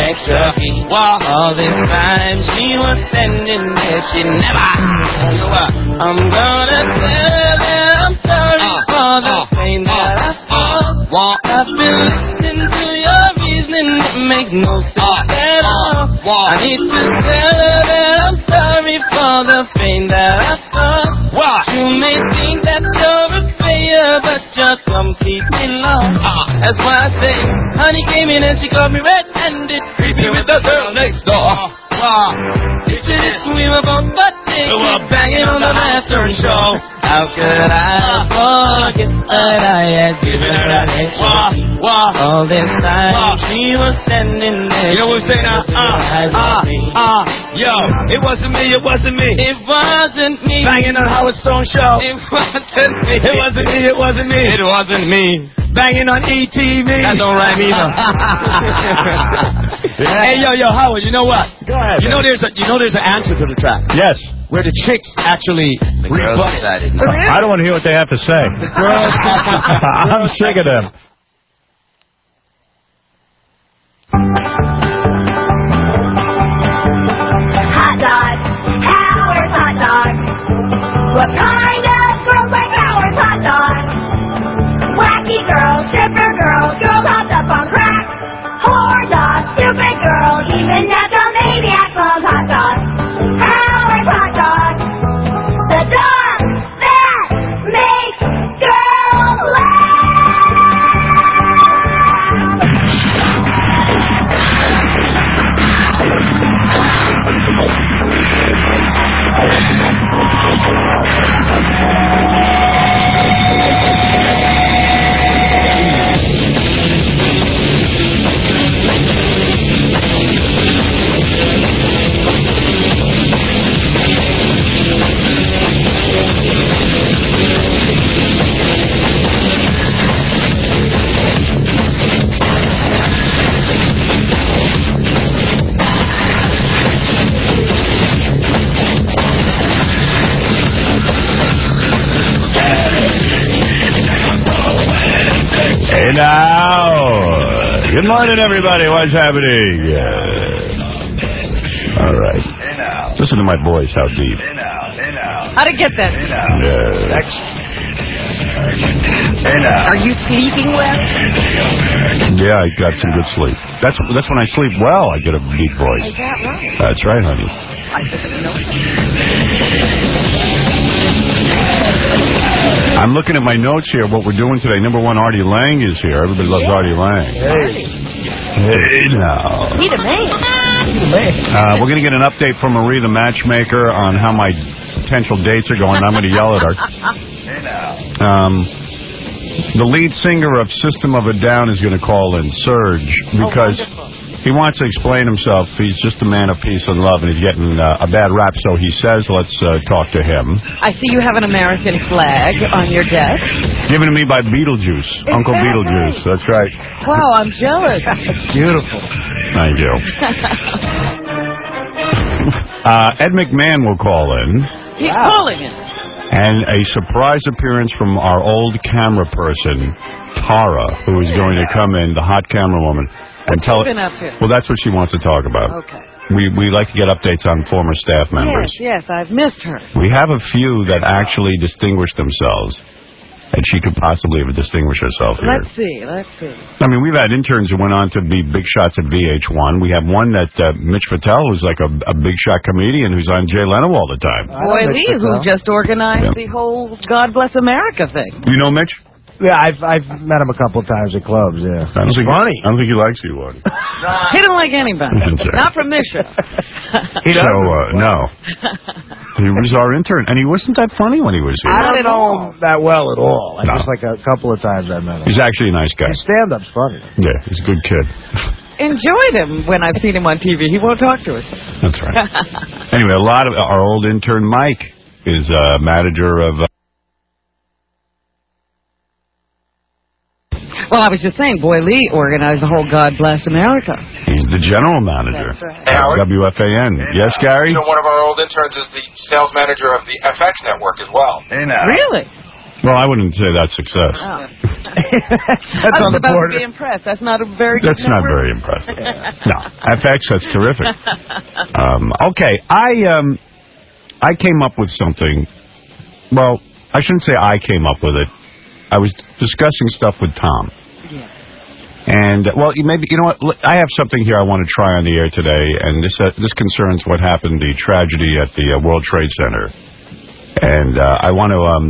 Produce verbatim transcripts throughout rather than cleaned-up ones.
extra heat. All this time she was standing there, she never. I'm gonna tell her that I'm sorry uh, for the uh, pain uh, that I caused. Uh, I've been listening to your reasoning, it makes no sense uh, at all. Uh, I need to tell her that I'm sorry for the pain that I caused. Uh, you may think that you're a player, but you're completely lost. Uh, That's why I say, honey came in and she caught me red-handed, creepy with the girl next door. Uh, Picture this, we were both butt naked, banging on the master show. How could I forget that I had given her an extra? All this time she was standing there. You know what I'm saying now? Ah, ah, ah, yo, it wasn't me, it wasn't me. It wasn't me. Banging on Howard Stone show. It wasn't me. It wasn't me, it wasn't me. It wasn't me. Banging on E T V. That don't rhyme either. Hey, yo, yo, Howard, you know what? Go ahead. You know there's a, you know there's an answer to the track. Yes. Where the chicks actually rebut it. I don't want to hear what they have to say. The girls. I'm sick of them. Hot dog. Howard's hot dog. What kind of girls like Howard's hot dog? Wacky girls, stripper girls, girls hopped up on crack. Whore dog, stupid girl, even natural maniac loves hot dog. Howard's hot dog. The dog that makes girls Hey now. Good morning, everybody. What's happening? Uh, all right. Listen to my voice, how deep. How'd it get that? Uh, Are you sleeping well? yeah, I got some good sleep. That's that's when I sleep well, I get a deep voice. Is that right? That's right, honey. I didn't know. I'm looking at my notes here, what we're doing today. Number one, Artie Lang is here. Everybody loves Yeah. Artie Lang. Hey. Hey, now. He the man. He the man. Uh, we're going to get an update from Marie, the matchmaker, on how my potential dates are going. I'm going to yell at her. Um, the lead singer of System of a Down is going to call in, Serge, because Oh, he wants to explain himself. He's just a man of peace and love, and he's getting uh, a bad rap, so he says, let's uh, talk to him. I see you have an American flag on your desk. Given to me by Beetlejuice, Is Uncle that Beetlejuice. right? That's right. Wow, I'm jealous. That's beautiful. Thank you. uh, Ed McMahon will call in. He's wow. calling it. And a surprise appearance from our old camera person, Tara, who is going to come in, the hot camera woman. And What's tell she been up to? Well, that's what she wants to talk about. Okay. We we like to get updates on former staff members. Yes, yes, I've missed her. We have a few that actually distinguished themselves, and she could possibly have distinguished herself here. Let's see, let's see. I mean, we've had interns who went on to be big shots at V H one. We have one that uh, Mitch Fattel, who's like a, a big shot comedian, who's on Jay Leno all the time. Boy Lee, who just organized Yeah. the whole God Bless America thing. You know Mitch? Yeah, I've I've met him a couple of times at clubs. Yeah, I don't think funny. I don't think he likes you one. He don't like anybody. Not from this show. He so uh, no, he was our intern, and he wasn't that funny when he was here. I don't know him that well at all. I No. just like a couple of times I met him. He's actually a nice guy. His stand-up's funny. Yeah, he's a good kid. Enjoyed him when I've seen him on T V. He won't talk to us. That's right. Anyway, a lot of our old intern Mike is uh, manager of. Uh, Well, I was just saying, Boy Lee organized the whole God Bless America. He's the general manager. That's right. Hey, Howard. W F A N. Yes, Gary? You know, one of our old interns is the sales manager of the F X network as well. Hey, now. Really? Well, I wouldn't say that's success. Oh. That's I on was the about border. to be impressed. That's not a very good That's not network. very impressive. No, F X, that's terrific. Um, okay, I um, I came up with something. Well, I shouldn't say I came up with it. I was discussing stuff with Tom. Yeah. And, well, you maybe, you know what, look, I have something here I want to try on the air today, and this uh, this concerns what happened, the tragedy at the uh, World Trade Center. And uh, I want to, um,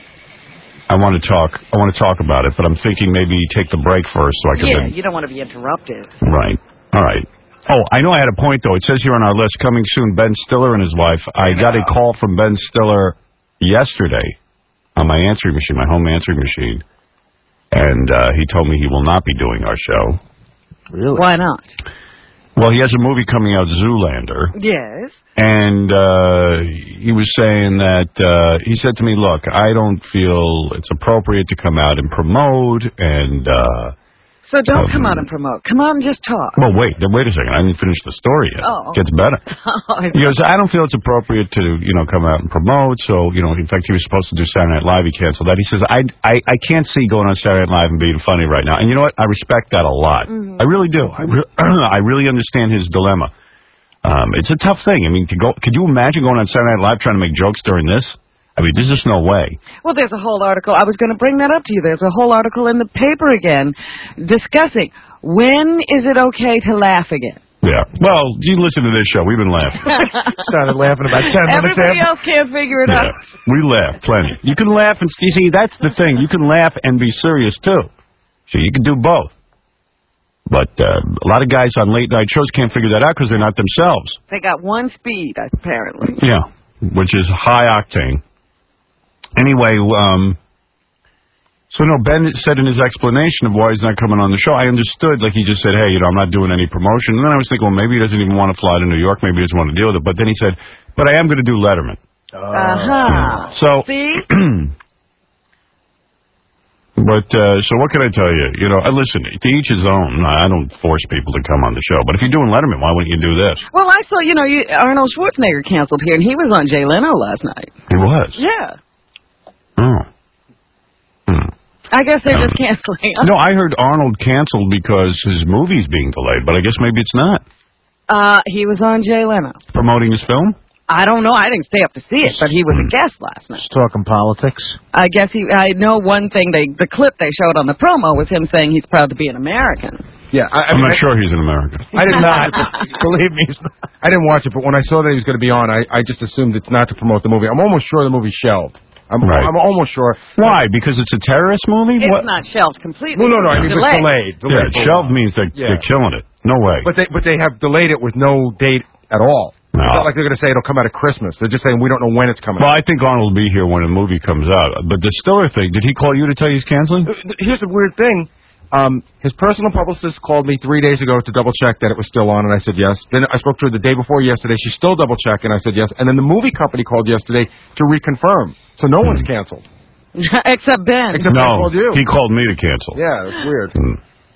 I want to talk, I want to talk about it, but I'm thinking maybe take the break first so I can... Yeah, then... you don't want to be interrupted. Right. All right. Oh, I know I had a point, though. It says here on our list, coming soon, Ben Stiller and his wife. I got a call from Ben Stiller yesterday on my answering machine, my home answering machine. And uh, he told me he will not be doing our show. Really? Why not? Well, he has a movie coming out, Zoolander. Yes. And uh, he was saying that, uh, he said to me, look, I don't feel it's appropriate to come out and promote, and... Uh, So don't um, come out and promote. Come out and just talk. well, wait, then wait a second. I didn't finish the story yet. Oh. It gets better. He goes, I don't feel it's appropriate to, you know, come out and promote. So, you know, in fact, he was supposed to do Saturday Night Live. He canceled that. He says, I, I, I can't see going on Saturday Night Live and being funny right now. And you know what? I respect that a lot. Mm-hmm. I really do. I, re- I really understand his dilemma. Um, it's a tough thing. I mean, to go, could you imagine going on Saturday Night Live trying to make jokes during this? I mean, there's just no way. Well, there's a whole article. I was going to bring that up to you. There's a whole article in the paper again discussing when is it okay to laugh again. Yeah. Well, you listen to this show. We've been laughing. Started laughing about ten minutes Everybody after. else can't figure it Yeah. out. We laugh plenty. You can laugh and you see, that's the thing. You can laugh and be serious too. So you can do both. But uh, a lot of guys on late night shows can't figure that out because they're not themselves. They got one speed, apparently. Yeah, which is high octane. Anyway, um, so no, Ben said in his explanation of why he's not coming on the show, I understood, like he just said, hey, you know, I'm not doing any promotion. And then I was thinking, well, maybe he doesn't even want to fly to New York. Maybe he doesn't want to deal with it. But then he said, but I am going to do Letterman. Uh-huh. So, See? but, uh, so what can I tell you? You know, uh, listen, to each his own. I don't force people to come on the show. But if you're doing Letterman, why wouldn't you do this? Well, I saw, you know, you, Arnold Schwarzenegger canceled here, and he was on Jay Leno last night. He was. Yeah. Oh. Hmm. I guess they're just Um, canceling. No, I heard Arnold canceled because his movie's being delayed, but I guess maybe it's not. Uh, he was on Jay Leno. Promoting his film? I don't know. I didn't stay up to see it, but he was a guest last night. Just talking politics. I guess he. I know one thing. They the clip they showed on the promo was him saying he's proud to be an American. Yeah, I, I I'm mean, not I, sure he's an American. I did not. Believe me, I didn't watch it, but when I saw that he was going to be on, I, I just assumed it's not to promote the movie. I'm almost sure the movie's shelved. I'm, Right. I'm almost sure. Why? Because it's a terrorist movie? It's What? not shelved completely. No, no, no. I It's mean, it's delayed. Yeah, delayed for a shelved while. means they're, Yeah. they're killing it. No way. But they, but they have delayed it with no date at all. No. It's not like they're going to say it'll come out at Christmas. They're just saying we don't know when it's coming Well, out. I think Arnold will be here when the movie comes out. But the Stiller thing, did he call you to tell you he's canceling? Here's the weird thing. Um, his personal publicist called me three days ago to double check that it was still on, and I said yes. Then I spoke to her the day before yesterday. She still double checked, and I said yes. And then the movie company called yesterday to reconfirm. So no one's canceled. Except Ben. Except I No, called you. he called me to cancel. Yeah, it's weird. Hmm.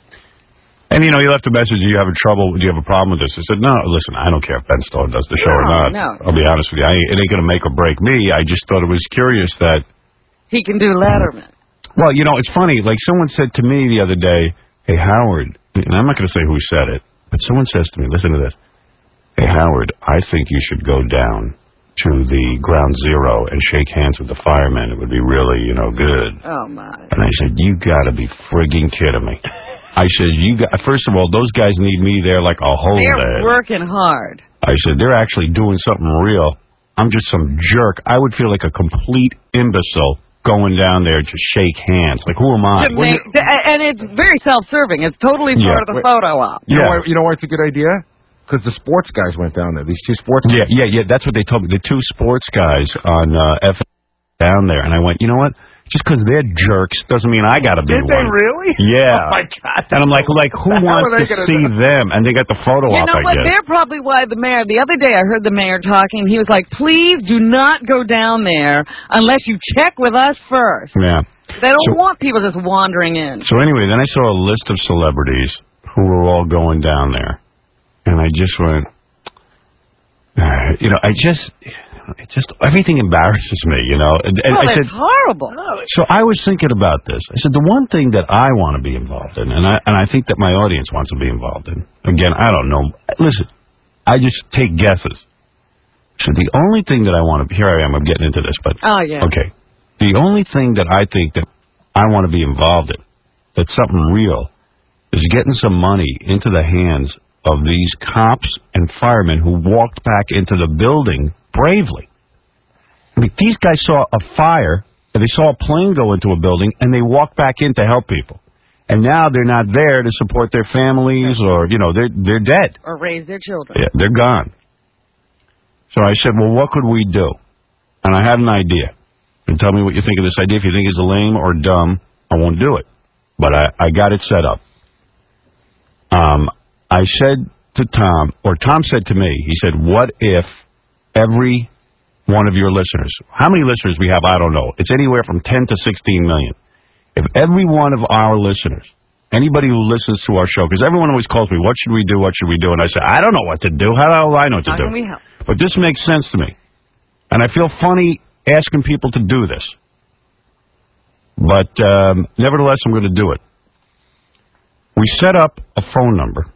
And, you know, he left a message, do you have a trouble, do you have a problem with this? I said, no, listen, I don't care if Ben Stiller does the show or No, not. no. I'll be honest with you. I, it ain't going to make or break me. I just thought it was curious that, He can do Letterman. well, you know, it's funny. Like someone said to me the other day, hey, Howard, and I'm not going to say who said it, but someone says to me, listen to this. Hey, Howard, I think you should go down to the ground zero and shake hands with the firemen. It would be really, you know, good. Oh, my. And I said, you got to be frigging kidding me. I said, you got, first of all, those guys need me there like a whole They're day. working hard. I said, they're actually doing something real. I'm just some jerk. I would feel like a complete imbecile going down there to shake hands. Like, who am I? To make, and it's very self-serving. It's totally Yeah. part of the photo op. You know Yeah. why, you know why it's a good idea? Because the sports guys went down there. These two sports Yeah, guys. yeah, yeah. That's what they told me. The two sports guys on uh, F down there, and I went, you know what? Just because they're jerks doesn't mean I got to be Did one. they really? Yeah. Oh, my God. And I'm like, like, who How wants are they to gonna see do- them? And they got the photo You op, know I what? guess. They're probably why the mayor, the other day I heard the mayor talking. He was like, please do not go down there unless you check with us first. Yeah. They don't So- want people just wandering in. So anyway, then I saw a list of celebrities who were all going down there. And I just went, uh, you know, I just, it just everything embarrasses me, you know. And, and Oh, I that's said, horrible. so I was thinking about this. I said, the one thing that I want to be involved in, and I and I think that my audience wants to be involved in. Again, I don't know. Listen, I just take guesses. So the only thing that I want to here I am. I'm getting into this, but Oh, yeah. okay. The only thing that I think that I want to be involved in, that's something real, is getting some money into the hands of these cops and firemen who walked back into the building bravely. I mean, these guys saw a fire, and they saw a plane go into a building, and they walked back in to help people. And now they're not there to support their families, or, you know, they're, they're dead. Or raise their children. Yeah, they're gone. So I said, well, what could we do? And I had an idea. And tell me what you think of this idea. If you think it's lame or dumb, I won't do it. But I, I got it set up. Um, I said to Tom, or Tom said to me, he said, what if every one of your listeners, how many listeners we have, I don't know. It's anywhere from ten to sixteen million. If every one of our listeners, anybody who listens to our show, because everyone always calls me, what should we do, what should we do? And I say, I don't know what to do. How the hell do I know what to How do? can we help? But this makes sense to me. And I feel funny asking people to do this. But um, nevertheless, I'm going to do it. We set up a phone number.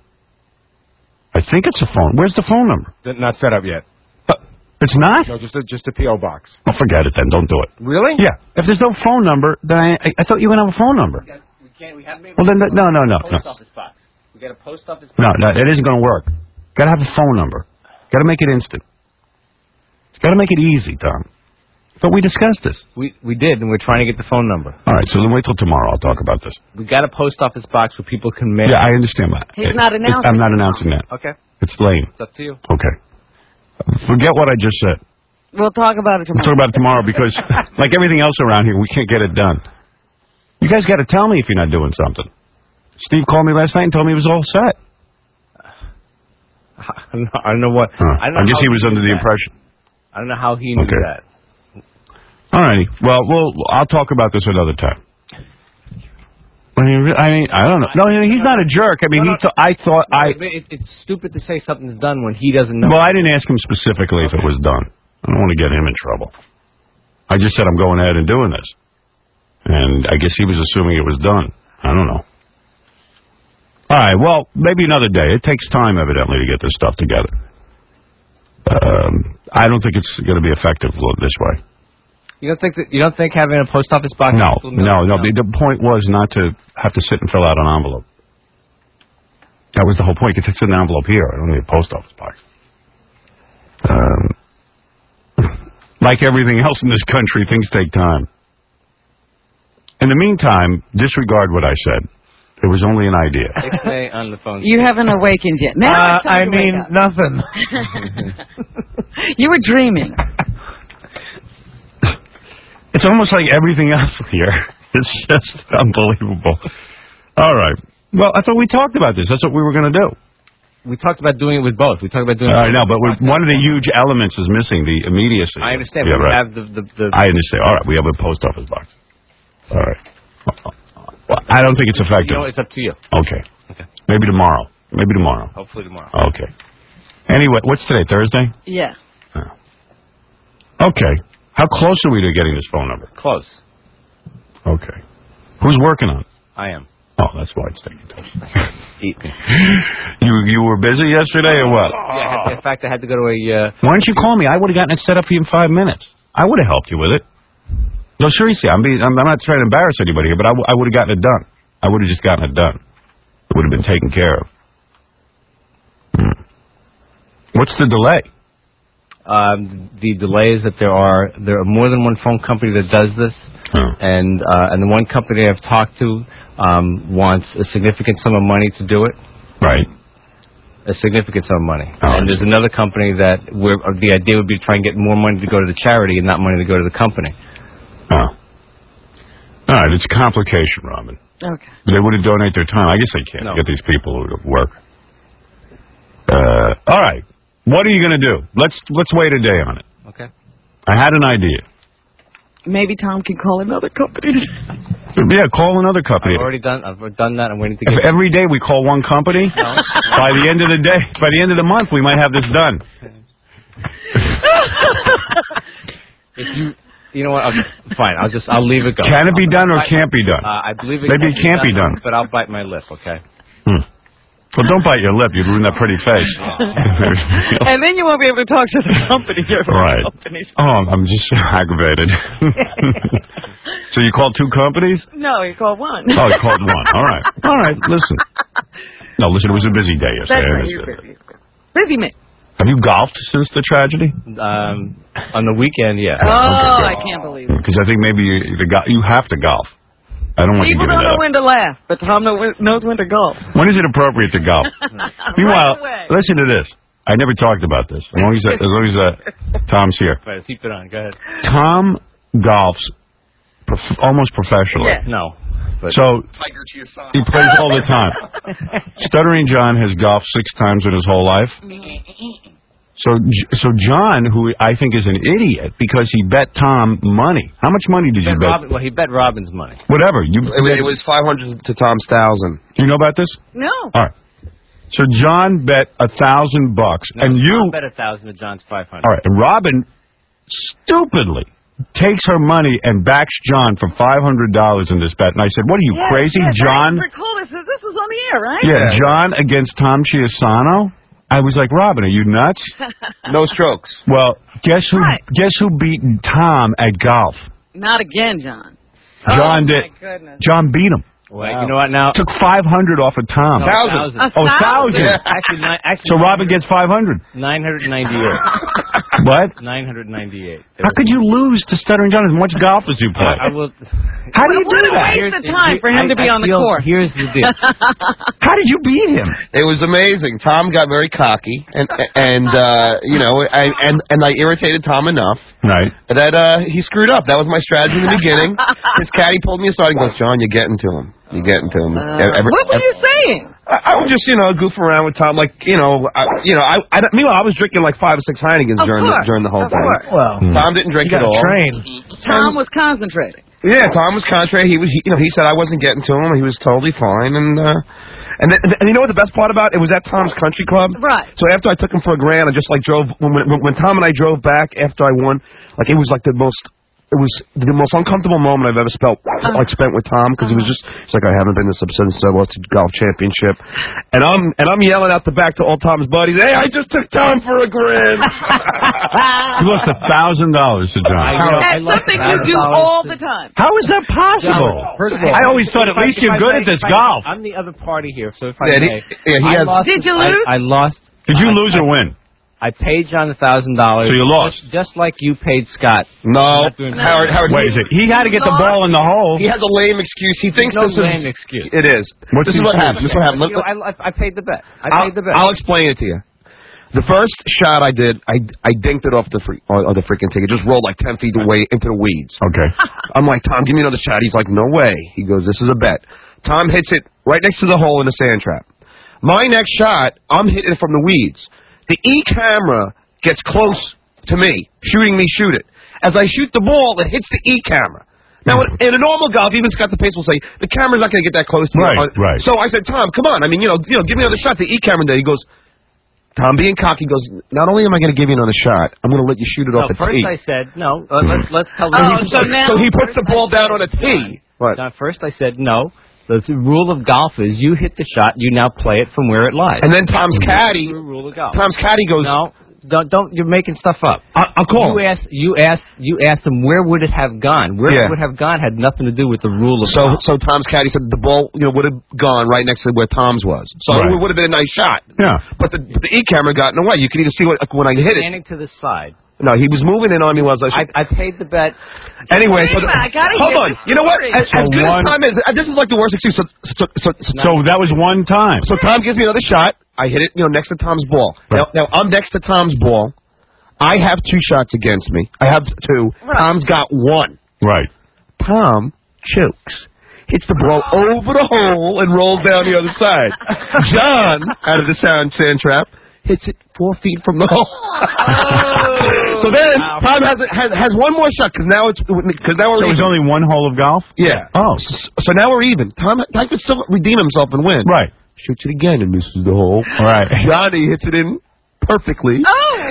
I think it's a phone. Where's the phone number? Not set up yet. Uh, it's not? No, just a, just a P O box. Oh, forget it then. Don't do it. Really? Yeah. If there's no phone number, then I, I, I thought you were going to have a phone number. We, got, we can't. We haven't been Well, then, no, no, no. Post no. office box. We got a post office box. No, no, it isn't going to work. Got to have a phone number. Got to make it instant. It's got to make it easy, Tom. But we discussed this. We we did, and we're trying to get the phone number. All right, so then wait till tomorrow. I'll talk about this. We got a post office box where people can mail. Yeah, I understand that. He's not It- announcing I'm not it. announcing that. Okay, It's lame. it's up to you. Okay. Forget what I just said. We'll talk about it We'll tomorrow. talk about it tomorrow because, like everything else around here, we can't get it done. You guys got to tell me if you're not doing something. Steve called me last night and told me he was all set. I don't know, I don't know what. Huh. I, don't know I guess how he was knew under the that. impression. I don't know how he knew Okay. that. All righty. Well, we'll I'll talk about this another time. I mean, re- I mean, I don't know. No, he's not a jerk. I mean, he. Th- I thought I. It, it's stupid to say something's done when he doesn't know. Well, I didn't ask him specifically if it was done. I don't want to get him in trouble. I just said I'm going ahead and doing this, and I guess he was assuming it was done. I don't know. All right. Well, maybe another day. It takes time, evidently, to get this stuff together. Um, I don't think it's going to be effective this way. You don't think that? You don't think having a post office box? No, people know- no, no. The, the point was not to have to sit and fill out an envelope. That was the whole point. You could sit an envelope here. I don't need a post office box. Um, like everything else in this country, things take time. In the meantime, disregard what I said. It was only an idea. Ixnay on the phone. You haven't awakened yet. Now Uh, it's time I to mean, wake up. nothing. You were dreaming. It's almost like everything else here. It's just unbelievable. All right. Well, I thought we talked about this. That's what we were going to do. We talked about doing it with both. We talked about doing. I it know, but we're, one of the huge elements is missing, the immediacy. I understand. Yeah, but we right. have the, the, the I understand. All right, we have a post office box. All right. Well, I don't think it's effective. You know, it's up to you. Okay. Okay. Maybe tomorrow. Maybe tomorrow. Hopefully tomorrow. Okay. Anyway, what's today? Thursday? Yeah. Oh. Okay. How close are we to getting this phone number? Close. Okay. Who's working on it? I am. Oh, that's why it's taking time. Eat me. you you were busy yesterday or what? Yeah, in fact, I had to go to a. Uh, Why don't you call me? I would have gotten it set up for you in five minutes. I would have helped you with it. No, seriously, I'm, being, I'm, I'm not trying to embarrass anybody here, but I, w- I would have gotten it done. I would have just gotten it done. It would have been taken care of. Hmm. What's the delay? um, the delay is that there are there are more than one phone company that does this, Oh. and uh, and the one company I've talked to um, wants a significant sum of money to do it. Right. A significant sum of money. Oh, and there's another company that where uh, the idea would be to try and get more money to go to the charity and not money to go to the company. Oh. All right, it's a complication, Robin. Okay. They wouldn't donate their time. I guess they can't No. get these people to work. Uh, all right. What are you going to do? Let's let's wait a day on it. Okay. I had an idea. Maybe Tom can call another company. Yeah, call another company. I've already done. I've done that. I'm waiting to If get. every day we call one company, by the end of the day, by the end of the month, we might have this done. If you, you know what? I'll, fine. I'll just I'll leave it go. Can it be done or can't be done? Uh, I believe it. Maybe it can't be done. But I'll bite my lip. Okay. Hmm. Well, don't bite your lip. You ruin that pretty face. And then you won't be able to talk to the company. Right. Oh, I'm just aggravated. So you called two companies? No, you called one. Oh, you called one. All right. All right. Listen. No, listen. It was a busy day yesterday. That's right. You're busy. Busy man. Have you golfed since the tragedy? Um, on the weekend, yeah. Oh, okay, I can't believe it. Because I think maybe you, the go- you have to golf. I don't want People you giving don't know that up. when to laugh, but Tom know when- knows when to golf. When is it appropriate to golf? Meanwhile, away. listen to this. I never talked about this. As long as, as, long as uh, Tom's here. Right, keep it on. Go ahead. Tom golfs prof- almost professionally. Yeah. No. But So he plays all the time. Stuttering John has golfed six times in his whole life. So, so John, who I think is an idiot because he bet Tom money. How much money did bet you bet? Robin, well, he bet Robin's money. Whatever. You. It, it was five hundred to Tom's thousand. You know about this? No. All right. So John bet a thousand bucks, No, and you. Tom bet a thousand to John's five hundred. All right. And Robin stupidly takes her money and backs John for five hundred dollars in this bet. And I said, "What are you Yes, crazy, yes, John?" I recall this. This was on the air, right? Yeah, John against Tom Chiasano. I was like, Robin, are you nuts? No strokes. Well, guess who? Right. Guess who beat Tom at golf? Not again, John. John oh, did. My goodness. John beat him. Wait, you know what now? Took five hundred off of Tom. No, Thousand. A Oh, thousand. thousand. Actually, ni- actually, So Robin gets five hundred. nine hundred ninety-eight. What? nine hundred ninety-eight. How could you lose to Stuttering John as much golf as you play? I will. How do you do What a that? waste of time for him to be I on the feel- course. Here's the deal. How did you beat him? It was amazing. Tom got very cocky, and and uh, you know, I, and and I irritated Tom enough Right. that uh, he screwed up. That was my strategy in the beginning. His caddy pulled me aside and goes, "John, you're getting to him. You're getting to him." Uh, Every- what were you saying? I, I would just, you know, goof around with Tom, like, you know, I, you know. I, I meanwhile, I was drinking like five or six Heinekens Of during the, course. during the whole Of thing. course. Well, Tom didn't drink at all. Tom was concentrating. Yeah, Tom was contrary. He was, he, you know, he said I wasn't getting to him. He was totally fine, and uh, and then, and you know what the best part about it? It was at Tom's Country Club. Right. So after I took him for a grand, I just like drove when when, when Tom and I drove back after I won. Like it was like the most. It was the most uncomfortable moment I've ever spent, like spent with Tom, because he was just, it's like I haven't been this upset since I lost the golf championship, and I'm and I'm yelling out the back to all Tom's buddies, "Hey, I just took Tom for a grand." You lost a thousand dollars to John. That's something you do all the time. How is that possible? First of all, I always thought at if I- least if you're I good may- at this if I- golf. I'm the other party here, so if I Yeah, he- may, yeah, he I has- lost, Did you I- lose? I, lost. Did you lose or win? I paid John a thousand dollars. So you lost. Just, just like you paid Scott. No, Not doing Howard. Howard. Wait, is it? He had to get the ball in the hole. He has a lame excuse. He thinks No this lame is excuse. It is. What's this is the what excuse? happened. This is what happened. You know, I, I, I paid the bet. I I'll, paid the bet. I'll explain it to you. The first shot I did, I I dinked it off the free, uh, the freaking ticket. Just rolled like ten feet away into the weeds. Okay. I'm like, Tom, give me another shot. He's like, no way. He goes, this is a bet. Tom hits it right next to the hole in the sand trap. My next shot, I'm hitting it from the weeds. The E camera gets close to me, shooting me, shoot it. As I shoot the ball, it hits the E camera. Now, in in a normal golf, even Scott the Pace will say, the camera's not going to get that close to me. Right, right. So I said, Tom, come on. I mean, you know, you know, give me another shot. The E camera there. He goes, Tom, being cocky, goes, not only am I going to give you another shot, I'm going to let you shoot it No, off the first tee. I said no. Uh, let's let's tell Oh, them. so now- So he puts First the ball I down said- on a tee. What? John, first I said no. The rule of golf is you hit the shot, you now play it from where it lies. And then Tom's caddy, True rule of golf. Tom's caddy goes, No, don't, don't. You're making stuff up. I- I'll call You him. asked. You asked. You asked him where would it have gone. Where Yeah. it would have gone had nothing to do with the rule of So, golf. so Tom's caddy said the ball, you know, would have gone right next to where Tom's was. So Right. it would have been a nice shot. Yeah. But the, the E camera got in the way. You could even see what, like, when I hit it. Standing to the side. No, he was moving in on me while I was. I, I paid the bet. Anyway, Wait so a minute, I gotta hold hear on. this You know what? story. As, as So good one- as Tom is, uh, this is like the worst excuse. So, so, so, so, So that was one time. so Tom gives me another shot. I hit it, you know, next to Tom's ball. Right. Now, now I'm next to Tom's ball. I have two shots against me. I have two. Right. Tom's got one. Right. Tom chokes, hits the ball over the hole, and rolls down the other side. John, out of the sound sand trap, hits it four feet from the hole. So then Tom has has has one more shot because now it's because now we're So it was even. only one hole of golf? Yeah. Oh. So, so now we're even. Tom, Tom could still redeem himself and win. Right. Shoots it again and misses the hole. Right. Johnny hits it in perfectly. Oh!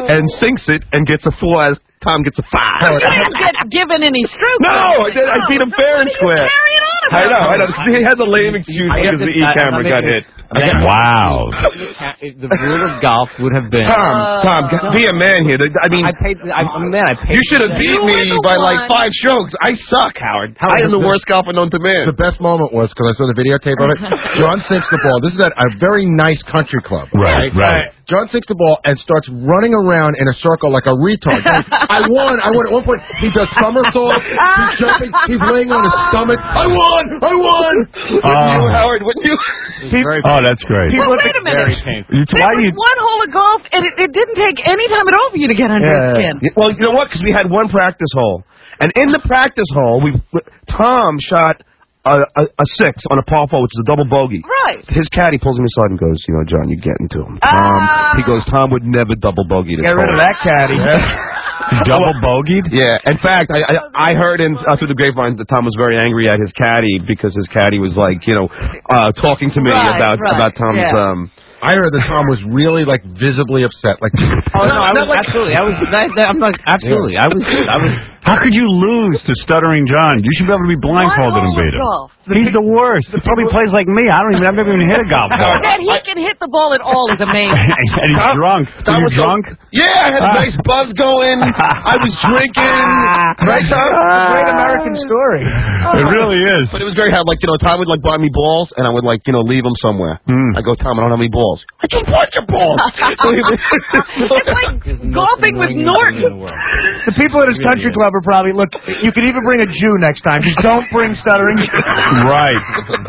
and sinks it and gets a four as Tom gets a five. You didn't get given any strokes. No, I did. I beat him fair and square. I know, I know. He had the lame excuse because the E camera got hit. Wow. The rule of golf would have been. Tom, Tom, be a man here. I mean, I paid. I, man, I paid. you should have beat me by like five strokes. I suck, Howard. I am the worst golfer known to man. The best moment was because I saw the videotape of it. John sinks the ball. This is at a very nice country club. Right, right. John sinks the ball and starts running around in a circle like a retard. I won. I won. At one point, he does somersaults. He's jumping. He's laying on his stomach. I won. I won. Wouldn't you, Howard? Wouldn't you? Oh, that's great. Well, wait a minute. Very painful. It's There why was you. one hole of golf, and it, it didn't take any time at all for you to get under his skin. Yeah, well, you know what? Because we had one practice hole, and in the practice hole, we Tom shot a, a, a six on a par four, which is a double bogey. Right. His caddy pulls him aside and goes, "You know, John, you're getting to him." Tom, Ah. he goes, "Tom would never double bogey this Get rid hole." of that caddy. Double bogeyed? Yeah. In fact, I I, I heard in uh, through the grapevine that Tom was very angry at his caddy because his caddy was like, you know, uh, talking to me Right, about right, about Tom's. yeah. Um, I heard that Tom was really like visibly upset. Like, Oh no, I was absolutely. I was. I, I'm not absolutely. I was. I was. How could you lose to Stuttering John? You should be able to be blindfolded and beat him. golf. He's the worst. He probably plays like me. I don't even. I've never even hit a golf ball. That he can hit the ball at all is amazing. And he's drunk. Tom Were was you so- drunk? Yeah, I had a nice buzz going. I was drinking. Right, Tom? great American story. It really is. But it was very hard. Like, you know, Tom would, like, buy me balls, and I would, like, you know, leave them somewhere. Mm. I go, Tom, I don't have any balls. I just want your balls. So he would- It's like golfing with Norton. The people at his country club are probably, look, you could even bring a Jew next time. Just don't bring stuttering. Right.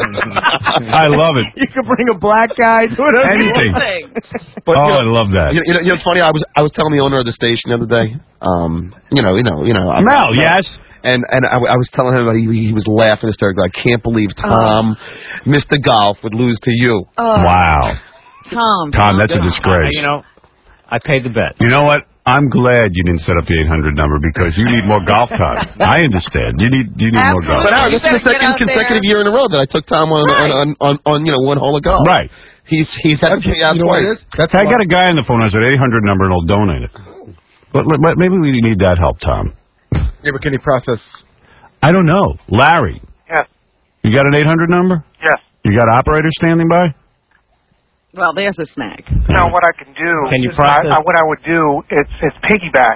I love it. You could bring a black guy. Do whatever you Anything. want. But, Oh, you know, I love that. You know, you know, you know, it's funny. I was I was telling the owner of the station the other day. Um, you know, you know, you know. I'm- Mel, yes? And and I, I was telling him that he, he was laughing hysterically. I can't believe Tom, Mister Golf, would lose to you. Oh, Wow. Tom. Tom, that's a disgrace. You know, I paid the bet. You know what? I'm glad you didn't set up the eight hundred number because you need more golf time. I understand. You need you need more golf. But Howard, You this is the better get second out consecutive there. year in a row that I took Tom on Right. on, on, on, on you know one hole of golf. Right. He's he's had to pay out You know what it twice. is? That's I got a guy on the phone who has an eight hundred number and will donate it. But, but maybe we need that help, Tom. Yeah, but can he process? I don't know. Larry. Yes. You got an eight hundred number? Yes. You got operators standing by? Well, there's a snag. Now, what I can do, Can you is process- I, I, what I would do, it's it's piggyback,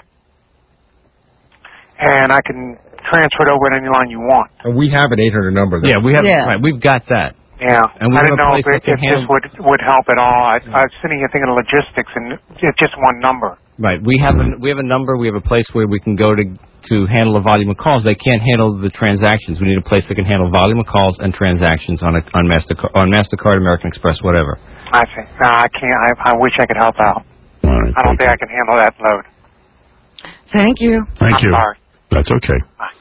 and I can transfer it over to any line you want. And we have an eight hundred number. Yeah, we have. Yeah. Right, we've got that. Yeah, And we I have didn't a know place if, that it, can if this handle- would would help at all. I, I was sitting here thinking of logistics, and it's just one number. Right. We have a we have a number. We have a place where we can go to to handle a volume of calls. They can't handle the transactions. We need a place that can handle volume of calls and transactions on a, on Mastercard, on Mastercard, American Express, whatever. I see. No, I can't. I, I wish I could help out. All right. I don't think I can handle that load. Thank you. Thank I'm you. sorry. That's okay.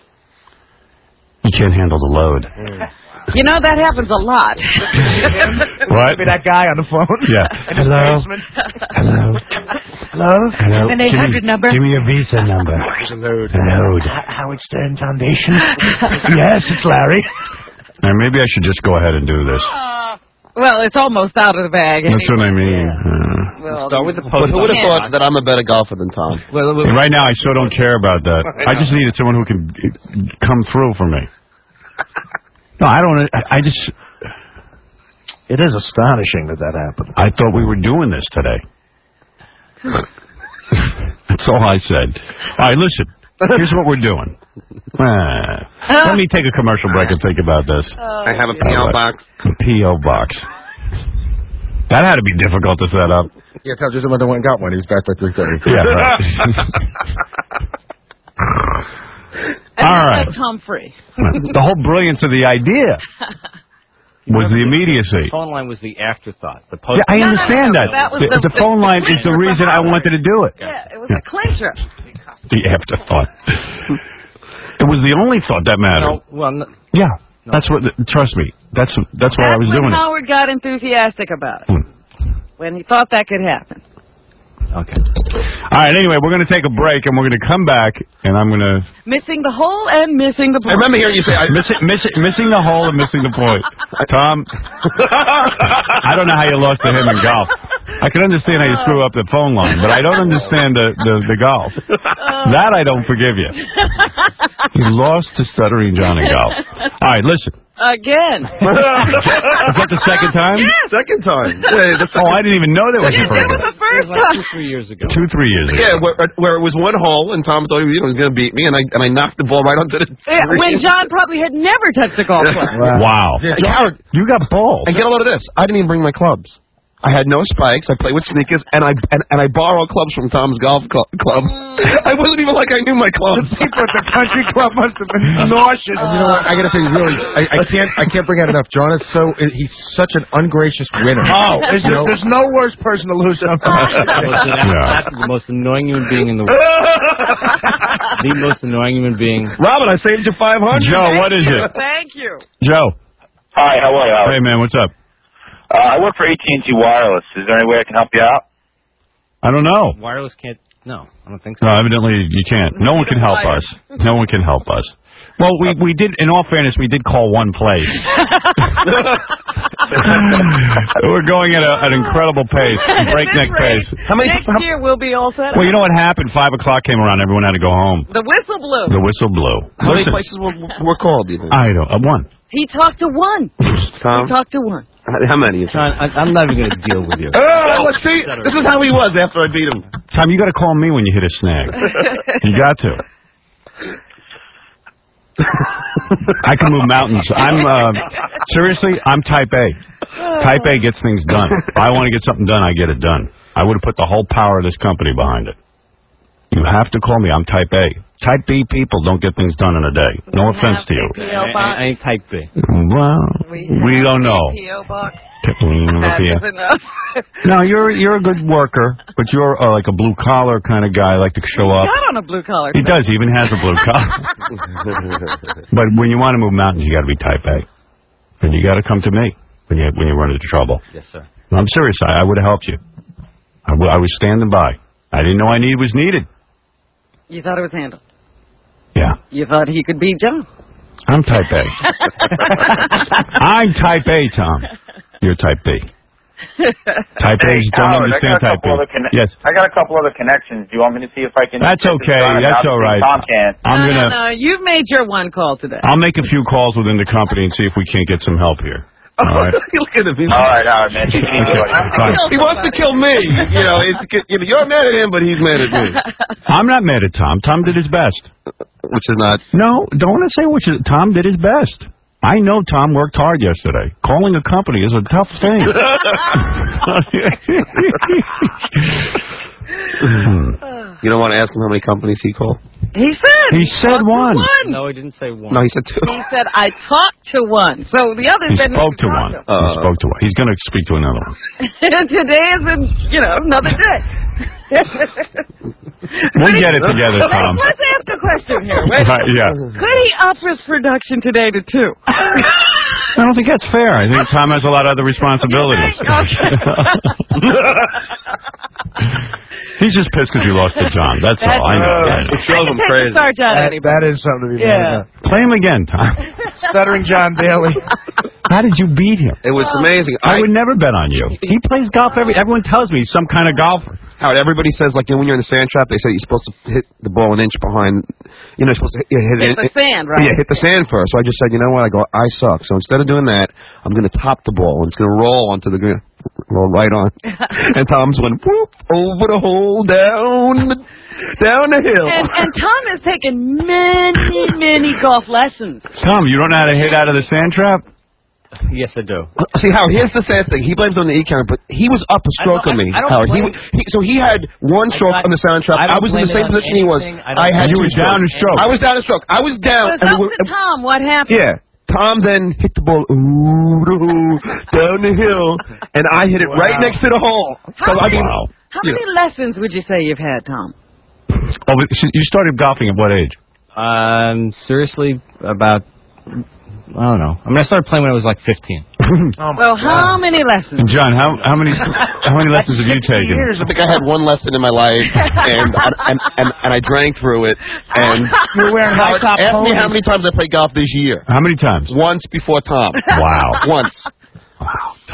You can't handle the load. You know, that happens a lot. What? Maybe that guy on the phone. Yeah. Hello. Hello. Hello. Hello. An eight hundred number. Give me your Visa number. There's a load. The load. Howard Stern Foundation. Yes, it's Larry. Now, maybe I should just go ahead and do this. Well, it's almost out of the bag. That's what I mean. Uh, Well, Start with the But post. who would have Yeah. thought that I'm a better golfer than Tom? Well, well, right now, I so don't care about that. I just needed someone who can come through for me. No, I don't. I, I just. It is astonishing that that happened. I thought we were doing this today. That's all I said. All right, listen. Here's what we're doing. Ah, let me take a commercial break and think about this. I have a P O box. A P O box. That had to be difficult to set up. Yeah, tell just went and got one. He was back by three thirty. Yeah, right. and all then right. let Tom free. The whole brilliance of the idea was the immediacy. The phone line was the afterthought. The post. Yeah, I No, no, understand no, that. that was The, the- the phone line is the reason I wanted to do it. Yeah, it was a clincher. The afterthought. It was the only thought that mattered. No, well, no, Yeah, that's what. Trust me. That's that's why I was That's when doing it. Howard got enthusiastic about it. Hmm. When he thought that could happen. okay. All right. Anyway, we're going to take a break, and we're going to come back, and I'm going to Missing the hole and missing the I point. remember hearing you say, I, missing missing missing the hole and missing the point. Tom, I don't know how you lost to him in golf. I can understand how you screw up the phone line, but I don't understand the, the, the golf. That I don't forgive you. You lost to Stuttering John in golf. All right, listen. Again. Is that the second time? Yes. Second time. Yeah, the Oh, I didn't even know that was the Yes, first it was time. the first Like time. two, three years ago. Two, three years ago. Yeah, where, where it was one hole, and Tom thought he was, you know, was going to beat me, and I and I knocked the ball right onto the. Yeah, when John probably had never touched a golf club. Wow. Hey, Howard, You got balls. and get a load of this. I didn't even bring my clubs. I had no spikes. I played with sneakers, and I and, and I borrowed clubs from Tom's golf cl- club. I wasn't even like I knew my clubs. People at the country club must have been nauseous. you know what? I got to say, really, I, I can't, I can't bring out enough. John is so, he's such an ungracious winner. Oh, there's, no, there's no worse person to lose something. Listen, that's, that's the most annoying human being in the world. The most annoying human being. Robin, I saved you five hundred. Joe, what is it? Thank you. Joe. Hi, how are you? Hey, man, what's up? Uh, I work for A T and T Wireless. Is there any way I can help you out? I don't know. Wireless can't. No, I don't think so. No, evidently you can't. No one can help us. No one can help us. Well, we we did. In all fairness, we did call one place. We're going at a, an incredible pace, breakneck pace. How many? Next year we'll be all set. Well, you know what happened? Five o'clock came around. Everyone had to go home. The whistle blew. The whistle blew. How many Listen, places were, were called? Do you think? I don't. Uh, one. He talked to one. Tom? He talked to one. How many? John, I, I'm not even going to deal with you. Oh, let's see. This is how he was after I beat him. Tom, you got to call me when you hit a snag. You got to. I can move mountains. I'm uh, seriously. I'm Type A. Type A gets things done. If I want to get something done, I get it done. I would have put the whole power of this company behind it. You have to call me. I'm Type A. Type B people don't get things done in a day. No offense to you. I, I, I ain't Type B. Well, we don't know. P O box. That is enough. No, you're you're a good worker, but you're uh, like a blue collar kind of guy. Like to show up. He's not on a blue collar. He does. He even has a blue collar. But when you want to move mountains, you got to be Type A, and you got to come to me when you when you run into trouble. Yes, sir. I'm serious. I, I would have helped you. I, w- I was standing by. I didn't know I need was needed. You thought it was handled. Yeah. You thought he could beat John. I'm Type A. I'm Type A, Tom. You're Type B. Type A's don't Howard, understand I got a Type B. couple other conne- Yes. I got a couple other connections. Do you want me to see if I can? That's get this okay. done? That's Obviously, all right. Tom can't. I'm no, gonna. no, no. You've made your one call today. I'll make a few calls within the company and see if we can't get some help here. All right. Look at him. He's- All right, all right, man. You can do it. Fine. He wants to kill me. You know, it's, you know, you're mad at him, but he's mad at me. I'm not mad at Tom. Tom did his best. Which is not. No, don't want to say which is. Tom did his best. I know Tom worked hard yesterday. Calling a company is a tough thing. You don't want to ask him how many companies he called? He said. He said talked to one. No, he didn't say one. No, he said two. He said, I talked to one. So the others He didn't spoke to talk one. him. He spoke to one. He's going to speak to another one. Today is, a, you know, another day. We'll get it together, Tom. Let's ask a question here. Wait. Right, yeah. Could he up his production today to two? I don't think that's fair. I think Tom has a lot of other responsibilities. He's just pissed because he lost to John. That's, That's all. I know. I know. It shows him Take crazy. the start, John. That, that is something to be Yeah. mad Play him again, Tom. about. Stuttering John Daly. How did you beat him? It was amazing. I would never bet on you. He plays golf every. Everyone tells me he's some kind of golfer. Howard, everybody says, like, you know, when you're in the sand trap, they say you're supposed to hit the ball an inch behind, you know, you're supposed to hit, hit, Hit the it, sand, right? Yeah, hit the sand first. So I just said, you know what? I go, I suck. So instead of doing that, I'm going to top the ball, and it's going to roll onto the green. Roll right on. And Tom's went, whoop, over the hole, down the, down the hill. And, and Tom has taken many, many golf lessons. Tom, you don't know how to hit out of the sand trap? Yes, I do. See, Howard, here's the sad thing. He blames on the e-camera, but he was up a stroke I on don't- me, I don't Howard. He, blame- he, so he had one I stroke got- on the soundtrack. I I, don't was in the blame same it on position he was. anything. I don't I had You two were down a stroke. I was down a stroke. I was down. It was and up we- to Tom. What happened? Yeah. Tom then hit the ball ooh, ooh, down the hill, and I hit it Wow. right next to the hole. How So, I many, mean, Wow. how you many lessons would you say you've had, Tom? Oh, but you started golfing at what age? Um, seriously, about, I don't know. I mean, I started playing when I was like fifteen. Oh my Well, how God. many lessons? And John, how how many how many lessons have you taken? I think I had one lesson in my life, and and, and and I drank through it. And You were wearing high Howard, top ask me ponies. how many times I played golf this year. How many times? Once before Tom. Wow. Once. Wow, Tom.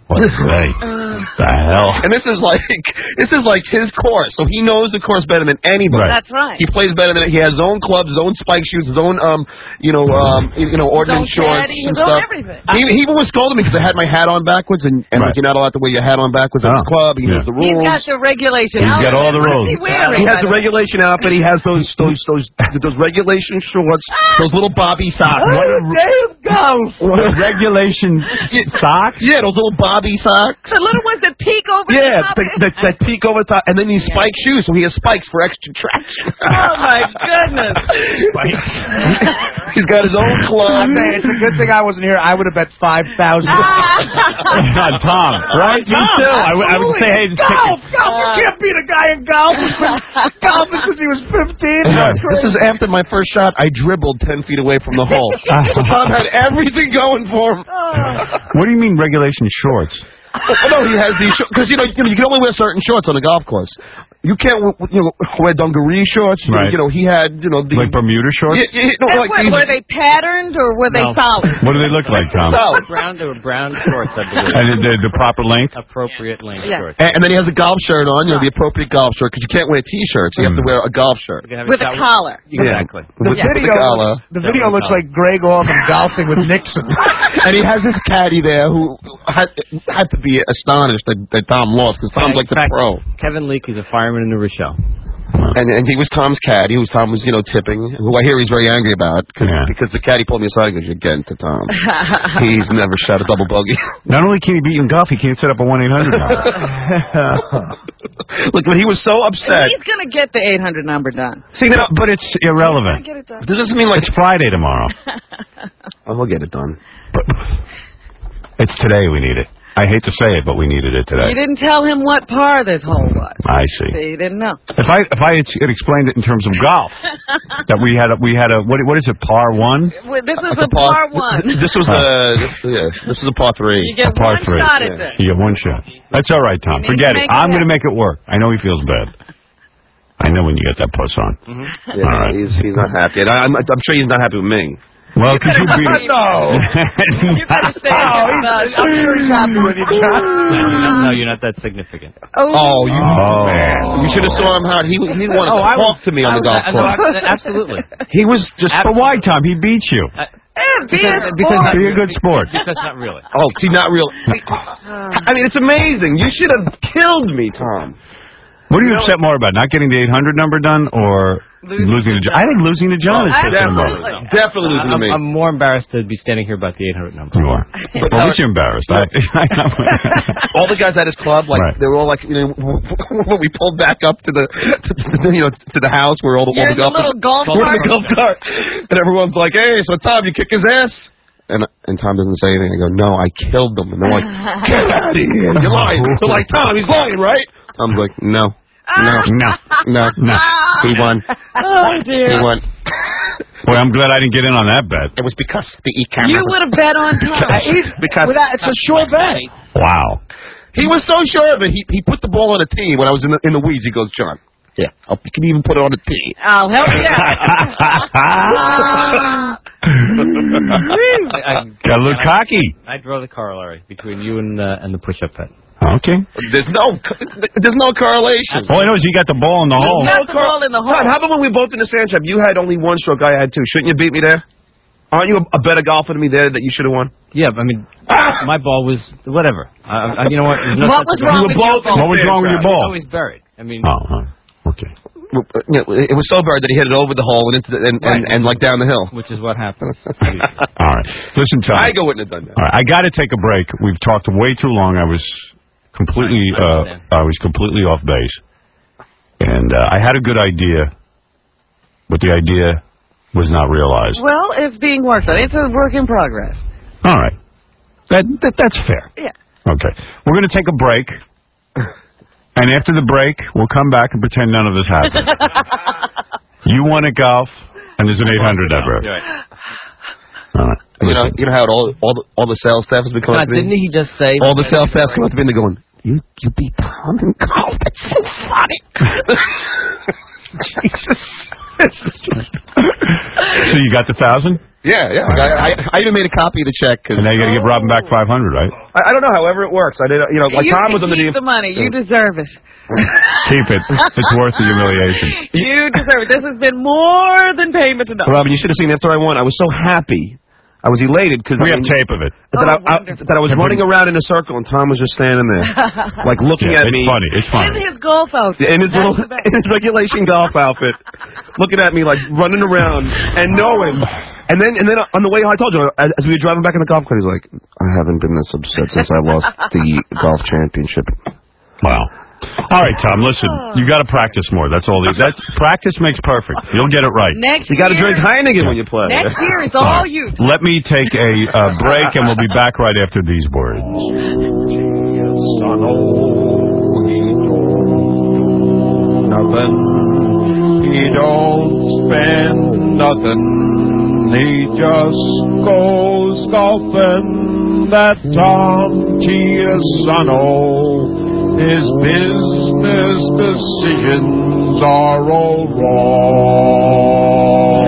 What is that? The hell? And this is like this is like his course, so he knows the course better than anybody. Right. That's right. He plays better than he has his own clubs, his own spike shoes, his own um, you know, um, you know, ordnance shorts caddy, and his own stuff. everything. He, he even was scolding me because I had my hat on backwards, and, and Right. like, you're not allowed to wear your hat on backwards at Oh. the club. He Yeah. knows the rules. He's got the regulation. He's got all the What rules. is he wearing? He has by the way? regulation outfit. He has those those those those regulation shorts, those little bobby socks. Oh, there you go. Regulation socks? Yeah, those little bobby socks. The little ones that peek over the Yeah, top. that, that, that peak over the top, and then these spike shoes, so he has spikes for extra traction. Oh my goodness. He's got his own club. Man, it's a good thing I wasn't here. I would have bet five thousand. God, Tom, right? Me too. I, w- I would say, hey, just golf, take golf. You can't beat a guy in golf. He's been golfing since he was fifteen. Yeah. This is after my first shot. I dribbled ten feet away from the hole. So Tom had everything going for him. What do you mean regulation shorts? Oh, no, he has these because you know you, know you can only wear certain shorts on the golf course. You can't you know wear dungaree shorts. You, Right. know, you know he had you know the Like Bermuda shorts? Yeah, yeah, no, And like what, these, were they patterned or were they No. solid? What do they look like, Tom? solid. Brown, they were brown shorts, I believe. And the, the proper length? Appropriate length Yeah. shorts. And, and then he has a golf shirt on, you know, the appropriate golf shirt, because you can't wear T-shirts. You have to Mm. wear a golf shirt. You can have With a shot collar. Exactly. The With- video, with the collar. looks, the video looks like Greg Orman golfing with Nixon. And he has his caddy there who had, had to be astonished that, that Tom lost, because Tom's like the In fact, pro. Kevin Leake is a fireman in New Rochelle. And and he was Tom's caddy, who was Tom was, you know, tipping, who I hear he's very angry about, cause, Yeah. because the caddy pulled me aside and goes, you're getting to Tom. He's never shot a double bogey. Not only can he beat you in golf, he can't set up a one eight hundred number. Look, but he was so upset. He's going to get the eight hundred number done. See, now, But it's irrelevant. Get it done. this doesn't mean like... It's Friday tomorrow. Oh, we'll get it done. But it's today we need it. I hate to say it, but we needed it today. You didn't tell him what par this hole was. I see. See, you didn't know. If I if I had had explained it in terms of golf, that we had a, we had a what what is it, par one? Well, this is a par one. This was a this, yeah, this is a par three. You get A par one three. shot at Yeah. this. You get one shot. That's all right, Tom. You need Forget to it. make it I'm going to happen. make it work. I know he feels bad. I know when you get that puss on. Yeah, All right. he's he's not happy. And I, I'm I'm sure he's not happy with me. Well, because you beat it. No. You better say Oh, it. he's, I'm sure he's happy with you, John. No, you're not that significant. Oh, you Oh. man! You should have saw him how he he didn't want to Oh, I talk was- to me on the I golf was- no, course. I- absolutely. He was just. But why, Tom? He beat you. Eh, be a Because- sport. Be a good sport. Because not really. Oh, see, not real. I mean, it's amazing. You should have killed me, Tom. What are you upset more about? Not getting the eight hundred number done or losing to John? I think losing to John is different. Definitely, definitely losing to I'm, me. I'm more embarrassed to be standing here about the eight hundred number. You are. Well, at least you're embarrassed. I, All the guys at his club, like Right. they were all like, you know, when we pulled back up to the, to, to, you know, to the house where all the, all You're the in the golfers, little golf we're in the cart. golf cart, and everyone's like, "Hey, so Tom, you kick his ass?" And and Tom doesn't say anything. I go, "No, I killed them." And they're like, "Get out of here! You're lying." They're like, "Tom, he's lying, right?" Tom's like, "No, no, no, no, no. he won. Oh, dear. He won." Boy, I'm glad I didn't get in on that bet. It was because the e camera. You would have bet on Tom. because Without, it's a sure bet. Wow. he was so sure of it. He he put the ball on a tee when I was in the in the weeds. He goes, "John, yeah, I'll, you can even put it on a tee." I'll help you I, I, Got a little cocky. I draw the corollary between you and uh, and the push-up bet. Okay. There's no there's no correlation. All I know is you got the ball in the hole. Not the ball in the hole. Todd, how about when we both in the sand trap? You had only one stroke, I had two. Shouldn't you beat me there? Aren't you a, a better golfer than me there that you should have won? Yeah, but I mean, my ball was whatever. I, I, you know what? There's no What such was a- wrong You with were your both ball? What was wrong with your ball? always buried. I mean, Oh, huh. Okay. Well, uh, you know, it was so bad that he hit it over the hole and into the, and, and, and like down the hill. which is what happened. All right. Listen, Tom. I go wouldn't have done that. All right, I got to take a break. We've talked way too long. I was completely, I uh, understand. I was completely off base, and uh, I had a good idea, but the idea was not realized. Well, it's being worked on. It's a work in progress. All right, that, that that's fair. Yeah. Okay, we're going to take a break, and after the break, we'll come back and pretend none of this happened. You won at golf, and there's an eight hundred number. Right. All right. You know, you know how it all all the, all the sales staff has been coming God, up to me. didn't he just say? All the sales staff come up to me and they're going, "You you beat Tom in golf? That's so funny." Jesus. So So you got the thousand? Yeah, yeah. I, I, I even made a copy of the check. Cause, and now you got to give Robin back five hundred, right? I, I don't know. However it works. I did. You know, like you Tom was on the keep deal. the money. You deserve it. Keep it. It's worth the humiliation. You deserve it. This has been more than payment enough. Robin, you should have seen after I won. I was so happy. I was elated because we I have mean, tape of it. That, oh, I, I, that I was running around in a circle and Tom was just standing there, like looking yeah, at it's me. Funny. It's funny. In his golf outfit. In his little, in his regulation golf outfit, looking at me like running around and knowing. And then, and then on the way, I told you as, as we were driving back in the golf cart, he's like, "I haven't been this upset since I lost the golf championship." Wow. All right, Tom, listen, you got to practice more. That's all. That's practice makes perfect. You'll get it right. Next you got to drink Heineken when you play. Next year, it's all you. Let me take a uh, break, and we'll be back right after these words. Nothing. He don't spend nothing. He just goes golfing. That Tom Chiasano. His business decisions are all wrong.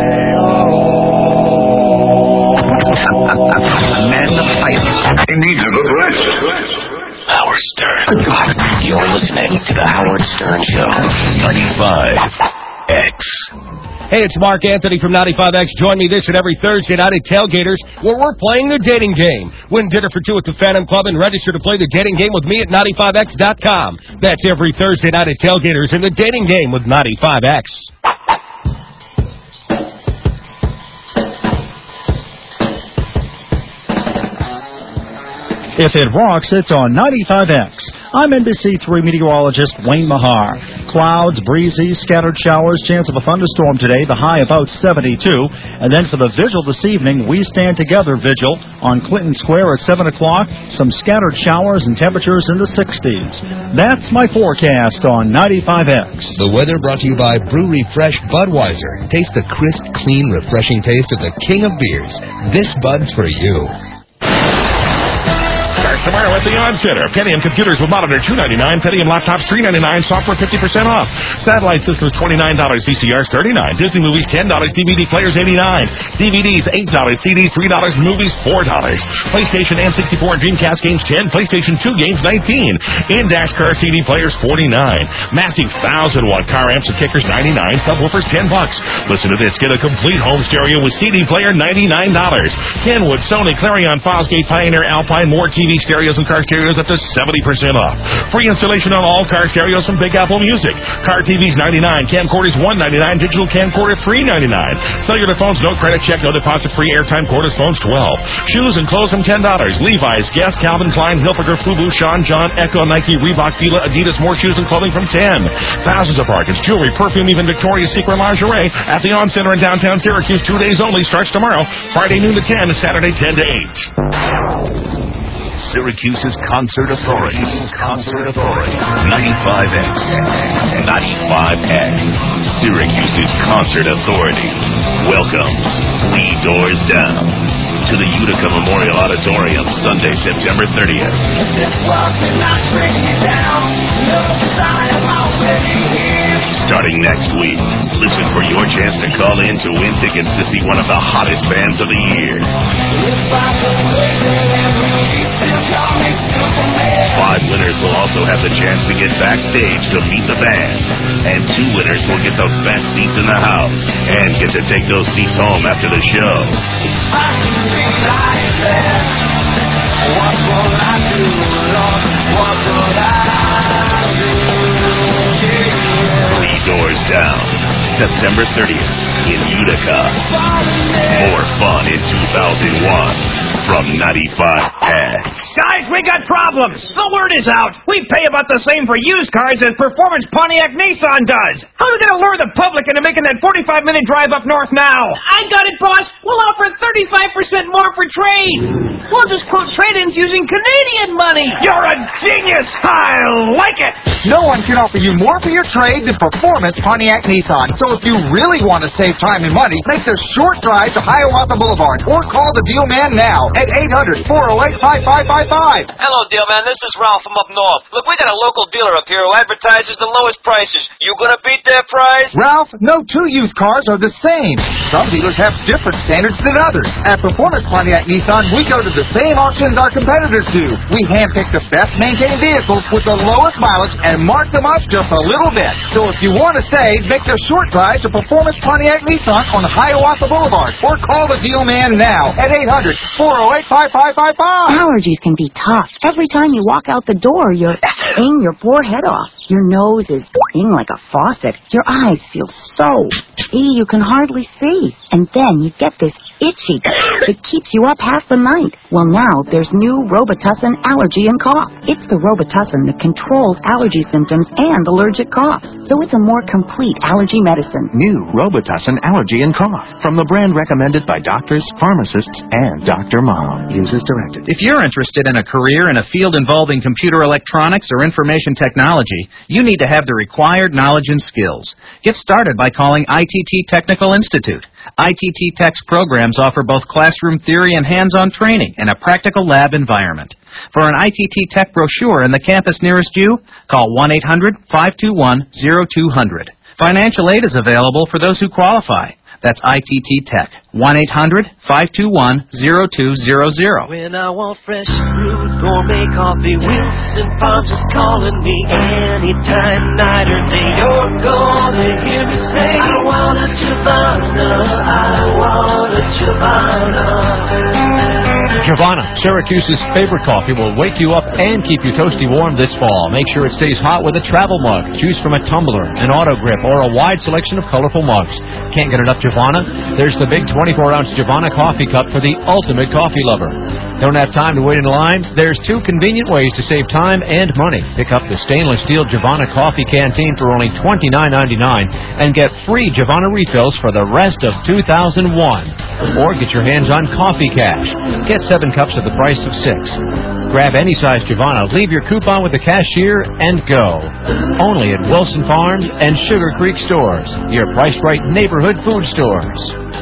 Man the pipe. He needs a good rest. Howard Stern. Good God. You're listening to the Howard Stern Show. ninety-five X. Hey, it's Mark Anthony from ninety-five X. Join me this and every Thursday night at Tailgaters, where we're playing the dating game. Win dinner for two at the Phantom Club and register to play the dating game with me at ninety-five X dot com. That's every Thursday night at Tailgaters in the dating game with ninety-five X. If it rocks, it's on ninety-five X. I'm N B C three meteorologist Wayne Mahar. Clouds, breezy, scattered showers, chance of a thunderstorm today, the high about seventy-two. And then for the vigil this evening, we stand together vigil on Clinton Square at seven o'clock. Some scattered showers and temperatures in the sixties. That's my forecast on ninety-five X. The weather brought to you by Brew Refresh Budweiser. Taste the crisp, clean, refreshing taste of the king of beers. This Bud's for you. Starts tomorrow at the On Center. Pentium computers with monitor two ninety-nine, Pentium laptops three ninety-nine, software fifty percent off. Satellite systems twenty-nine dollars, V C Rs thirty-nine dollars, Disney movies ten dollars, D V D players eighty-nine dollars, D V Ds eight dollars, C Ds three dollars, movies four dollars. PlayStation N sixty-four and Dreamcast games ten dollars, PlayStation two games nineteen dollars. In-dash car C D players forty-nine dollars. Massive one thousand watt car amps and kickers ninety-nine dollars, subwoofers ten bucks. Listen to this, get a complete home stereo with C D player ninety-nine dollars. Kenwood, Sony, Clarion, Fosgate, Pioneer, Alpine, more T V stereos and car stereos up to seventy percent off. Free installation on all car stereos from Big Apple Music. Car T Vs ninety-nine dollars, camcorders one ninety-nine dollars, digital camcorder three ninety-nine dollars. Cellular phones, no credit check, no deposit, free airtime, cordless phones twelve dollars. Shoes and clothes from ten dollars. Levi's, Guess, Calvin Klein, Hilfiger, Fubu, Sean, John, Echo, Nike, Reebok, Fila, Adidas, more shoes and clothing from ten dollars. Thousands of bargains, jewelry, perfume, even Victoria's Secret lingerie at the On Center in downtown Syracuse. Two days only, starts tomorrow. Friday noon to ten, Saturday ten to eight. Syracuse's Concert Authority. Concert Authority. ninety-five X. ninety-five X. Syracuse's Concert Authority. Welcome. Lead doors down to the Utica Memorial Auditorium, Sunday, September thirtieth. Starting next week, listen for your chance to call in to win tickets to see one of the hottest bands of the year. Five winners will also have the chance to get backstage to meet the band. And two winners will get those best seats in the house and get to take those seats home after the show. What will I do, Lord? What will I do? Three doors down, September thirtieth in Utica. More fun in two thousand one from ninety-five X. Guys, we got problems. The word is out. We pay about the same for used cars as Performance Pontiac Nissan does. How are we going to lure the public into making that forty-five minute drive up north now? I got it, boss. We'll offer thirty-five percent more for trade. We'll just quote trade-ins using Canadian money. You're a genius. I like it. No one can offer you more for your trade than Performance Pontiac Nissan. So if you really want to save time and money, make the short drive to Hiawatha Boulevard or call the deal man now. at eight hundred, four oh eight, five five five five. Hello, deal man. This is Ralph from up north. Look, we got a local dealer up here who advertises the lowest prices. You gonna beat their price? Ralph, no two used cars are the same. Some dealers have different standards than others. At Performance Pontiac Nissan, we go to the same auctions our competitors do. We handpick the best maintained vehicles with the lowest mileage and mark them up just a little bit. So if you want to save, make the short drive to Performance Pontiac Nissan on Hiawatha Boulevard or call the deal man now at eight hundred, four oh eight, five five five five. Allergies can be tough. Every time you walk out the door, you're eating your forehead off. Your nose is being like a faucet. Your eyes feel so itchy you can hardly see. And then you get this itchy that keeps you up half the night. Well, now there's new Robitussin Allergy and Cough. It's the Robitussin that controls allergy symptoms and allergic coughs. So it's a more complete allergy medicine. New Robitussin Allergy and Cough from the brand recommended by doctors, pharmacists, and Doctor Mom. Use as directed. If you're interested in a career in a field involving computer electronics or information technology, you need to have the required knowledge and skills. Get started by calling I T T Technical Institute. I T T Tech's programs offer both classroom theory and hands-on training in a practical lab environment. For an I T T Tech brochure in the campus nearest you, call one eight hundred, five two one, oh two hundred. Financial aid is available for those who qualify. That's I T T Tech. one eight hundred, five two one, oh two hundred. When I want fresh brewed gourmet coffee, Wilson Farms is calling me anytime, night or day. You're gonna hear me say, I want a Giovanna, I want a Giovanna. Giovanna, Syracuse's favorite coffee, will wake you up and keep you toasty warm this fall. Make sure it stays hot with a travel mug. Choose from a tumbler, an auto grip, or a wide selection of colorful mugs. Can't get enough Giovanna? There's the big twenty-four ounce Giovanna coffee cup for the ultimate coffee lover. Don't have time to wait in line? There's two convenient ways to save time and money. Pick up the stainless steel Giovanna coffee canteen for only twenty-nine ninety-nine and get free Giovanna refills for the rest of two thousand one. Or get your hands on Coffee Cash. Get seven cups at the price of six. Grab any size Giovanna, leave your coupon with the cashier, and go. Only at Wilson Farms and Sugar Creek Stores, your price-right neighborhood food stores.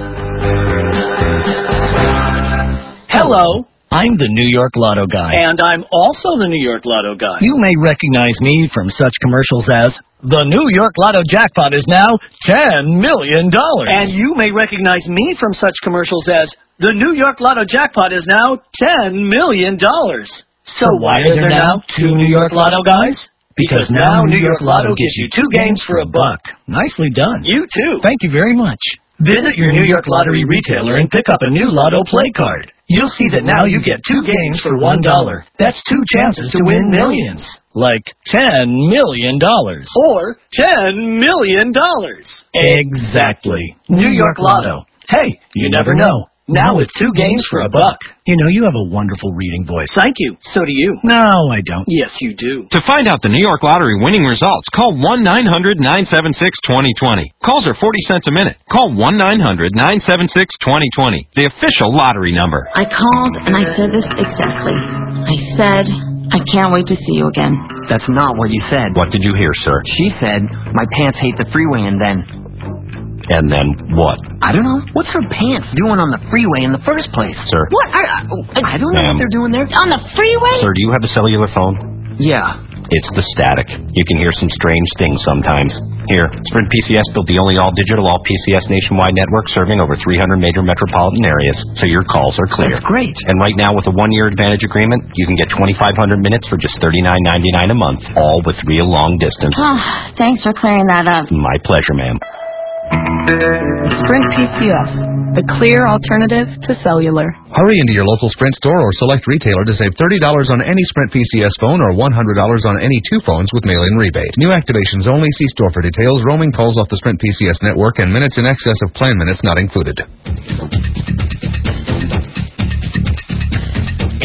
Hello. I'm the New York Lotto guy. And I'm also the New York Lotto guy. You may recognize me from such commercials as, the New York Lotto jackpot is now ten million dollars. And you may recognize me from such commercials as, the New York Lotto jackpot is now ten million dollars. So why are there now two New York Lotto guys? Because now New York Lotto gives you two games for a buck. Nicely done. You too. Thank you very much. Visit your New York Lottery retailer and pick up a new Lotto play card. You'll see that now you get two games for one dollar. That's two chances to win millions. Like ten million dollars. Or ten million dollars. Exactly. New York Lotto. Hey, you never know. Now with two games for a buck. You know, you have a wonderful reading voice. Thank you. So do you. No, I don't. Yes, you do. To find out the New York Lottery winning results, call one nine hundred, nine seven six, two oh two oh. Calls are forty cents a minute. Call one nine hundred, nine seven six, two oh two oh, the official lottery number. I called and I said this exactly. I said, I can't wait to see you again. That's not what you said. What did you hear, sir? She said, my pants hate the freeway, and then... And then what? I don't know. What's her pants doing on the freeway in the first place? Sir. What? I, I, I don't know what they're doing there. On the freeway? Sir, do you have a cellular phone? Yeah. It's the static. You can hear some strange things sometimes. Here, Sprint P C S built the only all-digital, all-P C S nationwide network serving over three hundred major metropolitan areas, so your calls are clear. That's great. And right now, with a one-year Advantage agreement, you can get twenty-five hundred minutes for just thirty-nine ninety-nine a month, all with real long distance. Oh, thanks for clearing that up. My pleasure, ma'am. Sprint P C S, the clear alternative to cellular. Hurry into your local Sprint store or select retailer to save thirty dollars on any Sprint P C S phone or one hundred dollars on any two phones with mail-in rebate. New activations only. See store for details. Roaming calls off the Sprint P C S network and minutes in excess of plan minutes not included.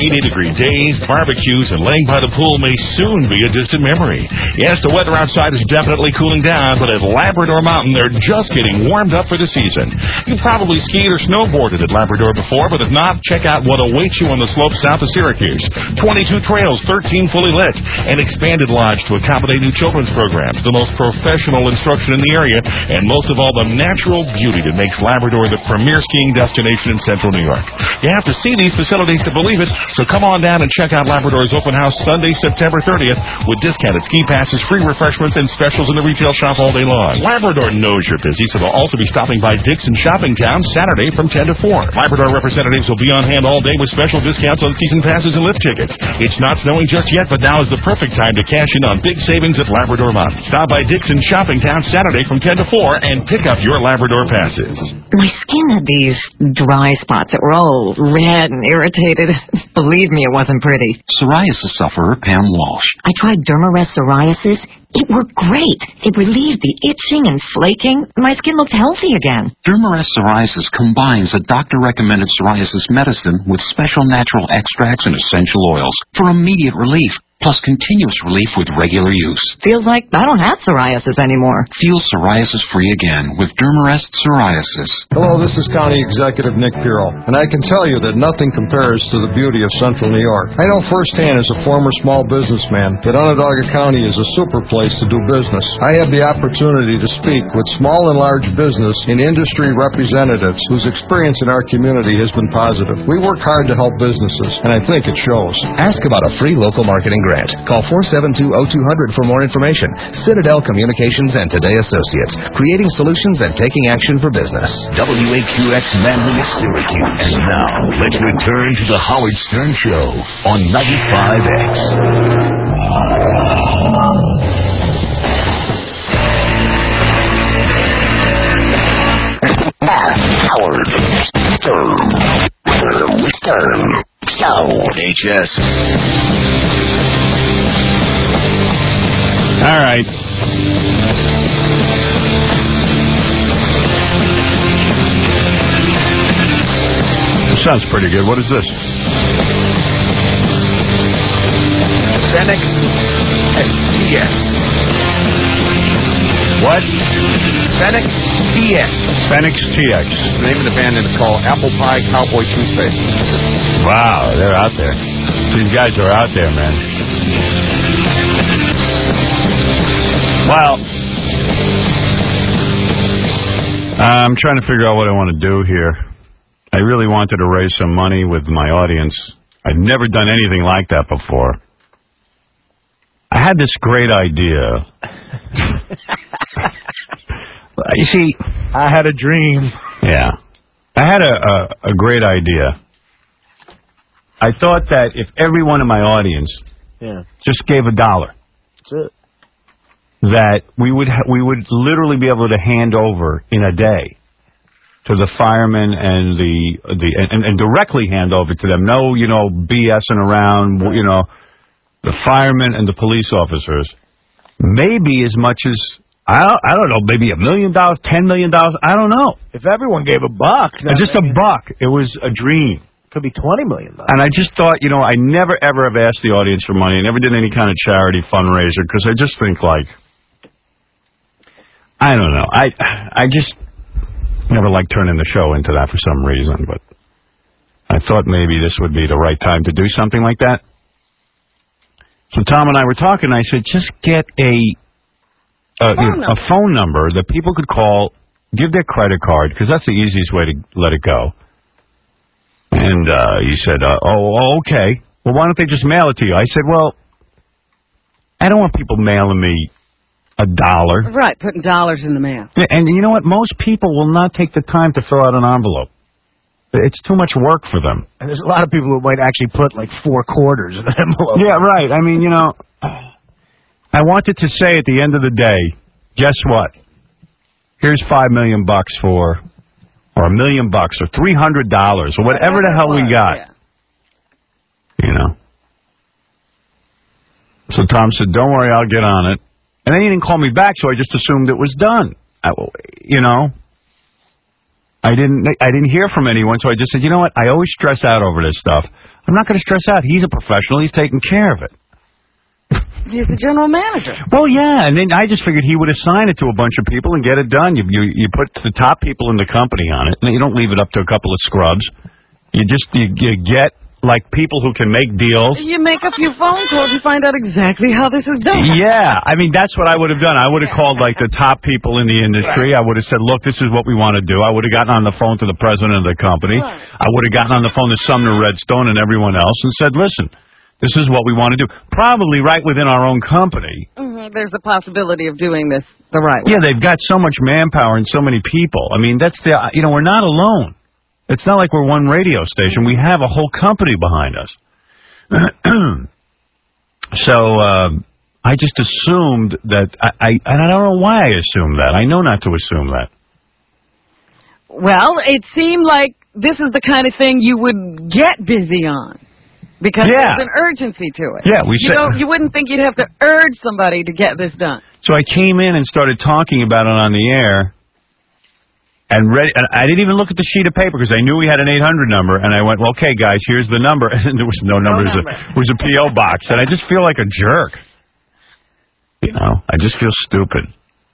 eighty-degree days, barbecues, and laying by the pool may soon be a distant memory. Yes, the weather outside is definitely cooling down, but at Labrador Mountain, they're just getting warmed up for the season. You've probably skied or snowboarded at Labrador before, but if not, check out what awaits you on the slopes south of Syracuse. twenty-two trails, thirteen fully lit, an expanded lodge to accommodate new children's programs, the most professional instruction in the area, and most of all, the natural beauty that makes Labrador the premier skiing destination in central New York. You have to see these facilities to believe it, so come on down and check out Labrador's open house Sunday, September thirtieth, with discounted ski passes, free refreshments, and specials in the retail shop all day long. Labrador knows you're busy, so they'll also be stopping by Dick's in Shopping Town Saturday from ten to four. Labrador representatives will be on hand all day with special discounts on season passes and lift tickets. It's not snowing just yet, but now is the perfect time to cash in on big savings at Labrador Mountain. Stop by Dick's in Shopping Town Saturday from ten to four and pick up your Labrador passes. My skin had these dry spots that were all red and irritated. Believe me, it wasn't pretty. Psoriasis sufferer Pam Walsh. I tried Dermarest Psoriasis. It worked great. It relieved the itching and flaking. My skin looked healthy again. Dermarest Psoriasis combines a doctor-recommended psoriasis medicine with special natural extracts and essential oils for immediate relief, plus continuous relief with regular use. Feels like I don't have psoriasis anymore. Feel psoriasis-free again with Dermarest Psoriasis. Hello, this is County Executive Nick Pirro, and I can tell you that nothing compares to the beauty of Central New York. I know firsthand as a former small businessman that Onondaga County is a super place to do business. I have the opportunity to speak with small and large business and industry representatives whose experience in our community has been positive. We work hard to help businesses, and I think it shows. Ask about a free local marketing grant. Call four seven two, oh two hundred for more information. Citadel Communications and Today Associates, creating solutions and taking action for business. W A Q X Manly, Syracuse. And now, let's return to the Howard Stern Show on ninety-five X. Howard Stern. Stern. Show. H S. All right. This sounds pretty good. What is this? Fenix and T S. What? Fenix T S. Fenix T X. The name of the band, and it's called Apple Pie Cowboy Toothpaste. Wow, they're out there. These guys are out there, man. Well, I'm trying to figure out what I want to do here. I really wanted to raise some money with my audience. I've never done anything like that before. I had this great idea. You see, I had a dream. Yeah. I had a, a, a great idea. I thought that if everyone in my audience Yeah. just gave a dollar, That's it. that we would ha- we would literally be able to hand over in a day to the firemen and the the and, and directly hand over to them. No, you know, BSing around. You know, the firemen and the police officers. Maybe as much as I don't, I don't know, maybe a million dollars, ten million dollars. I don't know. If everyone gave a buck, Uh, just a buck. It was a dream. Could be twenty million dollars. And I just thought, you know, I never ever have asked the audience for money. I never did any kind of charity fundraiser because I just think like. I don't know. I I just never liked turning the show into that for some reason, but I thought maybe this would be the right time to do something like that. So Tom and I were talking. I said, just get a a, you know, a phone number that people could call, give their credit card, because that's the easiest way to let it go. And uh, he said, uh, oh, okay. Well, why don't they just mail it to you? I said, well, I don't want people mailing me a dollar. Right, putting dollars in the mail. Yeah, and you know what? Most people will not take the time to fill out an envelope. It's too much work for them. And there's a lot of people who might actually put like four quarters in an envelope. Yeah, right. I mean, you know, I wanted to say at the end of the day, guess what? Here's five million bucks for, or a million bucks, or three hundred dollars, or whatever the hell we got. Yeah. You know. So Tom said, "Don't worry, I'll get on it." And then he didn't call me back, so I just assumed it was done. I, you know, I didn't. I didn't hear from anyone, so I just said, "You know what? I always stress out over this stuff. I'm not going to stress out. He's a professional. He's taking care of it. He's the general manager. Well, yeah, and then I just figured he would assign it to a bunch of people and get it done. You you, you put the top people in the company on it, and you don't leave it up to a couple of scrubs. You just you, you get like people who can make deals. You make a few phone calls and find out exactly how this is done. Yeah, I mean that's what I would have done. I would have called like the top people in the industry. I would have said, "Look, this is what we want to do." I would have gotten on the phone to the president of the company. I would have gotten on the phone to Sumner Redstone and everyone else and said, "Listen. This is what we want to do." Probably right within our own company. Mm-hmm. There's a possibility of doing this the right way. Yeah, they've got so much manpower and so many people. I mean, that's the, you know, we're not alone. It's not like we're one radio station. We have a whole company behind us. So, uh, I just assumed that, I, I, and I don't know why I assumed that. I know not to assume that. Well, it seemed like this is the kind of thing you would get busy on. Because Yeah. there's an urgency to it. Yeah, we you said- don't, you wouldn't think you'd have to urge somebody to get this done. So I came in and started talking about it on the air, and read, and I didn't even look at the sheet of paper because I knew we had an eight hundred number, and I went, well, okay, guys, here's the number. And there was no number. No it, was number. A, it was a P O box, and I just feel like a jerk. You know, I just feel stupid.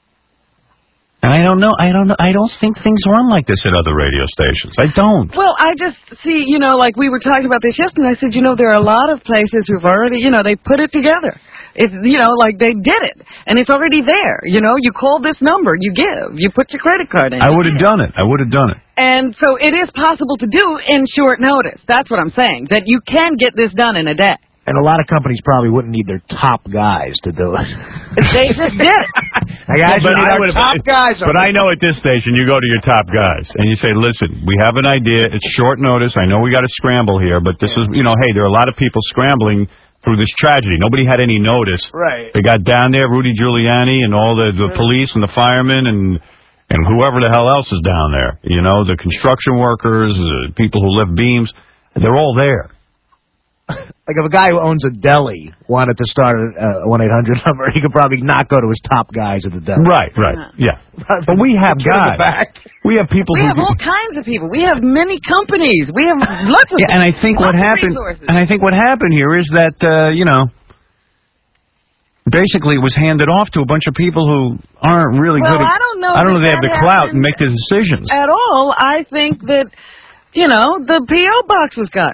And I don't know, I don't know, I don't think things run like this at other radio stations. I don't. Well, I just see, you know, like we were talking about this yesterday, I said, you know, there are a lot of places who've already, you know, they put it together. It's, you know, like they did it, and it's already there. You know, you call this number, you give, you put your credit card in. I would have done it. I would have done it. And so it is possible to do in short notice. That's what I'm saying, that you can get this done in a day. And a lot of companies probably wouldn't need their top guys to do it. They just did it. Now, guys, But we need I our would've- top guys. But I know at this station, you go to your top guys and you say, "Listen, we have an idea. It's short notice. I know we got to scramble here, but this is, you know, hey, there are a lot of people scrambling through this tragedy. Nobody had any notice. Right. They got down there, Rudy Giuliani and all the, the police and the firemen and and whoever the hell else is down there. You know, the construction workers, the people who lift beams. They're all there." Like if a guy who owns a deli wanted to start a one eight hundred number, he could probably not go to his top guys at the deli. Right, right, yeah. But we have Turn the guys. back. We have people We who have all kinds of people. We have many companies. We have lots of Yeah, and I think what lots of happened, resources. and I think what happened here is that uh, you know, basically it was handed off to a bunch of people who aren't really Well, good. At, I don't know I don't know that if they have that the clout happened and make the decisions. At all, I think that, you know, the P O box was gotten.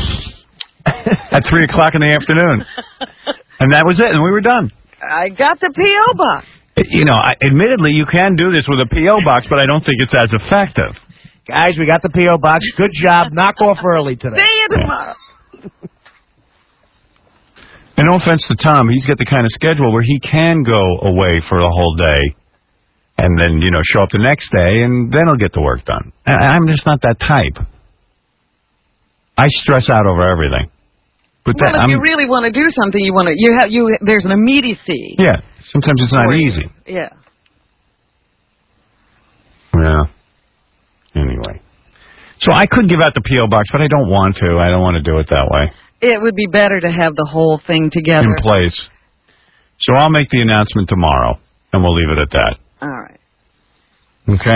At three o'clock in the afternoon, and that was it, and we were done. I got the P O box. You know, I, admittedly, you can do this with a P O box, but I don't think it's as effective. Guys, we got the P O box. Good job. Knock off early today. See you tomorrow. And no offense to Tom, he's got the kind of schedule where he can go away for the whole day, and then you know show up the next day, and then he'll get the work done. I, I'm just not that type. I stress out over everything. But Well, that, if I'm, you really want to do something, you want to. You have you. There's an immediacy. yeah, sometimes it's not for you. easy. Yeah. Yeah. Anyway, so I could give out the P O box, but I don't want to. I don't want to do it that way. It would be better to have the whole thing together. In place. So I'll make the announcement tomorrow, and we'll leave it at that. All right. Okay.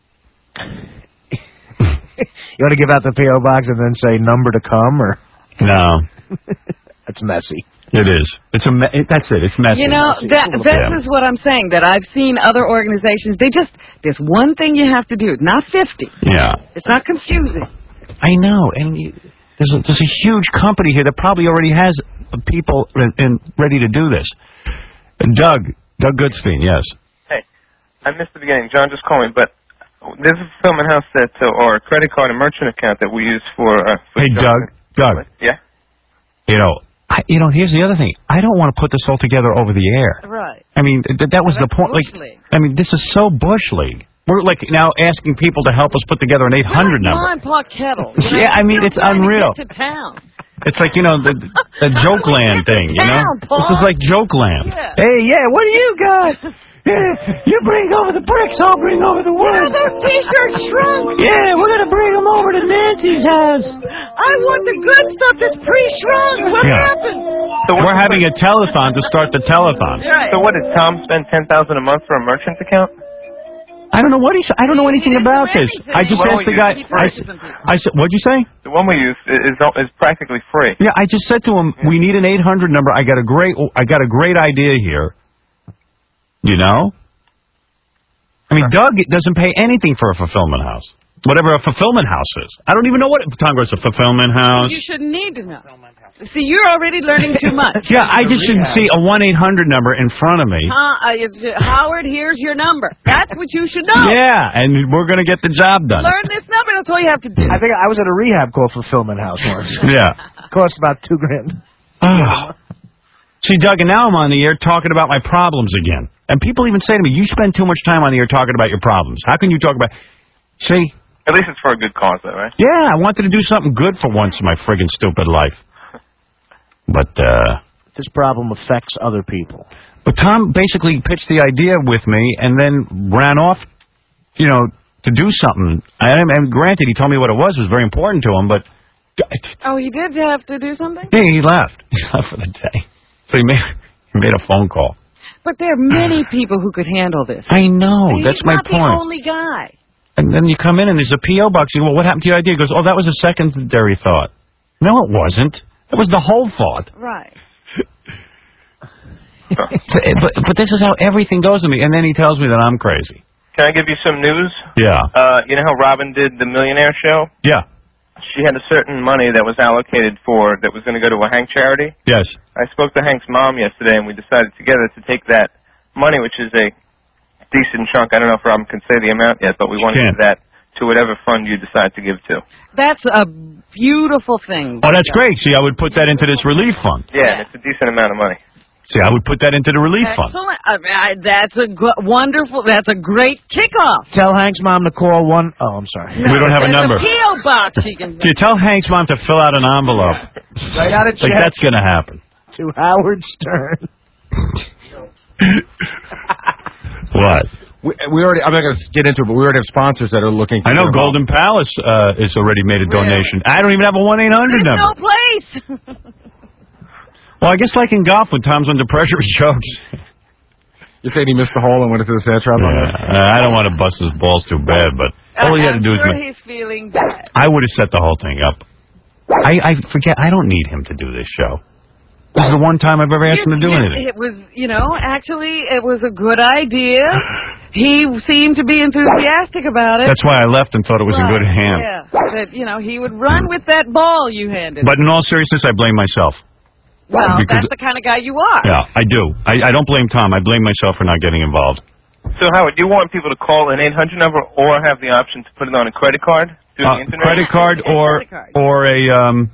You want to give out the P O box and then say number to come, or No. That's messy. It is. It's a. Me- it, that's it. It's messy. You know, that this Yeah. is what I'm saying, that I've seen other organizations, they just, there's one thing you have to do, not fifty. Yeah. It's not confusing. I know, and you, there's a, there's a huge company here that probably already has people in, in, ready to do this. And Doug, Doug Goodstein, yes. Hey, I missed the beginning. John just called me, but there's a fulfillment house that, uh, or a credit card and merchant account that we use for. Uh, for Hey, Doug, Doug. Yeah. You know, I, you know. Here's the other thing. I don't want to put this all together over the air. Right. I mean, th- that was the point. Like, I mean, this is so Bush League. We're like now asking people to help us put together an eight hundred number. Come on, Paul Kettle. You know, Yeah, I mean, it's trying to unreal. Get to town. It's like, you know, the, the Joke Land thing, you know? Town, Paul. This is like Joke Land. Yeah. Hey, yeah, what do you got? Yeah, you bring over the bricks, I'll bring over the wood. You know, those T-shirts shrunk. Yeah, we're going to bring them over to Nancy's house. I want the good stuff that's pre-shrunk. What Yeah. happened? So We're having a telethon to start the telethon. So what did Tom spend ten thousand a month for a merchant account? I don't know what he said. I don't know anything about this. I just asked the guy. I, s- I said, what'd you say? The one we use is is practically free. Yeah, I just said to him, we need an eight hundred number. I got a great, I got a great idea here. You know? I mean, Doug doesn't pay anything for a fulfillment house. Whatever a fulfillment house is. I don't even know what Tom goes, a fulfillment house. You shouldn't need to know. See, you're already learning too much. Yeah, I just should see a one eight hundred number in front of me. Huh, uh, it's- uh, Howard, here's your number. That's what you should know. Yeah, and we're going to get the job done. Learn this number. That's all you have to do. I think I was at a rehab called Fulfillment House once. Yeah. Cost about two grand. Oh. See, Doug, and now I'm on the air talking about my problems again. And people even say to me, you spend too much time on the air talking about your problems. How can you talk about... See? At least it's for a good cause, though, right? Yeah, I wanted to do something good for once in my friggin' stupid life. But, uh... This problem affects other people. But Tom basically pitched the idea with me and then ran off, you know, to do something. I, and granted, he told me what it was. It was very important to him, but... Oh, he did have to do something? Yeah, he left. He left for the day. So he made, he made a phone call. But there are many people who could handle this. I know. He's That's my not point. the only guy. And then you come in and there's a P O box. You go, well, what happened to your idea? He goes, oh, that was a secondary thought. No, it wasn't. That was the whole thought. Right. but, but this is how everything goes to me. And then he tells me that I'm crazy. Can I give you some news? Yeah. Uh, you know how Robin did the Millionaire Show? Yeah. She had a certain money that was allocated for, that was going to go to a Hank charity. Yes. I spoke to Hank's mom yesterday, and we decided together to take that money, which is a decent chunk. I don't know if Robin can say the amount yet, but we want to give that to whatever fund you decide to give to. That's a beautiful thing. Oh, that's great. See, I would put that into this relief fund. Yeah, and it's a decent amount of money. See, I would put that into the relief fund. Excellent. I mean, I, that's a go- wonderful, that's a great kickoff. Tell Hank's mom to call one... Oh, I'm sorry. We don't have a There's number. a P O box she can... You tell Hank's mom to fill out an envelope. Right out of Like, check. that's going to happen. To Howard Stern. What? We, we already. I'm not going to get into it, but we already have sponsors that are looking. I know Golden Palace uh, has already made a donation. I don't even have a one eight hundred There's number. no place. Well, I guess like in golf, when Tom's under pressure, he chokes. You saying he missed the hole and went into the sand trap? Yeah, uh, I don't want to bust his balls too bad, but all he had to I'm do sure is... he's feeling bad. I would have set the whole thing up. I, I forget, I don't need him to do this show. This is the one time I've ever asked him to do It- anything. It was, you know, actually, it was a good idea. He seemed to be enthusiastic about it. That's why I left and thought it was in good hands. Yeah, that, you know, he would run with that ball you handed But him. in all seriousness, I blame myself. Well, because- that's the kind of guy you are. Yeah, I do. I, I don't blame Tom. I blame myself for not getting involved. So, Howard, do you want people to call an eight hundred number or have the option to put it on a credit card through Uh, the internet? credit card or or a um.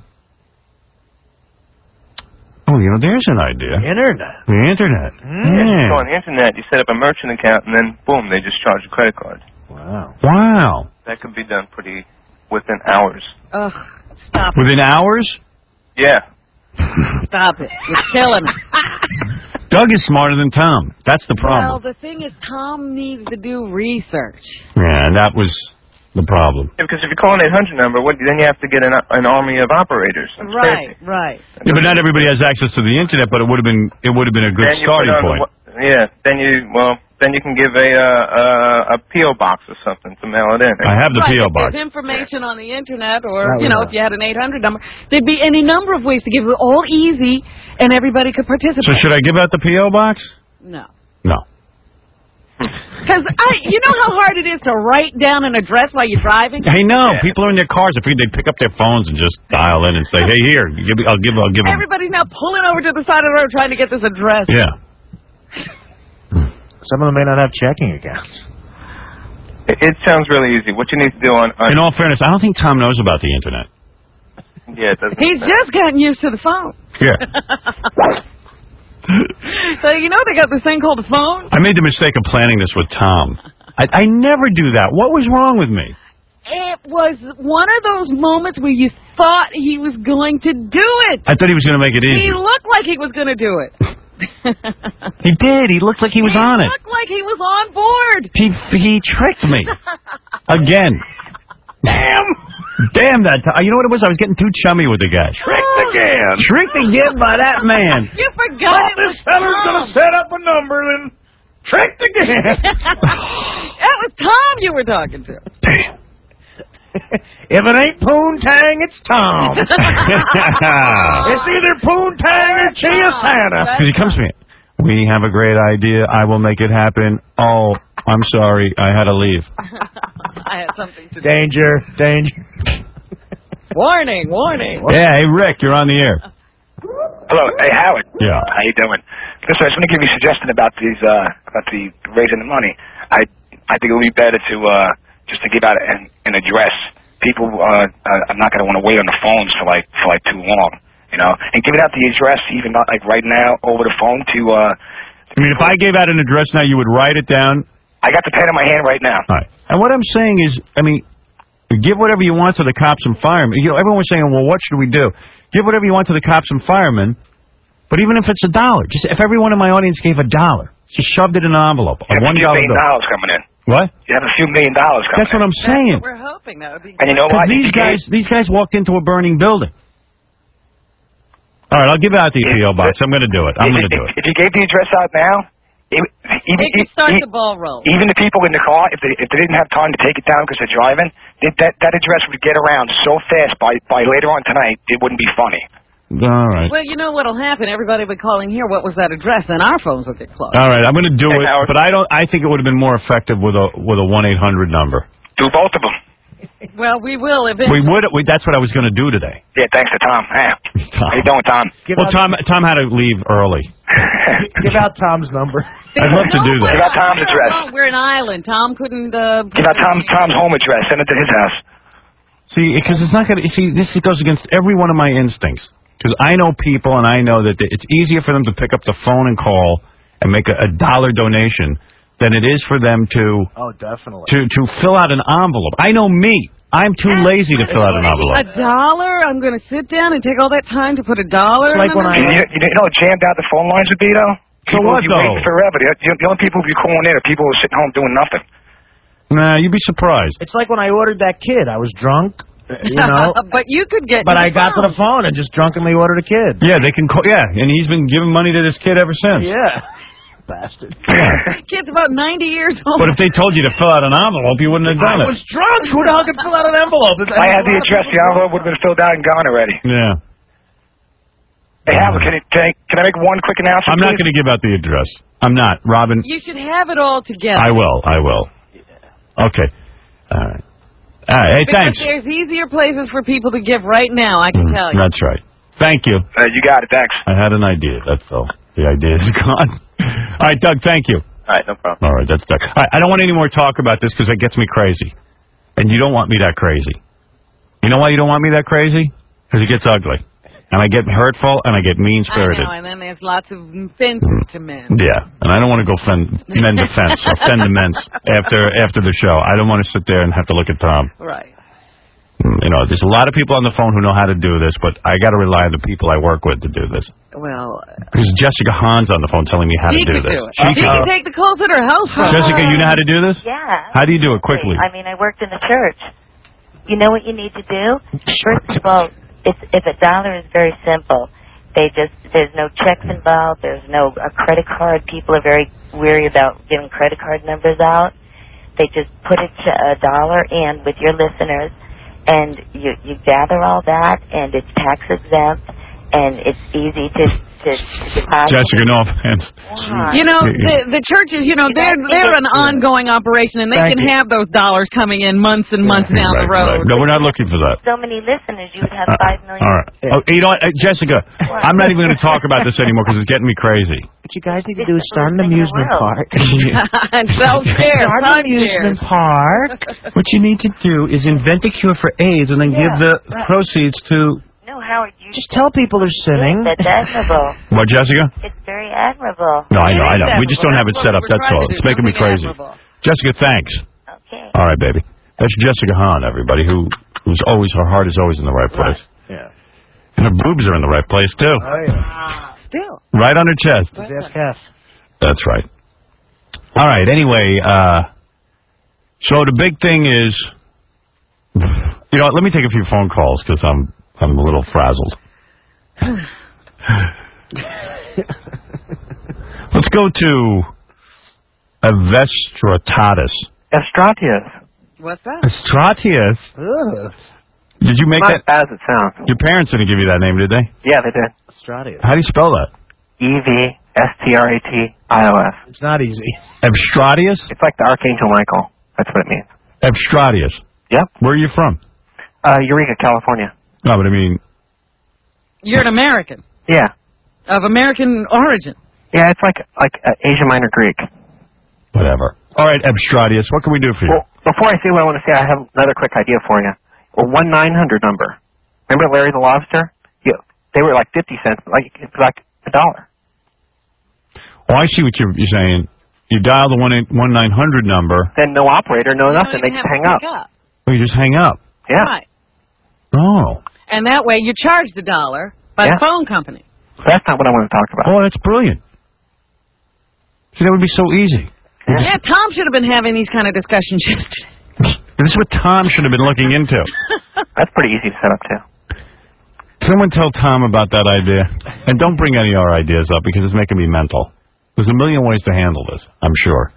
Oh, you know, there's an idea. Internet. The internet. Yeah, you Yeah. go on the internet, you set up a merchant account, and then, boom, they just charge a credit card. Wow. Wow. That could be done pretty within hours. Ugh, stop it. Within hours? Yeah. Stop it. You're killing me. Doug is smarter than Tom. That's the Well, problem. the thing is, Tom needs to do research. Yeah, and that was the problem. Yeah, because if you call an eight hundred number, what, then you have to get an, an army of operators. That's Right, crazy. right. Yeah, but not everybody has access to the internet. But it would have been it would have been a good Then you put starting on the point. wa- yeah, then you, well, then you can give a, uh, a, a P O box or something to mail it in. I have the right, P O if box. there's information on the internet, or, That you was know, a- if you had an eight hundred number, there'd be any number of ways to give it, all easy, and everybody could participate. So should I give out the P O box? No. No. Because, I, you know how hard it is to write down an address while you're driving? I know. People are in their cars. I figured they'd pick up their phones and just dial in and say, "Hey, here, give me, I'll give, I'll give them." Everybody's now pulling over to the side of the road trying to get this address. Yeah. Some of them may not have checking accounts. It, it sounds really easy. What you need to do on, on In all fairness, I don't think Tom knows about the internet. yeah, it doesn't. He's just gotten used to the phone. Yeah. So, you know, they got this thing called the phone? I made the mistake of planning this with Tom. I, I never do that. What was wrong with me? It was one of those moments where you thought he was going to do it. I thought he was going to make it He easy. looked like he was going to do it. He did. He looked like he was he on it. looked like he was on board. He he tricked me again. Damn. Damn that. T- you know what it was? I was getting too chummy with the guy. Tricked again. Tricked again by that man. You forgot it was This fella's Tom. gonna set up a number and tricked again. That was Tom you were talking to. If it ain't Poontang, it's Tom. It's either Poontang or Chia Santa. Because he comes to me. We have a great idea. I will make it happen. Oh, I'm sorry. I had to leave. I had something to do. Danger, danger. Warning, warning. Yeah, hey, Rick, you're on the air. Hello, hey Howard. Yeah. How you doing? Listen, I just want to give you a suggestion about these, uh, about the raising the money. I, I think it would be better to, uh, just to give out an, an address. People, uh, are not going to want to wait on the phones for like, for like too long, you know. And giving out the address, even not like right now over the phone to, uh. I mean, if I gave out an address now, you would write it down. I got the pen in my hand right now. All right. And what I'm saying is, I mean, give whatever you want to the cops and firemen. You know, everyone was saying, well, what should we do? Give whatever you want to the cops and firemen, but even if it's a dollar, just if everyone in my audience gave a dollar, just shoved it in an envelope, a one dollar million bill. dollars coming in. What? You have a few million dollars coming That's what in. I'm saying. We're hoping that would be. And you know what? These guys, these guys walked into a burning building. All right, I'll give out the P O box. I'm going to do it. I'm going to do it. If you gave the address out now, it, even, They could start e- the ball roll. even the people in the car, if they if they didn't have time to take it down because they're driving, it, that that address would get around so fast by by later on tonight, it wouldn't be funny. All right. Well, you know what'll happen? Everybody will be calling here. What was that address? And our phones will get closed. All right, I'm going to do it, but I don't. I think it would have been more effective with a with a one eight hundred number. Do both of them. Well, we will We eventually. would. We, that's what I was going to do today. Yeah, thanks to Tom. Hey, how you doing, Tom? Well, Tom Tom had to leave early. Give out Tom's number. I'd love to do that. Give out Tom's address. No, we're an island. Tom couldn't. Uh, Give out Tom Tom's home address. Send it to his house. See, because it's not going to. See, this goes against every one of my instincts. Because I know people, and I know that it's easier for them to pick up the phone and call and make a, a dollar donation than it is for them to Oh, definitely. to to fill out an envelope. I know me. I'm too lazy to fill out an A envelope. dollar? I'm going to sit down and take all that time to put a dollar in an envelope? You, you know how jammed out the phone lines would be, though? So People what, would be though? waiting forever. The, the, the only people who would be calling in are people who are sitting home doing nothing. Nah, you'd be surprised. It's like when I ordered that kid. I was drunk, you know. But you could get. But to I the got to phone. the phone and just drunkenly ordered a kid. Yeah, they can call. Yeah, and he's been giving money to this kid ever since. Yeah. Bastard. That kid's about ninety years old. But if they told you to fill out an envelope, you wouldn't have done I it. was drunk. Who the hell could fill out an envelope? If I had the address, the envelope would have been filled out and gone already. Yeah. Hey, Howard, can, you, can, I, can I make one quick announcement, I'm not please? going to give out the address. I'm not. Robin, You should have it all together. I will. I will. Okay. All right. All right. Hey, Because thanks. there's easier places for people to give right now, I can tell you. That's right. Thank you. Uh, you got it. Thanks. I had an idea. That's all. The idea is gone. All right, Doug, thank you. All right, no problem. All right, that's Doug. All right, I don't want any more talk about this because it gets me crazy. And you don't want me that crazy. You know why you don't want me that crazy? Because it gets ugly. And I get hurtful and I get I mean-spirited. know, and then there's lots of fences to mend. Yeah, and I don't want to go fend, mend the fence or fend the fence after after the show. I don't want to sit there and have to look at Tom. Right. You know, there's a lot of people on the phone who know how to do this, but I got to rely on the people I work with to do this. Well, Because Jessica Hahn's on the phone telling me how she to do could this. do it. She She could can do it. take the calls at her house. Jessica, you know how to do this? Yeah. How do you do it quickly? I mean, I worked in the church. You know what you need to do? First of all, if, if a dollar is very simple, they just there's no checks involved. There's no a credit card. People are very weary about giving credit card numbers out. They just put a, ch- a dollar in with your listeners, and you you gather all that, and it's tax exempt, and it's easy to to, to deposit. Jessica, no offense. You know, the the churches, you know, they're they're an ongoing operation, and they Thank can you. have those dollars coming in months and months down the Right, road. right. No, we're not looking for that. So many listeners, you would have Uh, five million. All right. Oh, you know what, uh, Jessica, I'm not even going to talk about this anymore because it's getting me crazy. What you guys need to do is start an amusement park. Self-care, Start an amusement park. What you need to do is invent a cure for AIDS and then give the proceeds to... No, Howard, you Just tell people they're sinning. That's admirable. What, Jessica? It's very admirable. No, I know, I know. We just don't have it set up, that's all. It's making me crazy. Jessica, thanks. Okay. All right, baby. That's Jessica Hahn, everybody, who who's always, her heart is always in the right place. Yeah. And her boobs are in the right place, too. Oh, yeah. Still. Right on her chest. That's right. All right, anyway, uh, so the big thing is, you know what, let me take a few phone calls because I'm, I'm a little frazzled. Let's go to Evestratatus. Estratius. What's that? Estratius. Ugh. Did you make Not that? as bad as it sounds. Your parents didn't give you that name, did they? Yeah, they did. Estratius. How do you spell that? E V S T R A T I O S. It's not easy. Estratius? It's like the Archangel Michael. That's what it means. Estratius. Yep. Where are you from? Uh, Eureka, California. No, but I mean... You're an American. Yeah. Of American origin. Yeah, it's like like uh, Asia Minor Greek. Whatever. All right, Estratius, what can we do for you? Well, before I say what I want to say, I have another quick idea for you. A one nine hundred number. Remember Larry the Lobster? Yeah, they were like fifty cents, like it's like a dollar. Oh, I see what you're, you're saying. You dial the one one nine hundred number. Then no operator, no You nothing. don't They even just have hang to up. pick up. Oh, you just hang up. Yeah. Right. Oh. And that way you charge the dollar by Yeah. the phone company. That's not what I want to talk about. Oh, that's brilliant. See, that would be so easy. Yeah, Tom should have been having these kind of discussions yesterday. This is what Tom should have been looking into. That's pretty easy to set up, too. Someone tell Tom about that idea. And don't bring any of our ideas up because it's making me mental. There's a million ways to handle this, I'm sure.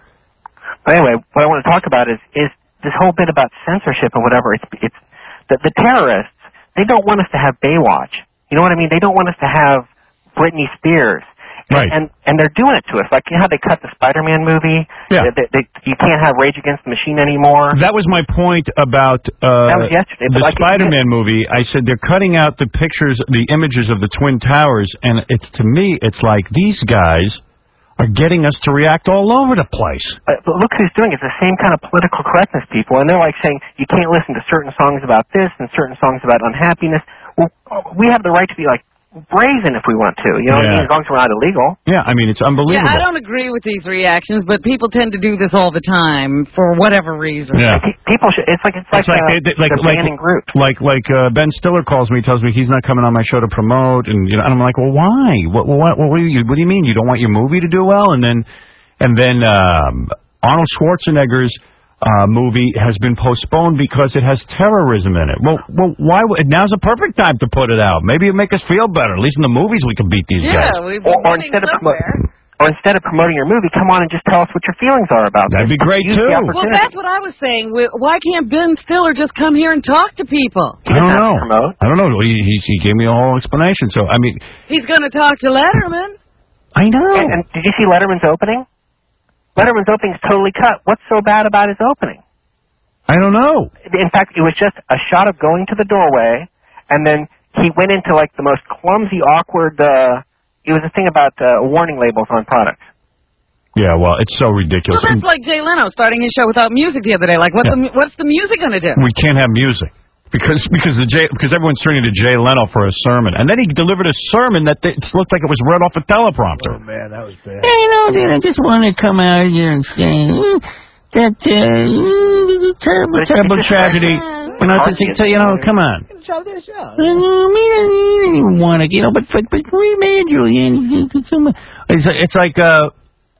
But anyway, what I want to talk about is is this whole bit about censorship and whatever. It's it's the, the terrorists. They don't want us to have Baywatch. You know what I mean? They don't want us to have Britney Spears. Right. And and they're doing it to us. Like, you know how they cut the Spider-Man movie? Yeah. They, they, you can't have Rage Against the Machine anymore. That was my point about uh, That was yesterday, the but like- Spider-Man movie. I said they're cutting out the pictures, the images of the Twin Towers, and it's to me, it's like these guys are getting us to react all over the place. But, but look who's doing it. It's the same kind of political correctness people. And they're like saying, you can't listen to certain songs about this and certain songs about unhappiness. Well, we have the right to be like brazen if we want to. You know what I Yeah. mean? As long as we're not illegal. Yeah, I mean, it's unbelievable. Yeah, I don't agree with these reactions, but people tend to do this all the time for whatever reason. Yeah. Pe- People should. It's like it's like, It's like, uh, they, they, like, they're like, banning groups. like, like uh, Ben Stiller calls me, tells me he's not coming on my show to promote, and you know, and I'm like, well, why? What, what, what, what do you, what do you mean? You don't want your movie to do well? And then, and then um, Arnold Schwarzenegger's uh, movie has been postponed because it has terrorism in it. Well, well, why? would- Now's the perfect time to put it out. Maybe it'll make us feel better. At least in the movies, we can beat these guys. or, or instead of promo- or instead of promoting your movie, come on and just tell us what your feelings are about That'd this. be great, Use too. the Well, opportunity. that's what I was saying. Wh- Why can't Ben Stiller just come here and talk to people? I don't know. I don't know. He, he he gave me a whole explanation. So I mean, He's going to talk to Letterman. I know. And, and did you see Letterman's opening? Letterman's opening is totally cut. What's so bad about his opening? I don't know. In fact, it was just a shot of going to the doorway, and then he went into like the most clumsy, awkward. Uh, it was a thing about uh, warning labels on products. Yeah, well, it's so ridiculous. Well, that's like Jay Leno starting his show without music the other day. Like, what's, Yeah. the, mu- what's the music going to do? We can't have music because because the Jay, because everyone's turning to Jay Leno for a sermon, and then he delivered a sermon that it looked like it was read off a teleprompter. Oh, man, that was bad. You know, dude, I just want to come out here and say mm, that uh, mm, this is a terrible, Terrible tragedy. You know, to, to, you know, come on. I mean, I didn't even want to, you know, but but, but we made Julian. It's it's like uh,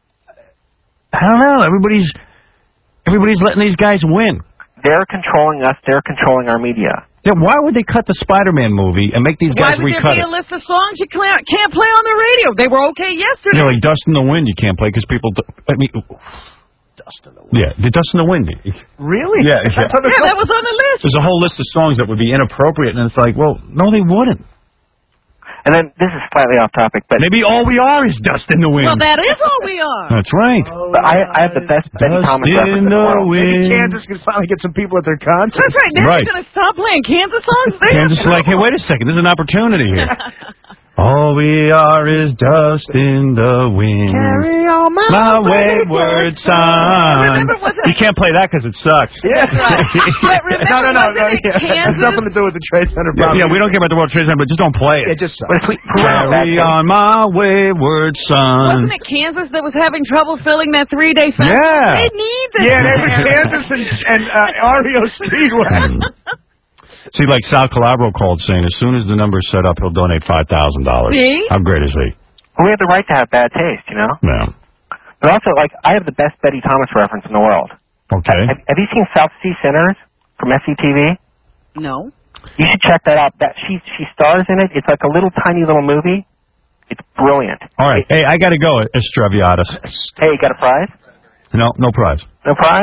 I don't know. Everybody's everybody's letting these guys win. They're controlling us. They're controlling our media. Yeah, why would they cut the Spider-Man movie and make these Why guys would there recut be it? a list of songs you can't, can't play on the radio? They were okay yesterday. You know, like Dust in the Wind, you can't play because people. Do, I mean, Dust in the Wind. Yeah, the Dust in the Wind. Really? Yeah, yeah. Yeah, that was on the list. There's a whole list of songs that would be inappropriate, and it's like, well, no, they wouldn't. And then this is slightly off topic, but maybe all we are is Dust in the Wind. Well, that is all we are. That's right. But I, I have the best Betty Thomas reference in the world. Maybe Kansas can finally get some people at their concert. That's right. They're Right. going to stop playing Kansas songs. They Kansas is like, hey, wait a second, there's an opportunity here. All we are is dust in the wind. Carry on my, My wayward son. You can't play that because it sucks. Yeah. But remember, no, no, no, no. wasn't it Yeah. It has Kansas? nothing to do with the Trade Center Yeah, problem. yeah, we don't care about the World Trade Center, but just don't play it. It just sucks. But if we Carry on my wayward son. Wasn't it Kansas that was having trouble filling that three-day festival? Yeah. They need this. Yeah, they were Kansas and, and uh, R E O Speedway. See, like Sal Calabro called saying, as soon as the number's set up, he'll donate five thousand dollars. See? How great is he? we have the right to have bad taste, you know. Yeah. But also, like, I have the best Betty Thomas reference in the world. Okay. Have, have you seen South Sea Sinners from S C T V? No. You should check that out. That she she stars in it. It's like a little tiny little movie. It's brilliant. All right. Hey, I got to go, Estreviatus. Hey, you got a prize? No, no prize. No prize?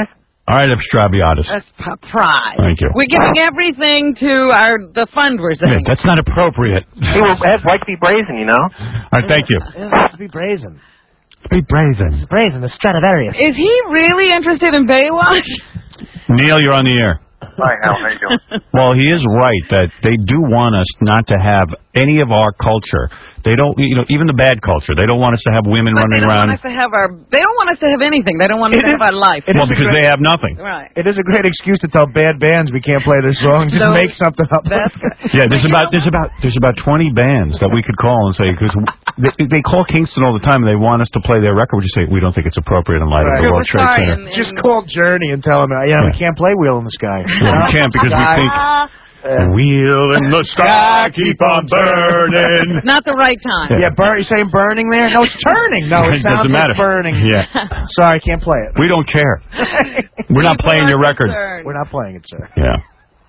All right, Extraviatus. That's p- pride. Thank you. We're giving everything to our the fund we're Yeah, saying. that's not appropriate. Hey, well, Ed, why to be brazen, you know? All right, thank you. It has to be brazen. Be brazen. Brazen, the Stradivarius. Is he really interested in Baywatch? Neil, you're on the air. Hi, Hal. How you doing? Well, he is right that they do want us not to have any of our culture. They don't, you know, even the bad culture. They don't want us to have women But they running don't around. want us to have our. They don't want us to have anything. They don't want us to have our life. Well, because they have nothing. Right. It is a great excuse to tell bad bands we can't play this song. Just So- make something up. That's good. Yeah, there's about there's about there's about twenty bands that we could call and say because they, they call Kingston all the time and they want us to play their record. We just say we don't think it's appropriate in light of the Right. World Trade Center. Just call Journey and tell him, uh, yeah, we can't play Wheel in the Sky. Well, we can't because we think wheel in the sky keep on burning. Not the right time. Yeah, burn. You saying burning there? No, it's turning. No, it, It sounds doesn't like matter. burning. Yeah. Sorry, I can't play it. We don't care. We're not playing your record. We're not playing it, sir. Yeah.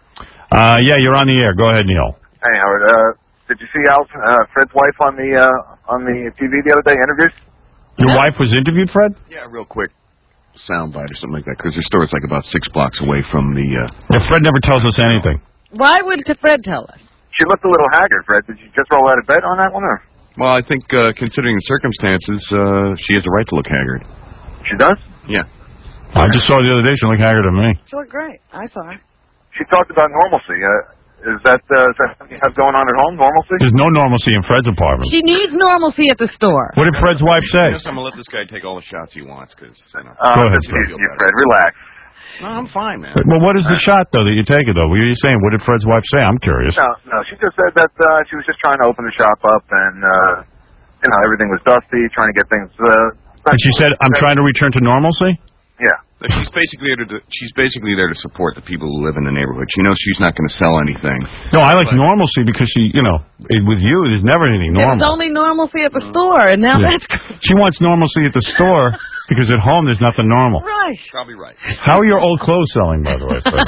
Uh, yeah, you're on the air. Go ahead, Neil. Hey, Howard. Uh, did you see Al, uh, Fred's wife on the uh, on the T V the other day? Interviews? Your wife was interviewed, Fred? Yeah, real quick soundbite or something like that, because her store is like about six blocks away from the... Uh, Yeah, Fred never tells us anything. Why would Fred tell us? She looked a little haggard, Fred. Did you just roll out of bed on that one, or? well, I think, uh, considering the circumstances, uh, she has a right to look haggard. She does? Yeah. I just saw her the other day. She looked haggard to me. She looked great. I saw her. She talked about normalcy. Uh, is that uh, is that something you have going on at home? Normalcy? There's no normalcy in Fred's apartment. She needs normalcy at the store. What did Fred's wife say? Yes, I'm going to let this guy take all the shots he wants, because... You know, Uh, Go ahead, just Fred. you, you, Fred. Relax. No, I'm fine, man. Well, what is the shot, though, that you take it, though? What are you saying? What did Fred's wife say? I'm curious. No, no. She just said that uh, she was just trying to open the shop up, and uh, you know everything was dusty, trying to get things. Uh, And she said, I'm trying to return to normalcy? Yeah. But she's basically there to she's basically there to support the people who live in the neighborhood. She knows she's not going to sell anything. No, I like normalcy because she, you know, it, with you, there's never anything There's normal. only normalcy at the store, and now Yeah. that's good. She wants normalcy at the store because at home there's nothing normal. Right. Probably right. How are your old clothes selling, by the way, Fred?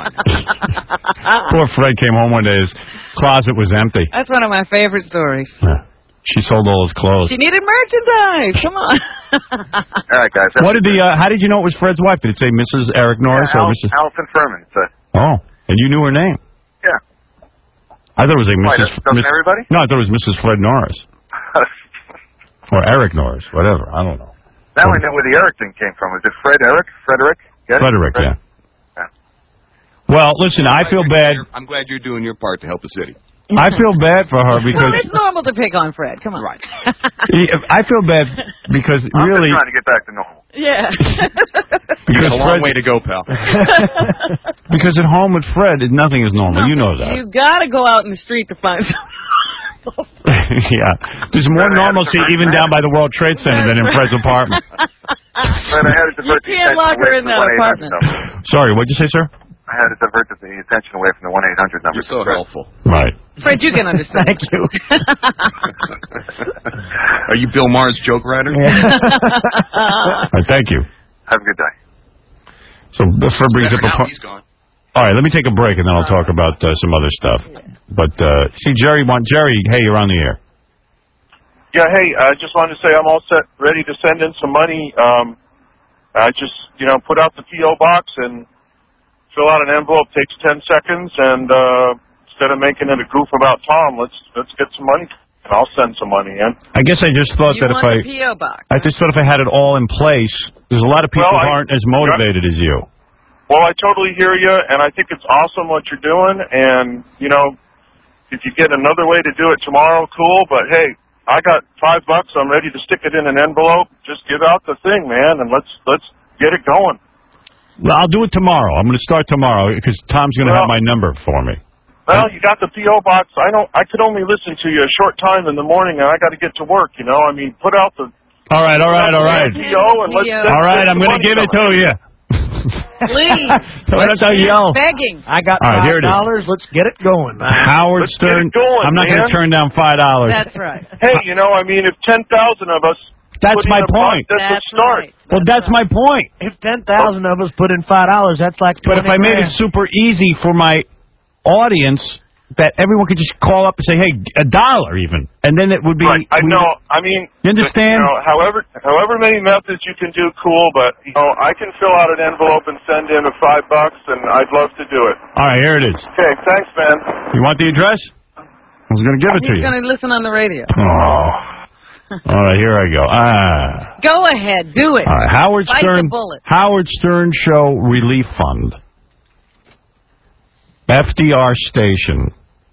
Poor Fred came home one day, his closet was empty. That's one of my favorite stories. Yeah. She sold all his clothes. She needed merchandise. Come on. All right, guys. What did the, uh, how did you know it was Fred's wife? Did it say Missus Eric Norris Yeah, or Al- Missus Allison Furman. So, Oh, and you knew her name? yeah. I thought it was a Why, Missus doesn't Miss- everybody? No, I thought it was Missus Fred Norris. Or Eric Norris, whatever. I don't know. Now I know where the Eric thing came from. Is it Fred Eric? Frederick? Get it? Frederick, Fred- yeah. Well, listen, I feel bad. I'm glad you're doing your part to help the city. I feel bad for her because Well, it's normal to pick on Fred. Come on. Right. I feel bad because I'm really just trying to get back to normal. Yeah. because You got a long Fred- way to go, pal. because at home with Fred, nothing is normal. You know that. You got to go out in the street to find some. Yeah, there's more normalcy even down by the World Trade Center than in Fred's apartment. But I had to divert the can't attention lock her away in from the that one eight hundred apartment. number. Sorry, what'd you say, sir? I had to divert the attention away from the one eight hundred number. You're so helpful. Right. Fred, you can understand. Thank you. Are you Bill Maher's joke writer? All right, thank you. Have a good day. So Fred brings up a. Now po- he's gone. All right, let me take a break and then I'll talk about uh, some other stuff. But uh, see, Jerry, want Jerry? Hey, you're on the air. Yeah, hey, I just wanted to say I'm all set, ready to send in some money. Um, I just, you know, put out the P O box and fill out an envelope. Takes ten seconds, and uh, instead of making it a goof about Tom, let's let's get some money. I'll send some money in. I guess I just thought You that if want I, the P O box. I just thought if I had it all in place, there's a lot of people Well, who I- aren't as motivated as you. Well, I totally hear you, and I think it's awesome what you're doing. And you know, if you get another way to do it tomorrow, cool. But hey, I got five bucks. I'm ready to stick it in an envelope. Just give out the thing, man, and let's let's get it going. Well, I'll do it tomorrow. I'm going to start tomorrow because Tom's going to have my number for me. Well, you got the P O box. I don't. I could only listen to you a short time in the morning, and I got to get to work. You know, I mean, put out the All right, all right, all right. P O and let's. All right, I'm going to give it to you. Please. Why don't I yell? Begging. I got All right, here five it is. dollars. Let's get it going. Howard Let's get Stern. it going, I'm not going to man. turn down five dollars. That's right. Hey, you know, I mean, if ten thousand of us. That's put in my a point. buck, That's, a start. Well, that's my point. If ten thousand of us put in five dollars, that's like. But if I made it super easy for my audience, that everyone could just call up and say, hey, a dollar even, and then it would be. Right. I we- know. I mean, You understand? You know, however, however many methods you can do, cool. But you know, I can fill out an envelope and send in a five bucks, and I'd love to do it. All right, here it is. Okay. Thanks, man. You want the address? I was going to give it to He's you. going to listen on the radio. Oh. All right, here I go. Ah. Go ahead, do it. All right, Howard Bite Stern. the bullet. Howard Stern Show Relief Fund. F D R Station.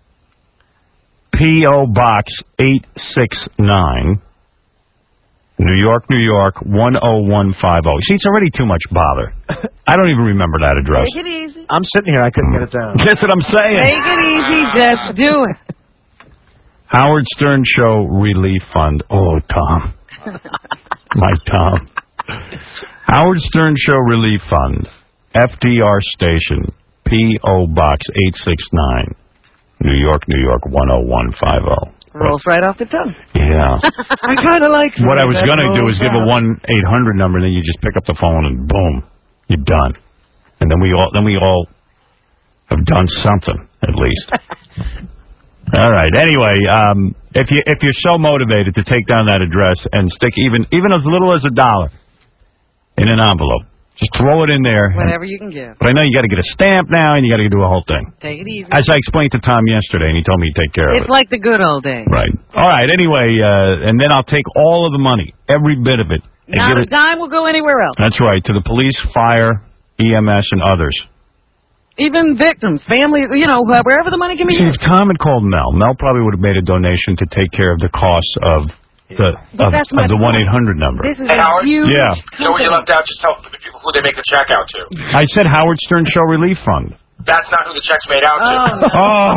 P O Box eight six nine. New York, New York one oh one five oh. See, it's already too much bother. I don't even remember that address. Take it easy. I'm sitting here. I couldn't get it down. That's what I'm saying. Take it easy. Just do it. Howard Stern Show Relief Fund. Oh, Tom. My Tom. Howard Stern Show Relief Fund. F D R Station. P O Box eight six nine. New York, New York one oh one five oh. Rolls right off the tongue. Yeah. I kind of like What I was going to do is give a one. one eight hundred number, and then you just pick up the phone and boom, you're done. And then we all then we all have done something at least. All right. Anyway, um, if you if you're so motivated to take down that address and stick even even as little as a dollar in an envelope, just throw it in there. Whatever you can give. But I know you got to get a stamp now, and you got to do a whole thing. Take it easy. As I explained to Tom yesterday, and he told me to take care of It's it. like the good old days. Right. All right. Anyway, uh, and then I'll take all of the money, every bit of it, and Not give a it. dime will go anywhere else. That's right, to the police, fire, E M S, and others. Even victims, family, you know, wherever the money can be See, used. if Tom had called Mel, Mel probably would have made a donation to take care of the costs of the But of, that's my of the one point. eight hundred number. This is Hey, a Howard? huge Yeah. You know what you left out? Just tell the people who they make the check out to. I said Howard Stern Show Relief Fund. That's not who the check's made out to. Oh.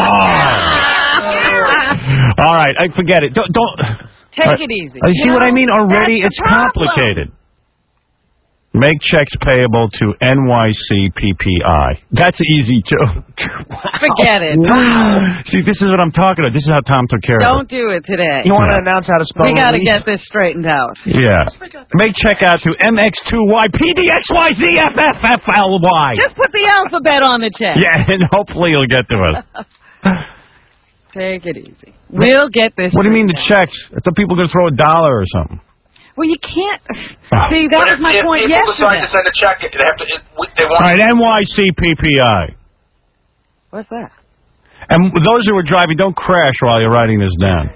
All right, I forget it. Don't. don't Take it easy. Uh, see You what I know, mean? Already, that's it's the problem. complicated. Make checks payable to N Y C P P I. That's easy, too. Forget it. Wow. See, this is what I'm talking about. This is how Tom took care of Don't do it today. You want to announce how to spell We got to relief? get this straightened out. it. Yeah. Make check out to M X two Y P D X Y Z F F F L Y. Just put the alphabet on the check. Yeah, and hopefully you'll get to us. Take it easy. We'll get this. What do you mean the checks? I thought people were going to throw a dollar or something. Well, you can't. Oh. See, that But was if, my if point people decide yesterday. to send a check, they have to. It, they All want. right, N Y C P P I. What's that? And those who are driving, don't crash while you're writing this down.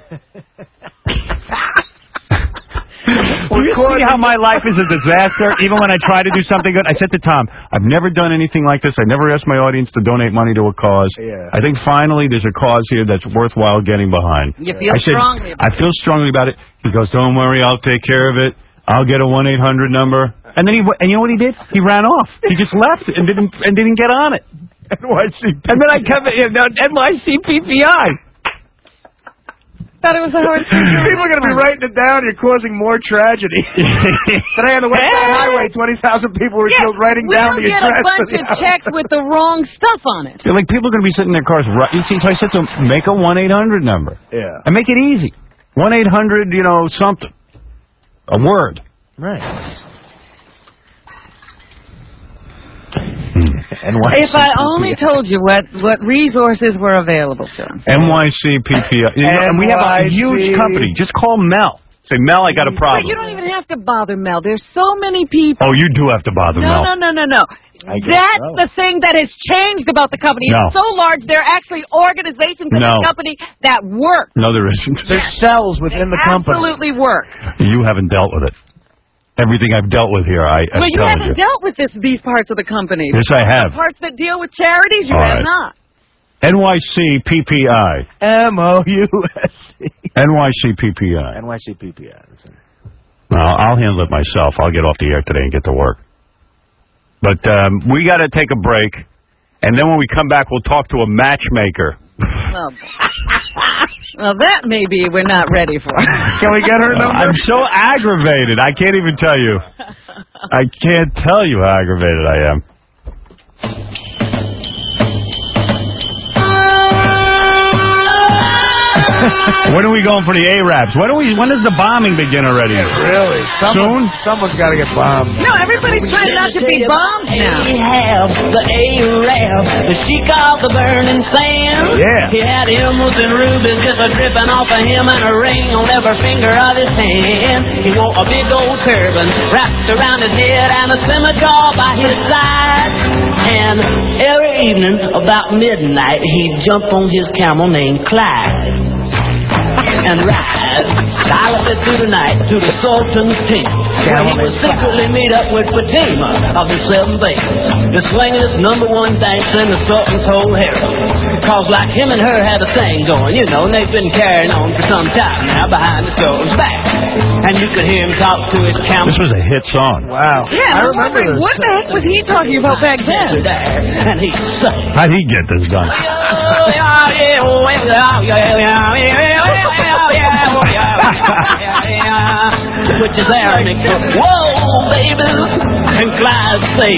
Do you see how my life is a disaster? Even when I try to do something good, I said to Tom, "I've never done anything like this. I never asked my audience to donate money to a cause. Yeah. I think finally there's a cause here that's worthwhile getting behind." You feel I said, strongly about I feel strongly about it. He goes, "Don't worry, I'll take care of it. I'll get a one eight hundred number." And then he w- and you know what he did? He ran off. He just left and didn't and didn't get on it. N Y C P P I. And then I come in, N Y C P P I. Thought it was a hard People are going to be writing it down. You're causing more tragedy. Today on the West Side Highway, twenty thousand people were killed writing we'll down the get a address. bunch for the of checks with the wrong stuff on it. They're like, people are going to be sitting in their cars. Right, you see, so I said to them, make a one eight hundred number. Yeah. And make it easy. one eight hundred, you know, something. A word. Right. If I only told you what, what resources were available to them. N Y C P P I. You know, and we have a huge company. Just call Mel. Say, Mel, I got a But problem. you don't even have to bother Mel. There's so many people. Oh, you do have to bother No, Mel. no, no, no, no. I guess That's so. the thing that has changed about the company. No. It's so large, there are actually organizations in No. the company that work. No, there isn't. There's cells within the company. Absolutely work. You haven't dealt with it. Everything I've dealt with here, I, I'm Well, you telling haven't you. dealt with this, these parts of the company. Yes, I have. The parts that deal with charities, you All have right. not. N Y C P P I. M O U S C. N Y C P P I. N Y C P P I. No, I'll handle it myself. I'll get off the air today and get to work. But um, we got to take a break, and then when we come back, we'll talk to a matchmaker. Well, well, that maybe we're not ready for. Can we get her number? I'm so aggravated. I can't even tell you. I can't tell you how aggravated I am. When are we going for the Arabs? When do we? When does the bombing begin already? Really? Soon? Someone's got to get bombed. No, everybody's trying not to be bombed now. Ahab, the Arab, the sheik of the burning sand. Yeah. He had emeralds and rubies just a dripping off of him and a ring on every finger of his hand. He wore a big old turban wrapped around his head and a scimitar by his side. And every evening about midnight he'd jump on his camel named Clyde and ride silently through the night to the Sultan's tent, where he would secretly meet up with Fatima of the Seven Veils, the swingin'est number one dancer in the Sultan's whole harem. Cause like him and her had a thing going, you know, and they've been carrying on for some time now behind the Sultan's back. And you could hear him talk to his camel. This was a hit song. Wow. Yeah, I remember this. What the heck was he talking about back then? And he sang. How'd he get this done? Which is Arabic for whoa, baby. And Clyde say,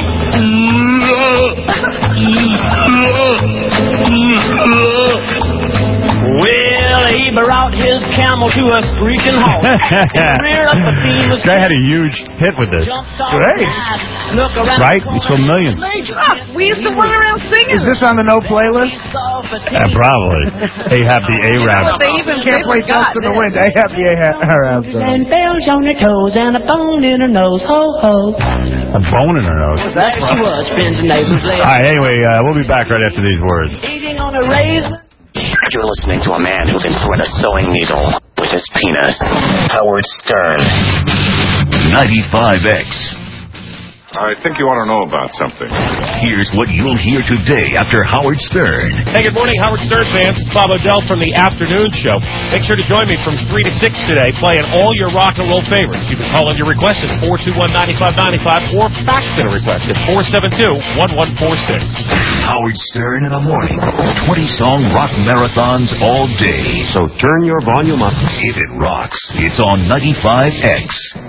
well, he brought his camel to a screeching halt. Guy had a huge hit with this. Great. Right? He sold millions. Look, we used to run around singing. Is this on the no playlist? Uh, probably. Ahab the Arab. Well, they even Can't play Ghost in the Wind. Ahab the Arab. And bells on her toes and a bone in her nose. Ho, ho. A bone in her nose. There she was, friends and neighbors. All right, anyway, uh, we'll be back right after these words. Eating on a raisin. You're listening to a man who can thread a sewing needle with his penis. Howard Stern. ninety-five X. I think you ought to know about something. Here's what you'll hear today after Howard Stern. Hey, good morning, Howard Stern fans. Bob O'Dell from the Afternoon Show. Make sure to join me from three to six today, playing all your rock and roll favorites. You can call in your request at four two one, nine five nine five or fax in a request at four seven two, one one four six. Howard Stern in the morning. twenty-song rock marathons all day. So turn your volume up. If it rocks, it's on ninety-five X.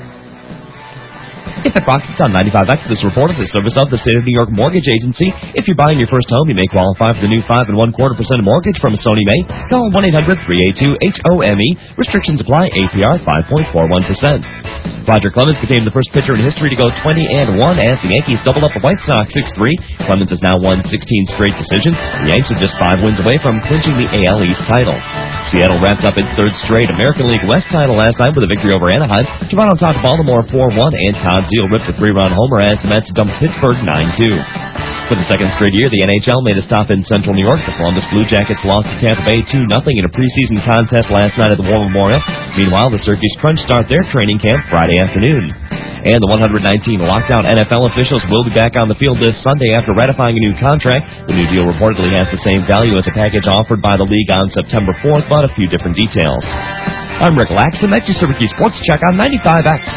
If it rocks, it's on ninety-five X. This report is the service of the State of New York Mortgage Agency. If you're buying your first home, you may qualify for the new five and one quarter percent mortgage from Sony May. Call one eight hundred, three eight two, H O M E. Restrictions apply. A P R five point four one percent. Roger Clemens became the first pitcher in history to go twenty and one as the Yankees doubled up the White Sox six three. Clemens has now won sixteen straight decisions. The Yanks are just five wins away from clinching the A L East title. Seattle wrapped up its third straight American League West title last night with a victory over Anaheim. Toronto topped Baltimore four one, and Todd Zeile ripped a three-run homer as the Mets dumped Pittsburgh nine two. For the second straight year, the N H L made a stop in Central New York. The Columbus Blue Jackets lost to Tampa Bay two nothing in a preseason contest last night at the War Memorial. Meanwhile, the Syracuse Crunch start their training camp Friday afternoon. And the one hundred nineteen lockdown N F L officials will be back on the field this Sunday after ratifying a new contract. The new deal reportedly has the same value as a package offered by the league on September fourth, but a few different details. I'm Rick Laxton. That's your Syracuse Sports Check on ninety-five X.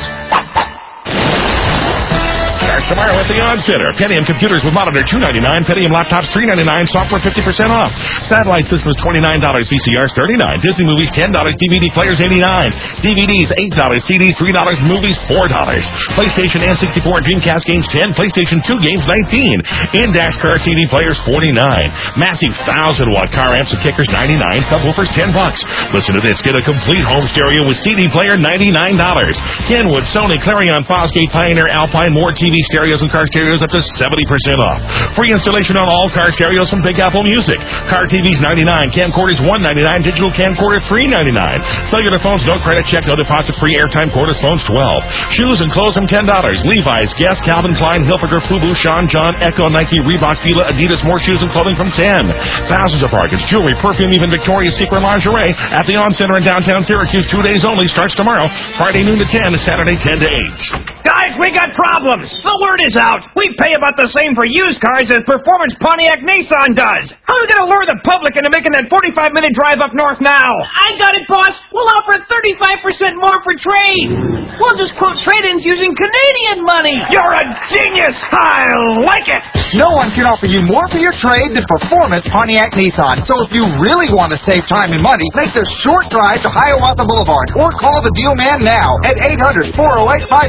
Tomorrow at the On Center. Pentium computers with monitor two ninety-nine, Pentium laptops three ninety-nine, software fifty percent off. Satellite systems twenty-nine dollars, V C Rs thirty-nine dollars, Disney movies ten dollars, D V D players eighty-nine dollars, D V Ds eight dollars, C Ds three dollars, movies four dollars. PlayStation N sixty-four and Dreamcast games ten dollars, PlayStation two games nineteen dollars. In-dash car C D players forty-nine dollars. Massive one thousand watt car amps and kickers ninety-nine dollars, subwoofers ten bucks. Listen to this, get a complete home stereo with C D player ninety-nine dollars. Kenwood, Sony, Clarion, Fosgate, Pioneer, Alpine, more T V stereos and car stereos up to seventy percent off. Free installation on all car stereos from Big Apple Music. Car T Vs ninety-nine dollars, camcorders one ninety-nine dollars, digital camcorder three ninety-nine dollars. Cellular phones, no credit check, no deposit, free airtime, cordless phones twelve dollars. Shoes and clothes from ten dollars. Levi's, Guess, Calvin Klein, Hilfiger, Fubu, Sean, John, Echo, Nike, Reebok, Fila, Adidas, more shoes and clothing from ten dollars. Thousands of bargains, jewelry, perfume, even Victoria's Secret lingerie at the On Center in downtown Syracuse. Two days only, starts tomorrow, Friday noon to ten, Saturday ten to eight. Guys, we got problems. The word is out. We pay about the same for used cars as Performance Pontiac Nissan does. How are we going to lure the public into making that forty-five minute drive up north now? I got it, boss. We'll offer thirty-five percent more for trade. We'll just quote trade-ins using Canadian money. You're a genius. I like it. No one can offer you more for your trade than Performance Pontiac Nissan. So if you really want to save time and money, make the short drive to Hiawatha Boulevard or call the deal man now at eight hundred, four oh eight, five five five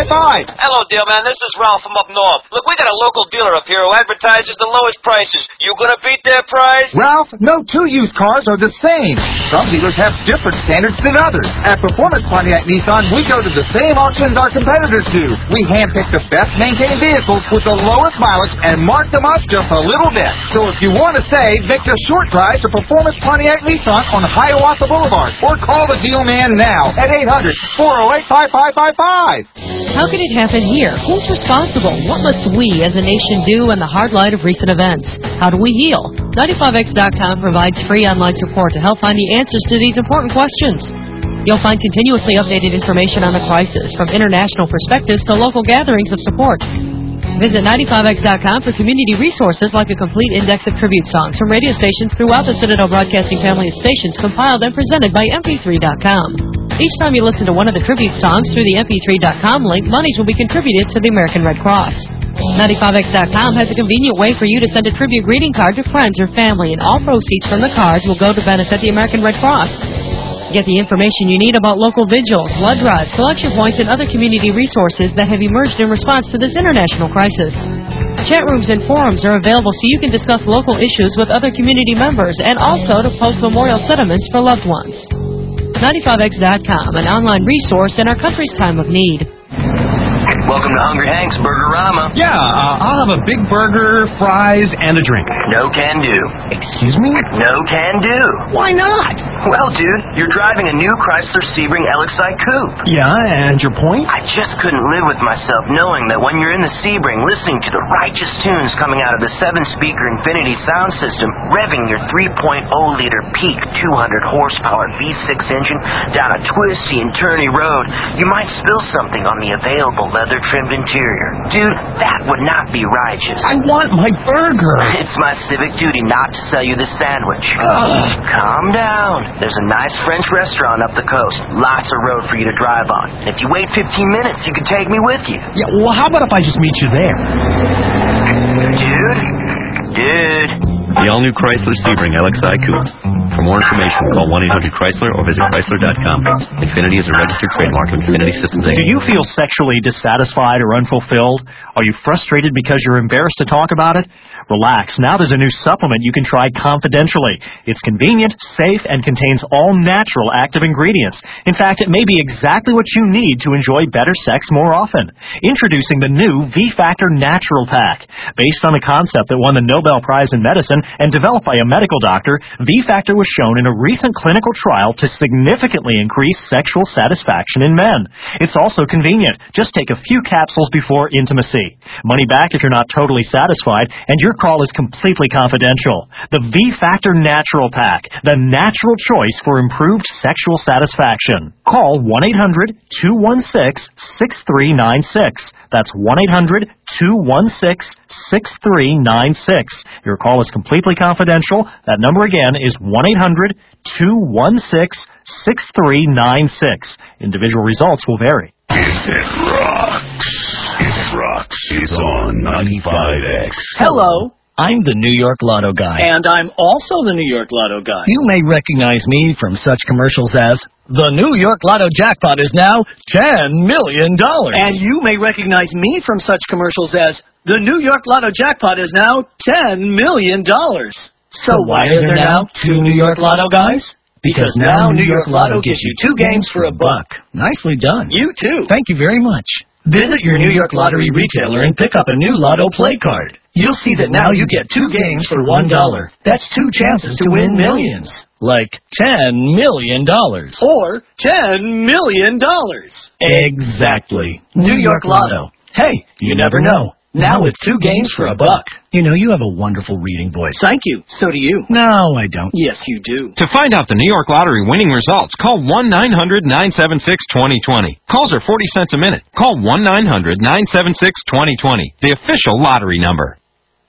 five. Hello, deal man. This is Ralph from up north. Look, we got a local dealer up here who advertises the lowest prices. You gonna beat their price? Ralph, no two used cars are the same. Some dealers have different standards than others. At Performance Pontiac Nissan, we go to the same auctions our competitors do. We handpick the best maintained vehicles with the lowest mileage and mark them up just a little bit. So if you want to save, make the short drive to Performance Pontiac Nissan on Hiawatha Boulevard or call the deal man now at eight hundred, four oh eight, five five five five. How can it happen here? Who's responsible? What must we as a nation do in the hard light of recent events? How do we heal? ninety-five X dot com provides free online support to help find the answers to these important questions. You'll find continuously updated information on the crisis, from international perspectives to local gatherings of support. Visit ninety-five X dot com for community resources like a complete index of tribute songs from radio stations throughout the Citadel Broadcasting family of stations, compiled and presented by M P three dot com. Each time you listen to one of the tribute songs through the M P three dot com link, monies will be contributed to the American Red Cross. ninety-five X dot com has a convenient way for you to send a tribute greeting card to friends or family, and all proceeds from the cards will go to benefit the American Red Cross. Get the information you need about local vigils, blood drives, collection points, and other community resources that have emerged in response to this international crisis. Chat rooms and forums are available so you can discuss local issues with other community members, and also to post memorial sentiments for loved ones. ninety-five X dot com, an online resource in our country's time of need. Welcome to Hungry Hank's Burgerama. Yeah, uh, I'll have a big burger, fries, and a drink. No can do. Excuse me? No can do. Why not? Well, dude, you're driving a new Chrysler Sebring L X I Coupe. Yeah, and your point? I just couldn't live with myself knowing that when you're in the Sebring listening to the righteous tunes coming out of the seven-speaker Infinity sound system, revving your three point oh liter peak two hundred horsepower V six engine down a twisty and turny road, you might spill something on the available leather-trimmed interior. Dude, that would not be righteous. I want my burger. It's my civic duty not to sell you the sandwich. Ugh. Calm down. There's a nice French restaurant up the coast. Lots of road for you to drive on. If you wait fifteen minutes, you can take me with you. Yeah, well, how about if I just meet you there? Dude? Dude? The all-new Chrysler Sebring L X I Coupe. For more information, call one eight hundred Chrysler or visit Chrysler dot com. Infinity is a registered trademark of Infinity Systems Do you feel sexually dissatisfied or unfulfilled? Are you frustrated because you're embarrassed to talk about it? Relax. Now there's a new supplement you can try confidentially. It's convenient, safe, and contains all natural active ingredients. In fact, it may be exactly what you need to enjoy better sex more often. Introducing the new V-Factor Natural Pack. Based on the concept that won the Nobel Prize in Medicine and developed by a medical doctor, V-Factor was shown in a recent clinical trial to significantly increase sexual satisfaction in men. It's also convenient. Just take a few capsules before intimacy. Money back if you're not totally satisfied, and your call is completely confidential. The V-Factor Natural Pack, the natural choice for improved sexual satisfaction. Call one eight hundred, two one six, six three nine six. That's one eight hundred, two one six, six three nine six. Your call is completely confidential. That number again is one eight hundred, two one six, six three nine six. Individual results will vary. If it rocks, it rocks. It's on ninety-five X. Hello, I'm the New York Lotto guy. And I'm also the New York Lotto guy. You may recognize me from such commercials as, the New York Lotto jackpot is now ten million dollars. And you may recognize me from such commercials as, the New York Lotto jackpot is now ten million dollars. So why are there now two New York Lotto guys? Because now New York Lotto gives you two games for a buck. Nicely done. You too. Thank you very much. Visit your New York Lottery retailer and pick up a new Lotto play card. You'll see that now you get two games for one dollar. That's two chances to win millions. Like ten million dollars. Or ten million dollars. Exactly. New York Lotto. Hey, you never know. Now with two games for a buck. You know, you have a wonderful reading voice. Thank you. So do you. No, I don't. Yes, you do. To find out the New York Lottery winning results, call one nine hundred, nine seven six, two zero two zero. Calls are forty cents a minute. Call one nine hundred, nine seven six, two zero two zero, the official lottery number.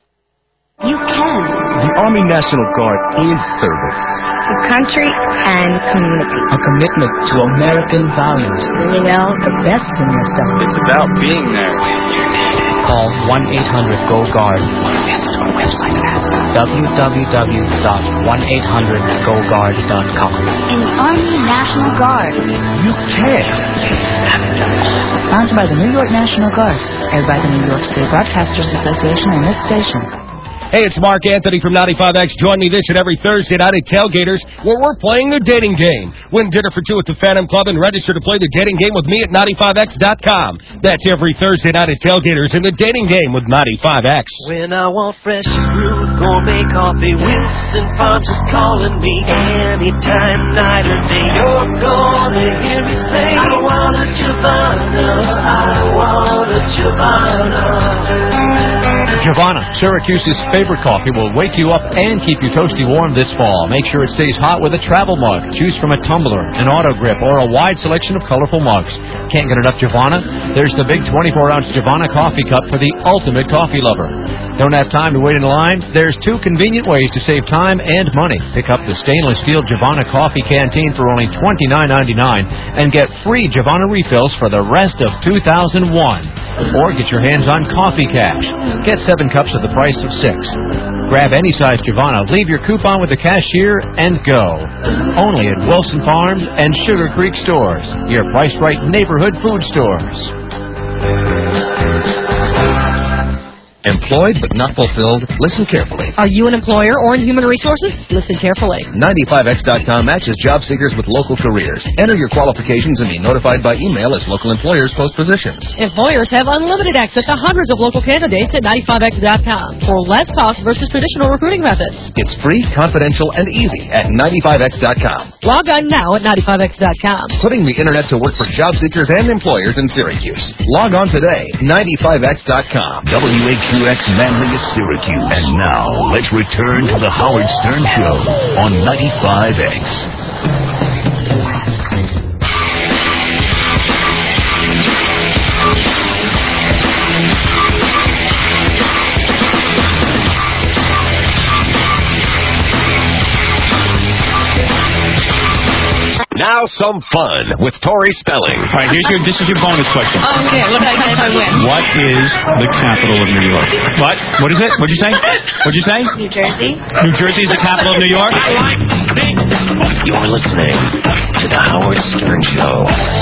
You can. The Army National Guard is service. To country and community. A commitment to American values. Bringing out the best in yourself. It's about being there. Call one eight hundred, G O, GUARD. Or visit our website at w w w dot one eight hundred go guard dot com. In the Army National Guard. You can. Sponsored by the New York National Guard, aired by the New York State Broadcasters Association and this station. Hey, it's Mark Anthony from ninety-five X. Join me this and every Thursday night at Tailgaters, where we're playing the dating game. Win dinner for two at the Phantom Club and register to play the dating game with me at ninety-five X dot com. That's every Thursday night at Tailgaters in the dating game with ninety-five X. When I want fresh brewed gourmet coffee, Wilson Farms is calling me. Anytime, night or day, you're gonna hear me say, I want a Giovanna, I want a Giovanna. Giovanna, Syracuse's favorite coffee, will wake you up and keep you toasty warm this fall. Make sure it stays hot with a travel mug. Choose from a tumbler, an auto grip, or a wide selection of colorful mugs. Can't get enough Giovanna? There's the big twenty-four ounce Giovanna coffee cup for the ultimate coffee lover. Don't have time to wait in line? There's two convenient ways to save time and money. Pick up the stainless steel Giovanna coffee canteen for only twenty-nine ninety-nine and get free Giovanna refills for the rest of two thousand one. Or get your hands on Coffee Cash. Get seven cups at the price of six. Grab any size Giovanna, leave your coupon with the cashier, and go. Only at Wilson Farms and Sugar Creek Stores, your price-right neighborhood food stores. Employed but not fulfilled? Listen carefully. Are you an employer or in human resources? Listen carefully. ninety-five X dot com matches job seekers with local careers. Enter your qualifications and be notified by email as local employers post positions. Employers have unlimited access to hundreds of local candidates at ninety-five X dot com for less cost versus traditional recruiting methods. It's free, confidential, and easy at ninety-five X dot com. Log on now at ninety-five X dot com. Putting the internet to work for job seekers and employers in Syracuse. Log on today, ninety-five X dot com. W H Q X Manly is Syracuse. And now, let's return to the Howard Stern Show on ninety-five X. Now some fun with Tori Spelling. All right, here's your, this is your bonus question. Okay, what did I get if I win? What is the capital of New York? What? What is it? What'd you say? What'd you say? New Jersey. New Jersey is the capital of New York? You're listening to the Howard Stern Show.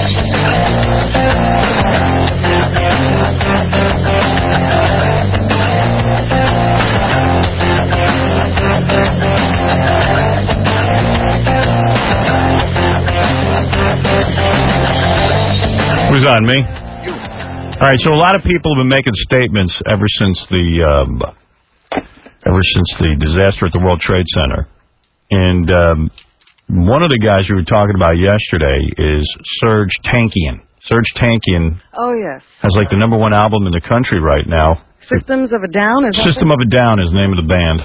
Who's on, me? All right, so a lot of people have been making statements ever since the um, ever since the disaster at the World Trade Center. And um, one of the guys we were talking about yesterday is Serge Tankian. Serge Tankian Oh, yes. has like the number one album in the country right now. Systems of a Down? Is that System it? of a Down is the name of the band.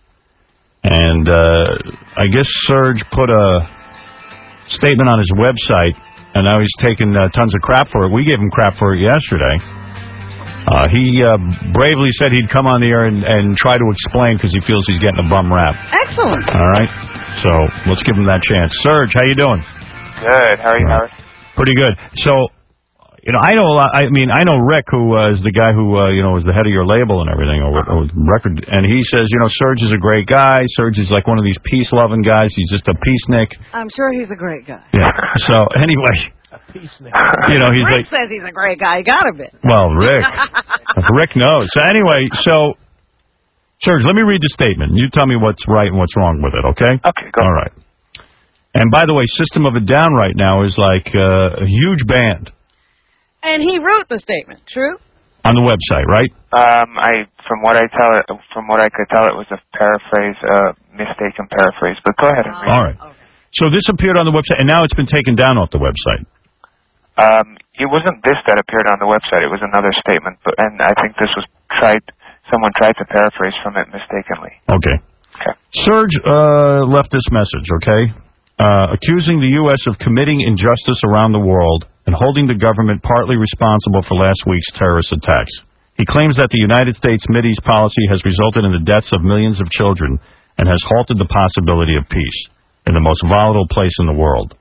And uh, I guess Serge put a statement on his website, and now he's taking uh, tons of crap for it. We gave him crap for it yesterday. Uh, he uh, bravely said he'd come on the air and, and try to explain because he feels he's getting a bum rap. Excellent. All right? So let's give him that chance. Serge, how you doing? Good. How are you, Howard? Pretty good. So, you know, I know a lot. I mean, I know Rick, who uh, is the guy who, uh, you know, is the head of your label and everything, or, or record. And he says, you know, Serge is a great guy. Serge is like one of these peace-loving guys. He's just a peacenik. I'm sure he's a great guy. Yeah. So, anyway. You know, he's Rick like, says he's a great guy. He gotta be. well, Rick. Rick knows. So, anyway, so, Serge, let me read the statement. You tell me what's right and what's wrong with it, okay? Okay, go. All right. And by the way, System of a Down right now is like uh, a huge band. And he wrote the statement, true? On the website, right? Um, I, from what I tell it, from what I could tell, it was a paraphrase, uh, mistaken paraphrase. But go ahead and read. All right. So this appeared on the website, and now it's been taken down off the website. Um, it wasn't this that appeared on the website. It was another statement, but and I think this was tried. Someone tried to paraphrase from it mistakenly. Okay. Okay. Serge uh, left this message, okay? Uh, accusing the U S of committing injustice around the world and holding the government partly responsible for last week's terrorist attacks. He claims that the United States Mideast policy has resulted in the deaths of millions of children and has halted the possibility of peace in the most volatile place in the world.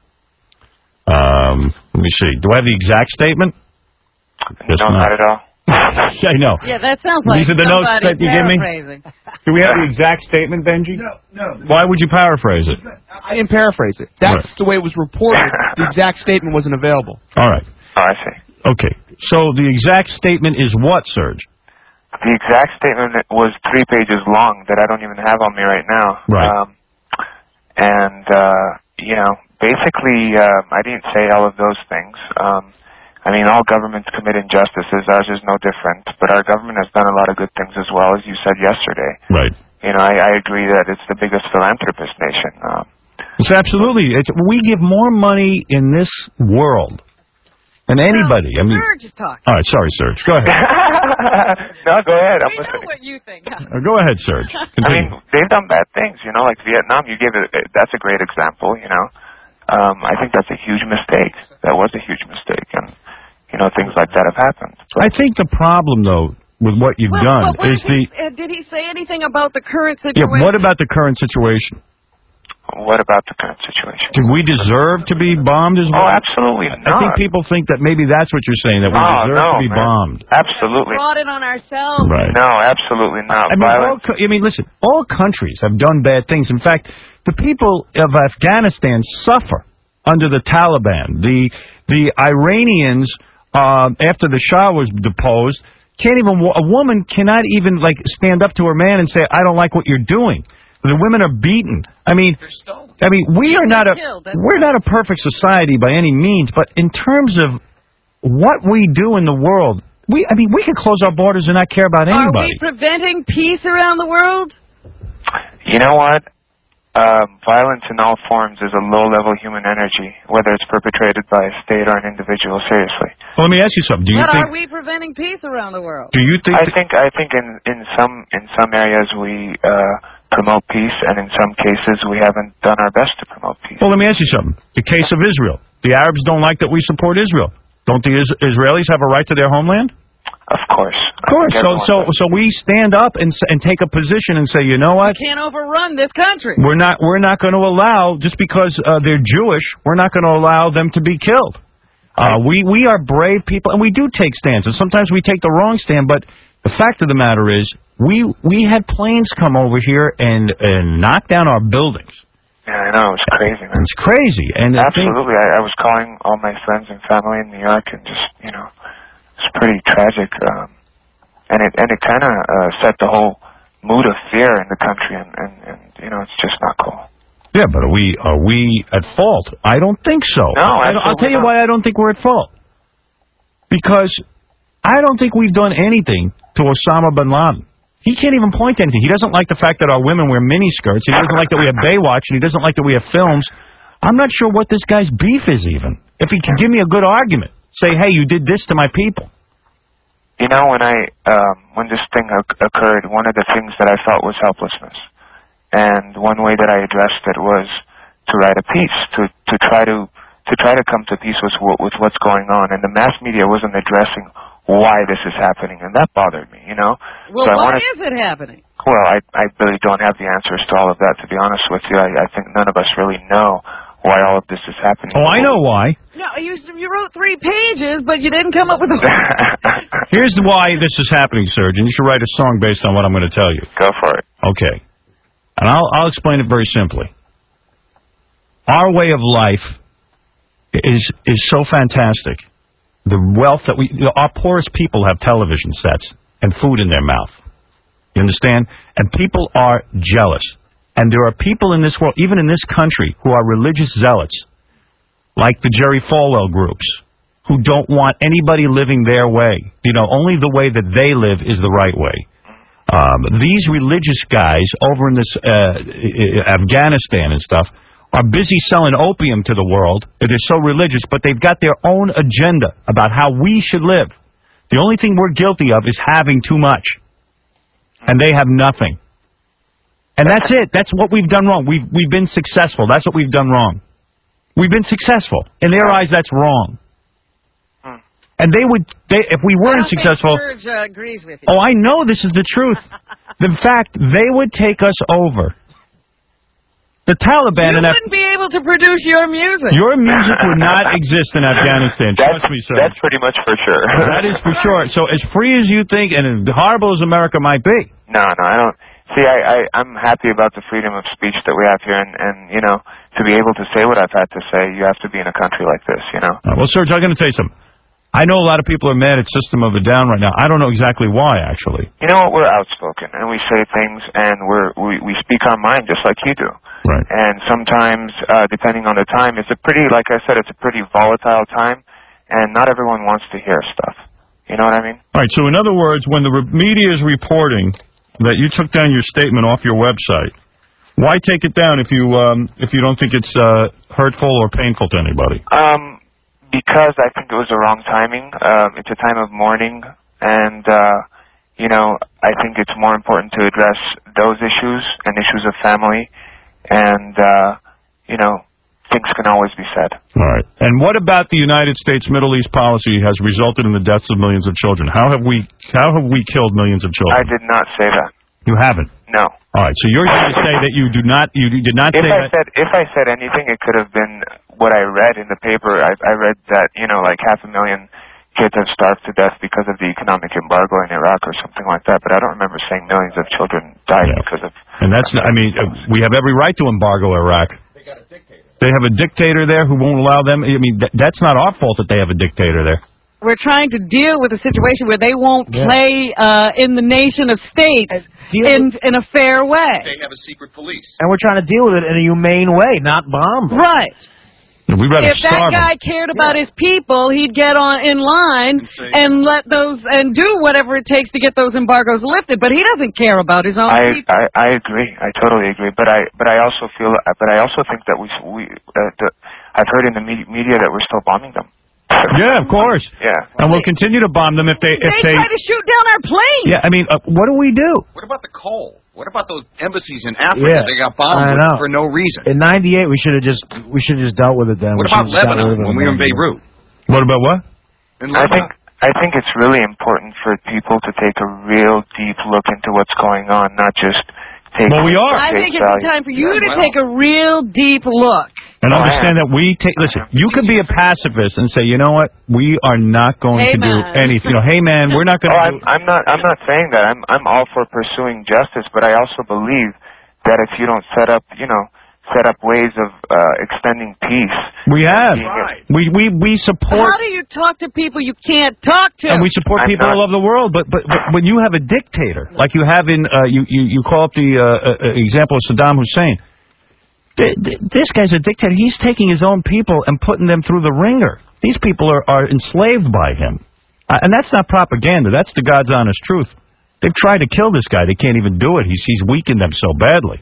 Um, let me see. Do I have the exact statement? No, not at all. Yeah, I know. Yeah, that sounds like These are the notes somebody that you give me? paraphrasing. Do we have the exact statement, Benji? No, no. Why would you paraphrase it? I didn't paraphrase it. That's the way it was reported. The exact statement wasn't available. All right. Oh, I see. Okay. So the exact statement is what, Serge? The exact statement was three pages long that I don't even have on me right now. Right. Um, and, uh, you know, basically, um, I didn't say all of those things. Um, I mean, all governments commit injustices. Ours is no different. But our government has done a lot of good things as well, as you said yesterday. Right. You know, I, I agree that it's the biggest philanthropist nation. Um, It's absolutely. It's, we give more money in this world than anybody. I mean, Serge is talking. all right, sorry, Serge. Go ahead. no, go ahead. I'm We know listening. what you think. Uh, go ahead, Serge. I Continue. mean, they've done bad things, you know, like Vietnam. You gave it. That's a great example, you know. Um, I think that's a huge mistake. That was a huge mistake, and you know, things like that have happened. I think the problem, though, with what you've Well, done but what is did the. he, uh, did he say anything about the current Yeah, situation? what about the current situation? What about the current situation? Do we deserve to be bombed as well? Oh, absolutely I not. think people think that maybe that's what you're saying, that we Oh, deserve no, to be man. bombed. Absolutely. Brought it on ourselves. Right. No, absolutely not. I mean, all, Violence. co- I mean, listen, all countries have done bad things. In fact, the people of Afghanistan suffer under the Taliban. The the Iranians, uh, after the Shah was deposed, can't even a woman cannot even like stand up to her man and say, "I don't like what you're doing." The women are beaten. I mean, I mean, we are not a we're not a perfect society by any means, but in terms of what we do in the world, we I mean, we could close our borders and not care about Are anybody. we preventing peace around the world? You know what? Um, violence in all forms is a low-level human energy, whether it's perpetrated by a state or an individual. Seriously. Well, let me ask you something. Do you But think? are we preventing peace around the world? Do you think? I think I think in in some in some areas we uh, promote peace, and in some cases we haven't done our best to promote peace. Well, let me ask you something. The case of Israel. The Arabs don't like that we support Israel. Don't the Is- Israelis have a right to their homeland? Of course. Of course. So so so we stand up and s- and take a position and say, you know what? We can't overrun this country. We're not we're not going to allow, just because uh, they're Jewish, we're not going to allow them to be killed. Uh, we we are brave people, and we do take stances. Sometimes we take the wrong stand, but the fact of the matter is, we we had planes come over here and and knock down our buildings. Yeah, I know, it's crazy, man. It's crazy, and I think- Absolutely. I, I was calling all my friends and family in New York, and just you know, it's pretty tragic. Um, and it and it kind of uh, set the whole mood of fear in the country, and, and, and you know, it's just not cool. Yeah, but are we are we at fault? I don't think so. No, I don't, I'll tell you absolutely why I don't think we're at fault. Because I don't think we've done anything to Osama bin Laden. He can't even point to anything. He doesn't like the fact that our women wear miniskirts. He doesn't like that we have Baywatch, and he doesn't like that we have films. I'm not sure what this guy's beef is even. If he can give me a good argument, say, hey, you did this to my people. You know, when I um, when this thing oc- occurred, one of the things that I felt was helplessness, and one way that I addressed it was to write a piece to to try to to try to come to peace with what, with what's going on, and the mass media wasn't addressing why this is happening, and that bothered me. You know, Well, so I why wanted, is it happening? Well, I I really don't have the answers to all of that. To be honest with you, I, I think none of us really know why all of this is happening. Oh, I know why. No, you you wrote three pages, but you didn't come up with a. Here's why this is happening, Serge, and you should write a song based on what I'm going to tell you. Go for it. Okay. And I'll, I'll explain it very simply. Our way of life is is so fantastic. The wealth that we, you know, our poorest people have television sets and food in their mouth. You understand? And people are jealous. And there are people in this world, even in this country, who are religious zealots, like the Jerry Falwell groups, who don't want anybody living their way. You know, only the way that they live is the right way. Um, these religious guys over in this uh, Afghanistan and stuff are busy selling opium to the world. They're so religious, but they've got their own agenda about how we should live. The only thing we're guilty of is having too much. And they have nothing. And that's it. That's what we've done wrong. We've, we've been successful. That's what we've done wrong. We've been successful. In their eyes, that's wrong. And they would, they, if we weren't I don't successful... think Serge uh, agrees with you. Oh, I know this is the truth. In fact, they would take us over. The Taliban You and Af- wouldn't be able to produce your music. your music would not exist in Afghanistan. Trust That's, me, sir. that's pretty much for sure. That is for sure. So as free as you think and as horrible as America might be. No, no, I don't. See, I, I, I'm happy about the freedom of speech that we have here, and, and, you know, to be able to say what I've had to say, you have to be in a country like this, you know? Uh, well, Serge, I'm going to tell you something. I know a lot of people are mad at System of a Down right now. I don't know exactly why, actually. You know what? We're outspoken, and we say things, and we're, we, we speak our mind just like you do. Right. And sometimes, uh, depending on the time, it's a pretty, like I said, it's a pretty volatile time, and not everyone wants to hear stuff. You know what I mean? All right, so in other words, when the re- media is reporting that you took down your statement off your website, why take it down if you um, if you don't think it's uh, hurtful or painful to anybody? Um, because I think it was the wrong timing. Um, it's a time of mourning, and, uh, you know, I think it's more important to address those issues and issues of family, and, uh, you know, things can always be said. All right. And what about the United States Middle East policy has resulted in the deaths of millions of children? How have we how have we killed millions of children? I did not say that. You haven't? No. All right. So you're going to say that you do not you did not If say I that. said if I said anything, it could have been what I read in the paper. I, I read that, you know, like half a million kids have starved to death because of the economic embargo in Iraq or something like that. But I don't remember saying millions of children died Yeah. because of. And that's I mean uh, we have every right to embargo Iraq. They have a dictator there who won't allow them. I mean, th- that's not our fault that they have a dictator there. We're trying to deal with a situation where they won't Yeah. play uh, in the nation of states in in a fair way. They have a secret police. And we're trying to deal with it in a humane way, not bomb. them. Right. We'd rather If that starve them. guy cared about his people, he'd get on in line and let those and do whatever it takes to get those embargoes lifted. But he doesn't care about his own I, people. I I agree. I totally agree. But I but I also feel but I also think that we we uh, the, I've heard in the me- media that we're still bombing them. Yeah, of course. Yeah. And we'll continue to bomb them if they if They they. try to shoot down our planes. Yeah, I mean, uh, what do we do? What about the coal? What about those embassies in Africa? Yeah. They got I bombed know. for no reason. In ninety-eight, we should have just we should have just dealt with it then. What We about should've just got rid Lebanon of it when we were in ninety-eight. Beirut? What about what? In I think Lebanon. I think it's really important for people to take a real deep look into what's going on, not just take. Well, we are. I think it's value. time for you Yeah, to well. take a real deep look. And Oh, I understand that we take. Listen, you could be a pacifist and say, you know what, we are not going Hey, to do man. anything. You know, hey man, we're not going Oh, to. I'm, I'm not. I'm not saying that. I'm. I'm all for pursuing justice, but I also believe that if you don't set up, you know, set up ways of uh, extending peace. We have. Right. We we we support. How do you talk to people you can't talk to? And we support I'm people not- all over the world, but, but but when you have a dictator like you have in uh, you, you you call up the uh, uh, example of Saddam Hussein. Th- th- This guy's a dictator. He's taking his own people and putting them through the ringer. These people are, are enslaved by him, uh, and that's not propaganda. That's the God's honest truth. They've tried to kill this guy. They can't even do it. He's he's weakened them so badly.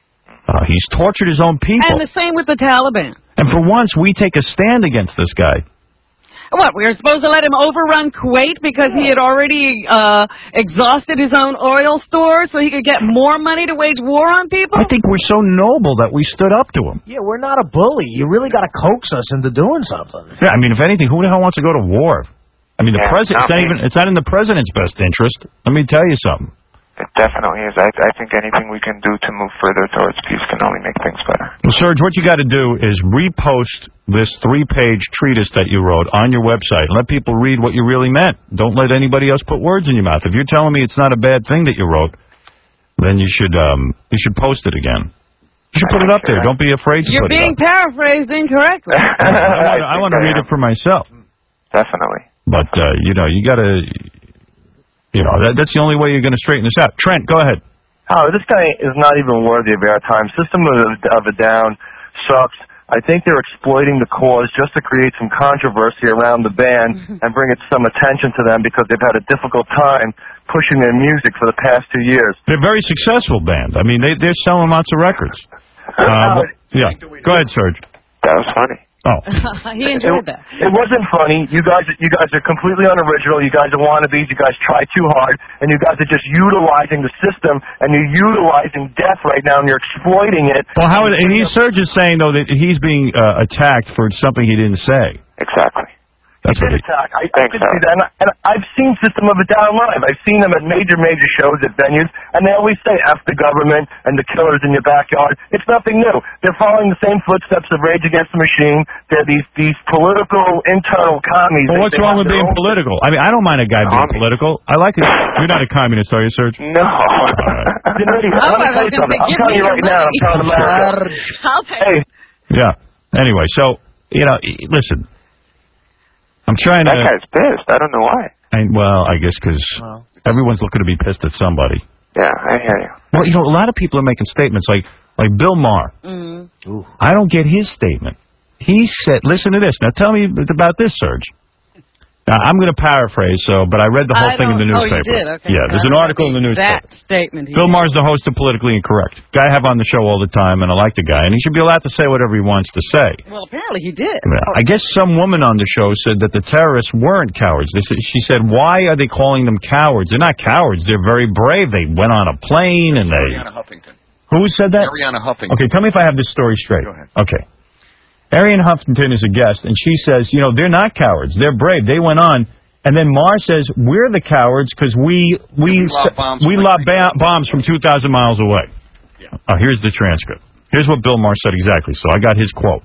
Uh, he's tortured his own people. And the same with the Taliban. And for once, we take a stand against this guy. What, we were supposed to let him overrun Kuwait because he had already uh, exhausted his own oil stores so he could get more money to wage war on people? I think we're so noble that we stood up to him. Yeah, we're not a bully. You really got to coax us into doing something. Yeah, I mean, if anything, who the hell wants to go to war? I mean, the Yeah, president. It's not not me. even. It's not in the president's best interest. Let me tell you something. It definitely is. I, I think anything we can do to move further towards peace can only make things better. Well, Serge, what you got to do is repost this three-page treatise that you wrote on your website and let people read what you really meant. Don't let anybody else put words in your mouth. If you're telling me it's not a bad thing that you wrote, then you should um you should post it again. You should put it up there. Don't be afraid to You're put it being up. paraphrased incorrectly. I want to read it for myself. Definitely. But uh, you know, you got to. You know, that, that's the only way you're going to straighten this out. Trent, go ahead. Oh, this guy is not even worthy of our time. System of, of a Down sucks. I think they're exploiting the cause just to create some controversy around the band and bring it some attention to them because they've had a difficult time pushing their music for the past two years. They're a very successful band. I mean, they, they're selling lots of records. Uh, yeah. Go ahead, Serge. That was funny. Oh. He enjoyed that. It wasn't funny. You guys, you guys are completely unoriginal. You guys are wannabes. You guys try too hard, and you guys are just utilizing the system, and you're utilizing death right now, and you're exploiting it. Well, Howard, and he, Serge is saying, though, that he's being uh, attacked for something he didn't say. Exactly. That's what he... attack. I, I could see that. And, I, and I've seen System of a Down live. I've seen them at major, major shows at venues, and they always say, F the government and the killers in your backyard. It's nothing new. They're following the same footsteps of Rage Against the Machine. They're these, these political, internal commies. Well, what's They- they wrong have with their being own- political? I mean, I don't mind a guy being political. I like it. You're not a communist, are you, Serge? No. You know, I'm going to tell you something. I'm telling you right now, I'm telling America. Hey. Yeah. Anyway, so, you know, e- listen. I'm trying to... That guy's pissed. I don't know why. I, well, I guess because everyone's looking to be pissed at somebody. Yeah, I hear you. Well, you know, a lot of people are making statements like, like Bill Maher. Mm-hmm. I don't get his statement. He said, listen to this. Now tell me about this, Serge. Now, I'm going to paraphrase, so, but I read the whole I thing in the don't- oh, you newspaper. did? Okay. Yeah, there's an article in the newspaper. That statement. he Bill made. Maher's the host of Politically Incorrect. Guy I have on the show all the time, and I like the guy, and he should be allowed to say whatever he wants to say. Well, apparently he did. I guess some woman on the show said that the terrorists weren't cowards. They said, she said, why are they calling them cowards? They're not cowards. They're very brave. They went on a plane, and they... Ariana Huffington. Who said that? Ariana Huffington. Okay, tell me if I have this story straight. Go ahead. Okay. Arian Huffington is a guest, and she says, you know, they're not cowards. They're brave. They went on, and then Maher says, we're the cowards because we we we lob bombs we from lob ba- bombs from two thousand miles away. Yeah. Oh, here's the transcript. Here's what Bill Maher said exactly, so I got his quote.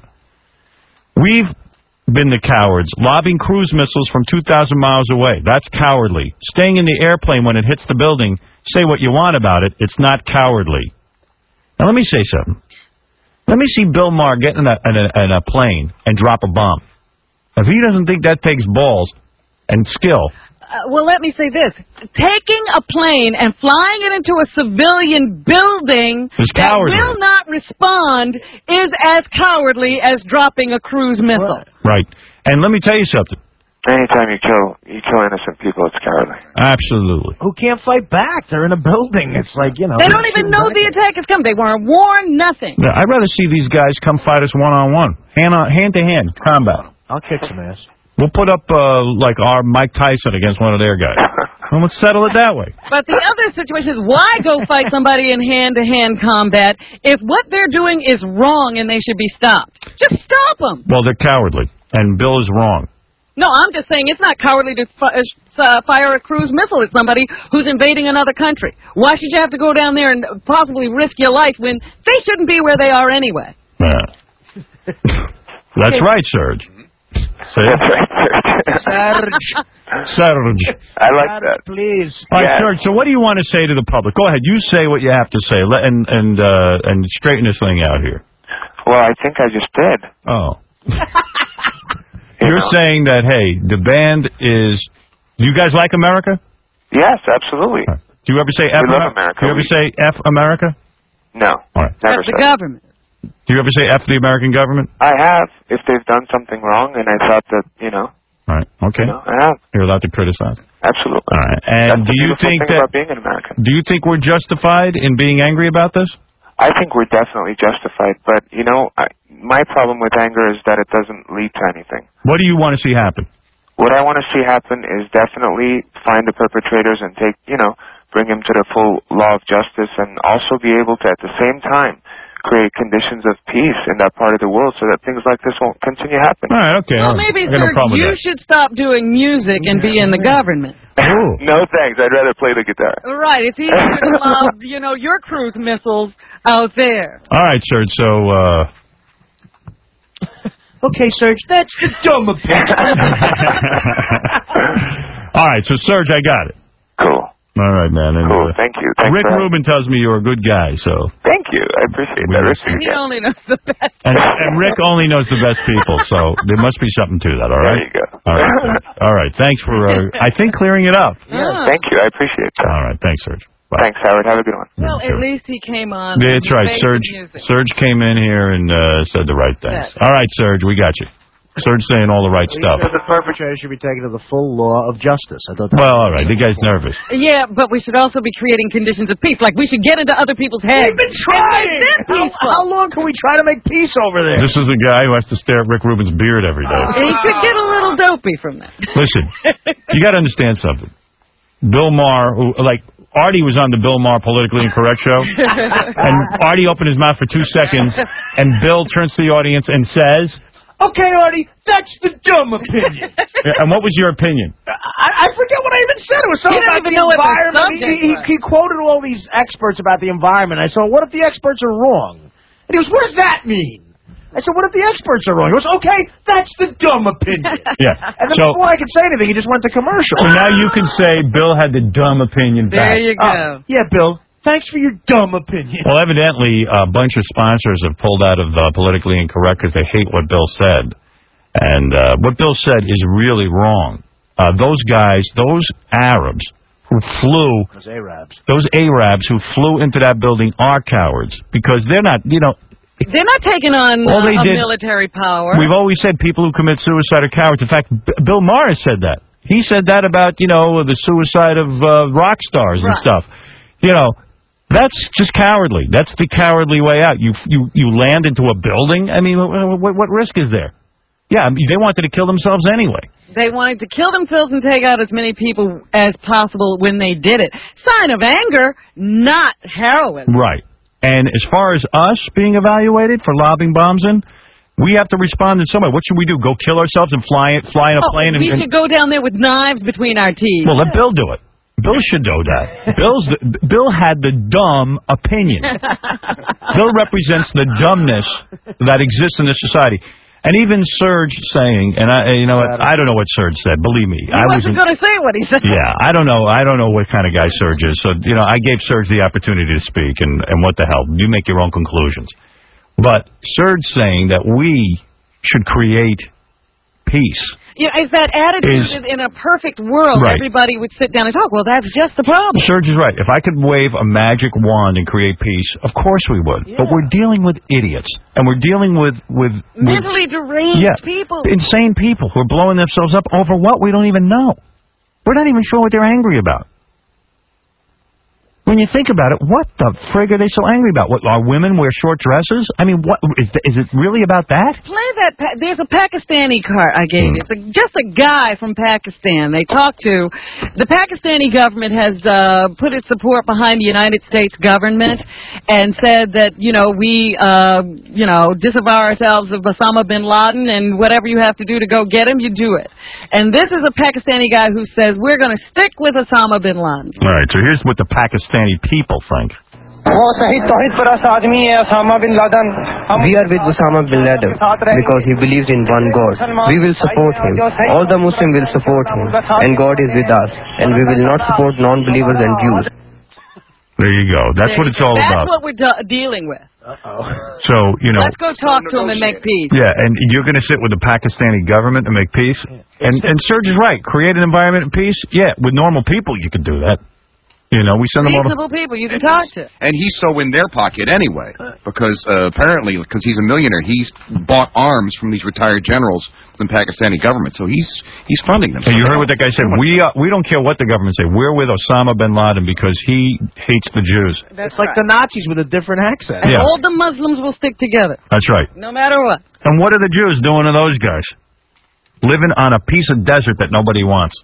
We've been the cowards, lobbing cruise missiles from two thousand miles away. That's cowardly. Staying in the airplane when it hits the building, say what you want about it, it's not cowardly. Now, let me say something. Let me see Bill Maher get in a, in a, in a plane and drop a bomb. If he doesn't think that takes balls and skill, Uh, well, let me say this. Taking a plane and flying it into a civilian building Is that cowardly. will not respond is as cowardly as dropping a cruise missile. right? And let me tell you something. Anytime you kill you kill innocent people, it's cowardly. Absolutely. Who can't fight back? They're in a building. It's like, you know. They don't even know the attack is coming. They weren't warned, nothing. Yeah, I'd rather see these guys come fight us one-on-one, hand on, hand-to-hand combat. I'll kick some ass. We'll put up, uh, like, our Mike Tyson against one of their guys. And let's settle it that way. But the other situation is, why go fight somebody in hand-to-hand combat if what they're doing is wrong and they should be stopped? Just stop them. Well, they're cowardly, and Bill is wrong. No, I'm just saying it's not cowardly to fi- uh, fire a cruise missile at somebody who's invading another country. Why should you have to go down there and possibly risk your life when they shouldn't be where they are anyway? Yeah. That's right, Serge. See? That's right, Serge. Serge. I like that. Please. All right, Yeah. Serge, so what do you want to say to the public? Go ahead. You say what you have to say let, and and uh, and straighten this thing out here. Well, I think I just did. Oh. You You're know? saying that, hey, the band is... Do you guys like America? Yes, absolutely. Do you ever say F We love Amer- America. Do you ever We- say F America? No, All right. never That's the said. government. Do you ever say F the American government? I have, if they've done something wrong, and I thought that, you know, All right. Okay. you know, I have. You're allowed to criticize. Absolutely. All right. And That's do the you beautiful think thing that... about being an American. Do you think we're justified in being angry about this? I think we're definitely justified, but, you know, I, my problem with anger is that it doesn't lead to anything. What do you want to see happen? What I want to see happen is definitely find the perpetrators and take, you know, bring them to the full law of justice, and also be able to, at the same time, create conditions of peace in that part of the world so that things like this won't continue happening. All right, okay. Well, maybe, I got no sir, problem with you that. should stop doing music and be in the government. No thanks. I'd rather play the guitar. Right. It's easier to lob, you know, your cruise missiles out there. All right, Serge, so... Uh... Okay, Serge, that's the dumb opinion. All right, so, Serge, I got it. Cool. All right, man. And, Cool. uh, Thank you. Thanks Rick for Rubin tells me you're a good guy, so... Thank you. I appreciate We that. miss Rick, He only knows the best. And, and Rick only knows the best people, so there must be something to that, all right? There you go. All right, Serge. All right, thanks for, uh, I think, clearing it up. Ah. Thank you. I appreciate that. All right, thanks, Serge. Bye. Thanks, Howard. Have a good one. Well, at least he came on. Yeah, that's and right. made Serge the music. Serge came in here and uh, said the right things. Yes. All right, Serge, we got you. Serge saying all the right He stuff. said the perpetrator should be taken to the full law of justice. I thought that Well, all right, the guy's nervous. Yeah, but we should also be creating conditions of peace. Like, we should get into other people's heads. We've been trying. And make them How, peaceful. how long can we try to make peace over there? This is a guy who has to stare at Rick Rubin's beard every day. He could get a little dopey from that. Listen, you got to understand something. Bill Maher, who, like, Artie was on the Bill Maher Politically Incorrect show, and Artie opened his mouth for two seconds, and Bill turns to the audience and says, Okay, Artie, that's the dumb opinion. Yeah, and what was your opinion? I, I forget what I even said. It was something You don't about even the know what the environment. subject he, he, was. he quoted all these experts about the environment. I said, well, what if the experts are wrong? And he goes, what does that mean? I said, what if the experts are wrong? He goes, okay, that's the dumb opinion. Yeah. And then So, before I could say anything, he just went to commercial. so now you can say Bill had the dumb opinion back. There you go. Oh, yeah, Bill. Thanks for your dumb opinion. Well, evidently, a bunch of sponsors have pulled out of uh, Politically Incorrect because they hate what Bill said. And uh, what Bill said is really wrong. Uh, those guys, those Arabs who flew... Those Arabs. Those Arabs who flew into that building are cowards because they're not, you know... They're not taking on All uh, they a did- military power. We've always said people who commit suicide are cowards. In fact, B- Bill Maher said that. He said that about, you know, the suicide of uh, rock stars and Right. stuff. You know... That's just cowardly. That's the cowardly way out. You you you land into a building. I mean, what, what, what risk is there? Yeah, I mean, they wanted to kill themselves anyway. They wanted to kill themselves and take out as many people as possible when they did it. Sign of anger, not heroin. Right. And as far as us being evaluated for lobbing bombs in, we have to respond in some way. What should we do? Go kill ourselves and fly fly in a Oh, plane? And, we and, should go down there with knives between our teeth. well, let Bill do it. Bill should know that. Bill's the, Bill had the dumb opinion. Bill represents the dumbness that exists in this society. And even Serge saying, and I, you know, what, I don't know what Serge said. Believe me, He I wasn't wasn't. going to say what he said. Yeah, I don't know. I don't know what kind of guy Serge is. So you know, I gave Serge the opportunity to speak, and and what the hell? You make your own conclusions. But Serge saying that we should create peace. You know, if that attitude Is- is in a perfect world, Right. everybody would sit down and talk. Well, that's just the problem. Serge is right. If I could wave a magic wand and create peace, of course we would. But we're dealing with idiots, and we're dealing with with, with Mentally deranged yeah, people. insane people who are blowing themselves up over what we don't even know. We're not even sure what they're angry about. When you think about it, what the frig are they so angry about? What, are women wear short dresses? I mean, what is, is it really about that? Play that. Pa- There's a Pakistani card I gave you. It's a, just a guy from Pakistan. They talked to. The Pakistani government has uh, put its support behind the United States government and said that, you know, we, uh, you know, disavow ourselves of Osama bin Laden, and whatever you have to do to go get him, you do it. And this is a Pakistani guy who says, we're going to stick with Osama bin Laden. All right, so here's what the Pakistani people think. We are with Osama bin Laden because he believes in one God. We will support him. All the Muslims will support him. And God is with us. And we will not support non-believers and Jews. There you go. That's There what you it's go. all That's about. what we're de- dealing with. So, you know. Let's go talk to him and make peace. Yeah, and you're going to sit with the Pakistani government and make peace? And and Serge is right. Create an environment of peace? Yeah, with normal people you could do that. You know, we send them all to... Reasonable people you can talk to. And he's so in their pocket anyway, because uh, apparently, because he's a millionaire, he's bought arms from these retired generals from the Pakistani government, so he's he's funding them. Hey, you heard what that guy said? We uh, we don't care what the government say. We're with Osama bin Laden because he hates the Jews. That's like the Nazis with a different accent. Yeah. All the Muslims will stick together, That's right. no matter what. And what are the Jews doing to those guys? Living on a piece of desert that nobody wants.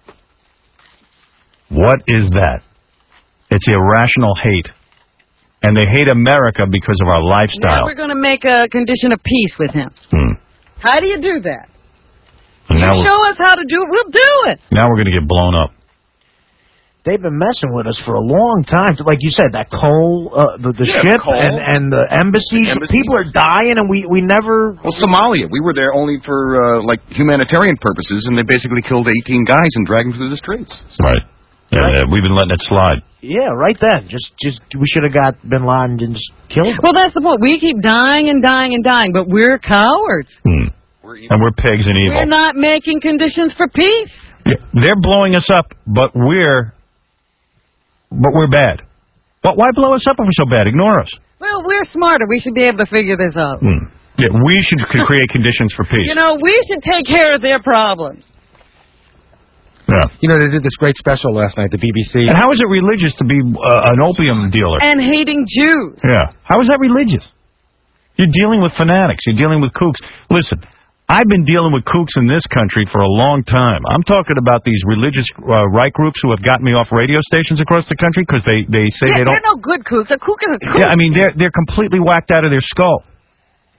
What is that? It's irrational hate. And they hate America because of our Now lifestyle. we're going to make a condition of peace with him. Hmm. How do you do that? And You now, we're, show us how to do it, we'll do it. now we're going to get blown up. They've been messing with us for a long time. Like you said, that coal, uh, the, the Yeah, ship, coal. and, and the embassies. Embassies. People are dying, and we, we never... Well, Somalia, we were there only for uh, like humanitarian purposes, and they basically killed eighteen guys and dragged them through the streets. Right. Yeah, we've been letting it slide. Yeah, right then. Just, just we should have got bin Laden and just killed him. Well, that's the point. We keep dying and dying and dying, but we're cowards. Hmm. And we're pigs and evil. We're not making conditions for peace. Yeah, they're blowing us up, but we're but we're bad. But why blow us up if we're so bad? Ignore us. Well, we're smarter. We should be able to figure this out. Hmm. Yeah, we should c- create conditions for peace. You know, we should take care of their problems. Yeah. You know, they did this great special last night, the B B C. And how is it religious to be uh, an opium dealer? And hating Jews. Yeah. How is that religious? You're dealing with fanatics. You're dealing with kooks. Listen, I've been dealing with kooks in this country for a long time. I'm talking about these religious uh, right groups who have gotten me off radio stations across the country because they, they say Yeah, they don't... they're no good kooks. A kook is a kook. Yeah, I mean, they're, they're completely whacked out of their skull.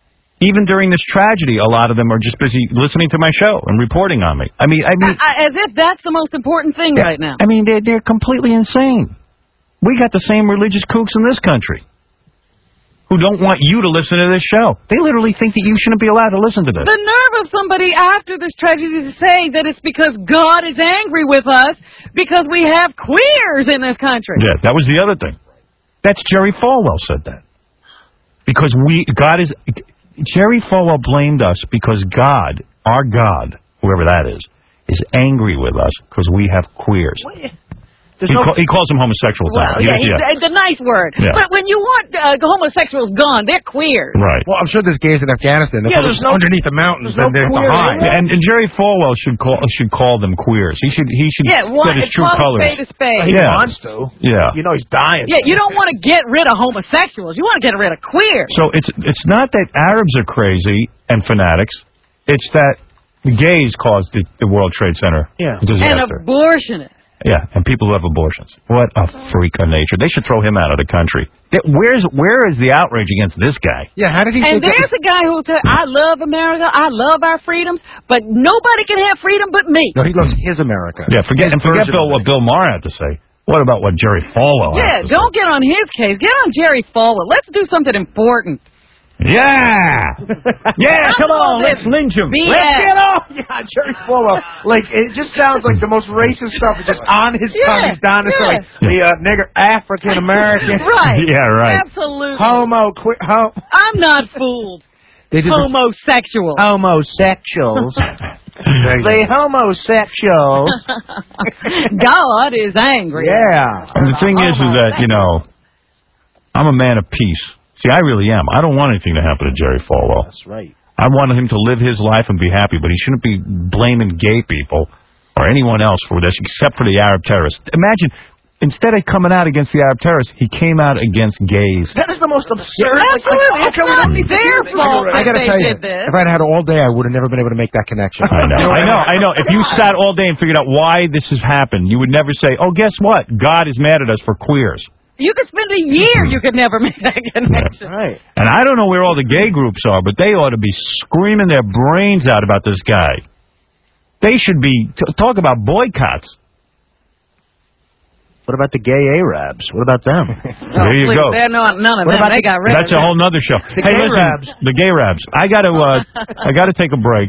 Even during this tragedy, a lot of them are just busy listening to my show and reporting on me. I mean, I mean, I, as if that's the most important thing yeah, right now. I mean, they're they're completely insane. We got the same religious kooks in this country who don't want you to listen to this show. They literally think that you shouldn't be allowed to listen to this. The nerve of somebody after this tragedy to say that it's because God is angry with us because we have queers in this country. Yeah, that was the other thing. That's Jerry Falwell said that. Because we, God is, Jerry Falwell blamed us because God, our God, whoever that is, is angry with us because we have queers. He, no, call, he calls them homosexuals. Well, He yeah, does, yeah. It's a nice word. Yeah. But when you want uh, the homosexuals gone, they're queer. Right. Well, I'm sure there's gays in Afghanistan. They're Yeah, probably there's no- underneath the mountains there's and no they're queer behind. in And, and Jerry Falwell should call should call them queers. He should he should Yeah, get why, his true call a colors. spade a spade. He Yeah. wants to. Yeah. You know he's dying. Yeah, you don't want to get rid of homosexuals. You want to get rid of queers. So it's it's not that Arabs are crazy and fanatics. It's that the gays caused the, the World Trade Center And disaster. abortionists. Yeah, and people who have abortions. What a freak of nature. They should throw him out of the country. Th- Where's Where is the outrage against this guy? Yeah, how did he And there's a guy who'll tell, I love America, I love our freedoms, but nobody can have freedom but me. No, he loves his America. Yeah, forget and His forget version Bill, of what Bill Maher had to say. What about what Jerry Falwell Yeah, had to don't get on his case. Get on Jerry Falwell. Let's do something important. say? Yeah! Yeah, come on, let's lynch him. B S. Let's get off. Yeah, Jerry Falwell. Like, it just sounds like the most racist stuff is just on his Yeah, tongue. He's down to yeah. like the uh, nigger African American. Right. Yeah, right. Absolutely. Homo, que- ho- I'm not fooled. They did this- Homosexual. homosexuals. the homosexuals. God is angry. Yeah. And the thing is, is that, you know, I'm a man of peace. See, I really am. I don't want anything to happen to Jerry Falwell. That's right. I want him to live his life and be happy, but he shouldn't be blaming gay people or anyone else for this, except for the Arab terrorists. Imagine, instead of coming out against the Arab terrorists, he came out against gays. That is the most absurd. Absolutely. Like, It's not their fault I that gotta they tell you, did this. if I'd had all day, I would have never been able to make that connection. I know, I know, I know. If you sat all day and figured out why this has happened, you would never say, oh, guess what? God is mad at us for queers. You could spend a year, you could never make that connection. Right. And I don't know where all the gay groups are, but they ought to be screaming their brains out about this guy. They should be, t- talk about boycotts. What about the gay Arabs? What about them? There you Please, go. They're not, none of What them. about They the- got rid That's of a them. whole nother show. The hey, gay listen, rabs. the gay rabs. I got to, uh, I got to take a break.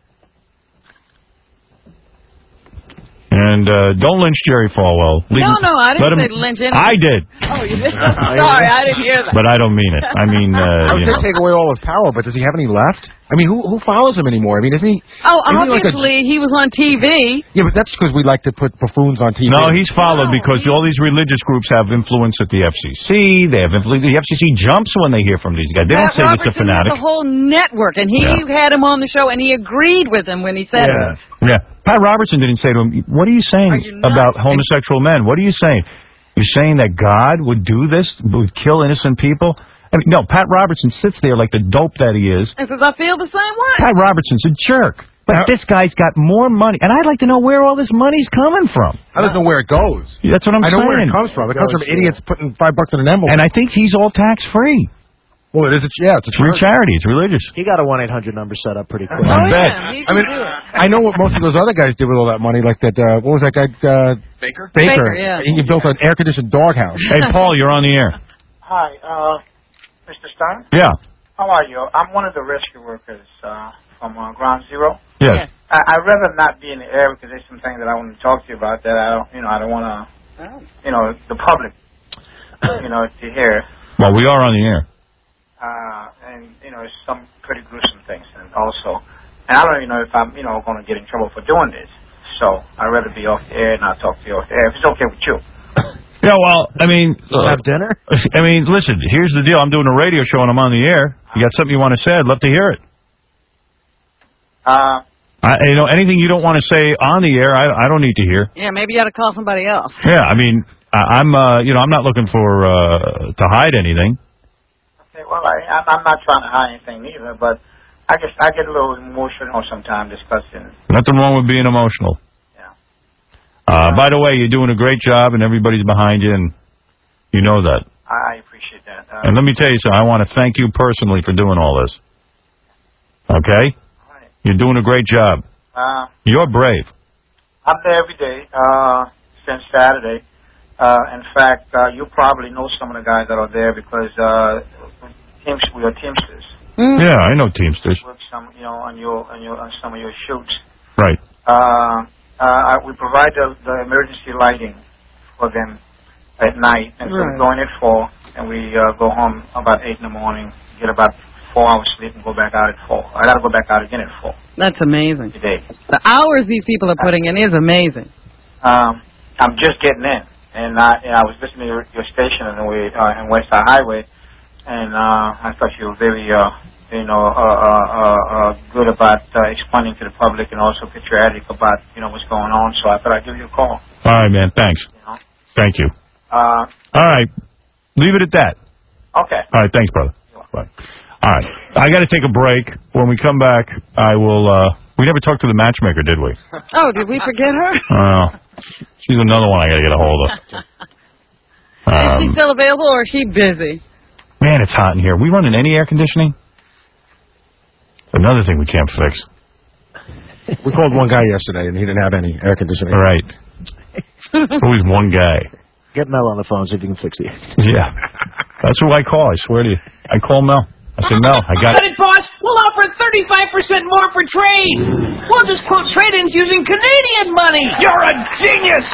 And uh, don't lynch Jerry Falwell. Leave No, him- no, I didn't let him- say lynch anyone. I did, Oh, you did? Sorry, I didn't hear that. but I don't mean it. I mean, I uh, was you going know. to take away all his power, but does he have any left? I mean, who who follows him anymore? I mean, isn't he... Oh, isn't he like a- obviously, he was on T V. Yeah, but that's because we like to put buffoons on T V. No, he's followed because all these religious groups have influence at the F C C. They have influence. The F C C jumps when they hear from these guys. They don't Pat say this to Robertson had fanatics. the whole network, and he Yeah. had him on the show, and he agreed with him when he said it. Yeah. Pat Robertson didn't say to him, what are you saying you nuts? about homosexual men? What are you saying? You're saying that God would do this, would kill innocent people? I mean, no, Pat Robertson sits there like the dope that he is. And says, I feel the same way. Pat Robertson's a jerk. But this guy's got more money. And I'd like to know where all this money's coming from. I don't know where it goes. That's what I'm I know saying. where it comes from. It comes from idiots putting five bucks in an envelope. And I think he's all tax-free. Well, it is a, yeah, it's a Free charity. It's religious. He got a one eight hundred number set up pretty quick. I Oh, bet. yeah, he I can mean, do it. I know what most of those other guys did with all that money, like that, uh, what was that guy, uh... Baker? Baker. Baker, yeah. He built an air-conditioned doghouse. Hey, Paul, you're on the air. Hi, uh, Mister Stein. Yeah. How are you? I'm one of the rescue workers uh, from uh, Ground Zero. Yes. I, I'd rather not be in the air because there's some things that I want to talk to you about that I don't, you know, I don't want to, you know, the public, you know, to hear. Well, we are on the air. Uh, and, you know, it's some pretty gruesome things. And also, and I don't even know if I'm, you know, going to get in trouble for doing this. So I'd rather be off the air and I'll talk to you off the air if it's okay with you. Yeah, well, I mean... Uh, Have dinner? I mean, listen, here's the deal. I'm doing a radio show and I'm on the air. You got something you want to say? I'd love to hear it. Uh, I, you know, anything you don't want to say on the air, I, I don't need to hear. Yeah, maybe you ought to call somebody else. Yeah, I mean, I, I'm, uh, you know, I'm not looking for uh, to hide anything. okay, well, I, I'm I'm not trying to hide anything either, but I guess I get a little emotional sometimes discussing. Nothing wrong with being emotional. Yeah. Uh, by the way, you're doing a great job, and everybody's behind you, and you know that. I appreciate that. Uh, And let me tell you something. I want to thank you personally for doing all this. Okay? You're doing a great job. Uh, You're brave. I'm there every day uh, since Saturday. Uh, in fact, uh, you probably know some of the guys that are there because uh, teams, we are Teamsters. Mm. Yeah, I know Teamsters. Work some, you know, on your on your on some of your shoots. Right. Uh, uh, we provide the, the emergency lighting for them at night, and so Right. we go in at four, and we uh, go home about eight in the morning, get about four hours sleep, and go back out at four. I got to go back out again at four. That's amazing. Today. The hours these people are putting in is amazing. Um, I'm just getting in, and I, and I was listening to your, your station in, the way, uh, in West Side Highway, and uh, I thought you were very, uh, you know, uh, uh, uh, uh, good about uh, explaining to the public and also patriotic about, you know, what's going on. So I thought I'd give you a call. All right, man. Thanks. You know? Thank you. Uh, All right. Leave it at that. okay. All right. Thanks, brother. Bye. All right. I got to take a break. When we come back, I will. Uh, we never talked to the matchmaker, did we? Oh, did we forget her? Oh, she's another one I got to get a hold of. Is she Um, still available or is she busy? man, it's hot in here. We running any air conditioning? Another thing we can't fix. We called one guy yesterday, and he didn't have any air conditioning. Right. Always one guy. Get Mel on the phone, see if he can fix it. Yeah. That's who I call. I swear to you. I call Mel. I say, Mel, I got But, boss, we'll offer thirty-five percent more for trade. We'll just quote trade-ins using Canadian money. You're a genius.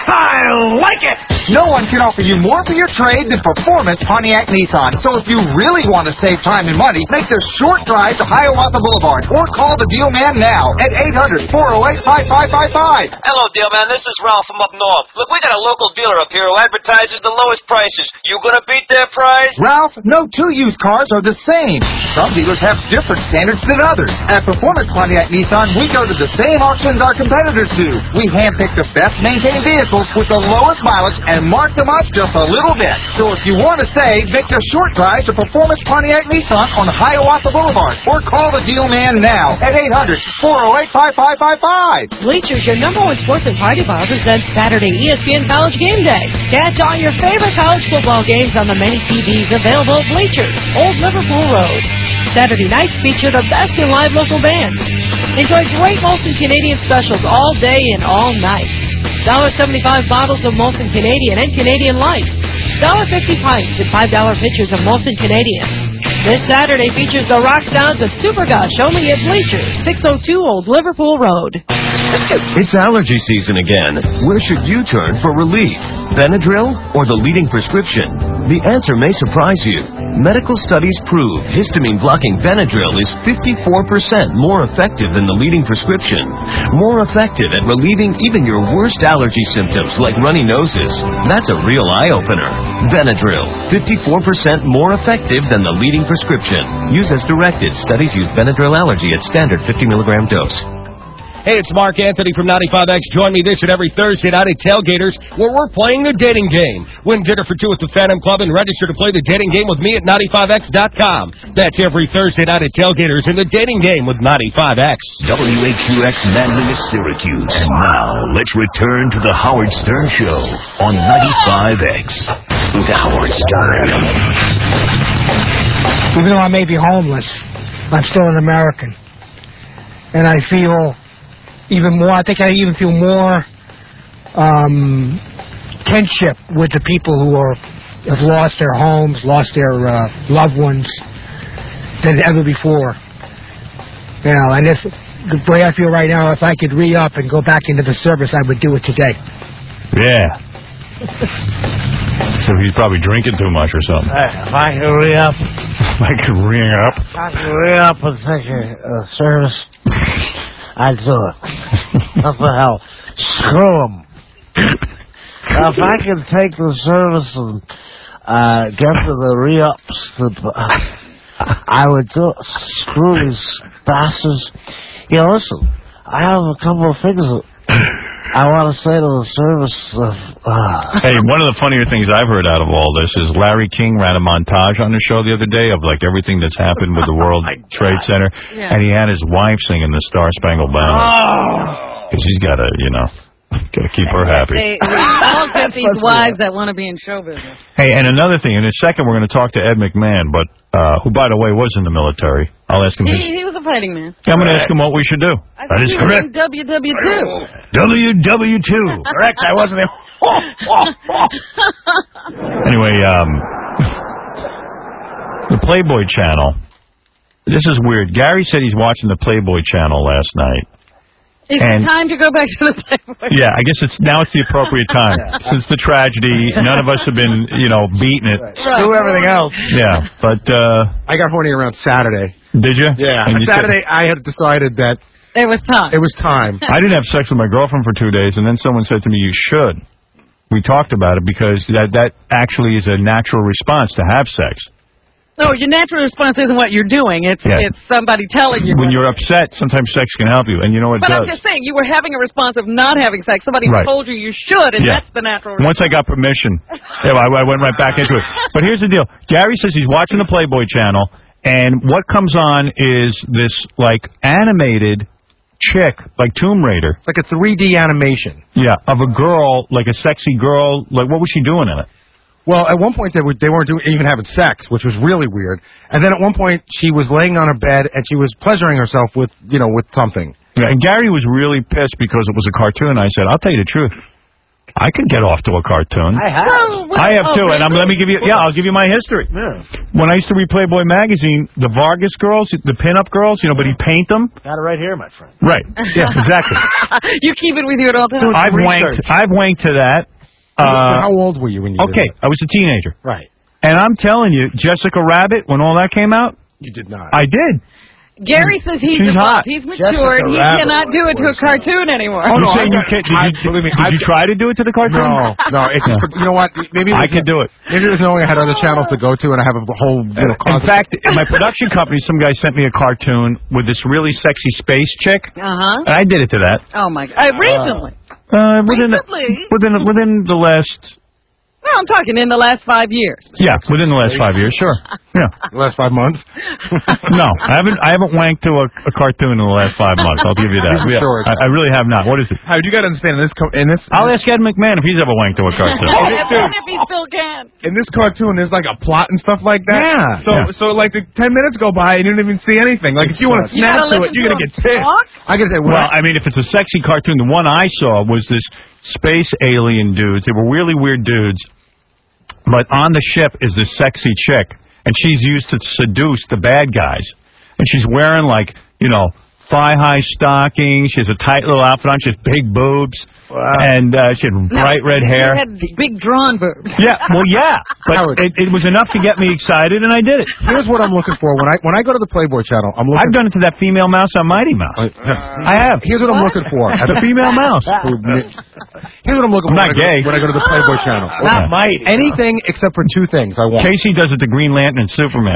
I like it. No one can offer you more for your trade than Performance Pontiac Nissan. So if you really want to save time and money, make the short drive to Hiawatha Boulevard or call the deal man now at eight hundred, four oh eight, five five five five. Hello, deal man. This is Ralph from up north. Look, we got a local dealer up here who advertises the lowest prices. You gonna beat their price? Ralph, no two used cars are the same. Some dealers have different standards than others. At Performance Pontiac Nissan, we go to the same auctions our competitors do. We handpick the best maintained vehicles with the lowest mileage and mark them up just a little bit. So if you want to save, make the short drive to Performance Pontiac Nissan on Hiawatha Boulevard or call the deal man now at eight hundred, four oh eight, five five five five. Bleachers, your number one sports and party bar, presents Saturday E S P N College Game Day. Catch all your favorite college football games on the many T Vs available at Bleachers, Old Liverpool Road. Saturday nights feature the best in live local bands. Enjoy great Molson Canadian specials all day and all night. one seventy-five bottles of Molson Canadian and Canadian Light. one fifty pints and five dollar pitchers of Molson Canadian. This Saturday features the rock sounds of Supergush only at Bleachers, six oh two Old Liverpool Road. It's allergy season again. Where should you turn for relief? Benadryl or the leading prescription? The answer may surprise you. Medical studies prove histamine-blocking Benadryl is fifty-four percent more effective than the leading prescription. More effective at relieving even your worst allergy symptoms like runny noses. That's a real eye-opener. Benadryl, fifty-four percent more effective than the leading prescription. Use as directed. Studies use Benadryl allergy at standard fifty milligram dose. Hey, it's Mark Anthony from ninety-five X. Join me this and every Thursday night at Tailgaters, where we're playing the dating game. Win dinner for two at the Phantom Club and register to play the dating game with me at ninety-five X dot com. That's every Thursday night at Tailgaters in the dating game with ninety-five X. W H U X Manliness, Syracuse. And now, let's return to the Howard Stern Show on ninety-five X with Howard Stern. Even though I may be homeless, I'm still an American. And I feel even more, I think I even feel more um, kinship with the people who are, have lost their homes, lost their uh, loved ones than ever before. You know, and if, the way I feel right now, if I could re-up and go back into the service, I would do it today. Yeah. So he's probably drinking too much or something. If I could re-up. If I could re-up. If I could re-up and take a uh, service, I'd do it. What the hell? Screw them. If I could take the service and uh, get to the re-ups, the, uh, I would do it. Screw these bastards. Yeah, listen, I have a couple of things that I want to say to the service. Of, uh, Hey, one of the funnier things I've heard out of all this is Larry King ran a montage on the show the other day of like everything that's happened with the World Trade Center, Yeah. and he had his wife singing the Star Spangled Banner because he's got a, you know, Gotta keep her happy. They, we all get these wives that want to be in show business. Hey, and another thing, in a second we're going to talk to Ed McMahon, but uh, who, by the way, was in the military. I'll ask him. He, His, he was a fighting man. I'm going to ask him what we should do. I That think is he was correct. in W W two. W W two. Correct. I wasn't there. Anyway, um, the Playboy Channel. This is weird. Gary said he's watching the Playboy Channel last night. Is And- it time to go back to the Playboy? Yeah, I guess it's now it's the appropriate time. Since the tragedy, none of us have been, you know, beating it. Right. Do everything else. Yeah, but uh I got horny around Saturday. Did you? Yeah. And you Saturday, I had decided that it was time. It was time. I didn't have sex with my girlfriend for two days, and then someone said to me, "You should." We talked about it because that that actually is a natural response to have sex. No, your natural response isn't what you're doing. It's Yeah. it's somebody telling you. When you're upset, sometimes sex can help you, and you know what it But does. I'm just saying, you were having a response of not having sex. Somebody Right. told you you should, and Yeah. that's the natural response. Once I got permission, yeah, I, I went right back into it. But here's the deal. Gary says he's watching the Playboy Channel, and what comes on is this, like, animated chick, like Tomb Raider. It's like a three D animation. Yeah, of a girl, like a sexy girl. Like, what was she doing in it? Well, at one point they were they weren't doing, even having sex, which was really weird. And then at one point she was laying on her bed and she was pleasuring herself with, you know, with something. Yeah, and Gary was really pissed because it was a cartoon. I said, I'll tell you the truth. I could get off to a cartoon. I have. I have too, and I'm, let me give you. Yeah, I'll give you my history. When I used to read Playboy magazine, the Vargas girls, the pinup girls, you know, but he'd paint them. Got it right here, my friend. Right. Yeah, exactly. You keep it with you at all times. I've wanked. I've wanked to that. Uh, How old were you when you okay, did that? I was a teenager. Right. And I'm telling you, Jessica Rabbit, when all that came out, You did not. I did. Gary says he's She's adult. hot. He's matured. He Rabbit cannot do it to a cartoon anymore. Oh, you saying you can't? Did you, believe me, did you try to do it to the cartoon? No, no. It's just, you know what? Maybe it I was- could do it. Maybe it was knowing I had other channels to go to, and I have a whole. You know, In closet. fact, in my production company, some guy sent me a cartoon with this really sexy space chick, Uh-huh. and I did it to that. Oh, my God. Uh, recently. Uh, within Recently? within within the last No, I'm talking in the last five years. yeah within the last five years, sure. Yeah, the last five months. no, I haven't I haven't wanked to a, a cartoon in the last five months. I'll give you that. You're Yeah, sure it's- I, I really have not. What is it? Howard, you got to understand in this co- in this. I'll ask Ed McMahon if he's ever wanked to a cartoon. Even if he still can. In this cartoon, there's like a plot and stuff like that. Yeah. So, Yeah. so like the ten minutes go by and you don't even see anything. Like if you want to You snap gotta to it, listen you're to gonna him get pissed. talk? I gotta say, Well, I mean, if it's a sexy cartoon, the one I saw was this space alien dudes. They were really weird dudes. But on the ship is this sexy chick, and she's used to seduce the bad guys. And she's wearing, like, you know, thigh-high stockings. She has a tight little outfit on. She has big boobs. And uh, she had bright red hair. He had big drawn boobs. Yeah, well, yeah. But it, it was enough to get me excited, and I did it. Here's what I'm looking for when I when I go to the Playboy Channel. I'm looking. I've done it to that female mouse on Mighty Mouse. I have. Here's what I'm looking for. The female mouse. Here's what I'm looking I'm for. not when I go- gay. When I go to the Playboy Channel. Not Mighty. Anything except for two things I want. Casey does it to Green Lantern and Superman.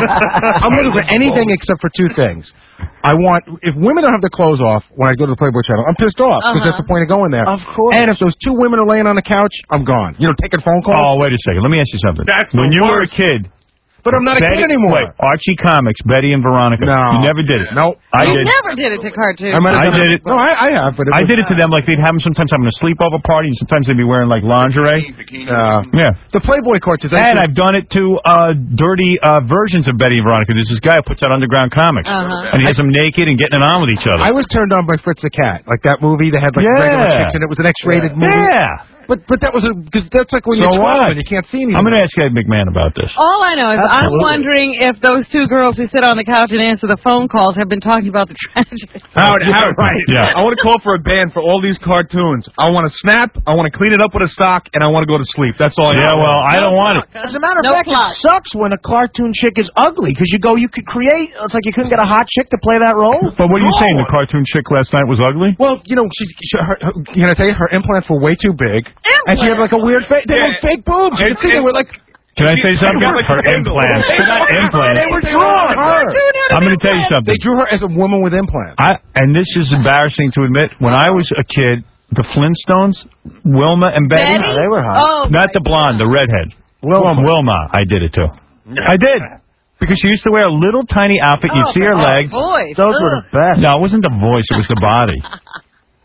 I'm looking for anything except for two things. I want, if women don't have their clothes off when I go to the Playboy Channel, I'm pissed off because Uh-huh. that's the point of going there. Of course. And if those two women are laying on the couch, I'm gone. You know, taking phone calls. Oh, wait a second. Let me ask you something. That's when the you were a worst. kid. But I'm not a Betty, kid anymore. Wait, Archie Comics, Betty and Veronica. No. You never did it. No. I He did. never did it to cartoons. I, might have I done did it. No, I, I have, but it I was, did it to them like they'd have them sometimes having a sleepover party, and sometimes they'd be wearing like lingerie. Uh, Yeah. the Playboy cartoons. And I've done it to uh, dirty uh, versions of Betty and Veronica. There's this guy who puts out underground comics, Uh-huh. and he has them naked and getting it on with each other. I was turned on by Fritz the Cat, like that movie that had like Yeah. regular chicks, and it was an X-rated movie. Yeah. But but that was a because that's like when So you're twelve what? and you can't see anything. I'm going to ask Ed McMahon about this. All I know is I'm Absolutely. wondering if those two girls who sit on the couch and answer the phone calls have been talking about the tragedy. Howard, Howard, right. Yeah. I want to call for a ban for all these cartoons. I want to snap, I want to clean it up with a sock, and I want to go to sleep. That's all I Yeah, know. well, I don't want it. As a matter of No fact, plot. it sucks when a cartoon chick is ugly because you go, you could create. It's like you couldn't get a hot chick to play that role. But what are you No. saying? The cartoon chick last night was ugly? Well, you know, she's, she, her, her, can I tell you, her implants were way too big. And she had like a weird face. They were fake boobs. You could see they were like... Can I say something? Like Her implants. They're not implants. They were drawing her. I'm going to tell you something. They drew her as a woman with implants. I and this is embarrassing to admit. When I was a kid, the Flintstones, Wilma and Betty, Betty? They were hot. Oh, not the blonde, the redhead. Wilma. Wilma, I did it too. I did. Because she used to wear a little tiny outfit. You'd see her legs. Boy, Those were the best. No, it wasn't the voice. It was the body.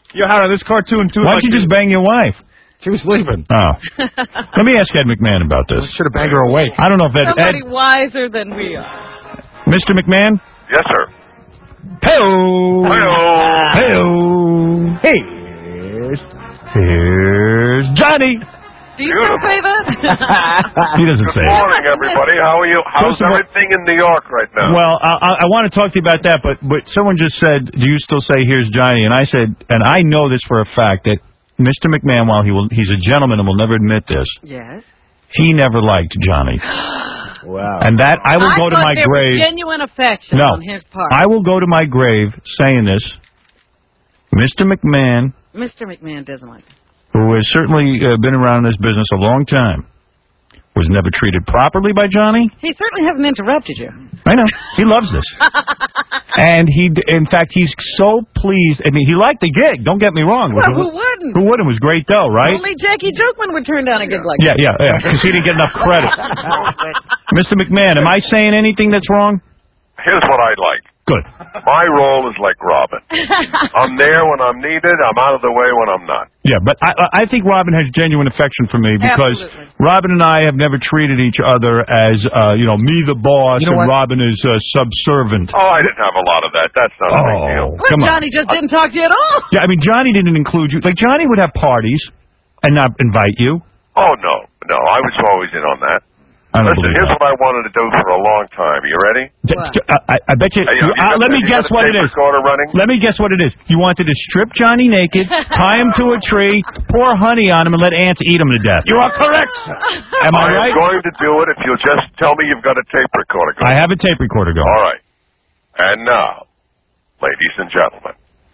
Yo, Howard, this cartoon too. Why don't you just bang your wife? She was sleeping. Oh. Let me ask Ed McMahon about this. Should have banged her awake. I don't know if Ed... Somebody Ed wiser than we are. Mister McMahon? Yes, sir. Hey-o. Hey-o. Hey-o. Here's... Here's Johnny. Do you still say that? He doesn't say Good it. morning, everybody. How are you? How's First of all- everything in New York right now? Well, I, I, I want to talk to you about that, but but someone just said, do you still say here's Johnny? And I said, and I know this for a fact, that Mister McMahon, while he will, he's a gentleman and will never admit this, Yes. he never liked Johnny. Wow. And that, I will I go to thought my there grave. was genuine affection No, on his part. I will go to my grave saying this. Mister McMahon, Mister McMahon doesn't like it. who has certainly uh, been around this business a long time, was never treated properly by Johnny. He certainly hasn't interrupted you. I know. He loves this. And he, in fact, he's so pleased. I mean, he liked the gig. Don't get me wrong. Well, who wouldn't? Who wouldn't? It was great, though, right? Only Jackie Jukman would turn down a gig like Yeah, that. yeah, yeah, because he didn't get enough credit. Mister McMahon, am I saying anything that's wrong? Here's what I like. Good. My role is like Robin. I'm there when I'm needed. I'm out of the way when I'm not. Yeah, but I, I think Robin has genuine affection for me because Absolutely. Robin and I have never treated each other as, uh, you know, me the boss You know and what? Robin is uh, subservient. Oh, I didn't have a lot of that. That's not a big deal. Well, Come on. Johnny just didn't talk to you at all. Yeah, I mean, Johnny didn't include you. Like, Johnny would have parties and not invite you. Oh, no. No, I was always in on that. I don't Listen, believe here's that. what I wanted to do for a long time. You ready? I, I bet you. Hey, you- uh, you let got- me you guess got a what it tape is. recorder running? Let me guess what it is. You wanted to strip Johnny naked, tie him to a tree, pour honey on him, and let ants eat him to death. You are correct. Am I right? am going to do it if you'll just tell me you've got a tape recorder going. I have a tape recorder going. All right. And now, ladies and gentlemen,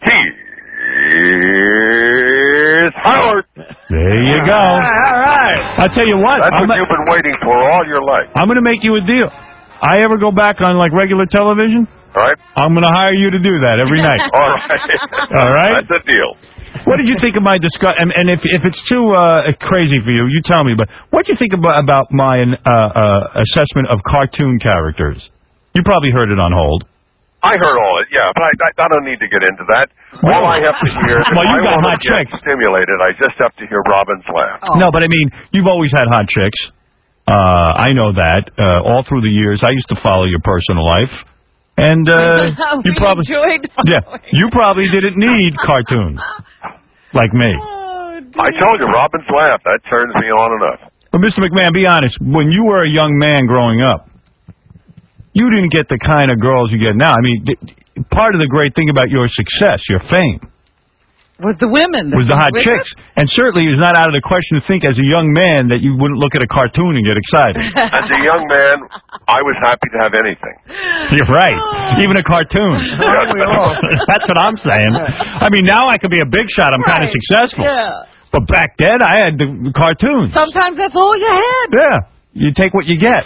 here's Howard. There you go. All right. I'll tell you what. That's I'm, what you've been waiting for all your life. I'm going to make you a deal. I ever go back on like regular television? All right. I'm going to hire you to do that every night. All right. All right. That's a deal. What did you think of my discuss? And, and if if it's too uh, crazy for you, you tell me. But what did you think about about my uh, uh, assessment of cartoon characters? You probably heard it on hold. I heard all it, yeah, but I, I, I don't need to get into that. All I have to hear is Well, you if I got want hot to get chicks. stimulated, I just have to hear Robin's laugh. No, but I mean, you've always had hot chicks. Uh, I know that. Uh, all through the years, I used to follow your personal life. And uh, you We probably enjoyed yeah, you probably didn't need cartoons like me. I told you, Robin's laugh, that turns me on enough. But Mister McMahon, be honest. When you were a young man growing up, you didn't get the kind of girls you get now. I mean, th- part of the great thing about your success, your fame, Was the women. was the hot with chicks. it? And certainly it's not out of the question to think as a young man that you wouldn't look at a cartoon and get excited. As a young man, I was happy to have anything. You're right. Even a cartoon. That's what I'm saying. I mean, now I could be a big shot. I'm kind of Right. successful. Yeah. But back then, I had the cartoons. Sometimes that's all you had. Yeah. You take what you get.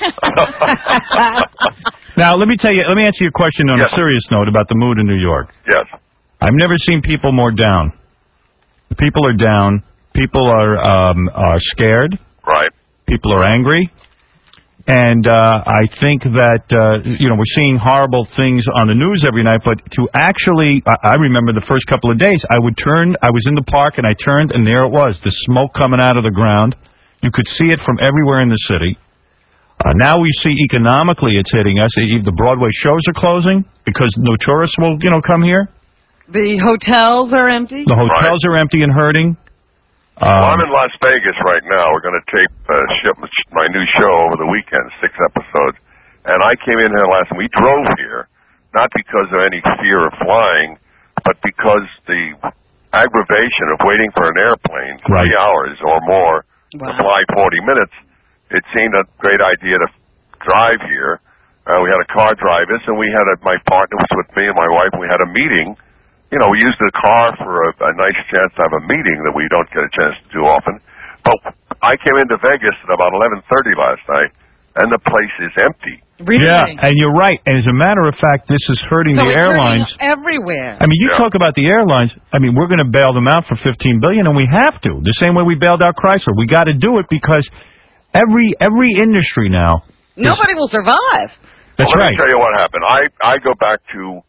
Now, let me tell you, let me answer your question on Yes. a serious note about the mood in New York. Yes. I've never seen people more down. People are down. People are um, are scared. Right. People are angry. And uh, I think that, uh, you know, we're seeing horrible things on the news every night, but to actually, I, I remember the first couple of days, I would turn, I was in the park, and I turned, and there it was, the smoke coming out of the ground. You could see it from everywhere in the city. Uh, now we see economically it's hitting us. The Broadway shows are closing because no tourists will, you know, come here. The hotels are empty. The hotels are empty and hurting. Well, Um, I'm in Las Vegas right now. We're going to tape uh, ship my new show over the weekend, six episodes. And I came in here last, and we drove here, not because of any fear of flying, but because the aggravation of waiting for an airplane three Right. hours or more to fly forty minutes, it seemed a great idea to drive here. Uh, we had a car drive us, and we had a, my partner was with me and my wife, and we had a meeting. You know, we used the car for a, a nice chance to have a meeting that we don't get a chance to do often. But I came into Vegas at about eleven thirty last night, and the place is empty. Really? Yeah, and you're right. And as a matter of fact, this is hurting So the it's airlines. hurting everywhere. I mean, you talk about the airlines. I mean, we're going to bail them out for fifteen billion dollars, and we have to. The same way we bailed out Chrysler. We got to do it because every every industry now. Nobody will survive. That's well, let right. me tell you what happened. I, I go back to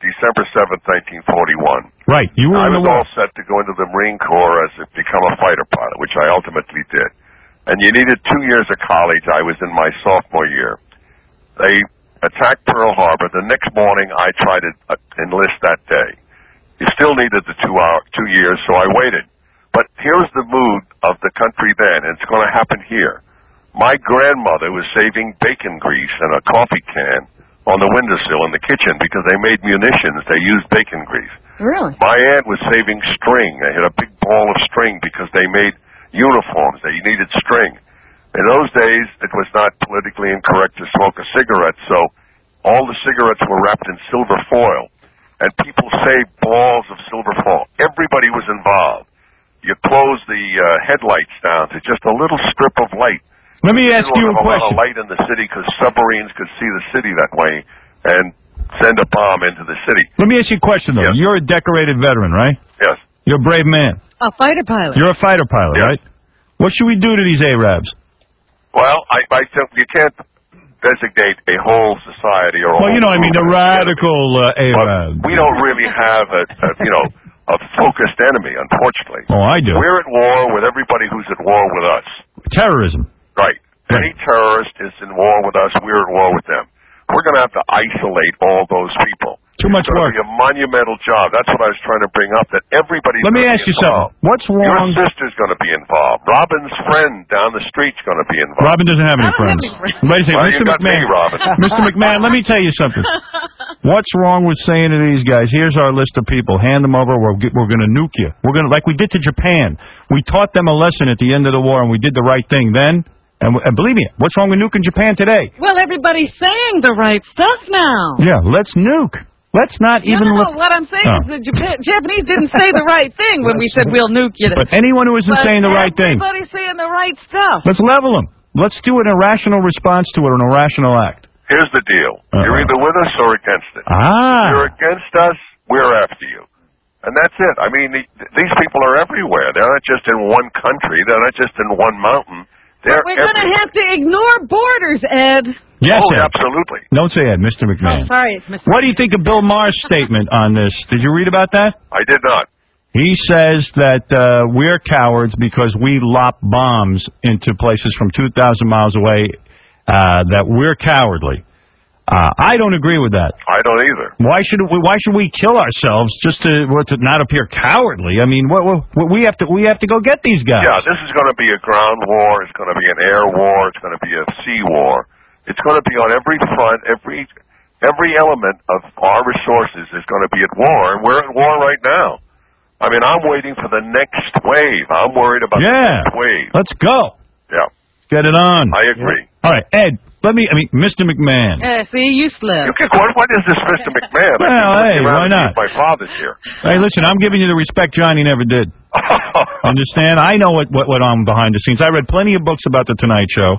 December seventh, nineteen forty-one. Right. You were I in was the war. all set to go into the Marine Corps as to become a fighter pilot, which I ultimately did. And you needed two years of college. I was in my sophomore year. They attacked Pearl Harbor. The next morning, I tried to uh, enlist that day. You still needed the two hour, two years, so I waited. But here's the mood of the country then, and it's going to happen here. My grandmother was saving bacon grease in a coffee can on the windowsill in the kitchen because they made munitions. They used bacon grease. Really? My aunt was saving string. They had a big ball of string because they made uniforms. They needed string. In those days, it was not politically incorrect to smoke a cigarette, so all the cigarettes were wrapped in silver foil, and people saved balls of silver foil. Everybody was involved. You closed the uh, headlights down to just a little strip of light. Let me ask you a question. question. A lot of light in the city because submarines could see the city that way and send a bomb into the city. Let me ask you a question, though. Yes. You're a decorated veteran, right? Yes. You're a brave man. A fighter pilot. You're a fighter pilot, Yes. right? What should we do to these Arabs? Well, I, I think you can't designate a whole society or a Well, whole you know, I mean, the group as radical uh, Arab. We don't really have a, a you know a focused enemy, unfortunately. Oh, I do. We're at war with everybody who's at war with us. Terrorism. Right. Any terrorist is in war with us. We're at war with them. We're going to have to isolate all those people. Too much It's going work. to be a monumental job. That's what I was trying to bring up, that everybody's Let me gonna ask be you something. involved. What's wrong? Your sister's going to be involved. Robin's friend down the street's going to be involved. Robin doesn't have any friends. Wait a second, Well, Mister you got McMahon. me, Robin. Mister McMahon, let me tell you something. What's wrong with saying to these guys, here's our list of people, hand them over, we're, we're going to nuke you. We're going to, like we did to Japan. We taught them a lesson at the end of the war, and we did the right thing then. And, and believe me, what's wrong with nuking Japan today? Well, everybody's saying the right stuff now. Yeah, let's nuke. Let's not No, even no, look. no. What I'm saying Oh. is the Japan, Japanese didn't say the right thing when we said we'll nuke you. But anyone who isn't But saying the right thing, everybody's saying the right stuff. let's level them. Let's do an irrational response to it, an irrational act. Here's the deal. Uh-huh. You're either with us or against it. Ah. You're against us, we're after you. And that's it. I mean, the, these people are everywhere. They're not just in one country. They're not just in one mountain. They're We're going to everywhere. have to ignore borders, Ed. Yes, oh, Ed. absolutely. Don't say Ed, Mister McMahon. Oh, sorry, it's Mister What do you think of Bill Maher's statement on this? Did you read about that? I did not. He says that uh, we're cowards because we lop bombs into places from two thousand miles away, uh, that we're cowardly. Uh, I don't agree with that. I don't either. Why should we? Why should we kill ourselves just to, well, to not appear cowardly? I mean, what, what, we have to we have to go get these guys. Yeah, this is going to be a ground war. It's going to be an air war. It's going to be a sea war. It's going to be on every front. Every every element of our resources is going to be at war, and we're at war right now. I mean, I'm waiting for the next wave. I'm worried about Yeah. the next wave. Let's go. Yeah, Get it on. I agree. All right, Ed. Let me. I mean, Mister McMahon. Uh, see, you slept. You can what, what is this, Mister McMahon? Well, I keep looking hey, around why and not? see My father's here. Hey, listen, I'm giving you the respect Johnny never did. Understand? I know what, what went on behind the scenes. I read plenty of books about the Tonight Show.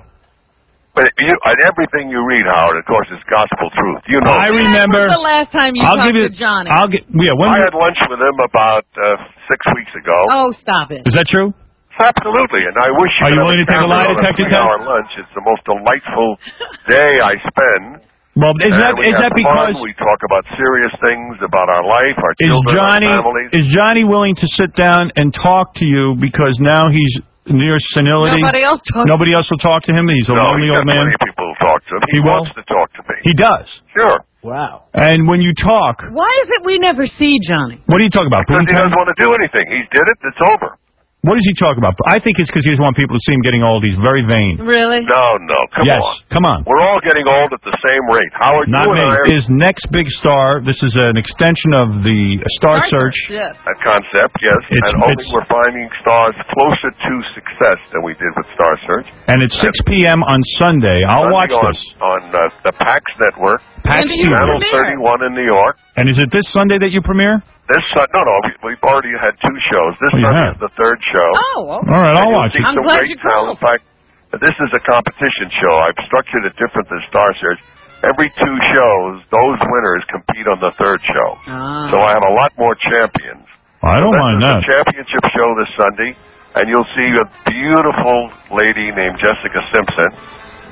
But you, and everything you read, Howard, of course, is gospel truth. You know. I this. remember. When was the last time you I'll talked give you, to Johnny? I'll get. Yeah, when I had lunch with him about uh, six weeks ago. Oh, stop it. Is that true? Absolutely, and I wish you Are could you have willing to take a camera lie on detector test? three-hour lunch. It's the most delightful day I spend. Well, is and that we is have that fun. because We talk about serious things about our life, our is children, Johnny our families. is Johnny willing to sit down and talk to you because now he's near senility? Nobody else talks. Nobody else will talk to him. He's a no, lonely he's old got man. plenty of people who talk to him. He, He will? wants to talk to me. He does. Sure. Wow. And when you talk, Why is it we never see Johnny? what are you talking about? Because he Boomtown? doesn't want to do anything. He did it. It's over. What does he talk about? I think it's because he doesn't want people to see him getting old. He's very vain. Really? No, no. Come yes, on. come on. We're all getting old at the same rate. Howard, Not you me. and I are His next big star. This is an extension of the Star, Search. Yes. that concept, yes. It's- and only it's- we're finding stars closer to success than we did with Star Search. And it's six p.m. on Sunday. I'll Sunday watch on, this. on uh, the PAX network. PAX When do you T V. Channel premiere? thirty-one in New York. And is it this Sunday that you premiere? This uh, no, no, we, we've already had two shows. This Oh, you Sunday have? is the third show. Oh, okay. All right, I'll And you'll watch see it. I'm some glad great you talent. In called. fact, this is a competition show. I've structured it different than Star Search. Every two shows, those winners compete on the third show. Ah. So I have a lot more champions. I don't so mind this is that. the championship show this Sunday, and you'll see a beautiful lady named Jessica Simpson,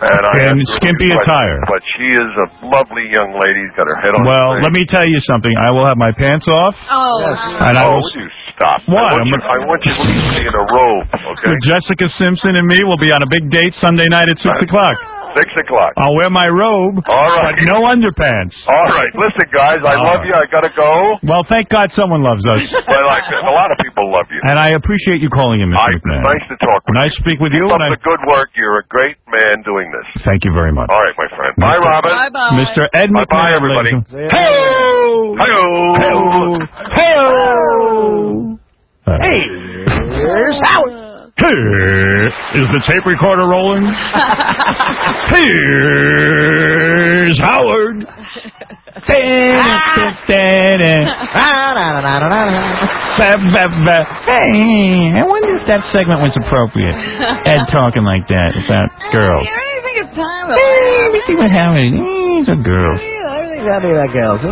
And, I In asked her a skimpy few attire. questions, But she is a lovely young lady. Got her head on Well, straight. let me tell you something. I will have my pants off. Oh, And I oh, will would you stop? What? I want, I'm you, I want you to leave me in a robe, okay? Jessica Simpson and me will be on a big date Sunday night at six o'clock. Six o'clock. I'll wear my robe, All right. but no underpants. All right. Listen, guys, I All love right. you. I got to go. Well, thank God someone loves us. But like, a lot of people love you. And I appreciate you calling in, Mister I, McMahon. nice to talk with Nice to speak with you. Keep up And I the good work. You're a great man doing this. thank you very much. All right, my friend. Bye, Robin. Bye-bye. Mister Ed McMahon. Bye-bye, everybody. Hey-o! Hey-o! Hey-o! Hey, here's Howard. Here is the tape recorder rolling. Here's Howard. Hey, I wonder if that segment was appropriate. Ed talking like that about girls. I think it's time. Hey, let me see what happened. These are girls. Everything's out there, that girls.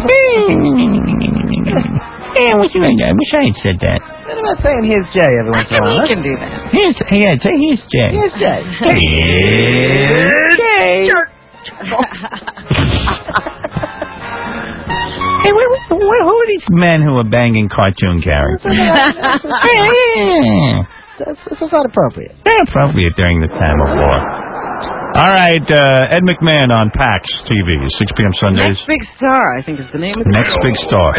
Yeah, I wish, I, I wish I had said that. What about saying here's Jay every once in a while? We huh? can do that. Here's, yeah, say here's Jay. Here's Jay. Here's Jay. Hey, wait, wait, wait, who are these men who are banging cartoon characters? Yeah. That's, that's not appropriate. They're appropriate during this time of war. All right, uh, Ed McMahon on PAX T V, six p.m. Sundays. Next Big Star, I think is the name of the Next Big Star.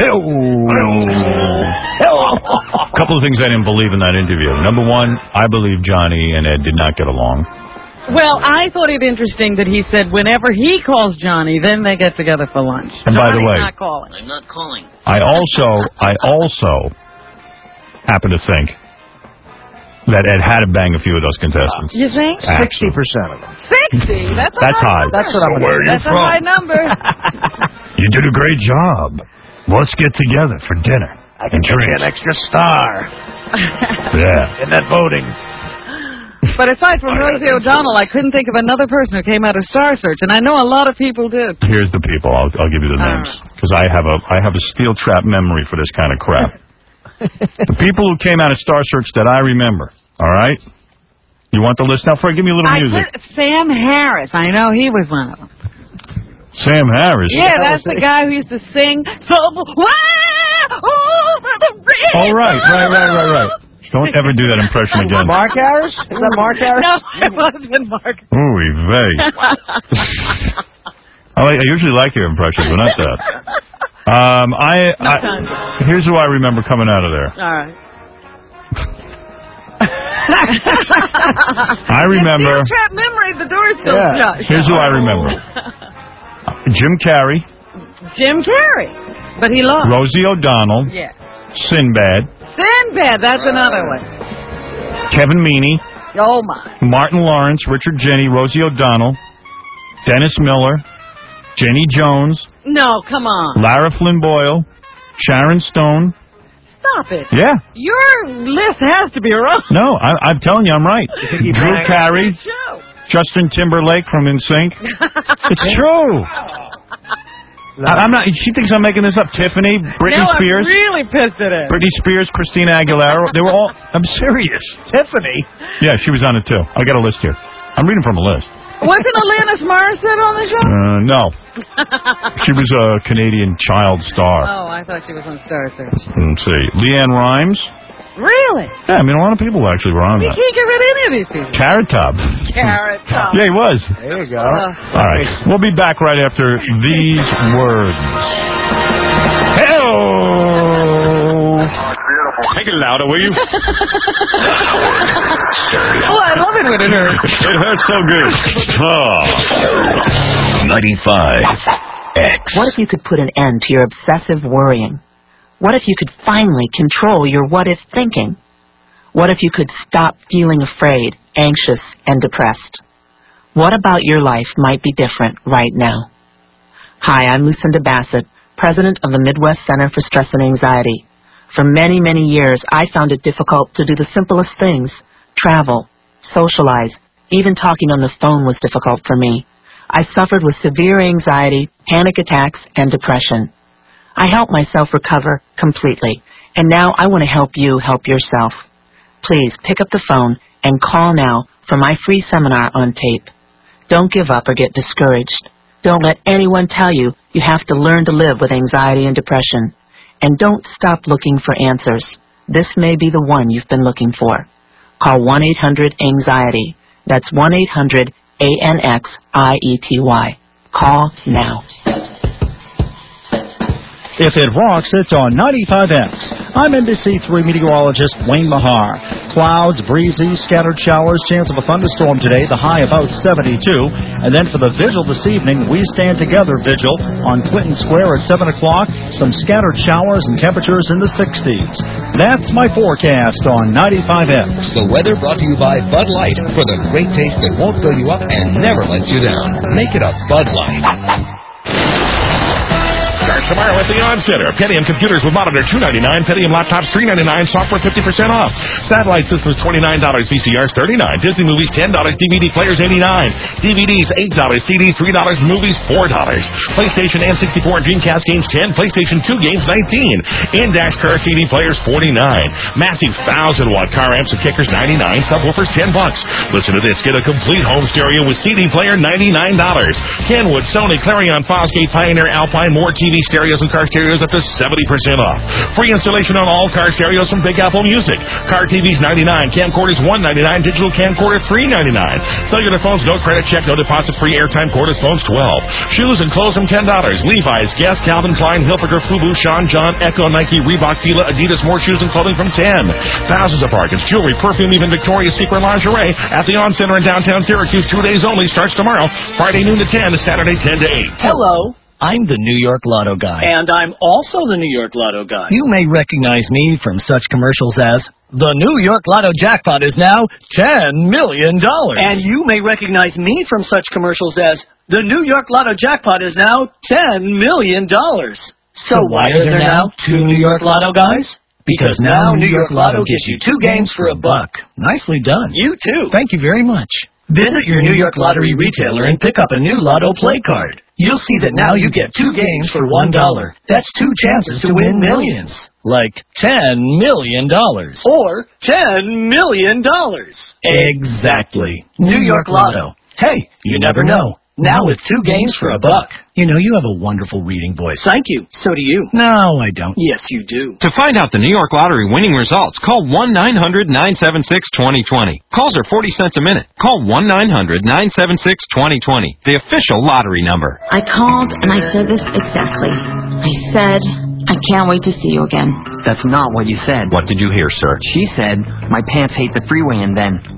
A couple of things I didn't believe in that interview. Number one, I believe Johnny and Ed did not get along. Well, I thought it interesting that he said whenever he calls Johnny, then they get together for lunch. And by the Johnny's way, not calling. I'm not calling. I also, I also happen to think that Ed had to bang a few of those contestants. You think? Sixty percent of them. Sixty. That's a That's high. high. Number. That's what I'm. Where are you That's from? a high number. You did a great job. Let's get together for dinner. I can and get you drinks. an extra star Yeah. in that voting. But aside from Rosie O'Donnell, I couldn't think of another person who came out of Star Search, and I know a lot of people did. Here's the people. I'll, I'll give you the names because I have a I have a steel trap memory for this kind of crap. The people who came out of Star Search that I remember. All right. You want the list now? Fred, give me a little I music. put Sam Harris. I know he was one of them. Sam Harris. Yeah, that's the guy who used to sing. So, Oh right, right, right, right, right. Don't ever do that impression again. Mark Harris? Is that Mark Harris? No, it wasn't Mark. Ooh, vey. I, like, I usually like your impressions, but not that. Um, I, I here's who I remember coming out of there. All right. I remember. Steel trap memory. The door's still Yeah. shut. Here's who I remember. Jim Carrey, Jim Carrey, but he lost. Rosie O'Donnell, Yeah. Sinbad, Sinbad. That's another one. Kevin Meaney, Oh my. Martin Lawrence, Richard Jenny, Rosie O'Donnell, Dennis Miller, Jenny Jones, No, come on. Lara Flynn Boyle, Sharon Stone. Stop it. Yeah. Your list has to be wrong. No, I, I'm telling you, I'm right. Drew Carey, Show. Justin Timberlake from N Sync. It's true. I, I'm not. She thinks I'm making this up. Tiffany, Britney now Spears, I'm really pissed at it. Britney Spears, Christina Aguilera. They were all. I'm serious. Tiffany. Yeah, she was on it too. I got a list here. I'm reading from a list. Wasn't Alanis Morissette on the show? Uh, no, she was a Canadian child star. Oh, I thought she was on Star Search. Let's see, Leanne Rhymes. Really? Yeah, I mean a lot of people actually were on We that. can't get rid of any of these people. Carrot Top. Carrot Top. Yeah, he was. There you go. Uh, All right, we'll be back right after these words. Hello. Make it louder, will you? Oh, I love it when it hurts. It hurts so good. Oh. ninety-five X. What if you could put an end to your obsessive worrying? What if you could finally control your what-if thinking? What if you could stop feeling afraid, anxious, and depressed? What about your life might be different right now? Hi, I'm Lucinda Bassett, president of the Midwest Center for Stress and Anxiety. For many, many years, I found it difficult to do the simplest things. Travel, socialize, even talking on the phone was difficult for me. I suffered with severe anxiety, panic attacks, and depression. I helped myself recover completely, and now I want to help you help yourself. Please pick up the phone and call now for my free seminar on tape. Don't give up or get discouraged. Don't let anyone tell you you have to learn to live with anxiety and depression. And don't stop looking for answers. This may be the one you've been looking for. Call one eight hundred anxiety. That's one eight hundred A N X I E T Y. Call now. If it rocks, it's on ninety-five X. I'm N B C three meteorologist Wayne Mahar. Clouds, breezy, scattered showers, chance of a thunderstorm today, the high about seventy-two. And then for the vigil this evening, we stand together vigil on Clinton Square at seven o'clock. Some scattered showers and temperatures in the sixties. That's my forecast on ninety-five X. The weather brought to you by Bud Light, for the great taste that won't fill you up and never lets you down. Make it a Bud Light. Starts tomorrow at the On Center. Pentium computers with monitor two ninety-nine, Pentium laptops three ninety-nine, software fifty percent off. Satellite systems twenty-nine dollars, V C Rs thirty-nine dollars, Disney movies ten dollars, D V D players eighty-nine dollars, D V Ds eight dollars, C Ds three dollars, movies four dollars. PlayStation N sixty-four and Dreamcast games ten dollars, PlayStation two games nineteen dollars. Index car C D players forty-nine dollars. Massive one thousand watt car amps and kickers ninety-nine dollars, subwoofers ten bucks. Listen to this, get a complete home stereo with C D player ninety-nine dollars. Kenwood, Sony, Clarion, Fosgate, Pioneer, Alpine, more T V stereos and car stereos up to seventy percent off. Free installation on all car stereos from Big Apple Music. Car T Vs ninety-nine dollars, camcorders one ninety-nine dollars, digital camcorder three ninety-nine dollars. Cellular phones, no credit check, no deposit, free airtime, cordless phones twelve dollars. Shoes and clothes from ten dollars. Levi's, Guess, Calvin Klein, Hilfiger, Fubu, Sean John, Echo, Nike, Reebok, Fila, Adidas, more shoes and clothing from ten dollars. Thousands of bargains, jewelry, perfume, even Victoria's Secret lingerie at the On Center in downtown Syracuse. Two days only, starts tomorrow, Friday noon to ten, Saturday ten to eight. Hello. I'm the New York Lotto guy. And I'm also the New York Lotto guy. You may recognize me from such commercials as, the New York Lotto jackpot is now ten million dollars. And you may recognize me from such commercials as, the New York Lotto jackpot is now ten million dollars. So why are there now two New York Lotto guys? Because now New York Lotto gives you two games for a buck. Nicely done. You too. Thank you very much. Visit your New York Lottery retailer and pick up a new Lotto play card. You'll see that now you get two games for one dollar. That's two chances to win millions. Like ten million dollars. Or ten million dollars. Exactly. New York Lotto. Hey, you never know. Now with two games for a buck. You know, you have a wonderful reading voice. Thank you. So do you. No, I don't. Yes, you do. To find out the New York Lottery winning results, call one nine hundred nine seven six two zero two zero. Calls are forty cents a minute. Call one nine hundred nine seven six two zero two zero, the official lottery number. I called and I said this exactly. I said, I can't wait to see you again. That's not what you said. What did you hear, sir? She said, my pants hate the freeway, and then...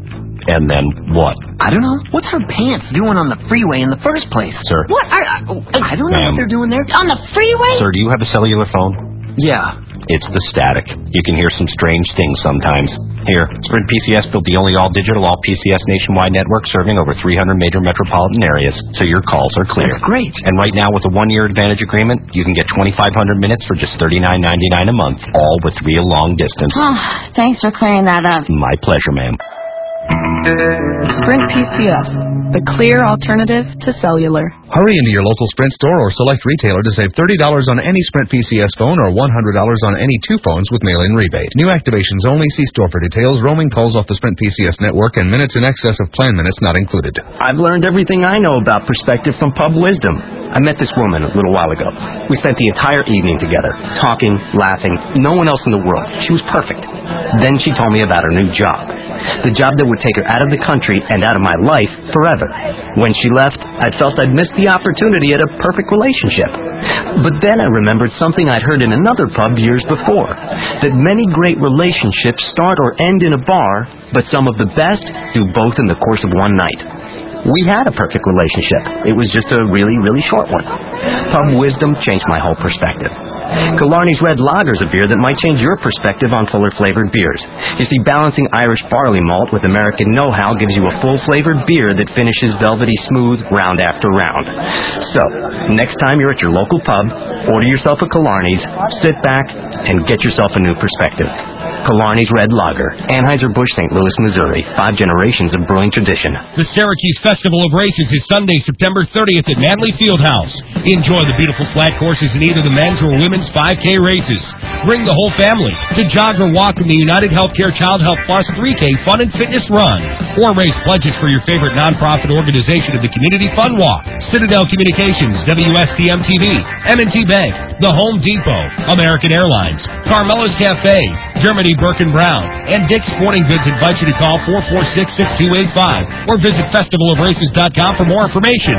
And then what? I don't know. What's her pants doing on the freeway in the first place? Sir. What? I, I, I don't know what they're doing there. On the freeway? Sir, do you have a cellular phone? Yeah. It's the static. You can hear some strange things sometimes. Here, Sprint P C S built the only all-digital, all-P C S nationwide network serving over three hundred major metropolitan areas, so your calls are clear. That's great. And right now, with a one-year Advantage agreement, you can get twenty-five hundred minutes for just thirty-nine ninety-nine a month, all with real long distance. Oh, thanks for clearing that up. My pleasure, ma'am. Sprint P C S, the clear alternative to cellular. Hurry into your local Sprint store or select retailer to save thirty dollars on any Sprint P C S phone or one hundred dollars on any two phones with mail-in rebate. New activations only. See store for details. Roaming calls off the Sprint P C S network and minutes in excess of plan minutes not included. I've learned everything I know about perspective from Pub Wisdom. I met this woman a little while ago. We spent the entire evening together, talking, laughing. No one else in the world. She was perfect. Then she told me about her new job. The job that would take her out of the country and out of my life forever. When she left, I felt I'd missed the opportunity at a perfect relationship. But then I remembered something I'd heard in another pub years before. That many great relationships start or end in a bar, but some of the best do both in the course of one night. We had a perfect relationship. It was just a really, really short one. Pub Wisdom changed my whole perspective. Killarney's Red Lager's a beer that might change your perspective on fuller-flavored beers. You see, balancing Irish barley malt with American know-how gives you a full-flavored beer that finishes velvety smooth round after round. So, next time you're at your local pub, order yourself a Killarney's, sit back, and get yourself a new perspective. Killarney's Red Lager. Anheuser-Busch, Saint Louis, Missouri. Five generations of brewing tradition. The Syracuse Festival of Races is Sunday, September thirtieth at Manley Fieldhouse. Enjoy the beautiful flat courses in either the men's or women's five K races. Bring the whole family to jog or walk in the United Healthcare Child Health Plus three K Fun and Fitness Run. Or raise pledges for your favorite nonprofit organization of the Community Fun Walk. Citadel Communications, W S T M T V, M and T Bank, The Home Depot, American Airlines, Carmelo's Cafe, Germany Birkin Brown, and Dick's Sporting Goods invite you to call four four six, six two eight five or visit festival of races dot com for more information.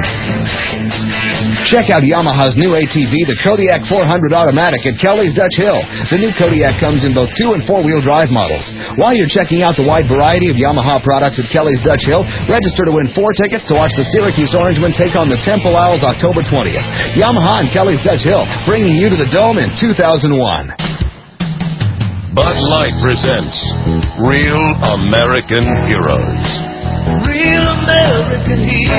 Check out Yamaha's new A T V, the Kodiak four hundred Automatic at Kelly's Dutch Hill. The new Kodiak comes in both two and four-wheel drive models. While you're checking out the wide variety of Yamaha products at Kelly's Dutch Hill, register to win four tickets to watch the Syracuse Orangemen take on the Temple Owls October twentieth. Yamaha and Kelly's Dutch Hill, bringing you to the Dome in two thousand one. Bud Light presents Real American Heroes. Real American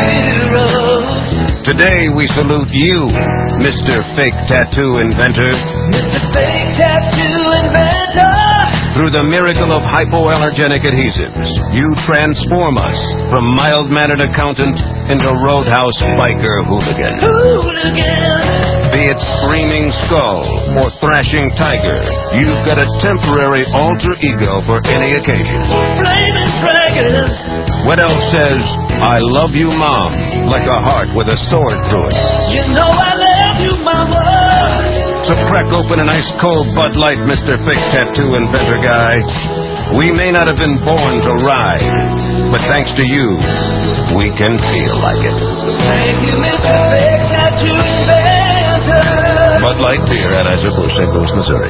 heroes. Today we salute you, Mister Fake Tattoo Inventor. Mister Fake Tattoo Inventor. Through the miracle of hypoallergenic adhesives, you transform us from mild-mannered accountant into roadhouse biker hooligan. Hooligan. Be it screaming skull or thrashing tiger, you've got a temporary alter ego for any occasion. Flaming dragons. What else says, I love you, Mom, like a heart with a sword through it? You know I love you, Mama. So crack open an ice cold Bud Light, Mister Fake Tattoo Inventor Guy. We may not have been born to ride, but thanks to you, we can feel like it. Thank you, Mister Fake Tattoo Inventor. Bud Light beer, Anheuser-Busch, Saint Louis, Missouri.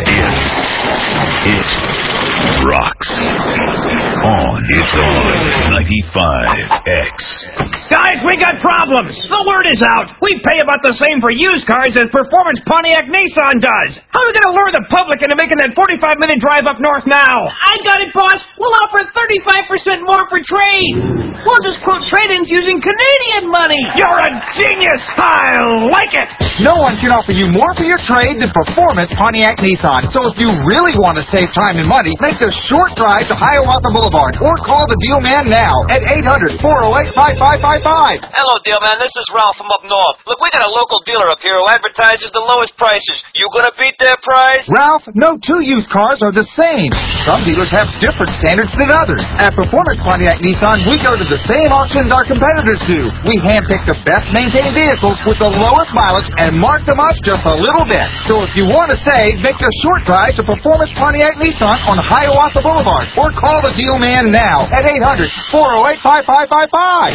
It rocks. On. It's on ninety-five X. Guys, we got problems. The word is out. We pay about the same for used cars as Performance Pontiac Nissan does. How are we going to lure the public into making that forty-five minute drive up north now? I got it, boss. We'll offer thirty-five percent more for trade. We'll just quote trade-ins using Canadian money. You're a genius. I like it. No one can offer you more for your trade than Performance Pontiac Nissan. So if you really want to save time and money, make the short drive to Hiawatha Boulevard or call the Deal Man now at eight hundred, four oh eight, five five five five. Hello, Deal Man. This is Ralph from up north. Look, we got a local dealer up here who advertises the lowest prices. You gonna beat their price? Ralph, no two used cars are the same. Some dealers have different standards than others. At Performance Pontiac Nissan, we go to the same auctions our competitors do. We handpick the best maintained vehicles with the lowest mileage and mark them up just a little bit. So if you want to save, make the short drive to Performance Pontiac Nissan on Hiawatha Boulevard or call the Deal Man now at eight hundred, four oh eight, five five five five.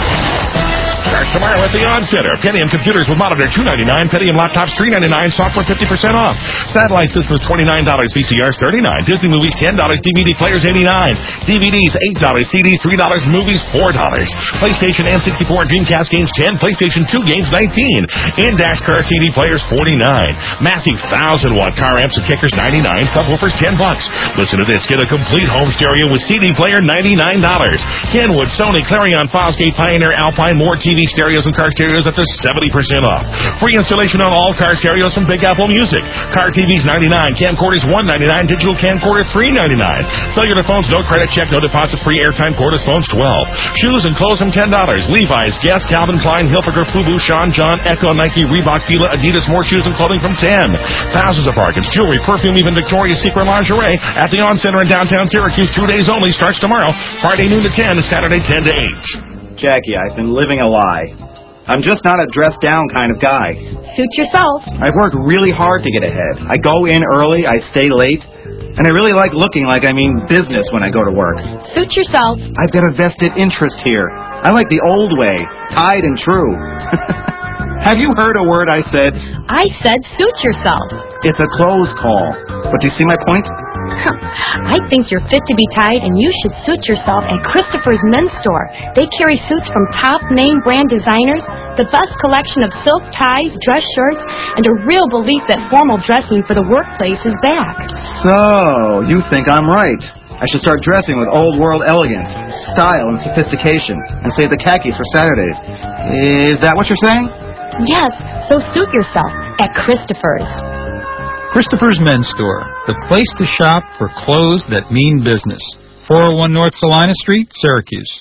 Starts tomorrow at the On Center. Pentium computers with monitor two ninety-nine, Pentium laptops three ninety-nine, software fifty percent off. Satellite systems twenty-nine dollars, V C Rs thirty-nine, Disney movies ten dollars, D V D players eighty-nine, D V Ds eight dollars, C Ds three dollars, movies four dollars. PlayStation N sixty-four and Dreamcast games ten, PlayStation two games nineteen, in-dash car C D players forty-nine, massive one thousand watt car amps and kickers ninety-nine, subwoofers ten bucks. Listen to this, get a complete home stereo with C D player ninety-nine dollars. Kenwood, Sony, Clarion, Fosgate, Pioneer, Alpine, more T V stereos and car stereos up to seventy percent off. Free installation on all car stereos from Big Apple Music. Car T Vs ninety-nine, camcorders one ninety-nine, digital camcorder three ninety-nine. Cellular phones, no credit check, no deposit, free airtime, cordless phones twelve. Shoes and clothes from ten dollars. Levi's, Guess, Calvin Klein, Hilfiger, Fubu, Sean John, Echo, Nike, Reebok, Fila, Adidas, more shoes and clothing from ten. Thousands of bargains, jewelry, perfume, even Victoria's Secret lingerie at the On Center in downtown Syracuse. Two days only, starts tomorrow. Friday noon to ten, Saturday ten to eight. Jackie, I've been living a lie. I'm just not a dressed-down kind of guy. Suit yourself. I've worked really hard to get ahead. I go in early, I stay late, and I really like looking like I mean business when I go to work. Suit yourself. I've got a vested interest here. I like the old way, tried and true. Have you heard a word I said? I said suit yourself. It's a close call. But do you see my point? I think you're fit to be tied, and you should suit yourself at Christopher's Men's Store. They carry suits from top name brand designers, the best collection of silk ties, dress shirts, and a real belief that formal dressing for the workplace is back. So, you think I'm right. I should start dressing with old world elegance, style, and sophistication, and save the khakis for Saturdays. Is that what you're saying? Yes, so suit yourself at Christopher's. Christopher's Men's Store, the place to shop for clothes that mean business. four oh one North Salina Street, Syracuse.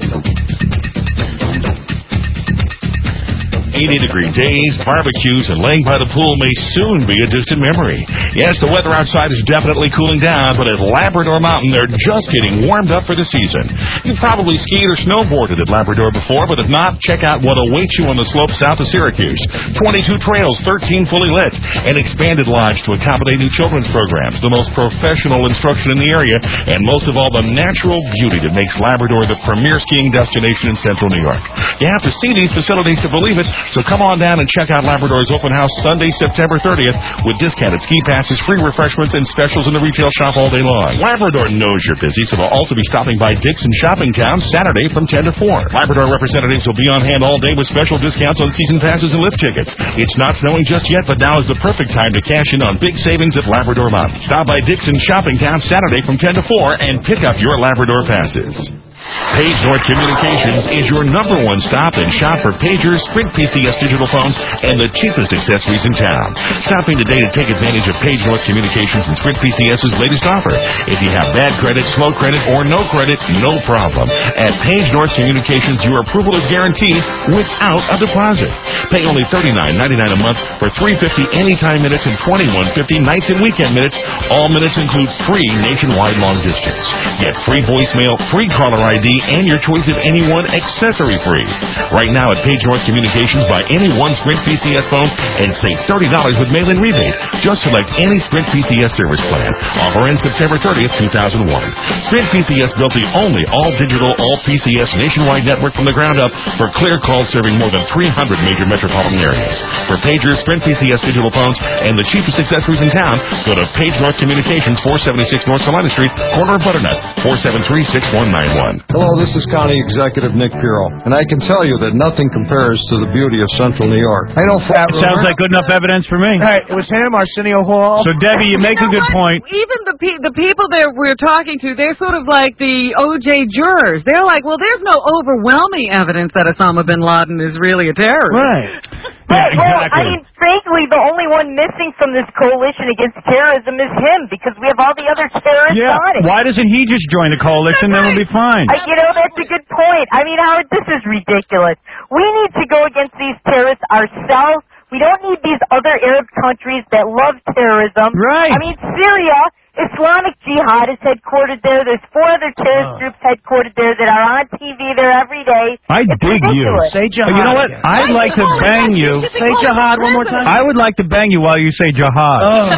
eighty-degree days, barbecues, and laying by the pool may soon be a distant memory. Yes, the weather outside is definitely cooling down, but at Labrador Mountain, they're just getting warmed up for the season. You've probably skied or snowboarded at Labrador before, but if not, check out what awaits you on the slopes south of Syracuse. twenty-two trails, thirteen fully lit, an expanded lodge to accommodate new children's programs, the most professional instruction in the area, and most of all, the natural beauty that makes Labrador the premier skiing destination in central New York. You have to see these facilities to believe it, so come on down and check out Labrador's open house Sunday, September thirtieth, with discounted ski passes, free refreshments, and specials in the retail shop all day long. Labrador knows you're busy, so they'll also be stopping by Dixon Shopping Town Saturday from ten to four. Labrador representatives will be on hand all day with special discounts on season passes and lift tickets. It's not snowing just yet, but now is the perfect time to cash in on big savings at Labrador Mountain. Stop by Dixon Shopping Town Saturday from ten to four and pick up your Labrador passes. Page North Communications is your number one stop and shop for pagers, Sprint P C S digital phones, and the cheapest accessories in town. Stop in today to take advantage of Page North Communications and Sprint P C S's latest offer. If you have bad credit, slow credit, or no credit, no problem. At Page North Communications, your approval is guaranteed without a deposit. Pay only thirty-nine ninety-nine a month for three hundred fifty anytime minutes and twenty-one fifty nights and weekend minutes. All minutes include free nationwide long distance. Get free voicemail, free caller I D, and your choice of any one accessory free. Right now at Page North Communications, buy any one Sprint P C S phone and save thirty dollars with mail-in rebate. Just select any Sprint P C S service plan. Offer ends September thirtieth, two thousand one. Sprint P C S built the only all-digital, all-P C S nationwide network from the ground up for clear calls serving more than three hundred major metropolitan areas. For pagers, Sprint P C S digital phones, and the cheapest accessories in town, go to Page North Communications, four seventy-six North Salina Street, corner of Butternut, four seven three, six one nine one. Hello, this is County Executive Nick Pirro, and I can tell you that nothing compares to the beauty of Central New York. I know Fat It sounds like good enough evidence for me. Right, it was him, Arsenio Hall. So, Debbie, you make a good point. Even the pe- the people that we're talking to, they're sort of like the O J jurors. They're like, well, there's no overwhelming evidence that Osama bin Laden is really a terrorist. Right. Yeah, Well, exactly. I mean, frankly, the only one missing from this coalition against terrorism is him, because we have all the other terrorists Yeah, on it. why doesn't he just join the coalition? Then we'll be fine. I, you know, that's a good point. I mean, Howard, this is ridiculous. We need to go against these terrorists ourselves. We don't need these other Arab countries that love terrorism. Right. I mean, Syria, Islamic Jihad is headquartered there. There's four other terrorist Oh. groups headquartered there that are on T V there every day. I It's dig you. ridiculous. Say jihad. But you know what? again. I'd like to bang you. Say jihad one more time. I would like to bang you while you say jihad. Oh.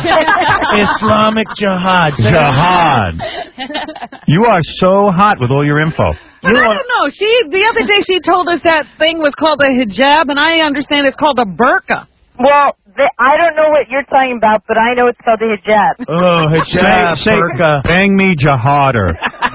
Islamic jihad. Say it. Jihad. You are so hot with all your info. But I don't know. She the other day she told us that thing was called a hijab, and I understand it's called a burqa. Well, the, I don't know what you're talking about, but I know it's called a hijab. Oh, hijab, Say, say burqa. bang me jihader.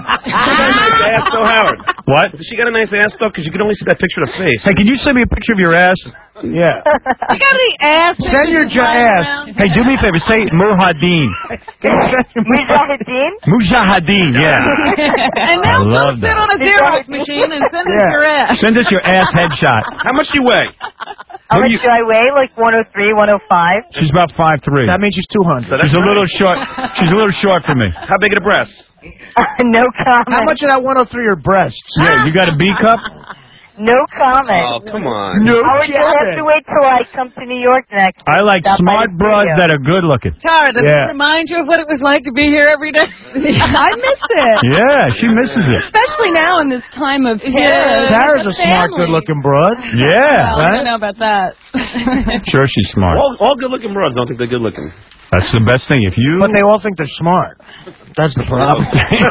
ass though, Howard. What? She got a nice ass though, because you can only see that picture of the face. Hey, can you send me a picture of your ass? Yeah. You got any ass? Send your j- ass. Hey, do me a favor. Say Mujahideen. Mujahideen? Mujahideen, yeah. And I they'll go love sit that. on a Xerox machine and send us Yeah. your ass. Send us your ass headshot. How much do you weigh? How What much do you- do I weigh? Like one oh three, one oh five? She's about five three. That means she's two hundred. She's a little short. She's a little short for me. How big are the breasts? No comment. How much of that one oh three are breasts? Yeah, you got a B cup? No comment. Oh, come on. No Howard, you'll have to wait till I come to New York next. I like Stop by smart the broads studio. that are good looking. Tara, does Yeah. it remind you of what it was like to be here every day? I miss it. Yeah, she misses it. Especially now in this time of terror. Yeah. Tara's a smart, good-looking broad. Yeah. Well, I Right? don't know about that. Sure, she's smart. All, all good-looking broads don't think they're good-looking. That's the best thing. If you. But they all think they're smart. That's the problem.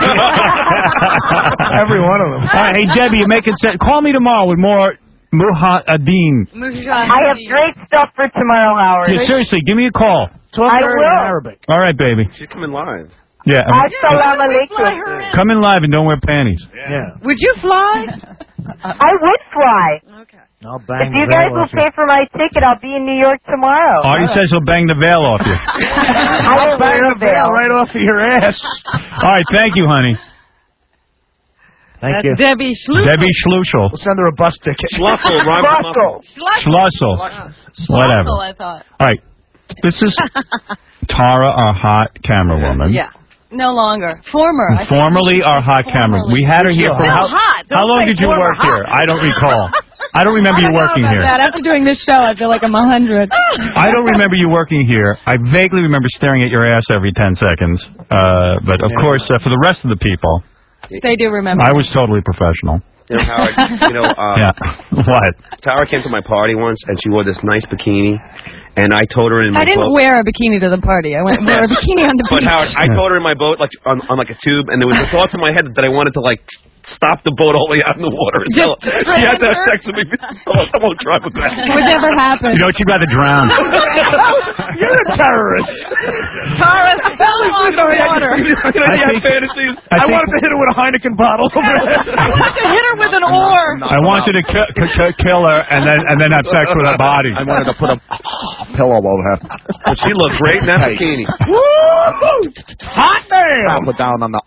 Every one of them. All right, hey Debbie, you're making sense. Call me tomorrow with more Mujahideen. I have great stuff for tomorrow, Howard. Yeah, seriously, give me a call. Talk I to her will. in Arabic. All right, baby. She's coming live. Yeah. Assalamu alaikum. Come in live and don't wear panties. Yeah. Would you fly? I would fly. Okay. I'll If bang you the guys veil will off you. pay for my ticket, I'll be in New York tomorrow. Artie says he'll bang the veil off you. I will Bang wear the a veil veil. right off of your ass. All right, thank you, honey. Thank That's you. Debbie Schlussel. Debbie Schlussel. We'll send her a bus ticket. Schlussel, rhymes with Schlussel. Schlussel. Whatever. I thought. All right. This is Tara, our hot camera woman. Yeah. No longer. Former. I think Formerly our hot camera. We had her here for No, how, hot. Don't how long say did you former work hot. here? I don't recall. I don't remember you working here. That. After doing this show, I feel like I'm a hundred. I don't remember you working here. I vaguely remember staring at your ass every ten seconds. Uh, but of Yeah. course, uh, for the rest of the people, They do remember. I was totally professional. You know, Howard, you know, uh, Yeah. What? Tara came to my party once, and she wore this nice bikini, and I told her in my I didn't boat... wear a bikini to the party. I went wear a bikini on the But beach. Howard, I told her in my boat, like on, on like a tube, and there was the thoughts in my head that I wanted to like stop the boat all the way out in the water. And tell her. She had to have sex with me. Oh, I won't try with that. It would never happen. You know what? She'd rather drown. You're a terrorist. Tara fell on the water. You know, you I have think- fantasies. I I, think- wanted to hit her with a Heineken bottle. I wanted to hit her with an oar. I wanted to ki- ki- ki- kill her and then and then have sex with her body. I wanted to put a pillow over her. But she looked great in that bikini. Woo! Hot damn! Put down on the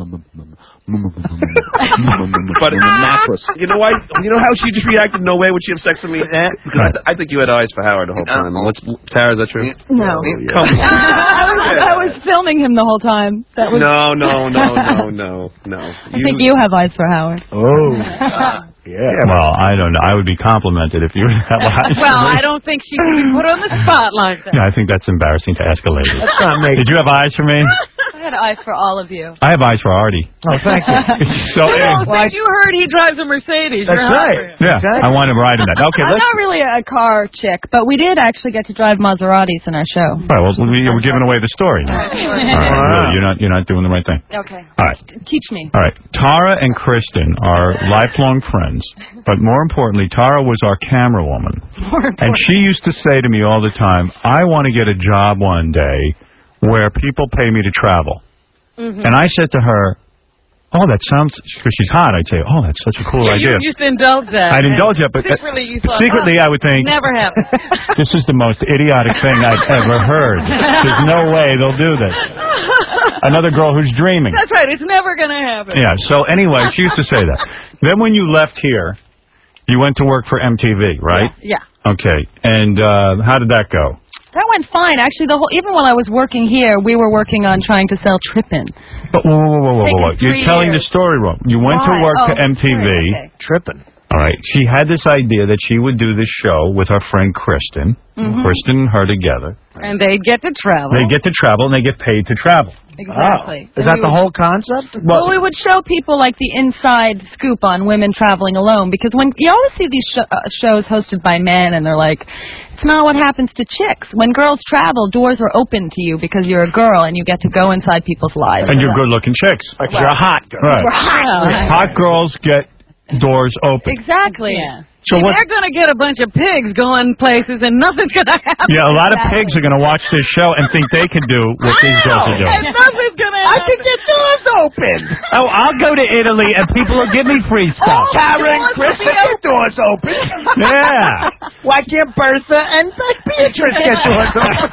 But mattress. you know why? You know how she just reacted? No way would she have sex with me? Because I, I think you had eyes for Howard the whole time. What's Tara? Is that true? No. Come on. I was, I was filming him the whole time. That was. No, no, no, no, no, no. I think you have eyes for Howard. Oh. Yeah. Well, I don't know. I would be complimented if you would have eyes. Well, I don't think she can be put on the spot like that. Yeah, I think that's embarrassing to ask a lady. That's not me. Did you have eyes for me? I had eyes for all of you. I have eyes for Artie. Oh, thank you. So, You know, eh, since you heard he drives a Mercedes. That's you're hot right. for him. yeah, I want to ride in that. Okay, I'm let's. not really a car chick, but we did actually get to drive Maseratis in our show. All right, well, we, we're giving away the story. All right, really, you're not you're not doing the right thing. Okay. All right. Teach me. All right. Tara and Kristen are lifelong friends, but more importantly, Tara was our camera woman. And she used to say to me all the time, I want to get a job one day where people pay me to travel. Mm-hmm. And I said to her, oh, that sounds, because she's hot, I'd say, oh, that's such a cool Yeah, idea. you used to indulge that. I'd indulge it, but uh, secretly, you thought, secretly oh, I would think, never happened. this is the most idiotic thing I've ever heard. There's no way they'll do this. Another girl who's dreaming. That's right. It's never going to happen. Yeah, so anyway, she used to say that. Then when you left here, you went to work for M T V, right? Yeah. Okay, and uh, how did that go? That went fine. Actually, the whole even while I was working here, we were working on trying to sell Trippin. But whoa, whoa, whoa, whoa, whoa, whoa. Taken You're three telling years. the story wrong. You went to Why? work Oh, to M T V. sorry, okay. Tripping. All right. She had this idea that she would do this show with her friend Kristen. Mhm. Kristen and her together. And they'd get to travel. They get to travel and they get paid to travel. Exactly. Oh. Is And that we the would- whole concept? Well, we would show people like the inside scoop on women traveling alone, because when you always see these sh- uh, shows hosted by men, and they're like, it's not what happens to chicks. When girls travel, doors are open to you because you're a girl and you get to go inside people's lives. And you're good-looking chicks. Like you're a hot girl. Right. We're hot. Hot girls get doors open. Exactly. Yeah. So See, what? they're going to get a bunch of pigs going places, and nothing's going to happen. Yeah, a lot of pigs are going to watch this show and think they can do what these girls are And doing. nothing's going to I happen. can get doors open. Oh, I'll go to Italy and people will give me free stuff. Tara and Kristen get doors open. Yeah. Why can't Bertha and Beatrice get doors open?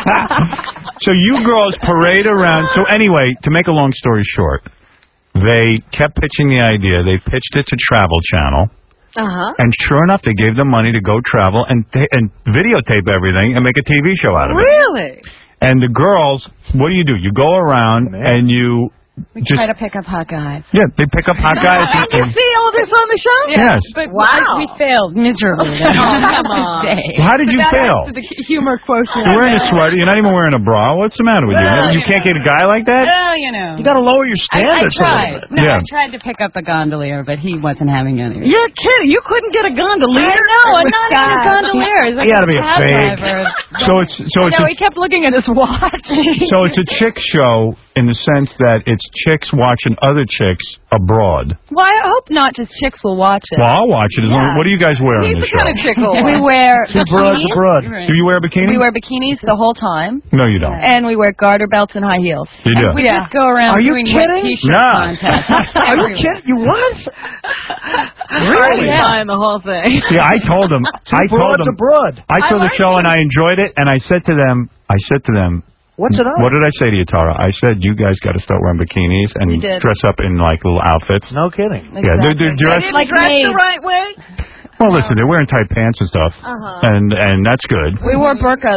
So you girls parade around. So anyway, to make a long story short, they kept pitching the idea. They pitched it to Travel Channel. Uh-huh. And sure enough, they gave them money to go travel and ta- and videotape everything and make a T V show out of it. Really? And the girls, what do you do? You go around and you We just try to pick up hot guys. yeah, they pick up hot guys. And you see all this on the show? Yes. But Wow. We failed miserably. Oh, come on. Well, how did you that fail? adds to the humor quotient. You're wearing a sweater. You're not even wearing a bra. What's the matter with you? Well, You you can't get a guy like that? Oh, you know. You got to lower your I, I standards a little tried. bit. No, Yeah. I tried to pick up a gondolier, but he wasn't having any. You're kidding. You couldn't get a gondolier? I know. I'm With not guys. even a gondolier. He's like You gotta be a cab fake. driver. So it's so it's No, a, he kept looking at his watch. so it's a chick show in the sense that it's chicks watching other chicks abroad. Well, I hope not just chicks will watch it. Well, I'll watch it. As long, Yeah. what do you guys wear on He's the the show? kind of chick who we wear Two broads bikinis. abroad. Do you wear a bikini? We wear bikinis the whole time, No, you don't. and we wear garter belts and high heels. You do. And we just go around Are you doing kidding? wet t-shirt Nah. contests. Are you kidding? You what? Really? Yeah. Buying the whole thing. Yeah, I told them. Two I told broads them. abroad. I saw the like show and I enjoyed it, and I said to them, I said to them, What's it on? what did I say to you, Tara? I said, you guys got to start wearing bikinis and You did. dress up in like little outfits. No kidding. Yeah, they're, they're They dressed. didn't Like dress maids. the right way? Well, listen, they're wearing tight pants and stuff, Uh-huh. and and that's good. We wore burqas.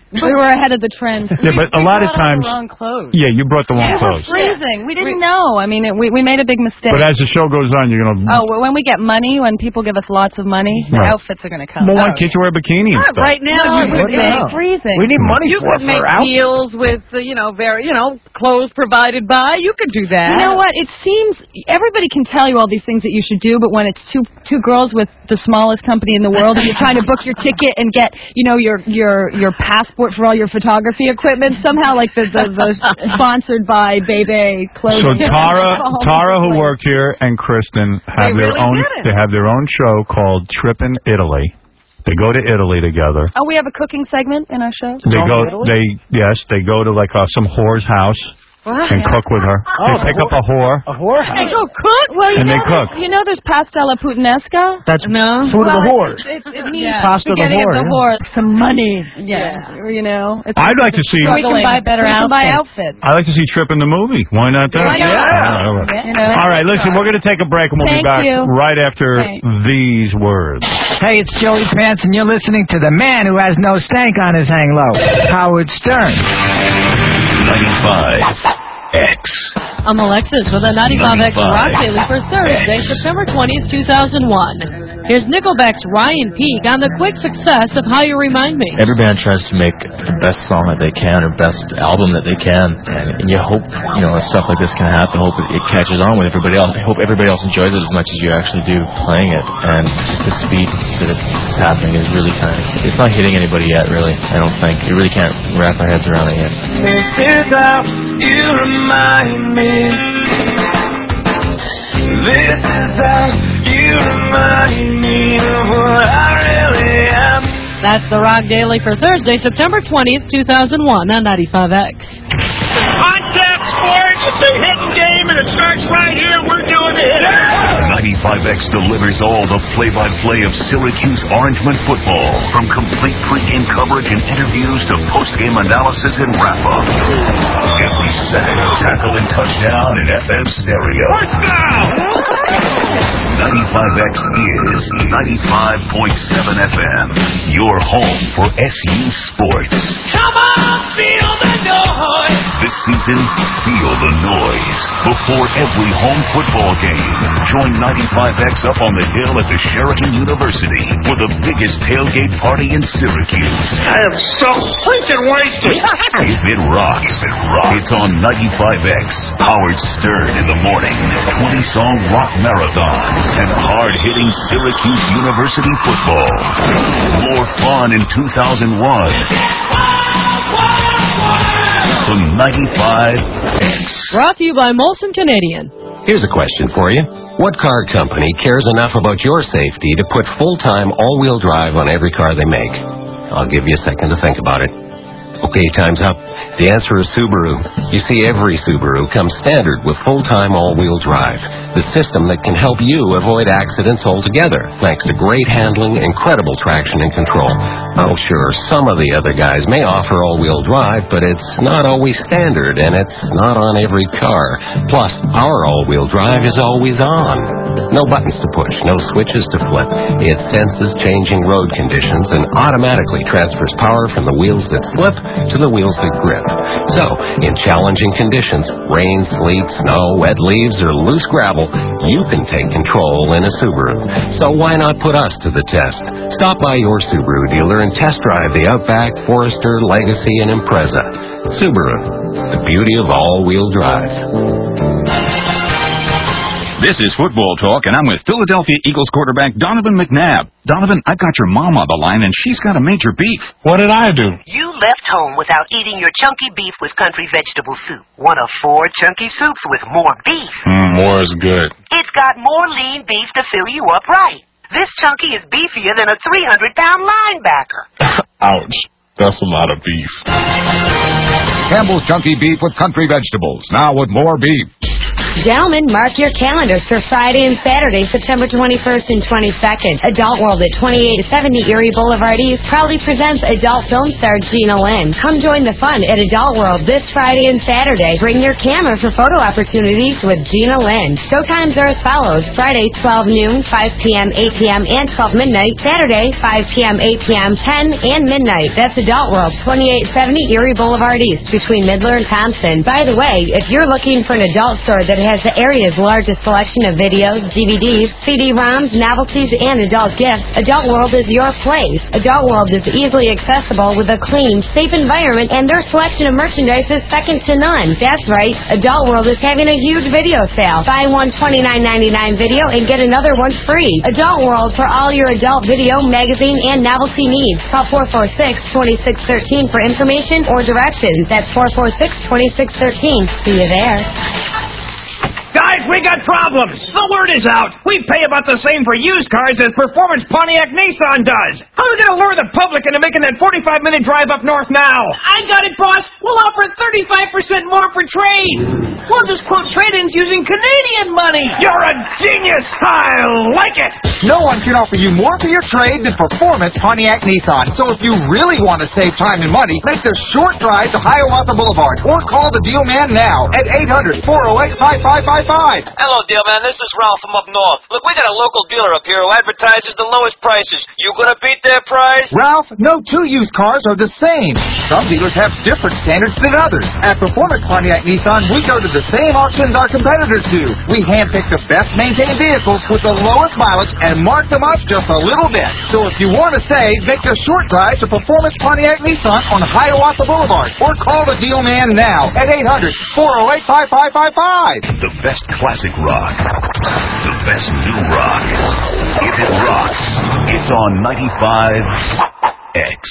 We were ahead of the trend. Yeah, but a lot of times. Wrong clothes. Yeah, you brought the wrong We were clothes. freezing. We didn't know. I mean, it, we we made a big mistake. But as the show goes on, you're gonna. Oh, well, when we get money, when people give us lots of money, the Right. outfits are gonna come. Well, why can't you wear a bikini and Not stuff? right now. No, you it was, could it was make- freezing. We need money You for could it, make for our deals with, uh, you know, very, you know, clothes provided by. You could do that. You know what? It seems everybody can tell you all these things that you should do, but when it's two two girls with the smallest company in the world, and you're trying to book your ticket and get, you know, your your your passport for all your photography equipment, somehow like the the, the sponsored by Bebe clothing. So Tara, Tara, who worked here, and Kristen have They their really own. did it. They have their own show called Trippin' Italy. They go to Italy together. Oh, we have a cooking segment in our show. They go. They yes. They go to like uh, some whore's house and cook with her. They Oh, pick up a whore. A whorehouse. They go cook. Well, you And know, they cook. there's- You know, there's pasta alla puttanesca. That's no food of the well, whores. It, it, it means Yeah. Pasta of the spaghetti whore, the yeah. whore. Some money. Yeah. You know. It's I'd like to see. We can buy better We outfits. can buy outfits. I like to see Trip in the movie. Why not that? Why not? Yeah. You know? All right, listen, we're going to take a break and we'll Thank be back you. right after Right. these words. Hey, it's Joey Pants, and you're listening to the man who has no stank on his hang low, Howard Stern. ninety-five X. I'm Alexis with a ninety-five X ninety-five Rock Daily for Thursday, September twentieth, two thousand one. Here's Nickelback's Ryan Peake on the quick success of How You Remind Me. Every band tries to make the best song that they can or best album that they can, and, and you hope, you know, stuff like this can happen. Hope it, it catches on with everybody else. I hope everybody else enjoys it as much as you actually do playing it. And just the speed that it's happening is really kind of, it's not hitting anybody yet, really. I don't think. We really can't wrap our heads around it yet. This is how you remind me. This is how you remind me of what I really am. That's the Rock Daily for Thursday, September twentieth, two thousand one on ninety-five X. Contact sports, it's a hidden game, and it starts right here. We're doing it. ninety-five X delivers all the play-by-play of Syracuse Orangemen football, from complete pregame coverage and interviews to postgame analysis and wrap-up. Every sack, tackle, and touchdown in F M stereo. ninety-five X is ninety-five point seven F M, your home for S U sports. Come on, feel the noise. This season, feel the noise. Before every home football game, join ninety-five X up on the hill at the Sheraton University for the biggest tailgate party in Syracuse. I am so freaking wasted. If it rocks, it rocks. It's on ninety-five X. Howard Stern in the morning. twenty-song rock marathons and hard-hitting Syracuse University football. More fun in two thousand one. The ninety-five X. Brought to you by Molson Canadian. Here's a question for you. What car company cares enough about your safety to put full-time all-wheel drive on every car they make? I'll give you a second to think about it. Okay, time's up. The answer is Subaru. You see, every Subaru comes standard with full-time all-wheel drive, the system that can help you avoid accidents altogether, thanks to great handling, incredible traction and control. Oh, sure, some of the other guys may offer all-wheel drive, but it's not always standard, and it's not on every car. Plus, our all-wheel drive is always on. No buttons to push, no switches to flip. It senses changing road conditions and automatically transfers power from the wheels that slip to the wheels that grip. So, in challenging conditions, rain, sleet, snow, wet leaves, or loose gravel, you can take control in a Subaru. So why not put us to the test? Stop by your Subaru dealer and test drive the Outback, Forester, Legacy, and Impreza. Subaru, the beauty of all-wheel drive. This is Football Talk, and I'm with Philadelphia Eagles quarterback Donovan McNabb. Donovan, I've got your mom on the line, and she's got a major beef. What did I do? You left home without eating your chunky beef with country vegetable soup. One of four chunky soups with more beef. Mm, more is good. It's got more lean beef to fill you up right. This chunky is beefier than a three hundred pound linebacker. Ouch. That's a lot of beef. Campbell's Chunky Beef with country vegetables, now with more beef. Gentlemen, mark your calendars for Friday and Saturday, September twenty-first and twenty-second. Adult World at twenty-eight seventy Erie Boulevard East proudly presents adult film star Gina Lynn. Come join the fun at Adult World this Friday and Saturday. Bring your camera for photo opportunities with Gina Lynn. Showtimes are as follows. Friday, twelve noon, five p.m., eight p.m., and twelve midnight. Saturday, five p.m., eight p.m., ten, and midnight. That's Adult World, twenty-eight seventy Erie Boulevard East between Midler and Thompson. By the way, if you're looking for an adult store that has the area's largest selection of videos, D V Ds, C D ROMs, novelties, and adult gifts, Adult World is your place. Adult World is easily accessible with a clean, safe environment, and their selection of merchandise is second to none. That's right, Adult World is having a huge video sale. Buy one twenty-nine ninety-nine video and get another one free. Adult World for all your adult video, magazine, and novelty needs. Call four four six, two six one three for information or directions. That's four four six, two six one three. See you there. Guys, we got problems. The word is out. We pay about the same for used cars as Performance Pontiac Nissan does. How are we going to lure the public into making that forty-five minute drive up north now? I got it, boss. We'll offer thirty-five percent more for trade. We'll just quote trade-ins using Canadian money. You're a genius. I like it. No one can offer you more for your trade than Performance Pontiac Nissan. So if you really want to save time and money, make the short drive to Hiawatha Boulevard or call the deal man now at eight hundred, four oh eight, five five five five. Hello, deal man. This is Ralph from up north. Look, we got a local dealer up here who advertises the lowest prices. You gonna beat their price? Ralph, no two used cars are the same. Some dealers have different standards than others. At Performance Pontiac Nissan, we go to the same auctions our competitors do. We handpick the best maintained vehicles with the lowest mileage and mark them up just a little bit. So if you want to save, make the short drive to Performance Pontiac Nissan on Hiawatha Boulevard or call the deal man now at eight hundred, four oh eight, five five five five. The best classic rock. The best new rock. If it rocks, it's on ninety-five X.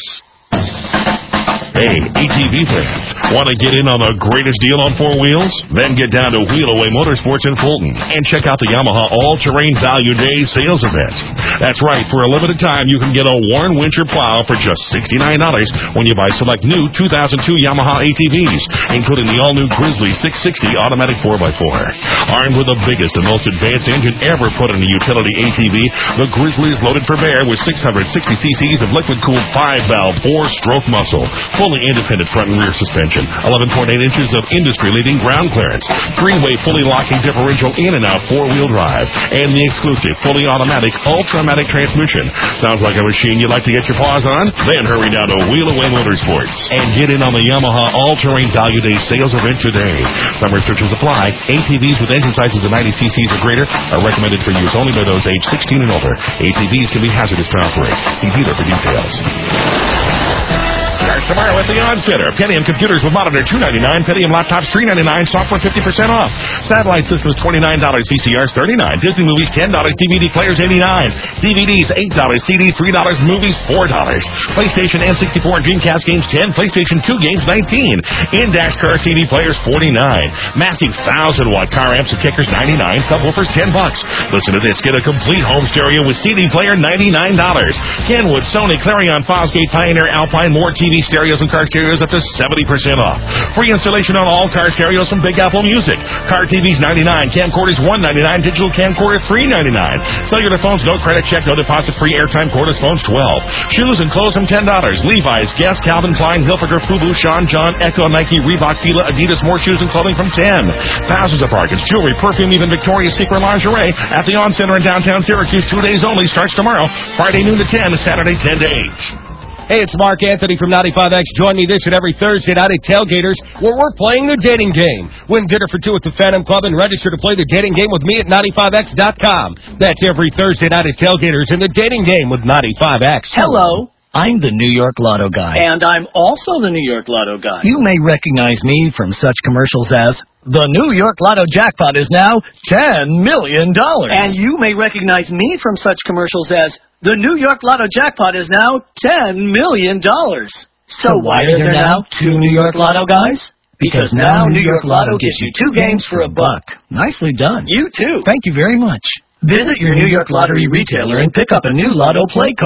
Hey, A T V fans, want to get in on the greatest deal on four wheels? Then get down to Wheelaway Motorsports in Fulton and check out the Yamaha All-Terrain Value Day sales event. That's right, for a limited time, you can get a Warn winter plow for just sixty-nine dollars when you buy select new two thousand two Yamaha A T Vs, including the all-new Grizzly six sixty automatic four by four. Armed with the biggest and most advanced engine ever put in a utility A T V, the Grizzly is loaded for bear with six hundred sixty cc's of liquid-cooled five-valve four-stroke muscle, fully independent front and rear suspension, eleven point eight inches of industry-leading ground clearance, three-way fully locking differential in and out four-wheel drive, and the exclusive fully automatic Ultramatic transmission. Sounds like a machine you'd like to get your paws on? Then hurry down to Wheelaway Motorsports and get in on the Yamaha All-Terrain Value Day sales event today. Some restrictions apply. A T Vs with engine sizes of ninety cc's or greater are recommended for use only by those age sixteen and over. A T Vs can be hazardous to operate. See dealer for details. Starts tomorrow at the On Center. Pentium computers with monitor two ninety-nine, Pentium laptops three ninety-nine, software fifty percent off. Satellite systems twenty-nine dollars, V C Rs thirty-nine dollars, Disney movies ten dollars, D V D players eighty-nine dollars, D V Ds eight dollars, C Ds three dollars, movies four dollars. PlayStation N sixty-four and Dreamcast games ten dollars, PlayStation two games nineteen dollars. In-dash car C D players forty-nine dollars. Massive one thousand watt car amps and kickers ninety-nine dollars, subwoofers ten bucks. Listen to this, get a complete home stereo with C D player ninety-nine dollars. Kenwood, Sony, Clarion, Fosgate, Pioneer, Alpine, more T V stereos and car stereos up to seventy percent off. Free installation on all car stereos from Big Apple Music. Car T Vs ninety-nine dollars, camcorders one ninety-nine dollars, digital camcorder three ninety-nine dollars. Cellular phones, no credit check, no deposit, free airtime, cordless phones twelve dollars. Shoes and clothes from ten dollars. Levi's, Guess, Calvin Klein, Hilfiger, Fubu, Sean John, Echo, Nike, Reebok, Fila, Adidas, more shoes and clothing from ten dollars. Thousands of bargains, jewelry, perfume, even Victoria's Secret lingerie at the On Center in downtown Syracuse. Two days only, starts tomorrow, Friday noon to ten, Saturday ten to eight. Hey, it's Mark Anthony from ninety-five X. Join me this and every Thursday night at Tailgaters, where we're playing the dating game. Win dinner for two at the Phantom Club and register to play the dating game with me at ninety-five X dot com. That's every Thursday night at Tailgaters in the dating game with ninety-five X. Hello. I'm the New York Lotto guy. And I'm also the New York Lotto guy. You may recognize me from such commercials as, the New York Lotto jackpot is now ten million dollars. And you may recognize me from such commercials as, the New York Lotto jackpot is now ten million dollars. So why are there now two New York Lotto guys? Because now New York Lotto gives you two games for a buck. Nicely done. You too. Thank you very much. Visit your New York Lottery retailer and pick up a new Lotto play card.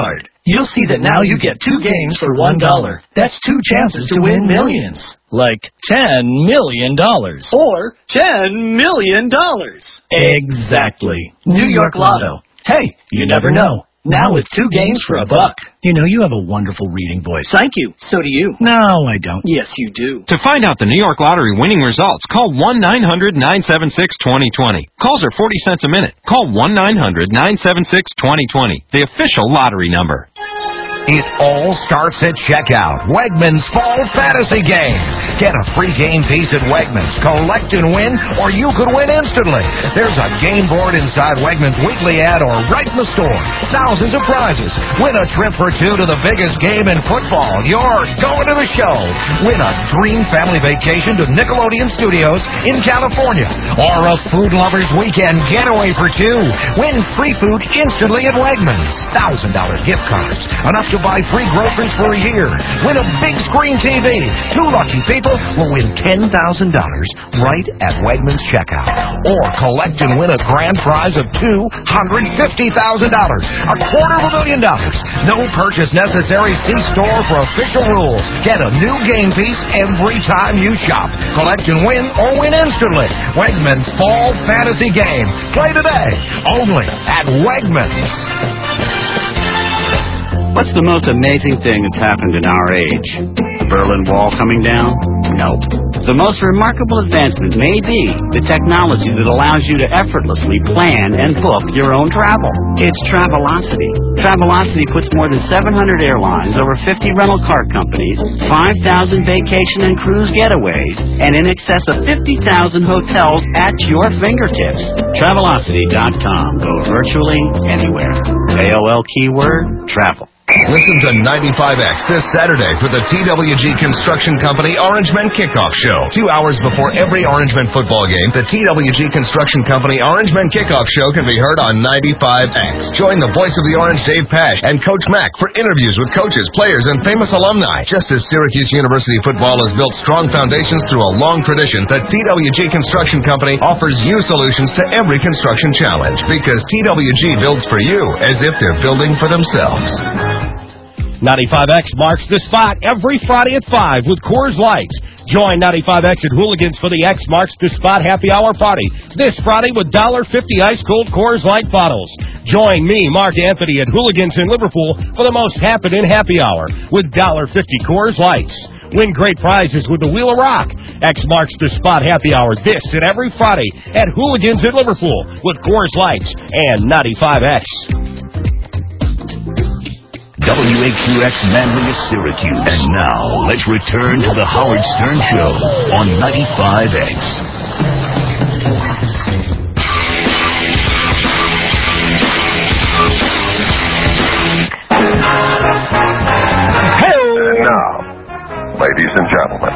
you'll see that now you get two games for one dollar. That's two chances to win millions. Like ten million dollars. Or ten million dollars. Exactly. New York Lotto. Hey, you never know. Now with two games for a buck. You know, you have a wonderful reading voice. Thank you. So do you. No, I don't. Yes, you do. To find out the New York Lottery winning results, call one nine hundred nine seven six two zero two zero. Calls are forty cents a minute. Call one nine hundred nine seven six two zero two zero, the official lottery number. It all starts at checkout. Wegmans Fall Fantasy Game. Get a free game piece at Wegmans. Collect and win, or you could win instantly. There's a game board inside Wegmans' weekly ad or right in the store. Thousands of prizes. Win a trip for two to the biggest game in football. You're going to the show. Win a dream family vacation to Nickelodeon Studios in California. Or a food lover's weekend getaway for two. Win free food instantly at Wegmans. one thousand dollars gift cards. Enough to buy free groceries for a year. Win a big screen T V. Two lucky people will win ten thousand dollars right at Wegmans checkout. Or collect and win a grand prize of two hundred fifty thousand dollars. A quarter of a million dollars. No purchase necessary. See store for official rules. Get a new game piece every time you shop. Collect and win or win instantly. Wegmans Fall Fantasy Game. Play today. Only at Wegmans. What's the most amazing thing that's happened in our age? The Berlin Wall coming down? Nope. The most remarkable advancement may be the technology that allows you to effortlessly plan and book your own travel. It's Travelocity. Travelocity puts more than seven hundred airlines, over fifty rental car companies, five thousand vacation and cruise getaways, and in excess of fifty thousand hotels at your fingertips. Travelocity dot com. Go virtually anywhere. A O L keyword, travel. Listen to ninety-five X this Saturday for the T W G Construction Company Orangemen Kickoff Show. Two hours before every Orangemen football game, the T W G Construction Company Orangemen Kickoff Show can be heard on ninety-five X. Join the voice of the Orange, Dave Pash, and Coach Mack for interviews with coaches, players, and famous alumni. Just as Syracuse University football has built strong foundations through a long tradition, the T W G Construction Company offers you solutions to every construction challenge. Because T W G builds for you as if they're building for themselves. ninety-five X marks the spot every Friday at five with Coors Lights. Join ninety-five X at Hooligans for the X Marks the Spot happy hour party this Friday with one dollar fifty ice-cold Coors Light bottles. Join me, Mark Anthony, at Hooligans in Liverpool for the most happening happy hour with one dollar fifty Coors Lights. Win great prizes with the Wheel of Rock. X Marks the Spot happy hour this and every Friday at Hooligans in Liverpool with Coors Lights and ninety-five X. W A Q X Manlius Syracuse. And now, let's return to the Howard Stern Show on ninety-five X. And now, ladies and gentlemen,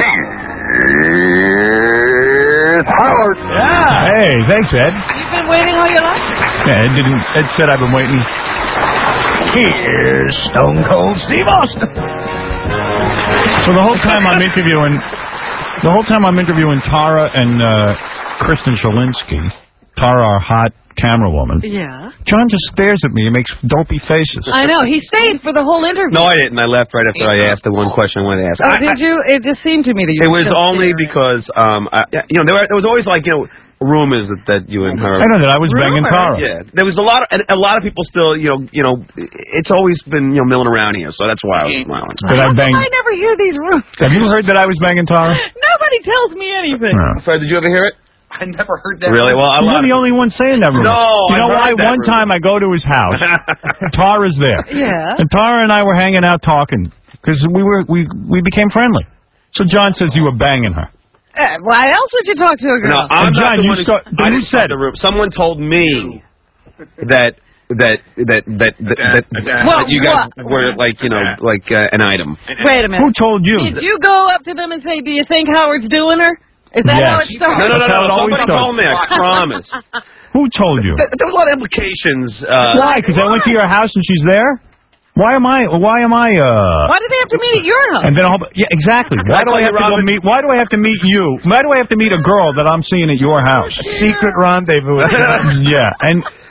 here's Howard. Yeah. Hey, thanks, Ed. You've been waiting all your life? Yeah, Ed, didn't, Ed said I've been waiting. Here's Stone Cold Steve Austin. So the whole time I'm interviewing, the whole time I'm interviewing Tara and uh, Kristen Shalinsky, Tara, our hot camera woman. Yeah. John just stares at me and makes dopey faces. I know. He stayed for the whole interview. No, I didn't. I left right after I asked the one question I wanted to ask. Oh, I, did you? It just seemed to me that you. It were was still only staring. because, um, I, you know, there, were, there was always like, you know, rumors that, that you and her. I know that I was banging Tara. Yeah, there was a lot of and a lot of people still, you know, you know, it's always been you know milling around here, so that's why I was smiling. Did I bang? I never hear these rumors. Have you heard that I was banging Tara? Nobody tells me anything. No. Fred, did you ever hear it? I never heard that. Really? Well, a lot You're the only one saying that rumor. No, you know I've why? heard that One rumor. time I go to his house, Tara's there. Yeah. And Tara and I were hanging out talking because we were we we became friendly. So John says you were banging her. Uh, why else would you talk to a girl? No, I'm And not John, the you one who, start- I who didn't said start the rumor. Someone told me that that that that that, that, Well, that you guys what? were like you know like uh, an item. Wait a minute. Who told you? Did you go up to them and say, "Do you think Howard's doing her"? Is that Yes. how it started? No, no, no, That's how no. it always Somebody starts. told me. I promise. Who told you? There, there was a lot of implications. Uh, Why? Because I went to your house and she's there. Why am I? Why am I? Uh. Why do they have to meet at your house? And then I'll, yeah, exactly. Why do I have to go meet? Why do I have to meet you? Why do I have to meet a girl that I'm seeing at your house? Secret rendezvous. Yeah, and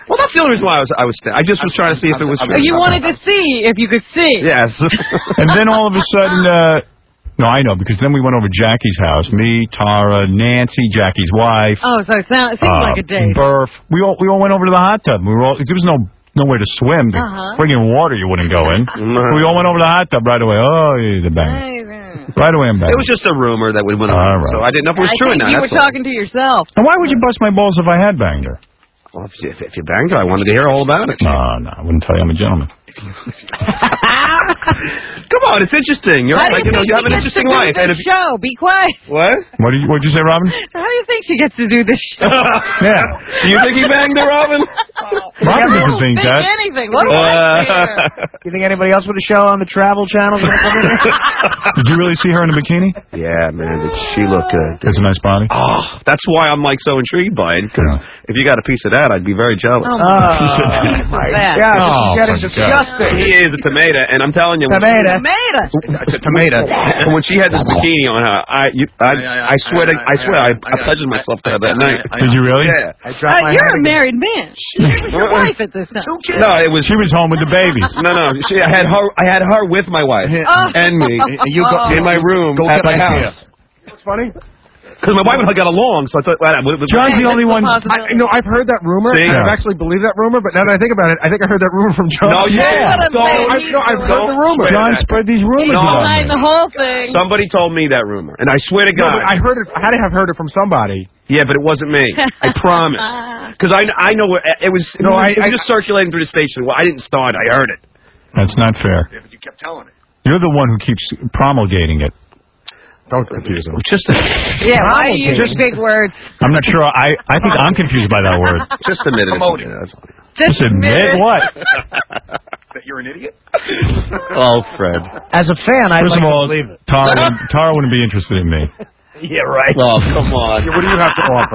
Well, that's the only reason why I was. I was. I just was trying to see if it was true. You wanted to see if you could see. Yes. And then all of a sudden, uh, no, I know, because then we went over to Jackie's house. Me, Tara, Nancy, Jackie's wife. Oh, so it, sound, it seems uh, like a date. Burf. We all we all went over to the hot tub. We were all. There was no nowhere to swim. Uh-huh. Friggin' water you wouldn't go in. We all went over to the hot tub right away. Oh, yeah, the bang. Right away, I'm back. It was just a rumor that we went on, right. so I didn't know if it was I true or think not. you that's were all. talking to yourself. And why would you bust my balls if I had banged her? Well, if you, if you banged her, I wanted to hear all about it. No, no, I wouldn't tell you I'm a gentleman. Come on, it's interesting. You're How do like, you, you know, think you have she an gets interesting to do life. this And if, show? Be quiet. what? What did you What'd you say, Robin? How do you think she gets to do this show? Yeah. Do you think he banged her, Robin? Robin doesn't think think that. anything. What do I care? You think anybody else with a show on the Travel Channel? Did you really see her in a bikini? Yeah, man. Did she look good? Has a nice body. Oh, that's why I'm like so intrigued by it. Because Yeah. if you got a piece of that, I'd be very jealous. Oh, Oh, my God. yeah, Oh, she's getting my God. disgusting. He is a tomato, and I'm telling you, when Tomato. Tomato. It's a tomato. And when she had this bikini on her, I, you, I, I swear, to, I swear, I, I pledged myself to her that night. Did you really? Yeah. I Uh, dropped my you're hand a married man. She was your wife at this time. No, it was. She was home with the babies. No, no. She, I had her. I had her with my wife Oh. and me. You go in my room go at to my Ikea. house. What's funny? Because my wife and I got along, so I thought, well, what, what, John's the only one. I, no, I've heard that rumor, See? and I've Yeah. actually believed that rumor, but now that I think about it, I think I heard that rumor from John. No, yeah. That's what I'm Don't- saying. I, no, I've heard the rumor. John spread these rumors He's about denying me. the whole thing. Somebody told me that rumor, and I swear to No, God. but I heard it. I had to have heard it from somebody. Yeah, but it wasn't me. I promise. Because I, I know where, it was. No, it was, I- it was I- just circulating through the station. Well, I didn't start. I heard it. That's not fair. Yeah, but you kept telling it. You're the one who keeps promulgating it. Don't confuse him. Just a, Yeah, why do you use Just- big words? I'm not sure. I I think I'm confused by that word. just admit it. Promoting. That's all. Just admit what? That you're an idiot? Oh, Fred. As a fan, I First like of all, to believe it. Tara wouldn't, Tara wouldn't be interested in me. Yeah, right. Oh, come on. What do you have to offer?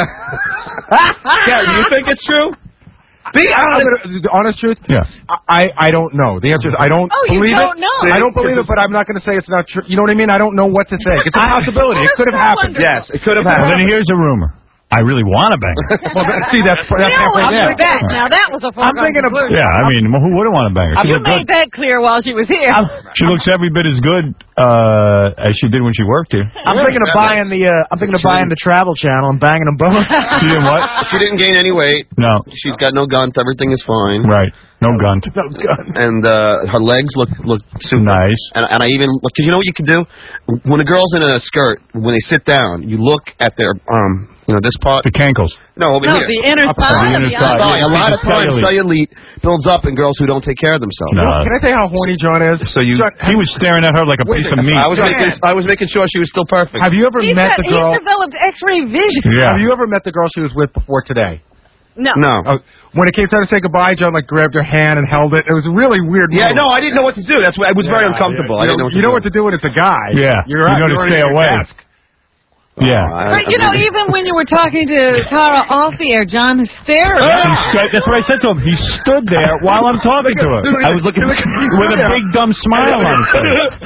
Yeah, you think it's true? See, I don't know. The honest truth, Yeah. I I don't know. The answer is I don't Oh, you believe don't it. know. I don't believe it, but I'm not going to say it's not true. You know what I mean? I don't know what to think. It's a possibility. It could have happened. Yes, it could have Well, happened. then here's a rumor. I really want to bang her. Well, that- see, that's that's No, halfway I'm there. with that. Now that was a I'm foregone thinking of conclusion. Yeah, I mean, who wouldn't want to bang her? She, You looked made good. that clear while she was here. She looks every bit as good uh, as she did when she worked here. I'm thinking of buying the. Uh, I'm thinking of buying the Travel Channel and banging them both. She didn't what? She didn't gain any weight. No. She's got no gunt. Everything is fine. Right. No gun. No gun. And uh, her legs look look super nice. And, and I even because you know what you can do when a girl's in a skirt, when they sit down, you look at their um, you know, this part. The cankles. No, over No, here. the inner Upper thigh. part. The The inner inner thigh. thigh. A lot of times, Cellulite. cellulite builds up in girls who don't take care of themselves. No. Can I tell you how horny John is? So you, John, He was staring at her like a Wait piece a of minute. meat. I was making, I was making sure she was still perfect. Have you ever He's, met got, the girl? he's developed X-ray vision. Yeah. Have you ever met the girl she was with before today? No. No. Oh, when it came time to say goodbye, John like grabbed her hand and held it. It was a really weird. Yeah, move. no, I didn't know what to do. That's why I was very Yeah, uncomfortable. yeah. I didn't know. You know what to do when it's a guy. Yeah. You're, You know to you're stay at your away. desk. Yeah. But, you know, even when you were talking to Tara off the air, John is staring. He stood, that's what I said to him. He stood there while I'm talking to her. I was looking with a big dumb smile on his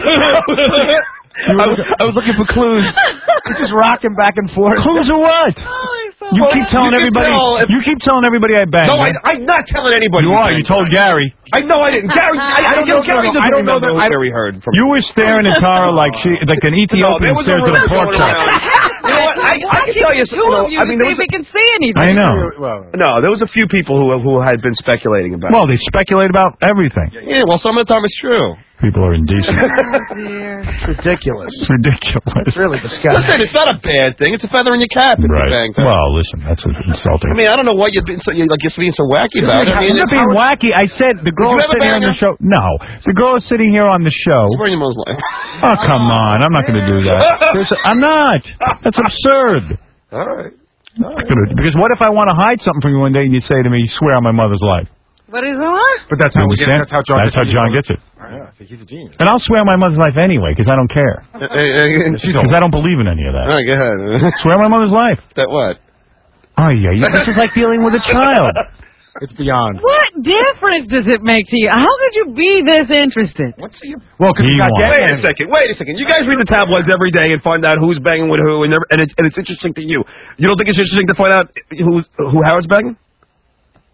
face. I was, I was looking for clues. He's just rocking back and forth. Clues or what? You keep telling you can everybody. tell if- You keep telling everybody I banged. No, I, her. I'm not telling anybody. You are. You told Gary. I know I didn't. Gary, I, I don't know. Gary doesn't I don't know remember that- I- Gary heard from. You were staring at Tara like she, like an Ethiopian there was a stares at a rumor pork going chop. around. You know what? I, I can tell you. Two of you I mean, to there see was if we can see anything. I know. no, there was a few people who who had been speculating about. Well, they speculate about everything. it. Yeah, well, some of the time it's true. People are indecent. Oh, dear. It's ridiculous. It's ridiculous. It's really disgusting. Listen, it's not a bad thing. It's a feather in your cap. If you Right. bang her. Well, listen, that's insulting. I mean, I don't know what you've been so you like you're being so wacky about it. I mean, I'm not it's- being wacky. I said the girl you is ever sitting bang on the her? show. No, the girl is sitting here on the show. Swear in your mom's life. Oh, come on. I'm not going to do that. There's- I'm not. That's absurd. All right. Because what if I want to hide something from you one day and you say to me, swear on my mother's life? What is what? But that's how we get. Understand? That's how John. That's how gets John it. gets it. Yeah, I think he's a genius. And I'll swear on my mother's life anyway because I don't care. Uh, uh, uh, Because I don't believe in any of All that. right, go ahead. Swear on my mother's life. That what? Oh, yeah. yeah. This is like dealing with a child. It's beyond. What difference does it make to you? How could you be this interested? What's the? Well, because He you got won. dead Wait a man. second. Wait a second. You guys read the tabloids every day and find out who's banging with who, and, and, it's, and it's interesting to you. You don't think it's interesting to find out who who Howard's banging?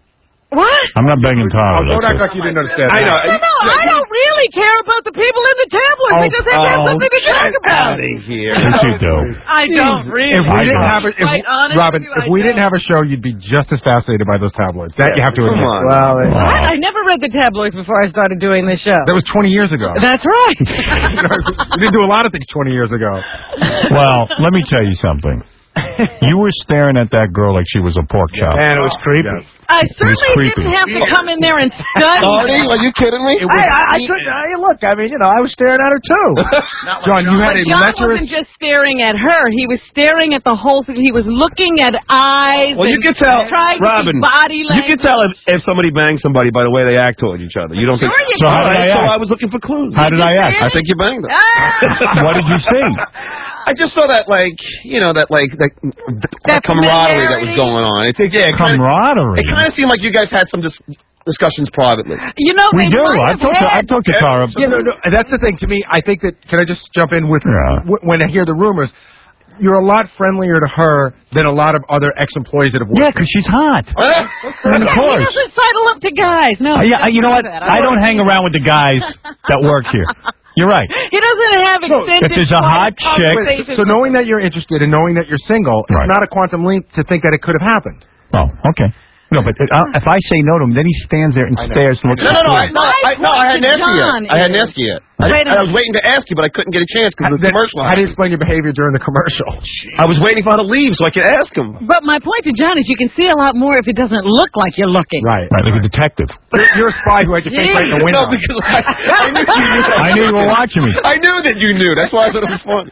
What? I'm not banging Tara. Oh, don't that's act it. like you didn't understand. I that. know. No, no, I don't really care about the people in the tabloids. Oh, we just have to have oh, something to talk about. Out of here. Yes, you do. I don't really. If we I didn't know. have a, if, Quite honest Robin, with you, if I we don't. didn't have a show, you'd be just as fascinated by those tabloids. That you have to Come admit. on. Well, it- I, I never read the tabloids before I started doing this show. that was twenty years ago. That's right. You didn't do a lot of things twenty years ago. Well, let me tell you something. You were staring at that girl like she was a pork chop. And it was creepy. I was certainly creepy. didn't have to come in there and study. Artie, are you kidding me? I, I, I couldn't. I, look, I mean, you know, I was staring at her too. John, you had But a John lecherous. wasn't just staring at her. He was staring at the whole thing. He was looking at eyes. Well, you and can tell, trying Robin. to see body You language. can tell if, if somebody bangs somebody by the way they act towards each other. You don't Sure think? you so can. how did I act? So I was looking for clues. How did I act? I think you banged her. Ah! What did you see? I just saw that, like, you know, that, like, that, that camaraderie that was familiarity? going on. I think, yeah, it kinda, Camaraderie. it kind of seemed like you guys had some dis- discussions privately. You know, We they do. might I've have talked to, had- I've talked to Tara. You know, no, that's the thing. To me, I think that. Can I just jump in with Yeah. w- when I hear the rumors? You're a lot friendlier to her than a lot of other ex-employees that have worked. Yeah, because she's hot. And of Yeah, course. he doesn't sidle up to guys. No. Uh, yeah, he you know what? doesn't do I that. don't hang around with the guys that work here. You're right. He doesn't have extended. if there's a hot chick- conversations. So knowing that you're interested and knowing that you're single, Right. it's not a quantum leap to think that it could have happened. Oh, okay. No, but uh, if I say no to him, then he stands there and I know. stares and looks No, no, no, I, at no, I, no, I hadn't asked you John yet. I hadn't is- asked you yet. I, Wait a I was minute. waiting to ask you, but I couldn't get a chance because of the Then commercial. How do you explain your behavior during the commercial? I was waiting for her to leave so I could ask him. But my point to John is you can see a lot more if it doesn't look like you're looking. Right. Right, like a detective. You're, you're a spy who had your face right in the window. No, because I, I knew you knew. I knew you were watching me. I knew that you knew. That's why I thought it was funny.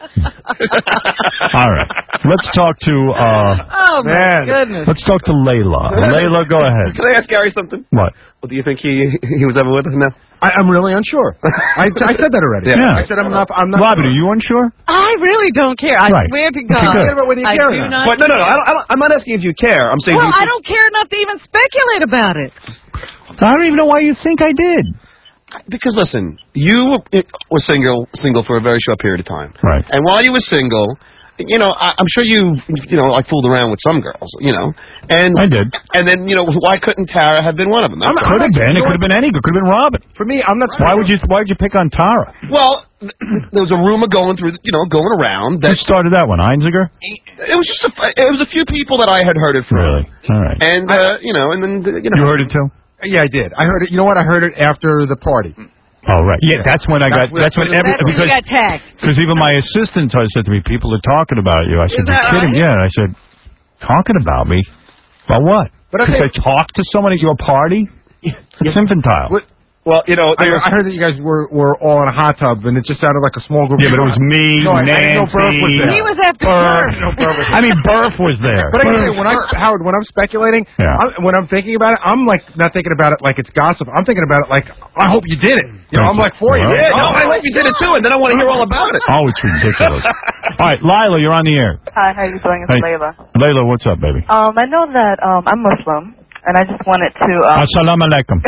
All right. Let's talk to, uh, Oh, my Man. goodness. let's talk to Layla. Layla, go ahead. Can I ask Gary something? What? Well, do you think he he was ever with us now? I, I'm really unsure. I, I said that already. Yeah. I said I'm not. I'm not. Robin, are you unsure? I really don't care. I Right. swear to Okay, God. good. Forget about whether you I care or do not. not But no, no, no. I don't, I don't, I'm not asking if you care. I'm saying. Well, do you I don't care enough to even speculate about it. I don't even know why you think I did. Because listen, you were single single for a very short period of time, Right. and while you were single, you know, I, I'm sure you you know like fooled around with some girls, you know, and I did. And then you know, why couldn't Tara have been one of them? That's all. Could have been. It could have been any. It could have been Robin. For me, I'm not. Why would you? Why would you pick on Tara? Well, there was a rumor going through, you know, going around Who that started that one? Einziger? it was just a, it was a few people that I had heard it from. Really? All right. And uh, you know, and then you know, You heard it too? Yeah, I did. I heard it. You know what? I heard it after the party. Oh, right. Yeah, that's when I got. That's That's when when- every That's when you because got tagged. because even my assistant said to me, "People are talking about you." I said, Is "You're that kidding?" right? Yeah. And I said, "Talking about me? About what? But I Because I think- talked to someone at your party? It's infantile." What- well, you know, I, there was, I heard that you guys were were all in a hot tub, and it just sounded like a small group. Yeah, but it was me, No, I- I didn't know Burf was Nancy. there. He was after Burf. her. No, Burf was I mean, Burf was there. But I gotta say, when I Howard, when I'm speculating, Yeah. I'm, when I'm thinking about it, I'm like not thinking about it like it's gossip. I'm thinking about it like I hope you did it. You know, I'm like for you. Well, yeah, no, Oh, I hope you did it too, and then I want to hear all about it. Oh, it's ridiculous. All right, Lila, you're on the air. Hi, how you doing? It's Hey. Layla. Layla, what's up, baby? Um, I know that um, I'm Muslim, and I just wanted to. Um, Assalamu alaikum.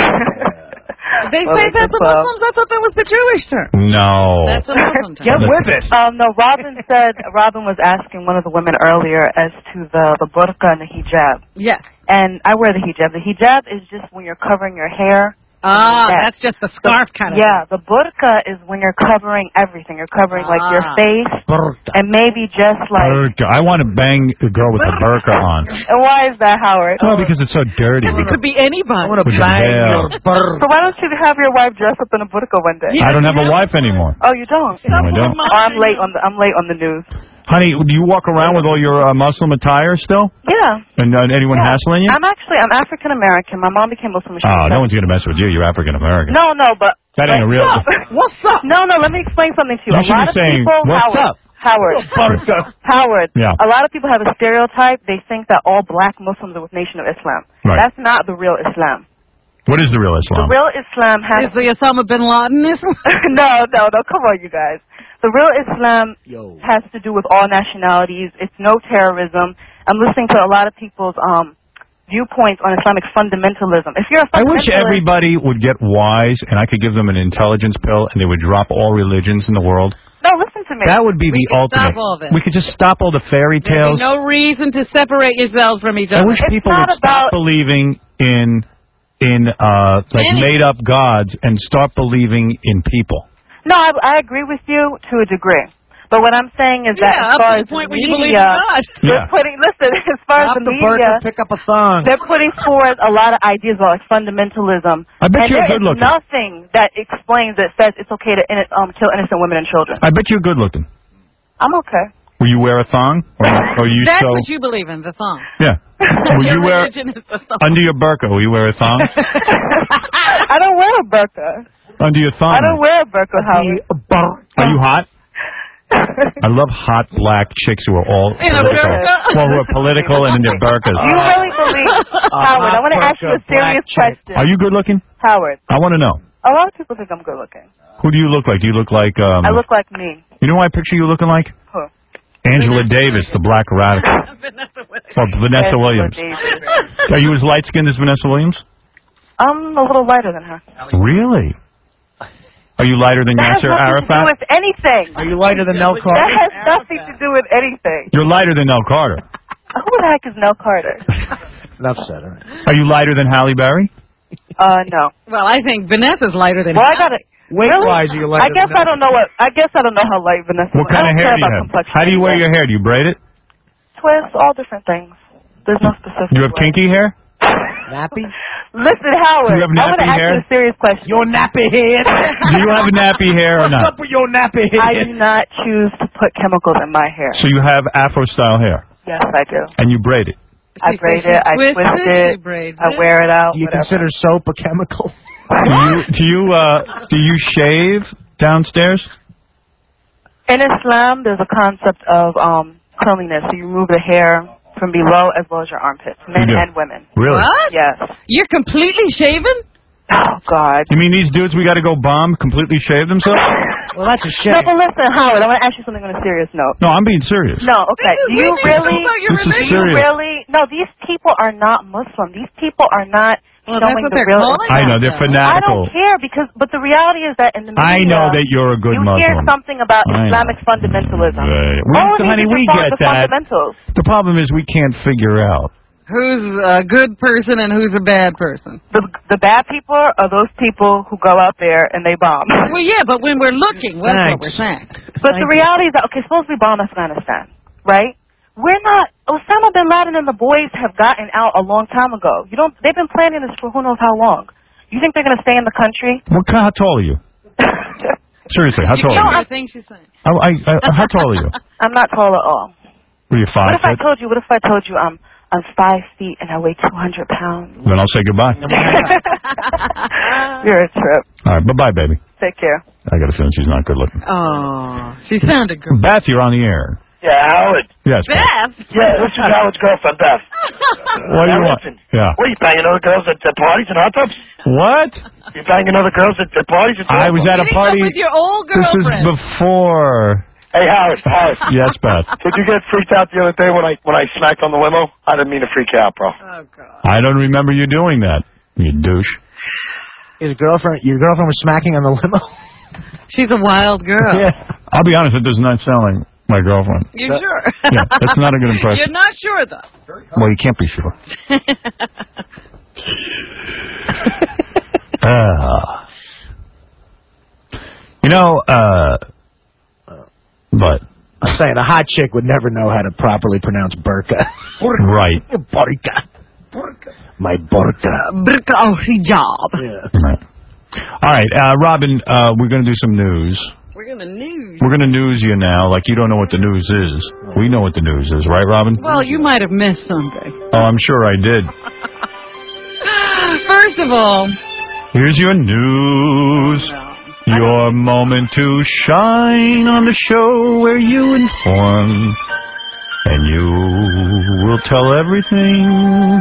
They Well, say it's that the just, uh, Muslims. I thought that was the Jewish term. No. That's a Muslim term. Get with it. Um, no, Robin said Robin was asking one of the women earlier as to the the burqa and the hijab, Yes. and I wear the hijab. The hijab is just when you're covering your hair. Ah, Yeah. that's just the scarf kind of Yeah, the burqa is when you're covering everything. You're covering like your Ah. face Burqa. and maybe just like. Burqa. I want to bang a girl with a burqa on. And why is that, Howard? Well, because it's so dirty. Because it could be anybody. With the hair. So why don't you have your wife dress up in a burqa one day? I don't have a wife anymore. Oh, you don't? No, I don't. Oh, I'm late on the I'm late on the news. Honey, do you walk around with all your uh, Muslim attire still? Yeah. And uh, anyone Yeah. hassling you? I'm actually I'm African American. My mom became Muslim. when she Oh, was no one's going to mess with you. You're African American. No, no, but That ain't a real- What's up? What's up? No, no. Let me explain something to you. You a should lot be of saying, people, "What's Howard, up?" Howard, Howard. Yeah. A lot of people have a stereotype. They think that all black Muslims are with Nation of Islam. Right. That's not the real Islam. What is the real The Islam? real Islam has Is the Osama bin Laden Islam? no, no, no. Come on, you guys. The real Islam has to do with all nationalities. It's no terrorism. I'm listening to a lot of people's um, viewpoints on Islamic fundamentalism. If you're a I wish fundamentalist, everybody would get wise and I could give them an intelligence pill and they would drop all religions in the world. no, listen to me. That would be We the could ultimate. stop all of it. We could just stop all the fairy There'd tales. be no reason to separate yourselves from each I other. wish It's people not would stop about- believing in in uh, like made-up gods and start believing in people. No, I, I agree with you to a degree. But what I'm saying is that Yeah, as up far to as the point the where you believe media, in God. they're Yeah. putting, listen, as far Stop as the the burqa, media, pick up a thong. they're putting forth a lot of ideas about like fundamentalism. I bet and you're there good is looking. nothing that explains that says it's okay to in- um, kill innocent women and children. I bet you're good looking. I'm okay. Will you wear a thong? Or, or you That's so? what you believe in, the thong. Yeah. Will Your you wear religion is the thong. under your burqa? Will you wear a thong? I don't wear a burqa. Under your thong? I don't wear a burqa, Howard. Are you hot? I love hot black chicks who are all In a political. burqa? Well, who are political and in their burqas. Do you really believe, Howard? I want to ask you a serious question. Are you good looking? Howard, I want to know. a lot of people think I'm good looking. Who do you look like? Do you look like? Um, I look like me. You know who I picture you looking like? Who? Angela Davis, the black radical. Or Vanessa Angela Williams. Davis. Are you as light skinned as Vanessa Williams? I'm a little lighter than her. Really? Are you lighter than That has Yasser nothing to do Arafat? with anything. Are you lighter than Nell Carter? That has nothing to do with anything. You're lighter than Nell Carter. Who the heck is Nell Carter? Enough said. All right. Are you lighter than Halle Berry? Uh, no. Well, I think Vanessa's lighter than Well, I gotta. Weight-wise, really? you're lighter I guess than I don't know what. I guess I don't know how light Vanessa. What was. kind I of don't hair care do you about have? complexion How do you wear anyway. your hair? Do you braid it? Twists, all different things. There's no specific. Do you have way. kinky hair? Nappy? Listen, Howard. Do you have I want nappy to ask hair? you a serious question. Your nappy head. Do you have a nappy hair or What's not? up with your nappy I head? do not choose to put chemicals in my hair. So you have Afro style hair, Yes, I do. and you braid it. I braid it. I twists twist it, it. she braids I it. wear it out. Do you whatever. consider soap a chemical? Do you do you uh do you shave downstairs? In Islam, there's a concept of um cleanliness. So you remove the hair from below as well as your armpits, men You do. and women. Really? What? Yes. You're completely shaven? Oh God. You mean these dudes we got to go bomb completely shave themselves? Well, that's a shame. No, but listen, Howard. I want to ask you something on a serious note. No, I'm being serious. No, okay. Do you really? This is Do you serious. really? No, these people are not Muslim. These people are not Well, that's showing what the they're real. calling I know they're I fanatical. don't care because, but the reality is that in the media, I know that you're a good you Muslim. hear something about I know. Islamic fundamentalism. Right. We, All it honey, is is we just get the that. fundamentals. The problem is we can't figure out. Who's a good person and who's a bad person? The the bad people are those people who go out there and they bomb. Well, yeah, but when we're looking, that's Thanks. what we're saying. But the reality is that, okay, suppose we bomb Afghanistan, right? We're not, Osama bin Laden and the boys have gotten out a long time ago. You don't, they've been planning this for who knows how long. You think they're going to stay in the country? What kind? How tall are you? Seriously, how tall You are you? know the things she's saying. I, I, I, how tall are you? I'm not tall at all. Were you five What if I foot? told you, what if I told you I'm, I'm five feet and I weigh two hundred pounds? Then I'll say goodbye. You're a trip. All right, bye-bye, baby. Take care. I got a feeling she's not good looking. Oh, she sounded good. Beth, you're on the air. Yeah, Howard. Yes, Beth. Beth? Yeah, this is Howard's girlfriend, Beth. What do you Now want? listen. Yeah. What, are you banging other girls at, at parties and hot tubs? What? You banging other girls at, at parties and I was at a Meeting up party. with your old This is girlfriend. before. Hey, Howard, Howard. Yes, Beth. Did you get freaked out the other day when I when I smacked on the limo? I didn't mean to freak you out, bro. Oh, God. I don't remember you doing that, you douche. Your girlfriend, your girlfriend was smacking on the limo. She's a wild girl. Yeah. I'll be honest, it does not sound like my girlfriend. You sure? Yeah, that's not a good impression. You're not sure, though. Well, you can't be sure. uh, you know, uh, but I'm saying a hot chick would never know how to properly pronounce burqa. right. Burqa. My burqa. Burqa al hijab. Yeah. Right. All right, uh, Robin, uh, we're going to do some news. We're going to news. We're going to news you now, like you don't know what the news is. We know what the news is, right, Robin? Well, you might have missed something. Oh, I'm sure I did. First of all, Here's your news. Your moment to shine on the show where you inform and you will tell everything.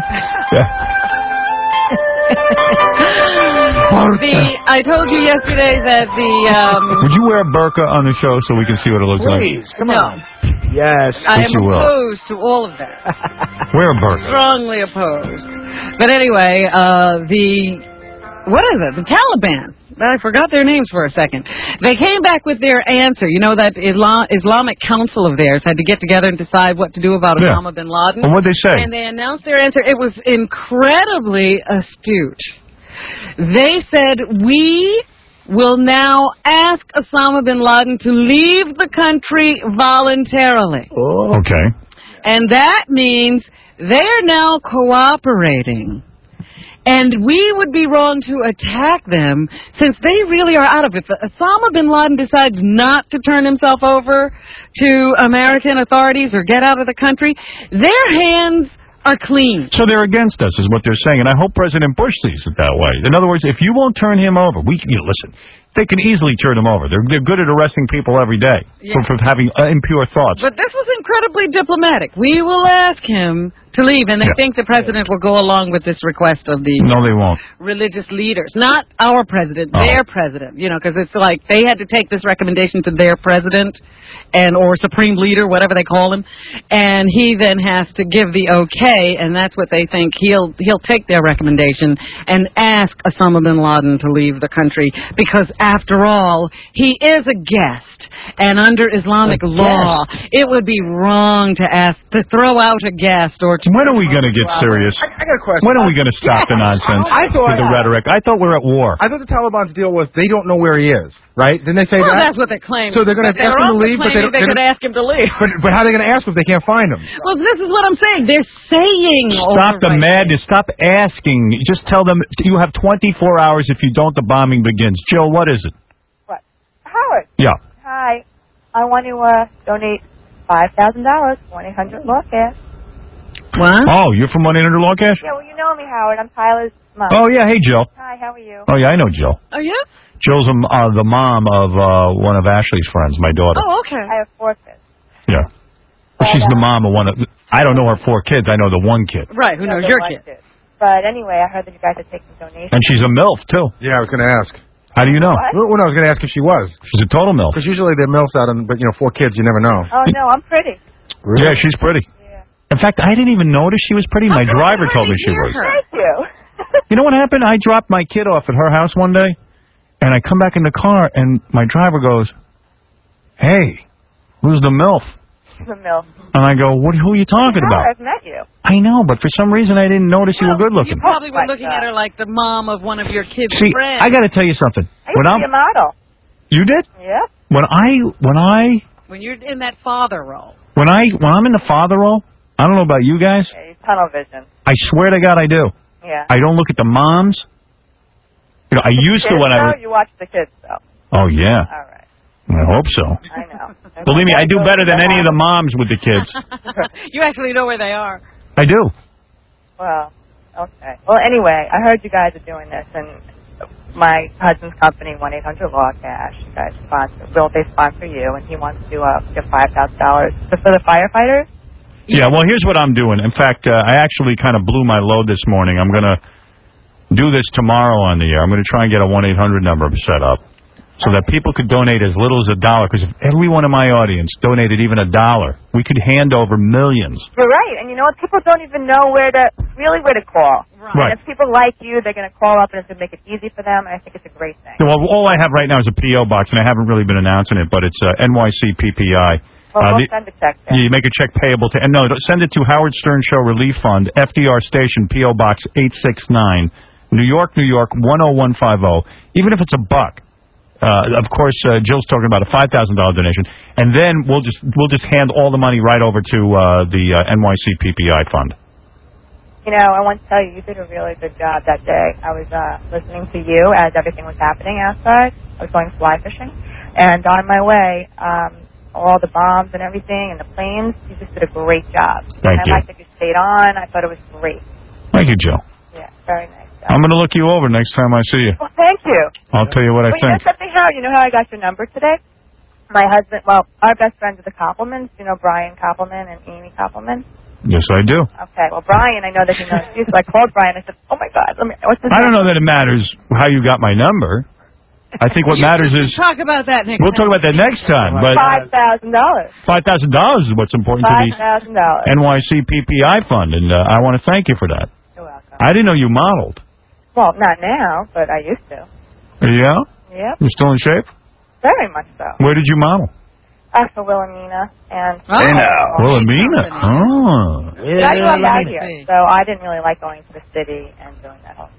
the I told you yesterday that the um Would you wear a burqa on the show so we can see what it looks Please, like? come on. Yes. I Yes, am you will. opposed to all of that. Wear a burqa. Strongly opposed. But anyway, uh the what is it? The Taliban. I forgot their names for a second. They came back with their answer. You know that Islam, Islamic Council of theirs had to get together and decide what to do about Yeah. Osama bin Laden. Well, what'd they say? And they announced their answer. It was incredibly astute. They said, we will now ask Osama bin Laden to leave the country voluntarily. Oh. Okay. And that means they're now cooperating. And we would be wrong to attack them since they really are out of it. If Osama bin Laden decides not to turn himself over to American authorities or get out of the country, their hands are clean. So they're against us, is what they're saying. And I hope President Bush sees it that way. In other words, if you won't turn him over, we you know, listen, they can easily turn him over. They're, they're good at arresting people every day Yeah. for, for having uh, impure thoughts. But this was incredibly diplomatic. We will ask him to leave, and they Yeah. think the president will go along with this request of the No, they won't. religious leaders. Not our president, Oh. their president. You know, because it's like they had to take this recommendation to their president and or supreme leader, whatever they call him, and he then has to give the okay, and that's what they think. He'll he'll take their recommendation and ask Osama bin Laden to leave the country because, after all, he is a guest, and under Islamic law, it would be wrong to ask to throw out a guest or to. When are we going to get serious? I, I got a question. When are we going to stop the nonsense I thought- with the rhetoric? I thought we were at war. I thought the Taliban's deal was they don't know where he is, right? Didn't they say Well, that? that's what they claim. So they're going to But ask they're him to also leave, but they claiming don't. they could they're ask him to leave. But, but how are they going to ask him if they can't find him? Well, this is what I'm saying. They're saying. Stop the madness. Stop asking. Just tell them you have twenty-four hours. If you don't, the bombing begins. Joe, what is it? What? Howard. Yeah. Hi. I want to uh, donate five thousand dollars. one eight hundred law cash. What? Oh, you're from one eight hundred law cash? Yeah, well, you know me, Howard. I'm Tyler's mom. Oh, yeah. Hey, Jill. Hi, how are you? Oh, yeah, I know Jill. Oh, yeah? Jill's um, uh, the mom of uh, one of Ashley's friends, my daughter. Oh, okay. I have four kids. Yeah. Well, she's the mom of one of... I don't know her four kids. I know the one kid. Right, who No, knows they're your one kid? But anyway, I heard that you guys are taking donations. And she's a MILF, too. Yeah, I was going to ask. How do you know? What? Well, no, I was going to ask if she was. She's a total MILF. Because usually they're MILFs out, on, but, you know, four kids, you never know. Oh, no, I'm pretty. Yeah, she's pretty. In fact, I didn't even notice she was pretty. My driver told me she was. Thank you. You know what happened? I dropped my kid off at her house one day, and I come back in the car, and my driver goes, "Hey, who's the MILF?" The milk. And I go, "What? Who are you talking Oh, about?" I've met you. I know, but for some reason I didn't notice you were good looking. You probably were looking at her like the mom of one of your kids' See, friends. I got to tell you something. I used When to I'm, be a model. you did? Yep. When I, when I, When you're in that father role. when I, when I'm in the father role, I don't know about you guys. Okay, tunnel vision. I swear to God, I do. Yeah. I don't look at the moms. You know, I used to Kids, when I. though, you watch the kids, though. Oh yeah. All right. I hope so. I know. Believe me, I do better than any of the moms with the kids. You actually know where they are. I do. Well, okay. Well, anyway, I heard you guys are doing this, and my husband's company, one eight hundred law cash, you guys sponsor, will they sponsor you, and he wants to uh, give five thousand dollars for the firefighters? Yeah, well, here's what I'm doing. In fact, uh, I actually kind of blew my load this morning. I'm going to do this tomorrow on the air. I'm going to try and get a one eight hundred number set up so that people could donate as little as a dollar. Because if everyone in my audience donated even a dollar, we could hand over millions. You're right, and you know what? People don't even know where to, really where to call. Right. And if people like you, they're going to call up, and it's going to make it easy for them, and I think it's a great thing. Well, all I have right now is a P O box, and I haven't really been announcing it, but it's uh, N Y C P P I. Well, Uh, we'll the- send a check there. Yeah, you make a check payable to, and no, send it to Howard Stern Show Relief Fund, F D R Station, P O Box eight six nine, New York, New York, one oh one five oh. Even if it's a buck. Uh, of course, uh, Jill's talking about a five thousand dollars donation, and then we'll just we'll just hand all the money right over to uh, the uh, N Y C P P I fund. You know, I want to tell you, you did a really good job that day. I was uh, listening to you as everything was happening outside. I was going fly fishing, and on my way, um, all the bombs and everything, and the planes, you just did a great job. Thank and you. I liked that you stayed on. I thought it was great. Thank you, Jill. Yeah, very nice. I'm going to look you over next time I see you. Well, thank you. I'll tell you what I well, you think. know something, Howard? You know how I got your number today? My husband, well, our best friends are the Koppelmans. You know Brian Koppelman and Amy Koppelman? Yes, I do. Okay, well, Brian, I know that he knows you, so I called Brian. I said, oh, my God, let me, what's his I don't name? know that it matters how you got my number. I think what matters is Talk about that next we'll talk about that next time. But five thousand dollars. five thousand dollars is what's important to Five the thousand dollars. N Y C P P I fund, and uh, I want to thank you for that. You're welcome. I didn't know you modeled. Well, not now, but I used to. Yeah? Yep, You still in shape? very much so. Where did you model? Uh, for Wilhelmina and. Hey now. Wilhelmina. Oh. But I grew up out here, so I didn't really like going to the city and doing that whole thing. Well,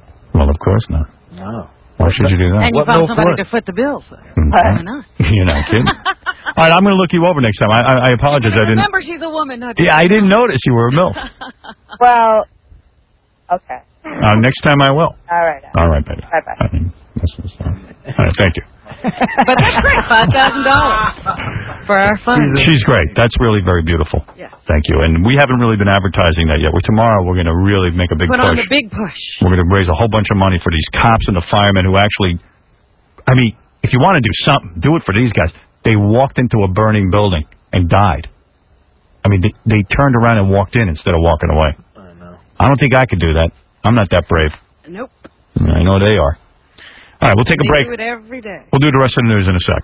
Well, of course not. No. Why should you do that? And you found somebody to foot the bill. So. Mm-hmm. Why not? You're not kidding. All right, I'm going to look you over next time. I, I, I apologize. I didn't. Remember, she's a woman. Not Yeah, I didn't notice you were a MILF. Well, okay. Uh, next time I will. All right. All right, baby. Bye-bye. I mean, this is, uh, all right, thank you. But that's great. Five thousand dollars for our fun. She's great. That's really very beautiful. Yeah. Thank you. And we haven't really been advertising that yet. We're, tomorrow we're going to really make a big Put push. on the big push. We're going to raise a whole bunch of money for these cops and the firemen who actually, I mean, if you want to do something, do it for these guys. They walked into a burning building and died. I mean, they, they turned around and walked in instead of walking away. I know. I don't think I could do that. I'm not that brave. Nope. I know they are. All right, we'll take a They break. do it every day. We'll do the rest of the news in a sec.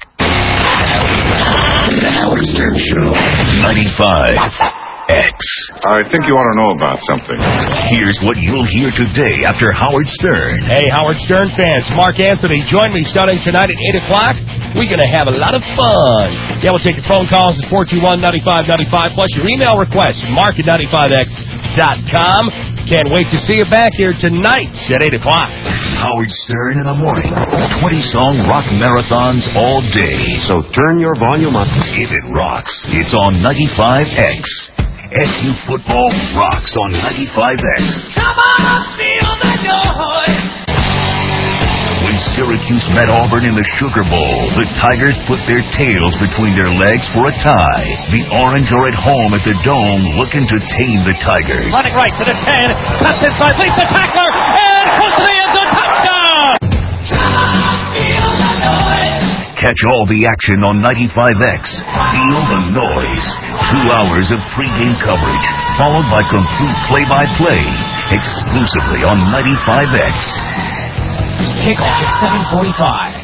The Howard Stern Show, ninety-five X. I think you ought to know about something. Here's what you'll hear today after Howard Stern. Hey, Howard Stern fans, Mark Anthony, join me starting tonight at eight o'clock. We're going to have a lot of fun. Yeah, we'll take your phone calls at four two one, nine five nine five, plus your email requests, mark at ninety-five x dot com. Can't wait to see you back here tonight at eight o'clock. Howard Stern in the morning. twenty-song rock marathons all day. So turn your volume up. If it rocks, it's on ninety-five X. S U Football rocks on ninety-five X. Come on, feel the noise. When Syracuse met Auburn in the Sugar Bowl, the Tigers put their tails between their legs for a tie. The Orange are at home at the Dome looking to tame the Tigers. Running right to the ten. Cuts inside, leaps the tackler, and puts the end zone touchdown. Come on, feel the noise. Catch all the action on ninety-five X. Feel the noise. Two hours of pregame coverage, followed by complete play-by-play, exclusively on ninety-five X. Kickoff at seven forty-five.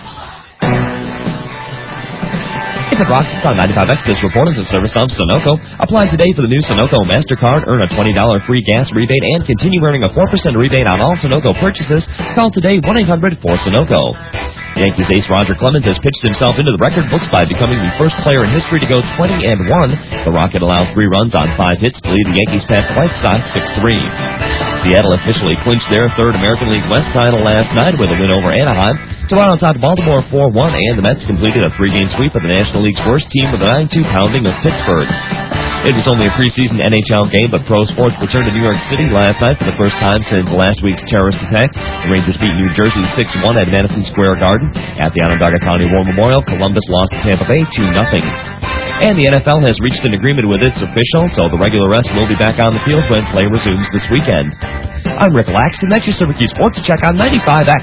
If it rocks, it's on ninety-five X. This report is a service of Sunoco. Apply today for the new Sunoco MasterCard. Earn a twenty dollars free gas rebate and continue earning a four percent rebate on all Sunoco purchases. Call today one eight hundred four Sunoco. Yankees ace Roger Clemens has pitched himself into the record books by becoming the first player in history to go twenty and one. The Rocket allowed three runs on five hits to lead the Yankees past the White Sox six three. Seattle officially clinched their third American League West title last night with a win over Anaheim. Toronto topped Baltimore four one, and the Mets completed a three-game sweep of the National League's worst team with a nine two pounding of Pittsburgh. It was only a preseason N H L game, but pro sports returned to New York City last night for the first time since last week's terrorist attack. The Rangers beat New Jersey six one at Madison Square Garden. At the Onondaga County War Memorial, Columbus lost to Tampa Bay two nothing. And the N F L has reached an agreement with its officials, so the regular rest will be back on the field when play resumes this weekend. I'm Rick Laxton. That's your Syracuse Sports Check on ninety-five X.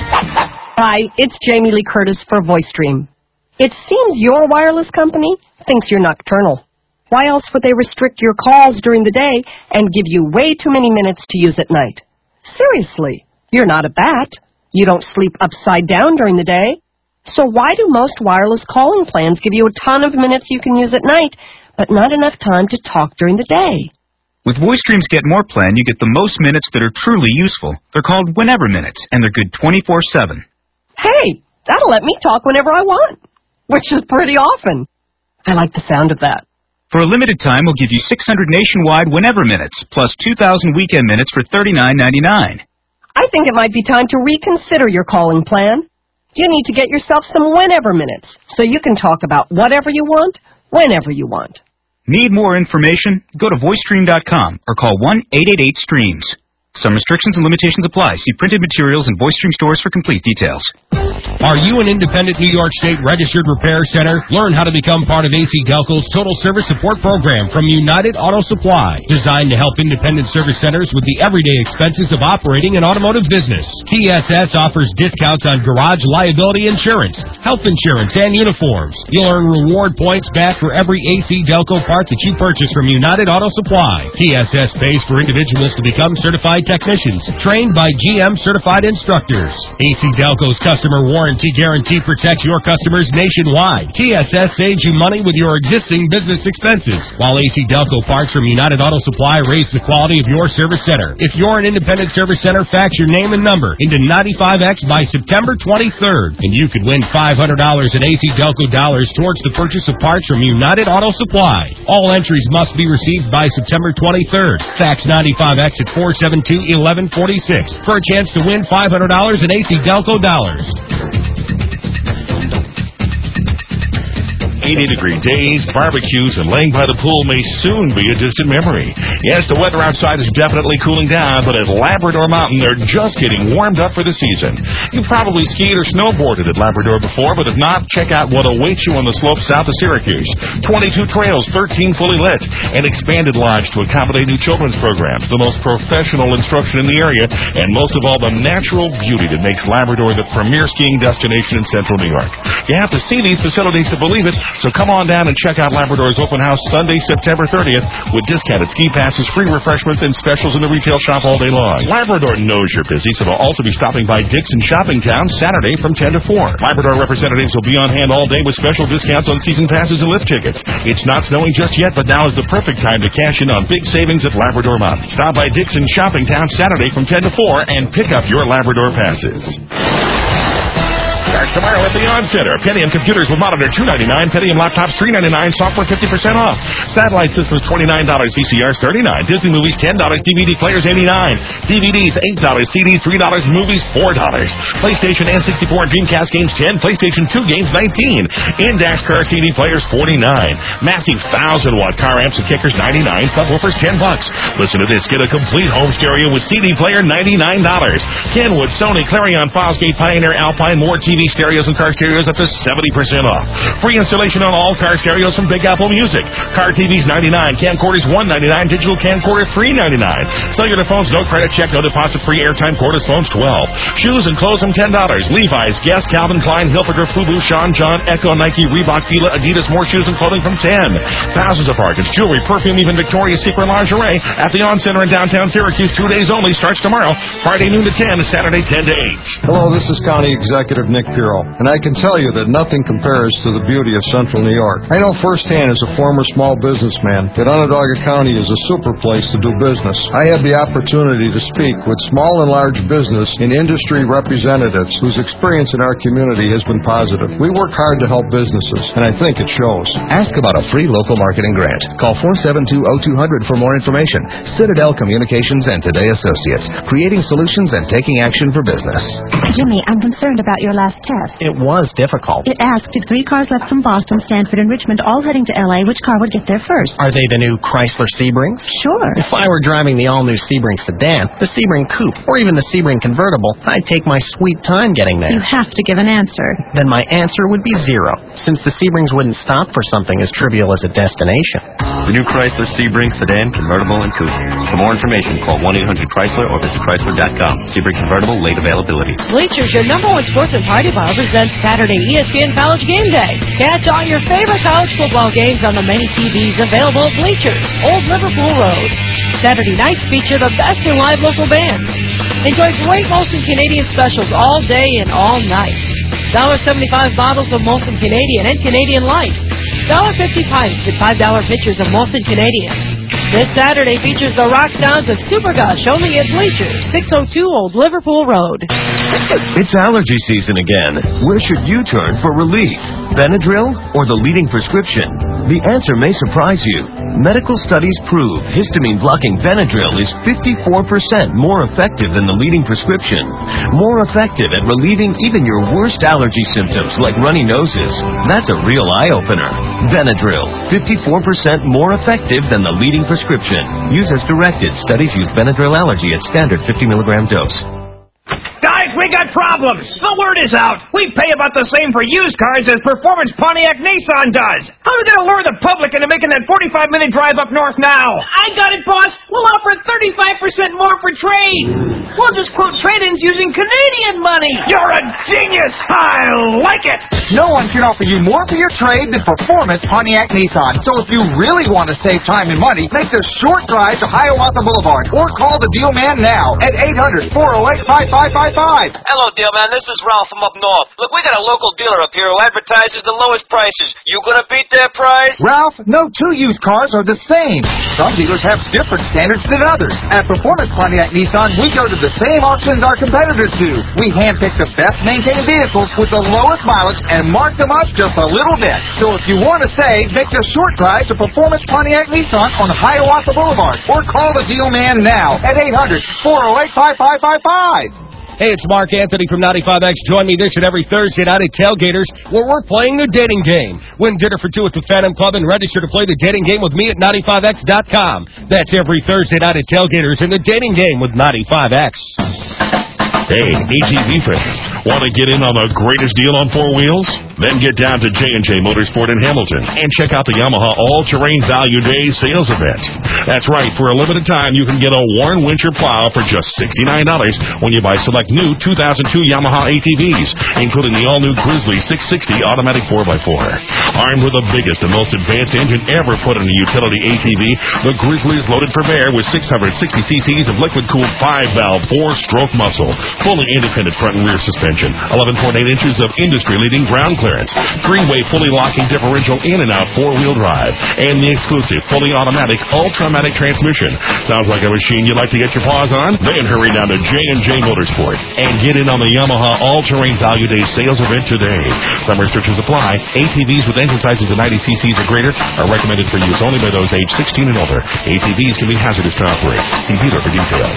Hi, it's Jamie Lee Curtis for VoiceStream. It seems your wireless company thinks you're nocturnal. Why else would they restrict your calls during the day and give you way too many minutes to use at night? Seriously, you're not a bat. You don't sleep upside down during the day. So why do most wireless calling plans give you a ton of minutes you can use at night, but not enough time to talk during the day? With VoiceStream's Get More plan, you get the most minutes that are truly useful. They're called Whenever Minutes, and they're good twenty-four seven. Hey, that'll let me talk whenever I want, which is pretty often. I like the sound of that. For a limited time, we'll give you six hundred nationwide Whenever Minutes, plus two thousand weekend minutes for thirty-nine ninety-nine. I think it might be time to reconsider your calling plan. You need to get yourself some Whenever Minutes, so you can talk about whatever you want, whenever you want. Need more information? Go to voice stream dot com or call one eight eight eight streams. Some restrictions and limitations apply. See printed materials and VoiceStream stores for complete details. Are you an independent New York State registered repair center? Learn how to become part of A C Delco's Total Service Support Program from United Auto Supply, designed to help independent service centers with the everyday expenses of operating an automotive business. T S S offers discounts on garage liability insurance, health insurance, and uniforms. You'll earn reward points back for every A C Delco part that you purchase from United Auto Supply. T S S pays for individuals to become certified technicians, trained by G M certified instructors. A C Delco's customer warranty guarantee protects your customers nationwide. T S S saves you money with your existing business expenses, while A C Delco parts from United Auto Supply raise the quality of your service center. If you're an independent service center, fax your name and number into ninety-five X by September twenty-third, and you could win five hundred dollars in A C Delco dollars towards the purchase of parts from United Auto Supply. All entries must be received by September twenty-third. Fax ninety-five X at four one seven two, eleven forty-six for a chance to win five hundred dollars in A C Delco dollars. eighty-degree days, barbecues, and laying by the pool may soon be a distant memory. Yes, the weather outside is definitely cooling down, but at Labrador Mountain, they're just getting warmed up for the season. You've probably skied or snowboarded at Labrador before, but if not, check out what awaits you on the slopes south of Syracuse. twenty-two trails, thirteen fully lit, an expanded lodge to accommodate new children's programs, the most professional instruction in the area, and most of all, the natural beauty that makes Labrador the premier skiing destination in central New York. You have to see these facilities to believe it, so come on down and check out Labrador's open house Sunday, September thirtieth, with discounted ski passes, free refreshments, and specials in the retail shop all day long. Labrador knows you're busy, so they'll also be stopping by Dick's in Shopping Town Saturday from ten to four. Labrador representatives will be on hand all day with special discounts on season passes and lift tickets. It's not snowing just yet, but now is the perfect time to cash in on big savings at Labrador Mountain. Stop by Dick's in Shopping Town Saturday from ten to four and pick up your Labrador passes. Starts tomorrow at the On Center. Pentium computers with monitor two ninety-nine, Pentium laptops three ninety-nine, software fifty percent off. Satellite systems twenty-nine dollars, V C Rs thirty-nine dollars, Disney movies ten dollars, D V D players eighty-nine dollars, D V Ds eight dollars, C Ds three dollars, movies four dollars. PlayStation N sixty-four and Dreamcast games ten dollars, PlayStation two games nineteen dollars. Index car C D players forty-nine dollars. Massive one thousand watt car amps and kickers ninety-nine dollars, subwoofers ten bucks. Listen to this, get a complete home stereo with C D player ninety-nine dollars. Kenwood, Sony, Clarion, Fosgate, Pioneer, Alpine, more T V stereos and car stereos up to seventy percent off. Free installation on all car stereos from Big Apple Music. Car T Vs ninety-nine dollars, camcorders one ninety-nine dollars, digital camcorder three ninety-nine dollars. Cellular phones, no credit check, no deposit, free airtime, cordless phones twelve dollars. Shoes and clothes from ten dollars. Levi's, Guess, Calvin Klein, Hilfiger, Fubu, Sean John, Echo, Nike, Reebok, Fila, Adidas, more shoes and clothing from ten dollars. Thousands of bargains, jewelry, perfume, even Victoria's Secret lingerie at the On Center in downtown Syracuse. Two days only, starts tomorrow, Friday noon to ten, Saturday ten to eight. Hello, this is County Executive Nick Pirro, and I can tell you that nothing compares to the beauty of Central New York. I know firsthand as a former small businessman that Onondaga County is a super place to do business. I had the opportunity to speak with small and large business and industry representatives whose experience in our community has been positive. We work hard to help businesses, and I think it shows. Ask about a free local marketing grant. Call four seven two, oh two hundred for more information. Citadel Communications and Today Associates, creating solutions and taking action for business. Jimmy, I'm concerned about your last test. It was difficult. It asked if three cars left from Boston, Stanford, and Richmond, all heading to L A, which car would get there first? Are they the new Chrysler Sebrings? Sure. If I were driving the all-new Sebring sedan, the Sebring coupe, or even the Sebring convertible, I'd take my sweet time getting there. You have to give an answer. Then my answer would be zero, since the Sebrings wouldn't stop for something as trivial as a destination. The new Chrysler Sebring sedan, convertible, and coupe. For more information, call one eight hundred Chrysler or visit Chrysler dot com. Sebring convertible, late availability. Bleachers, your number one sports and party bar, presents Saturday E S P N College Game Day. Catch all your favorite college football games on the many T Vs available at Bleachers, Old Liverpool Road. Saturday nights feature the best in live local bands. Enjoy great Molson Canadian specials all day and all night. one seventy-five bottles of Molson Canadian and Canadian Light. one fifty pints and five dollar pitchers of Molson Canadian. This Saturday features the rock sounds of Super Gush only at Bleachers, six oh two Old Liverpool Road. It's allergy season again. Where should you turn for relief? Benadryl or the leading prescription? The answer may surprise you. Medical studies prove histamine-blocking Benadryl is fifty-four percent more effective than the leading prescription. More effective at relieving even your worst allergy symptoms like runny noses. That's a real eye-opener. Benadryl, fifty-four percent more effective than the leading prescription. Use as directed. Studies use Benadryl allergy at standard fifty milligram dose. Guys, we got problems. The word is out. We pay about the same for used cars as Performance Pontiac Nissan does. How are we going to lure the public into making that forty-five minute drive up north now? I got it, boss. We'll offer thirty-five percent more for trade. We'll just quote trade-ins using Canadian money. You're a genius. I like it. No one can offer you more for your trade than Performance Pontiac Nissan. So if you really want to save time and money, make the short drive to Hiawatha Boulevard or call the deal man now at eight hundred, four oh eight, five five five five. Hello, deal man. This is Ralph from up north. Look, we got a local dealer up here who advertises the lowest prices. You gonna beat their price? Ralph, no two used cars are the same. Some dealers have different standards than others. At Performance Pontiac Nissan, we go to to the same auctions our competitors do. We handpick the best maintained vehicles with the lowest mileage and mark them up just a little bit. So if you want to save, make the short drive to Performance Pontiac Nissan on Hiawatha Boulevard or call the deal man now at eight hundred, four oh eight, five five five five. Hey, it's Mark Anthony from ninety-five X. Join me this and every Thursday night at Tailgaters, where we're playing the dating game. Win dinner for two at the Phantom Club and register to play the dating game with me at ninety-five X dot com. That's every Thursday night at Tailgaters in the dating game with ninety-five X. Hey, A T V fans, want to get in on the greatest deal on four wheels? Then get down to J and J Motorsport in Hamilton and check out the Yamaha All-Terrain Value Day sales event. That's right, for a limited time, you can get a Warren Wincher plow for just sixty-nine dollars when you buy select new two thousand two Yamaha A T Vs, including the all-new Grizzly six sixty automatic four by four. Armed with the biggest and most advanced engine ever put in a utility A T V, the Grizzly is loaded for bear with six hundred sixty cc's of liquid-cooled five-valve four-stroke muscle, fully independent front and rear suspension, eleven point eight inches of industry-leading ground clearance, three-way fully locking differential in and out four-wheel drive, and the exclusive fully automatic Ultramatic transmission. Sounds like a machine you'd like to get your paws on? Then hurry down to J and J Motorsport and get in on the Yamaha All-Terrain Value Day sales event today. Some restrictions apply. A T Vs with engine sizes of ninety cc's or greater are recommended for use only by those aged sixteen and older. A T Vs can be hazardous to operate. See dealer for details.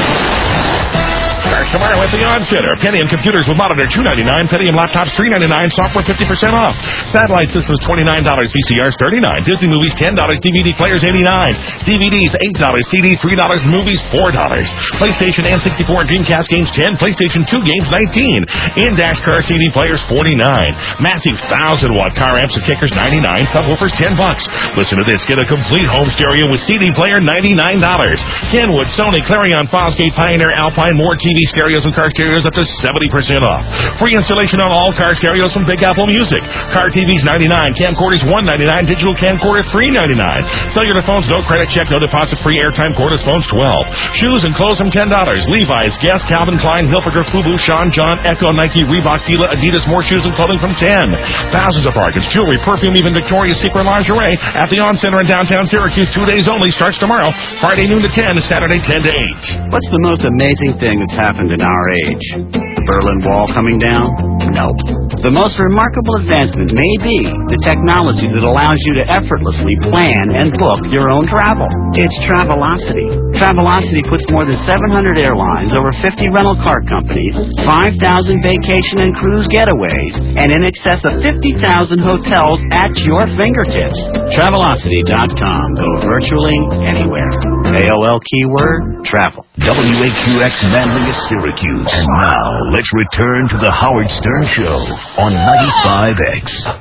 Starts tomorrow at the On Center. Pentium computers with monitor two ninety-nine, Pentium laptops three ninety-nine, software fifty percent off. Satellite systems twenty-nine dollars, V C Rs thirty-nine, Disney movies ten dollars, D V D players eighty-nine, D V Ds eight dollars, C Ds three dollars, movies four dollars. PlayStation N sixty-four and Dreamcast games ten, PlayStation two games nineteen, in-dash car C D players forty-nine, massive one thousand watt car amps and kickers ninety-nine, subwoofers ten bucks. Listen to this, get a complete home stereo with C D player ninety-nine dollars. Kenwood, Sony, Clarion, Fosgate, Pioneer, Alpine, more T V stereos and car stereos up to seventy percent off. Free installation on all car stereos from Big Apple Music. Car T Vs ninety-nine, camcorders one ninety-nine, digital camcorder three ninety-nine. Cellular phones, no credit check, no deposit, free airtime cordless phones twelve. Shoes and clothes from ten dollars. Levi's, Guess, Calvin Klein, Hilfiger, Fubu, Sean John, Echo, Nike, Reebok, Fila, Adidas, more shoes and clothing from ten. Thousands of bargains, jewelry, perfume, even Victoria's Secret lingerie at the On Center in downtown Syracuse. Two days only, starts tomorrow. Friday noon to ten, Saturday ten to eight. What's the most amazing thing that's happened in our age? Berlin Wall coming down? Nope. The most remarkable advancement may be the technology that allows you to effortlessly plan and book your own travel. It's Travelocity. Travelocity puts more than seven hundred airlines, over fifty rental car companies, five thousand vacation and cruise getaways, and in excess of fifty thousand hotels at your fingertips. Travelocity dot com. Go virtually anywhere. A O L keyword, travel. W A Q X Manlius, Syracuse. And now, let's return to the Howard Stern Show on ninety-five X.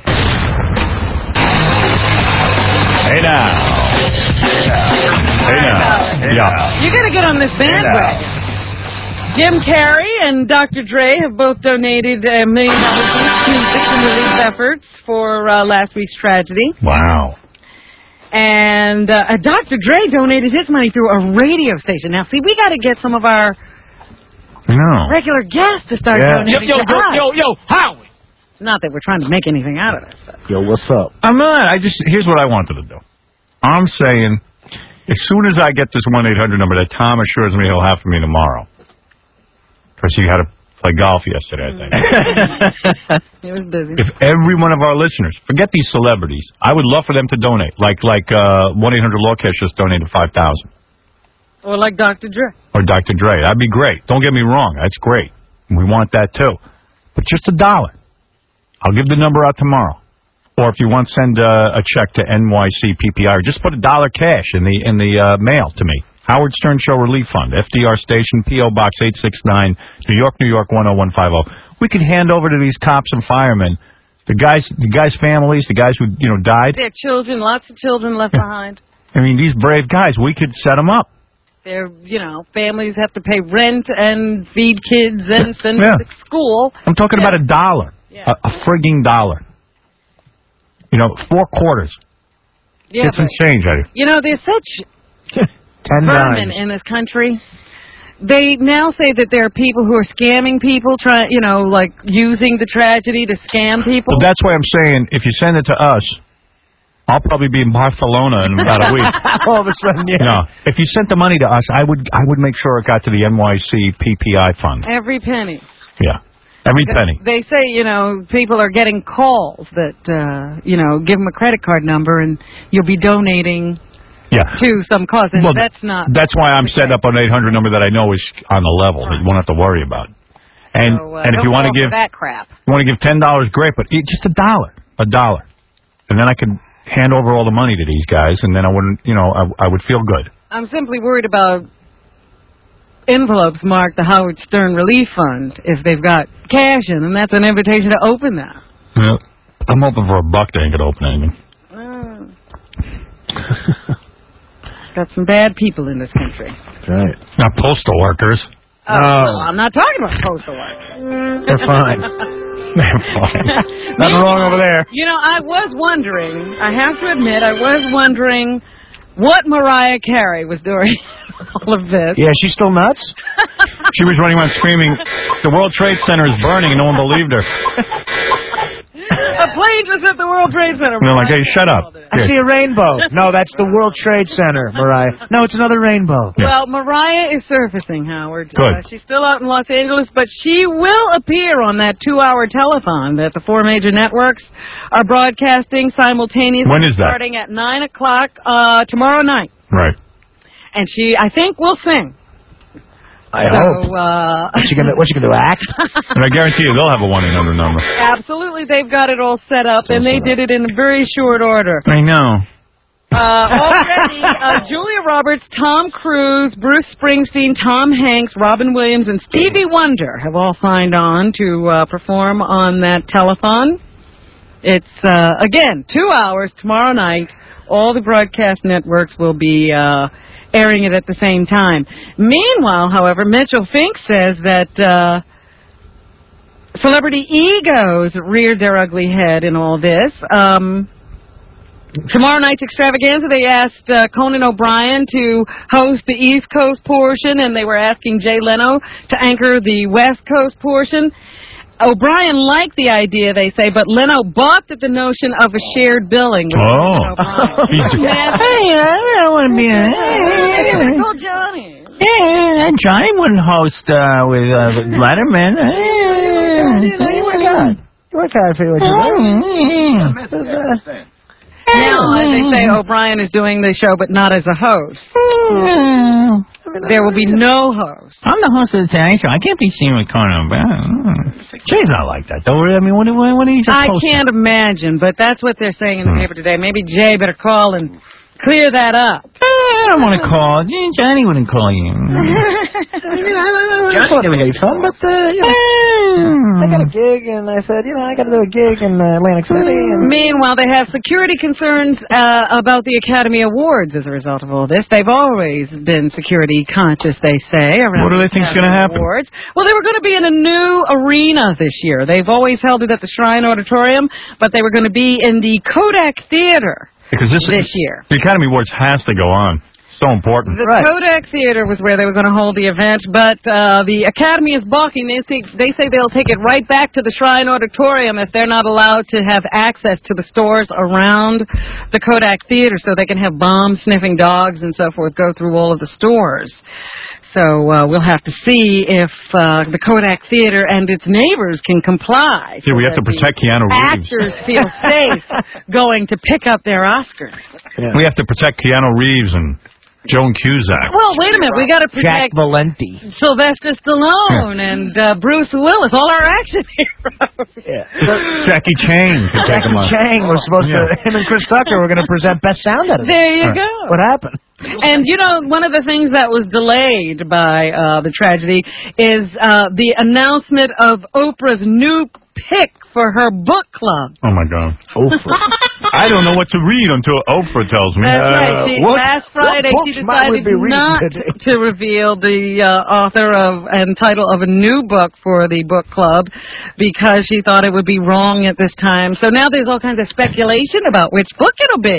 Hey now. Hey now. Hey now. Hey now. You gotta get on this bandwagon. Jim Carrey and Doctor Dre have both donated a million dollars each to victim relief efforts for uh, last week's tragedy. Wow. And uh, Doctor Dre donated his money through a radio station. Now, see, we got to get some of our no. regular guests to start Yeah. donating Yo, yo, to yo, us. yo, yo, Howie! Not that we're trying to make anything out of this. But. Yo, what's up? I'm not. I just, here's what I wanted to do. I'm saying, as soon as I get this one eight hundred number that Tom assures me he'll have for me tomorrow, because he had to play golf yesterday, I think. He was busy. If every one of our listeners, forget these celebrities, I would love for them to donate. Like like uh, one eight hundred law cash just donated five thousand dollars. Or like Doctor Dre. Or Doctor Dre. That'd be great. Don't get me wrong. That's great. We want that, too. But just a dollar. I'll give the number out tomorrow. Or if you want, send uh, a check to N Y C P P I. Or just put a dollar cash in the in the uh, mail to me. Howard Stern Show Relief Fund, F D R Station, P O Box eight six nine, New York, New York one oh one five oh. We could hand over to these cops and firemen, the guys, the guys' families, the guys who you know died. Their children, lots of children left behind. I mean, these brave guys. We could set them up. Their, you know, families have to pay rent and feed kids and send Yeah. them to school. I'm talking Yeah. about a dollar, Yeah. a, a frigging dollar. You know, four quarters. Yeah, Get some but, change out of you know, there's such Ten vermin dimes. in this country. They now say that there are people who are scamming people, trying, you know, like using the tragedy to scam people. Well, that's why I'm saying if you send it to us, I'll probably be in Barcelona in about a week. All of a sudden, yeah. No, if you sent the money to us, I would I would make sure it got to the N Y C P P I fund. Every penny. Yeah, every penny. They say, you know, people are getting calls that, uh, you know, give them a credit card number and you'll be donating yeah. to some cause. And well, that's not. That's why I'm set up on an eight hundred number that I know is on the level. That you won't have to worry about. And so, uh, and if you want to give that crap, you want to give ten dollars, great, but just a dollar, a dollar, and then I can hand over all the money to these guys, and then I wouldn't, you know, I, I would feel good. I'm simply worried about envelopes marked the Howard Stern Relief Fund if they've got cash in, and that's an invitation to open that. Yeah, I'm hoping for a buck they ain't gonna open anything. Mm. Got some bad people in this country. That's right. Not postal workers. Oh, no, I'm not talking about postal workers. They're fine. They're fine. Nothing wrong over there. You know, I was wondering, I have to admit, I was wondering what Mariah Carey was doing all of this. Yeah, she's still nuts? She was running around screaming, the World Trade Center is burning, and no one believed her. A plane was at the World Trade Center. And they're like, hey, shut up. I see a rainbow. No, that's the World Trade Center, Mariah. No, it's another rainbow. Yeah. Well, Mariah is surfacing, Howard. Good. Uh, she's still out in Los Angeles, but she will appear on that two-hour telethon that the four major networks are broadcasting simultaneously. When is that? Starting at nine o'clock uh, tomorrow night. Right. And she, I think, will sing. I so, hope. Uh, what's she gonna What's she gonna do? Act? And I guarantee you they'll have a one eight hundred number. Absolutely, they've got it all set up, and they did it in very short order. I know. Uh, already, uh, Julia Roberts, Tom Cruise, Bruce Springsteen, Tom Hanks, Robin Williams, and Stevie Wonder have all signed on to uh, perform on that telethon. It's, uh, again, two hours tomorrow night. All the broadcast networks will be uh, airing it at the same time. Meanwhile, however, Mitchell Fink says that uh, celebrity egos reared their ugly head in all this. Um, tomorrow night's extravaganza, they asked uh, Conan O'Brien to host the East Coast portion, and they were asking Jay Leno to anchor the West Coast portion. O'Brien liked the idea, they say, but Leno balked at the notion of a shared billing. With oh. yeah, I don't want to be a... Hey, go Johnny. Yeah, Johnny wouldn't host uh, with uh, Letterman. Hey, you work hard. You work hard for what you do. Now, as they say, O'Brien is doing the show, but not as a host. There will be no host. I'm the host of the Tonight Show. I can't be seen with Conan O'Brien. Jay's not like that, though. I mean, what, what, what are you I can't imagine, but that's what they're saying in the paper today. Maybe Jay better call and clear that up. I don't want to call. Johnny wouldn't call you. Johnny never had fun, but, uh, you know, I got a gig, and I said, you know, I got to do a gig in uh, Atlantic City. And... Meanwhile, they have security concerns uh, about the Academy Awards as a result of all this. They've always been security conscious, they say. Around what do they think is going to happen? Awards. Well, they were going to be in a new arena this year. They've always held it at the Shrine Auditorium, but they were going to be in the Kodak Theater because this, this year. The Academy Awards has to go on. So important. The right. Kodak Theater was where they were going to hold the event, but uh, the Academy is balking. They say, they say they'll take it right back to the Shrine Auditorium if they're not allowed to have access to the stores around the Kodak Theater so they can have bomb-sniffing dogs and so forth go through all of the stores. So uh, we'll have to see if uh, the Kodak Theater and its neighbors can comply. Yeah, so we have to protect Keanu Reeves. Actors feel safe going to pick up their Oscars. Yeah. We have to protect Keanu Reeves and Joan Cusack. Well, wait a minute. We got to protect Jack Valenti, Sylvester Stallone, and uh, Bruce Willis, all our action heroes. Yeah. Jackie Chang. Jackie Chang was supposed yeah. to, him and Chris Tucker were going to present Best Sound Editor. There you right. go. What happened? And, you know, one of the things that was delayed by uh, the tragedy is uh, the announcement of Oprah's new pick for her book club. Oh, my God. Oprah. I don't know what to read until Oprah tells me. That's uh, right. She, what, last Friday, she decided not to reveal the uh, author of and title of a new book for the book club because she thought it would be wrong at this time. So now there's all kinds of speculation about which book it'll be.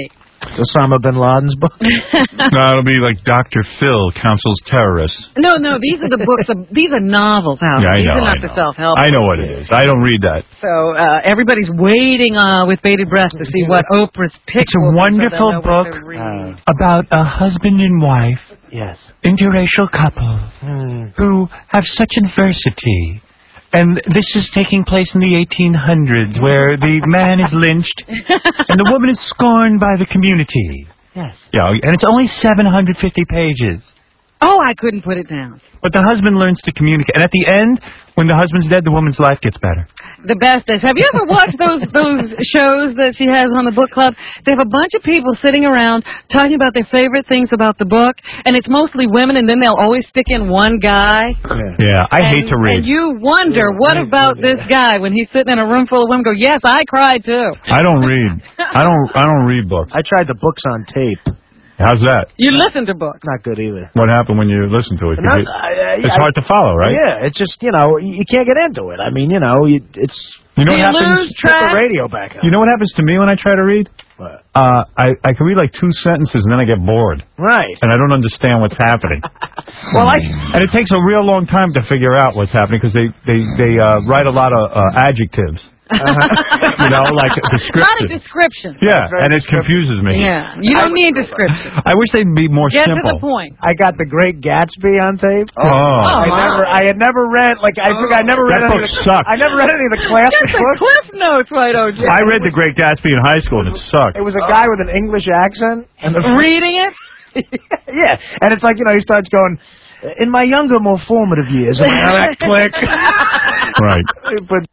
Osama bin Laden's book? No, it'll be like Doctor Phil counsels terrorists. No, no, these are the books. Of, these are novels, Howard. Yeah, I these know, are not I the know. self-help. I know what it is. I don't read that. So uh, everybody's waiting uh, with bated breath to see what Oprah's pick It's a will be, so wonderful they'll know what book to read. about a husband and wife, Yes. interracial couple, Hmm. who have such adversity. And this is taking place in the eighteen hundreds, where the man is lynched and the woman is scorned by the community. Yes. Yeah, and it's only seven hundred fifty pages. Oh, I couldn't put it down. But the husband learns to communicate. And at the end, when the husband's dead, the woman's life gets better. The best is, have you ever watched those those shows that she has on the book club? They have a bunch of people sitting around talking about their favorite things about the book, and it's mostly women, and then they'll always stick in one guy. Yeah, I and, hate to read. And you wonder, what about this guy when he's sitting in a room full of women? Go, yes, I cried too. I don't read. I don't. I don't read books. I tried the books on tape. How's that? You listen to books. Not good either. What happened when you listen to it? 'Cause Not- it- I- I- it's hard to follow, right? Yeah, it's just, you know, you you can't get into it. I mean, you know, you, it's... You know Do what you happens? lose track? Put the radio back on. You know what happens to me when I try to read? What? Uh, I I can read like two sentences and then I get bored. Right. And I don't understand what's happening. Well, I... And it takes a real long time to figure out what's happening because they they they uh, write a lot of uh, adjectives. You know, like a A lot of description. description. Yeah, and it confuses me. Yeah, you don't need description. I wish they'd be more Get simple. to the point. I got The Great Gatsby on tape. Oh. I never, I had never read, like, I think I never read That any book of the, sucked. I never read any of the classic Get the books. Cliff Notes right, O J. I read The Great Gatsby in high school and it sucked. It was a guy with an English accent. And the, Reading it? yeah, and it's like, you know, he starts going, in my younger, more formative years. And I like, click. Right. But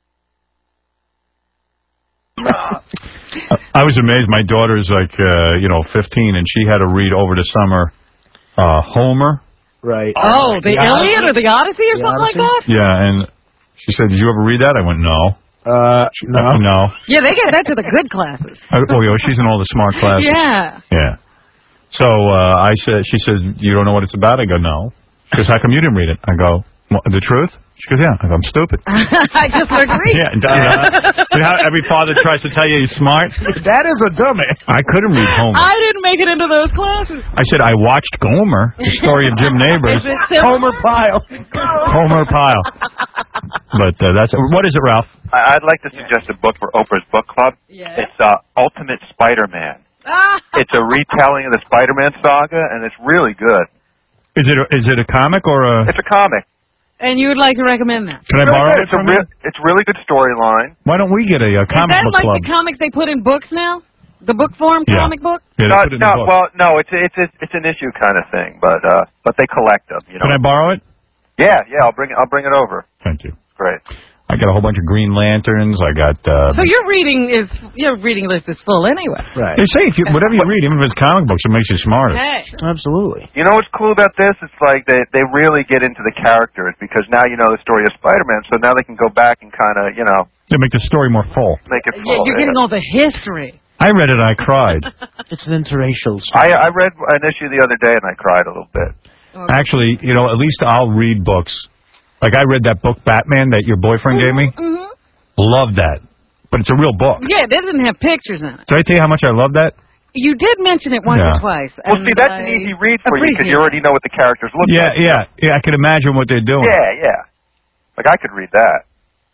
I was amazed. My daughter's like, uh, you know, fifteen, and she had to read over the summer uh, Homer. Right. Oh, the Iliad or the Odyssey or The something like Odyssey? that? Yeah, and she said, "Did you ever read that?" I went, "No." Uh, no. No. Yeah, they get that to the good classes. I, oh, yeah, she's in all the smart classes. Yeah. Yeah. So uh, I said, she says, "You don't know what it's about?" I go, "No." She goes, "How come you didn't read it?" I go, "Well, the truth?" She goes, "Yeah." I go, "I'm stupid." I just agree. Yeah, and, uh, you know how every father tries to tell you he's smart? That is a dummy. I couldn't read Homer. I didn't make it into those classes. I said, I watched Gomer, the story of Jim Neighbors. Is it similar? Homer Pyle. Homer Pyle. But uh, that's what is it, Ralph? I- I'd like to suggest a book for Oprah's book club. Yeah. It's uh, Ultimate Spider-Man. Ah. It's a retelling of the Spider-Man saga, and it's really good. Is it a, is it a comic or a? It's a comic. And you would like to recommend that? Can I Really borrow good. it It's a from real, you? it's a really good storyline. Why don't we get a, a Is comic that book like club? the comics they put in books now? The book form Yeah. comic book? Yeah, they no, put it in no, the book. well, no, it's it's it's it's an issue kind of thing, but uh, but they collect them. You know. Can I borrow it? Yeah, yeah, I'll bring it. I'll bring it over. Thank you. Great. I got a whole bunch of Green Lanterns. I got. Uh, So your reading is your reading list is full anyway. Right. They say if you, whatever you read, even if it's comic books, it makes you smarter. Okay. Absolutely. You know what's cool about this? It's like they they really get into the characters because now you know the story of Spider-Man, so now they can go back and kind of you know They make the story more full. make it Yeah, full. you're getting all the history. I read it. I cried. It's an interracial I I read an issue the other day and I cried a little bit. Actually, you know, at least I'll read books. Like I read that book Batman that your boyfriend gave me. Mm-hmm. Love that. But it's a real book. Yeah, it doesn't have pictures in it. Did I tell you how much I love that? You did mention it once Yeah. or twice. Well, and see, that's I an easy read for you because appreciate you already know what the characters look Yeah, like. yeah, yeah. I can imagine what they're doing. Yeah, yeah. Like I could read that.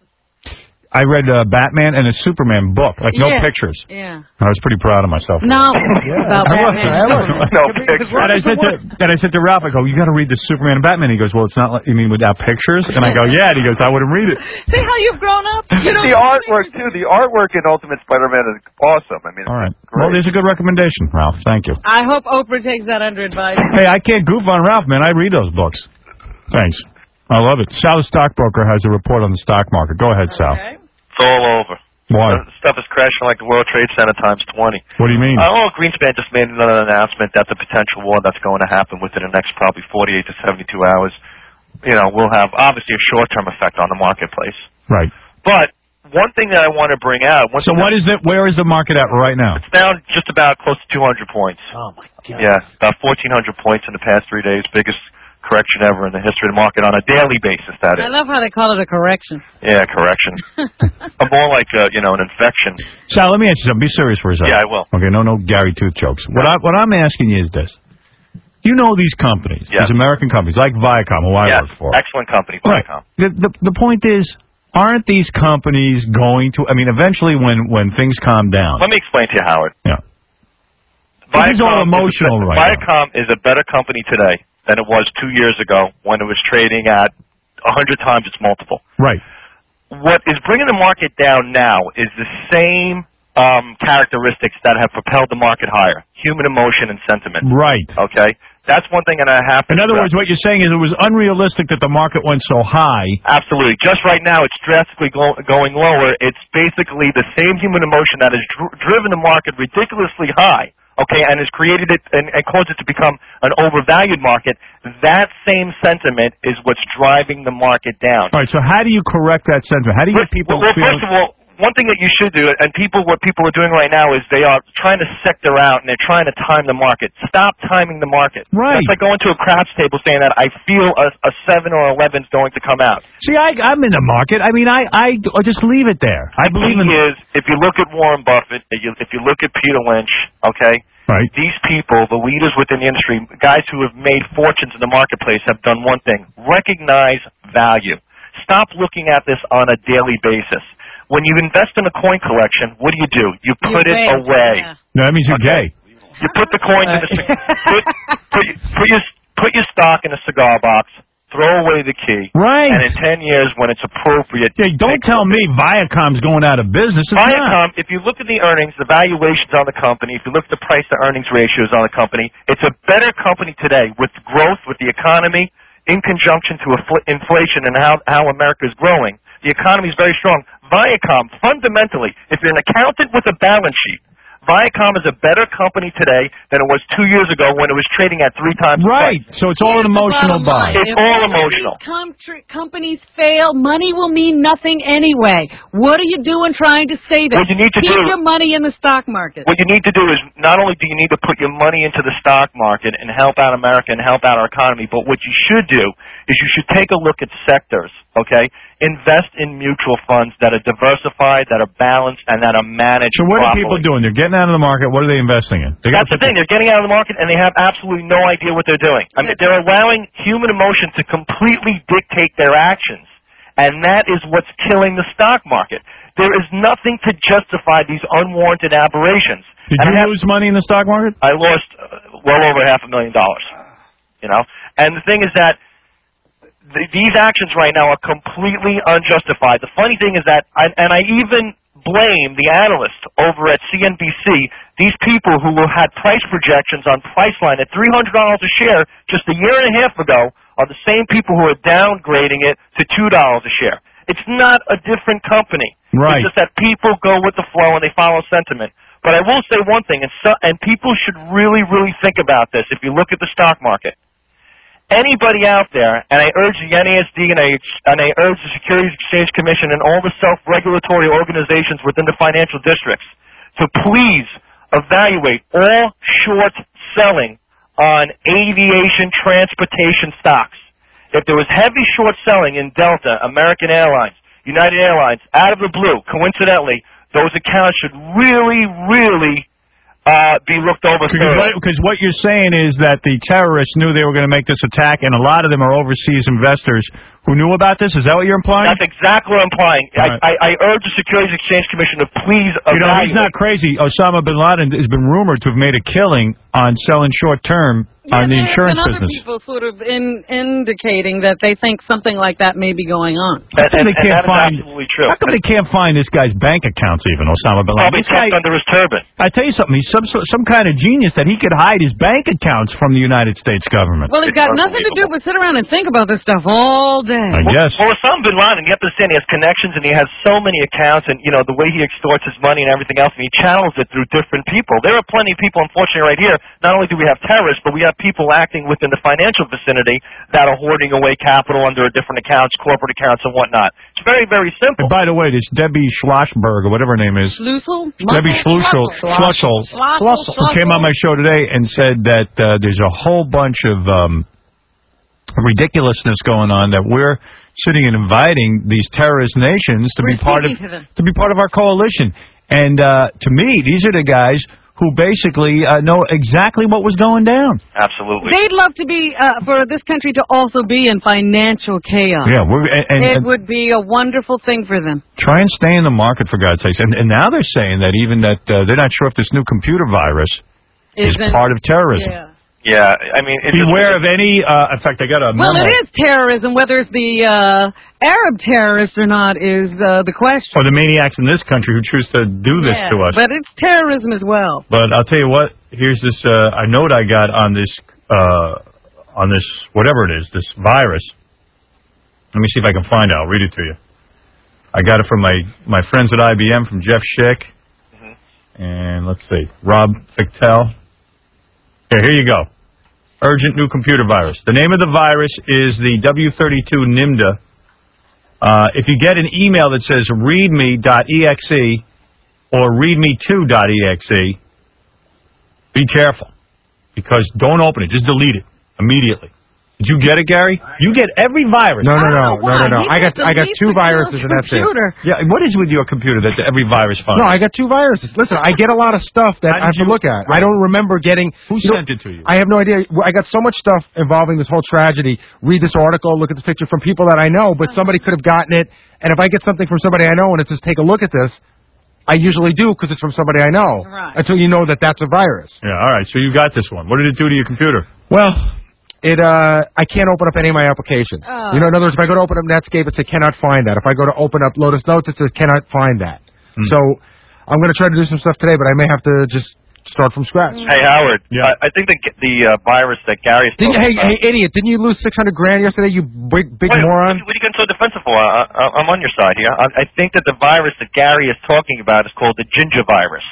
I read uh, Batman and a Superman book, like no Yeah. pictures. Yeah. I was pretty proud of myself. No. About I was. Batman. I was. No pictures. And I said to and I said to Ralph, I go, you got to read the Superman and Batman. He goes, well, it's not like you mean without pictures. And I go, yeah. And he goes, I wouldn't read it. See how you've grown up? You don't The artwork too. The artwork in Ultimate Spider-Man is awesome. I mean, All right. Well, there's a good recommendation, Ralph. Thank you. I hope Oprah takes that under advice. Hey, I can't goof on Ralph, man. I read those books. Thanks. I love it. Sal, the stockbroker, has a report on the stock market. Go ahead, Sal. It's all over. Why? The stuff is crashing like the World Trade Center times twenty. What do you mean? Oh, Greenspan just made another announcement that the potential war that's going to happen within the next probably forty-eight to seventy-two hours, you know, will have obviously a short-term effect on the marketplace. Right. But one thing that I want to bring out. One So thing what that- is it? Where is the market at right now? It's down just about close to two hundred points. Oh my God. Yeah, about fourteen hundred points in the past three days. Biggest correction ever in the history of the market on a daily basis, that I is. love how they call it a correction. Yeah, correction. uh, more like, uh, you know, an infection. Sal, let me ask you something. Be serious for a second. Yeah, I will. Okay, no, no Gary Tooth jokes. What, I, what I'm asking you is this. You know these companies, Yes. these American companies, like Viacom, who I Yes, work for. excellent company, Right. Viacom. The, the, the point is, aren't these companies going to, I mean, eventually when, when things calm down. Let me explain to you, Howard. Yeah. Viacom This is all emotional is, right now. Viacom is a better company today than it was two years ago when it was trading at one hundred times its multiple. Right. What is bringing the market down now is the same um, characteristics that have propelled the market higher: human emotion and sentiment. Right. Okay? That's one thing that happens. In other words, what you're saying is it was unrealistic that the market went so high. Absolutely. Just right now, it's drastically go- going lower. It's basically the same human emotion that has dr- driven the market ridiculously high, okay, and has created it and, and caused it to become an overvalued market. That same sentiment is what's driving the market down. All right, so how do you correct that sentiment? How do you get people Well, well feel... first of all, one thing that you should do, and people, what people are doing right now is they are trying to sector out and they're trying to time the market. Stop timing the market. Right. That's like going to a craps table saying that I feel a, a seven or eleven is going to come out. See, I, I'm in the market. I mean, I, I I'll just leave it there. I The believe thing in... is, if you look at Warren Buffett, if you, if you look at Peter Lynch, okay, right. These people, the leaders within the industry, guys who have made fortunes in the marketplace, have done one thing: recognize value. Stop looking at this on a daily basis. When you invest in a coin collection, what do you do? You put it wait, away. yeah. No, that means you're Okay. gay. You put the coins in a c- put, put, put your put your stock in a cigar box. Throw away the key. Right. And in ten years, when it's appropriate, Hey, don't tell me Viacom's going out of business. It's not. Viacom, if you look at the earnings, the valuations on the company, if you look at the price-to-earnings ratios on the company, it's a better company today with growth, with the economy, in conjunction to infl- inflation and how, how America is growing. The economy is very strong. Viacom, fundamentally, if you're an accountant with a balance sheet, Viacom is a better company today than it was two years ago when it was trading at three times the Right. price. So it's all an emotional buy. It's If all of emotional. these country, companies fail, money will mean nothing anyway. What are you doing trying to save it? What you need to Keep do- your money in the stock market. What you need to do is not only do you need to put your money into the stock market and help out America and help out our economy, but what you should do is you should take a look at sectors, okay? Invest in mutual funds that are diversified, that are balanced, and that are managed So what are properly. people doing? They're getting out of the market. What are they investing in? They That's the thing. They're getting out of the market, and they have absolutely no idea what they're doing. I mean, they're allowing human emotion to completely dictate their actions, and that is what's killing the stock market. There is nothing to justify these unwarranted aberrations. Did And you I have- lose money in the stock market? I lost uh, well over half a million dollars. You know, and the thing is that th- these actions right now are completely unjustified. The funny thing is that, I, and I even blame the analysts over at C N B C. These people who had price projections on Priceline at three hundred dollars a share just a year and a half ago are the same people who are downgrading it to two dollars a share. It's not a different company. Right. It's just that people go with the flow and they follow sentiment. But I will say one thing, and, so, and people should really, really think about this if you look at the stock market. Anybody out there, and I urge the N A S D and I, and I urge the Securities Exchange Commission and all the self-regulatory organizations within the financial districts to please evaluate all short selling on aviation transportation stocks. If there was heavy short selling in Delta, American Airlines, United Airlines, out of the blue, coincidentally, those accounts should really, really uh, be looked over Because thoroughly. what, because what you're saying is that the terrorists knew they were going to make this attack, and a lot of them are overseas investors who knew about this. Is that what you're implying? That's exactly what I'm implying. All I, right. I, I urge the Securities Exchange Commission to please You know, evaluate. he's not crazy. Osama bin Laden has been rumored to have made a killing on selling short-term on the insurance and other business. people sort of in, indicating that they think something like that may be going on. How come they and can't that is find? absolutely true. How come they can't find this guy's bank accounts? Even Osama bin Laden. Probably This guy, tucked under his turban. I tell you something. He's some some kind of genius that he could hide his bank accounts from the United States government. Well, he's got nothing to do but sit around and think about this stuff all day. I guess. Well, Osama bin Laden, you have to understand, he has connections and he has so many accounts, and you know the way he extorts his money and everything else, and he channels it through different people. There are plenty of people, unfortunately, right here. Not only do we have terrorists, but we have people acting within the financial vicinity that are hoarding away capital under different accounts, corporate accounts, and whatnot. It's very, very simple. And by the way, this Debbie Schlossberg, or whatever her name is, Schlussel? Debbie Schlussel, Schlussel, Schlussel. who came on my show today and said that uh, there's a whole bunch of um, ridiculousness going on that we're sitting and inviting these terrorist nations to We're be part of speaking to them. to be part of our coalition. And uh, to me, these are the guys who basically uh, know exactly what was going down. Absolutely. They'd love to be, uh, for this country to also be in financial chaos. Yeah, we're, and, and, it and would be a wonderful thing for them. try and stay in the market, for God's sakes. And, and now they're saying that even that uh, they're not sure if this new computer virus is Isn't- part of terrorism. Yeah. Yeah, I mean... It's Beware of any... Uh, in fact, I got a Well, memo. it is terrorism. Whether it's the uh, Arab terrorists or not is uh, the question. Or the maniacs in this country who choose to do this Yeah, to us. but it's terrorism as well. But I'll tell you what. Here's this uh, a note I got on this uh, on this whatever it is, this virus. Let me see if I can find it. I'll read it to you. I got it from my my friends at I B M, from Jeff Schick, Mm-hmm. and let's see, Rob Fictel. Here, here you go. Urgent new computer virus. The name of the virus is the W thirty-two NIMDA. Uh, if you get an email that says readme dot E X E or readme two dot E X E, be careful, because don't open it. Just delete it immediately. Did you get it, Gary? You get every virus. No, no, no, no, no, no. I got I got two viruses and that's it. Yeah, what is with your computer that every virus finds? No, I got two viruses. Listen, I get a lot of stuff that I have to look at. I don't remember getting... Who you know, sent it to you? I have no idea. I got so much stuff involving this whole tragedy. Read this article, look at this picture from people that I know, but somebody could have gotten it. And if I get something from somebody I know and it says, take a look at this, I usually do because it's from somebody I know. Right. Until you know that that's a virus. Yeah, all right, so you got this one. What did it do to your computer? Well... It uh, I can't open up any of my applications. Oh. You know, in other words, if I go to open up Netscape, it says cannot find that. If I go to open up Lotus Notes, it says cannot find that. Hmm. So I'm going to try to do some stuff today, but I may have to just start from scratch. Hey, Howard. Yeah. I, I think the the uh, virus that Gary's Didn't you, talking hey, about... hey, idiot! Didn't you lose six hundred grand yesterday? You big big Wait, moron. What, what are you getting so defensive for? I, I, I'm on your side here. I, I think that the virus that Gary is talking about is called the ginger virus.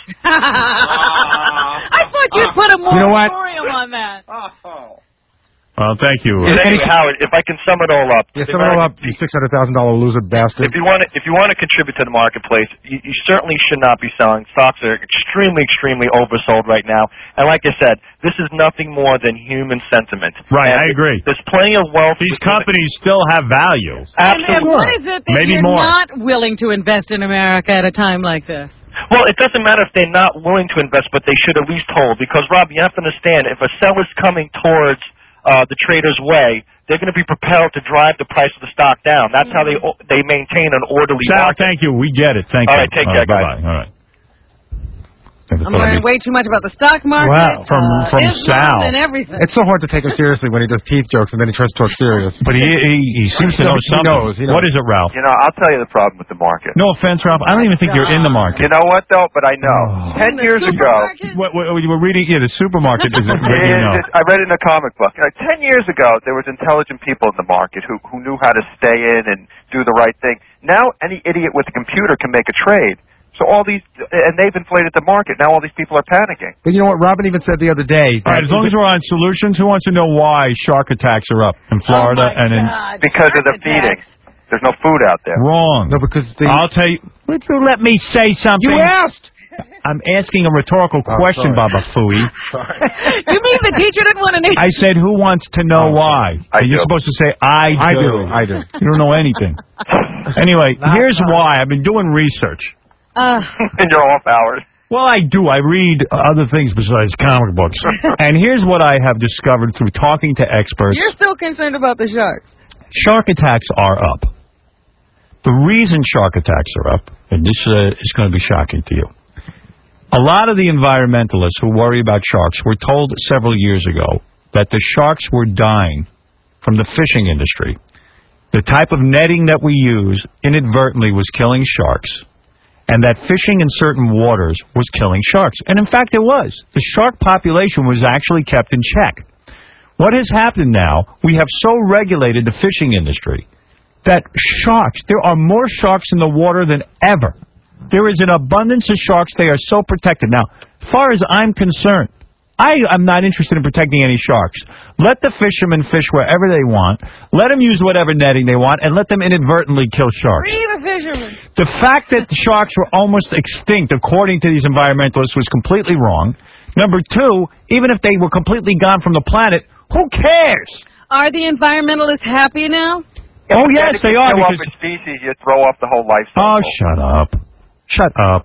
I thought you'd put a You know what? moratorium on that. Well, thank you. But anyway, Howard, if I can sum it all up, Yeah, sum it all up, you six hundred thousand dollar loser bastard. If you want to, if you want to contribute to the marketplace, you, you certainly should not be selling. Stocks are extremely, extremely oversold right now. And like I said, this is nothing more than human sentiment. Right, and I agree. There's plenty of wealth. These companies still have value. And, and what is it that Maybe you're more. not willing to invest in America at a time like this? Well, it doesn't matter if they're not willing to invest, but they should at least hold. Because, Rob, you have to understand, if a seller's coming towards uh, the trader's way, they're going to be propelled to drive the price of the stock down. That's how they they maintain an orderly Sal, market. thank you. We get it. Thank All you. right, take All care, right, guys. bye-bye. All right. I'm learning way too much about the stock market. Wow, from uh, from Islam Sal. and everything. It's so hard to take him seriously when he does teeth jokes and then he tries to talk serious. But he he, he seems to know He something. knows, he knows. What is it, Ralph? You know, I'll tell you the problem with the market. No offense, Ralph. I don't even think you're in the market. You know what, though? But I know. Ten years ago... What, what, you were reading, yeah, the supermarket is it, what do you know? It- I read it in a comic book. Uh, ten years ago, there was intelligent people in the market who, who knew how to stay in and do the right thing. Now, any idiot with a computer can make a trade. So all these, and they've inflated the market. Now all these people are panicking. But you know what? Robin even said the other day. All right, as long as we're on solutions, who wants to know why shark attacks are up in Florida and in... Because of the feeding. There's no food out there. Wrong. No, because the... I'll tell you... Would you let me say something? You asked! I'm asking a rhetorical Oh, question, sorry. Baba Fooey. You mean the teacher didn't want to name? I said, who wants to know why? I and you're do. supposed to say, I do. I do, I do. You don't know anything. Anyway, here's why. I've been doing research. Uh, In your off hours. Well, I do. I read other things besides comic books. And here's what I have discovered through talking to experts. you're still concerned about the sharks. Shark attacks are up. The reason shark attacks are up, and this uh, is going to be shocking to you. A lot of the environmentalists who worry about sharks were told several years ago that the sharks were dying from the fishing industry. The type of netting that we use inadvertently was killing sharks, and that fishing in certain waters was killing sharks. And in fact, it was. The shark population was actually kept in check. What has happened now, we have so regulated the fishing industry that sharks, there are more sharks in the water than ever. There is an abundance of sharks. They are so protected. Now, as far as I'm concerned, I am not interested in protecting any sharks. Let the fishermen fish wherever they want. Let them use whatever netting they want, and let them inadvertently kill sharks. Free the fishermen. The fact that the sharks were almost extinct, according to these environmentalists, was completely wrong. Number two, even if they were completely gone from the planet, who cares? Are the environmentalists happy now? Oh, But yes, then if they you are, kill off because- a species, you throw off the whole life Oh, cycle. shut up. Shut up.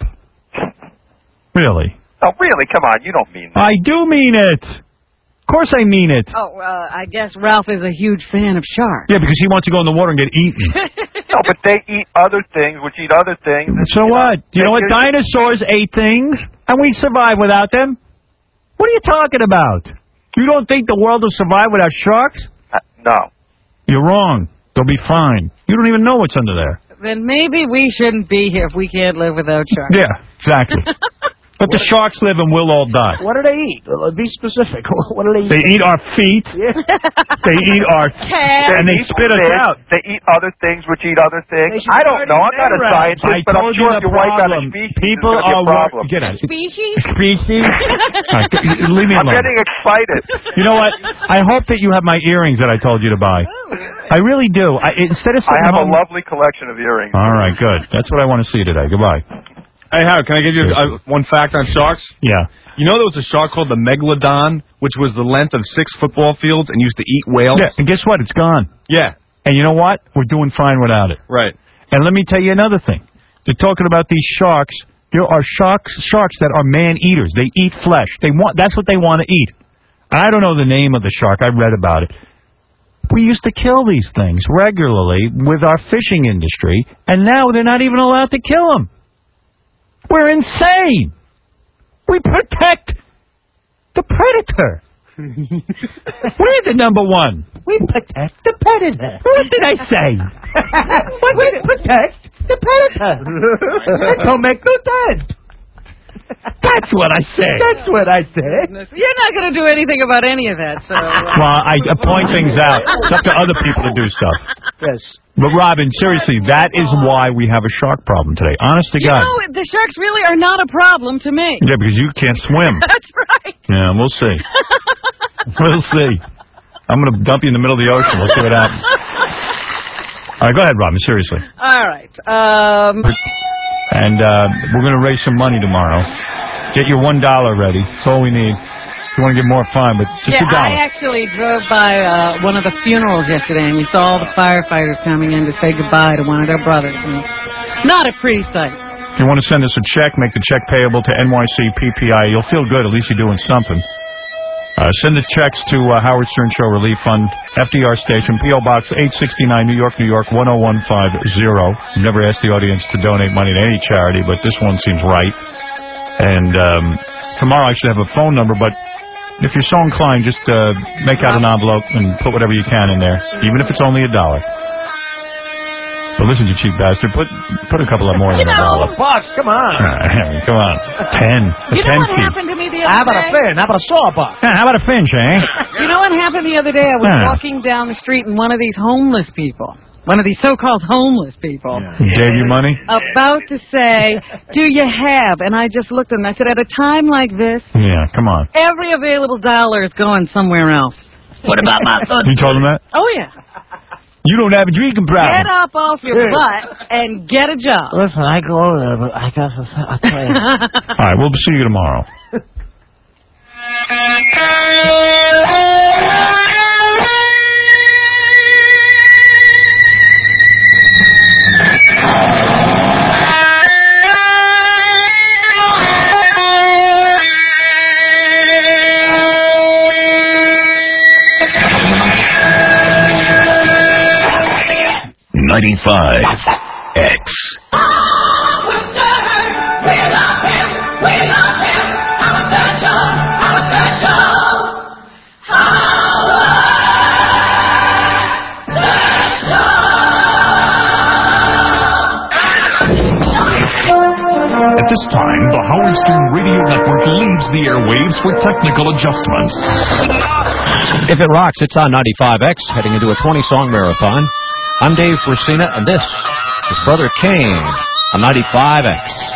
Really? Oh, really? Come on, you don't mean that. I do mean it. Of course I mean it. Oh, uh, I guess Ralph is a huge fan of sharks. Yeah, because he wants to go in the water and get eaten. No, but they eat other things, which eat other things. and, So you know, what? You know what? they- Dinosaurs ate things, and we survived without them. What are you talking about? You don't think the world will survive without sharks? Uh, no. You're wrong. They'll be fine. You don't even know what's under there. Then maybe we shouldn't be here if we can't live without sharks. Yeah, exactly. But the sharks live and we'll all die. What do they eat? Uh, Be specific. What do they eat? They eat our feet. Yeah. They eat our... Cats. And they eat spit us fish, out. They eat other things, which eat other They things. should I don't start know. I'm eating not a their scientist, I but I'm told sure you if the you wipe out a problem. species, People it's are gonna be a wor- problem. Get out. Species? Species. All right, leave me I'm alone. getting excited. You know what? I hope that you have my earrings that I told you to buy. I really do. I, instead of I sitting have a home... lovely collection of earrings. All right, good. That's what I want to see today. Goodbye. Hey, Howard, can I give you uh, one fact on sharks? Yeah. You know there was a shark called the Megalodon, which was the length of six football fields and used to eat whales? Yeah, and guess what? It's gone. Yeah. And you know what? We're doing fine without it. Right. And let me tell you another thing. They're talking about these sharks. There are sharks sharks that are man-eaters. They eat flesh. They want That's what they want to eat. I don't know the name of the shark. I read about it. We used to kill these things regularly with our fishing industry, and now they're not even allowed to kill them. We're insane. We protect the predator. We're the number one. We protect the predator. What did I say? We protect the predator. That don't make no sense. That's what I said. That's what I said. You're not going to do anything about any of that, so... Well, I point things out. It's up to other people to do stuff. Yes. But, Robin, seriously, that is why we have a shark problem today. Honest to You God. know, the sharks really are not a problem to me. Yeah, because you can't swim. That's right. Yeah, we'll see. We'll see. I'm going to dump you in the middle of the ocean. We'll see what happens. All right, go ahead, Robin, seriously. All right. Um... And uh, we're going to raise some money tomorrow. Get your one dollar ready. That's all we need. If you want to get more, fine, but just yeah, a dollar. I actually drove by uh, one of the funerals yesterday, and we saw all the firefighters coming in to say goodbye to one of their brothers. And not a pretty sight. If you want to send us a check, make the check payable to N Y C P P I. You'll feel good. At least you're doing something. Uh, send the checks to uh, Howard Stern Show Relief Fund, F D R Station, P O Box eight sixty-nine, New York, New York, one oh one five zero. I've never asked the audience to donate money to any charity, but this one seems right. And um, tomorrow I should have a phone number, but if you're so inclined, just uh, make out an envelope and put whatever you can in there, even if it's only a dollar. But listen, you cheap bastard, put put a couple of more in You a know, dollar. bucks, come on. Come on. Ten. A You know ten what key. happened to me the How other about a day? fin? How about a sawbuck? Yeah, how about a finch, eh? You know what happened the other day? I was Yeah. walking down the street, and one of these homeless people, one of these so-called homeless people, He gave you money? about to say, "Do you have?" And I just looked at him. I said, "At a time like this, Yeah, come on. every available dollar is going somewhere else." What about my son? You told him that? Oh yeah. You don't have a drinking problem. Get up off your Yeah. butt and get a job. Listen, I go over there, but I got to I'll tell you. All right, we'll see you tomorrow. ninety-five X. At this time, the Howard Stern Radio Network leaves the airwaves for technical adjustments. If it rocks, it's on ninety-five X, heading into a twenty-song marathon. I'm Dave Racina, and this is Brother Kane on ninety-five X.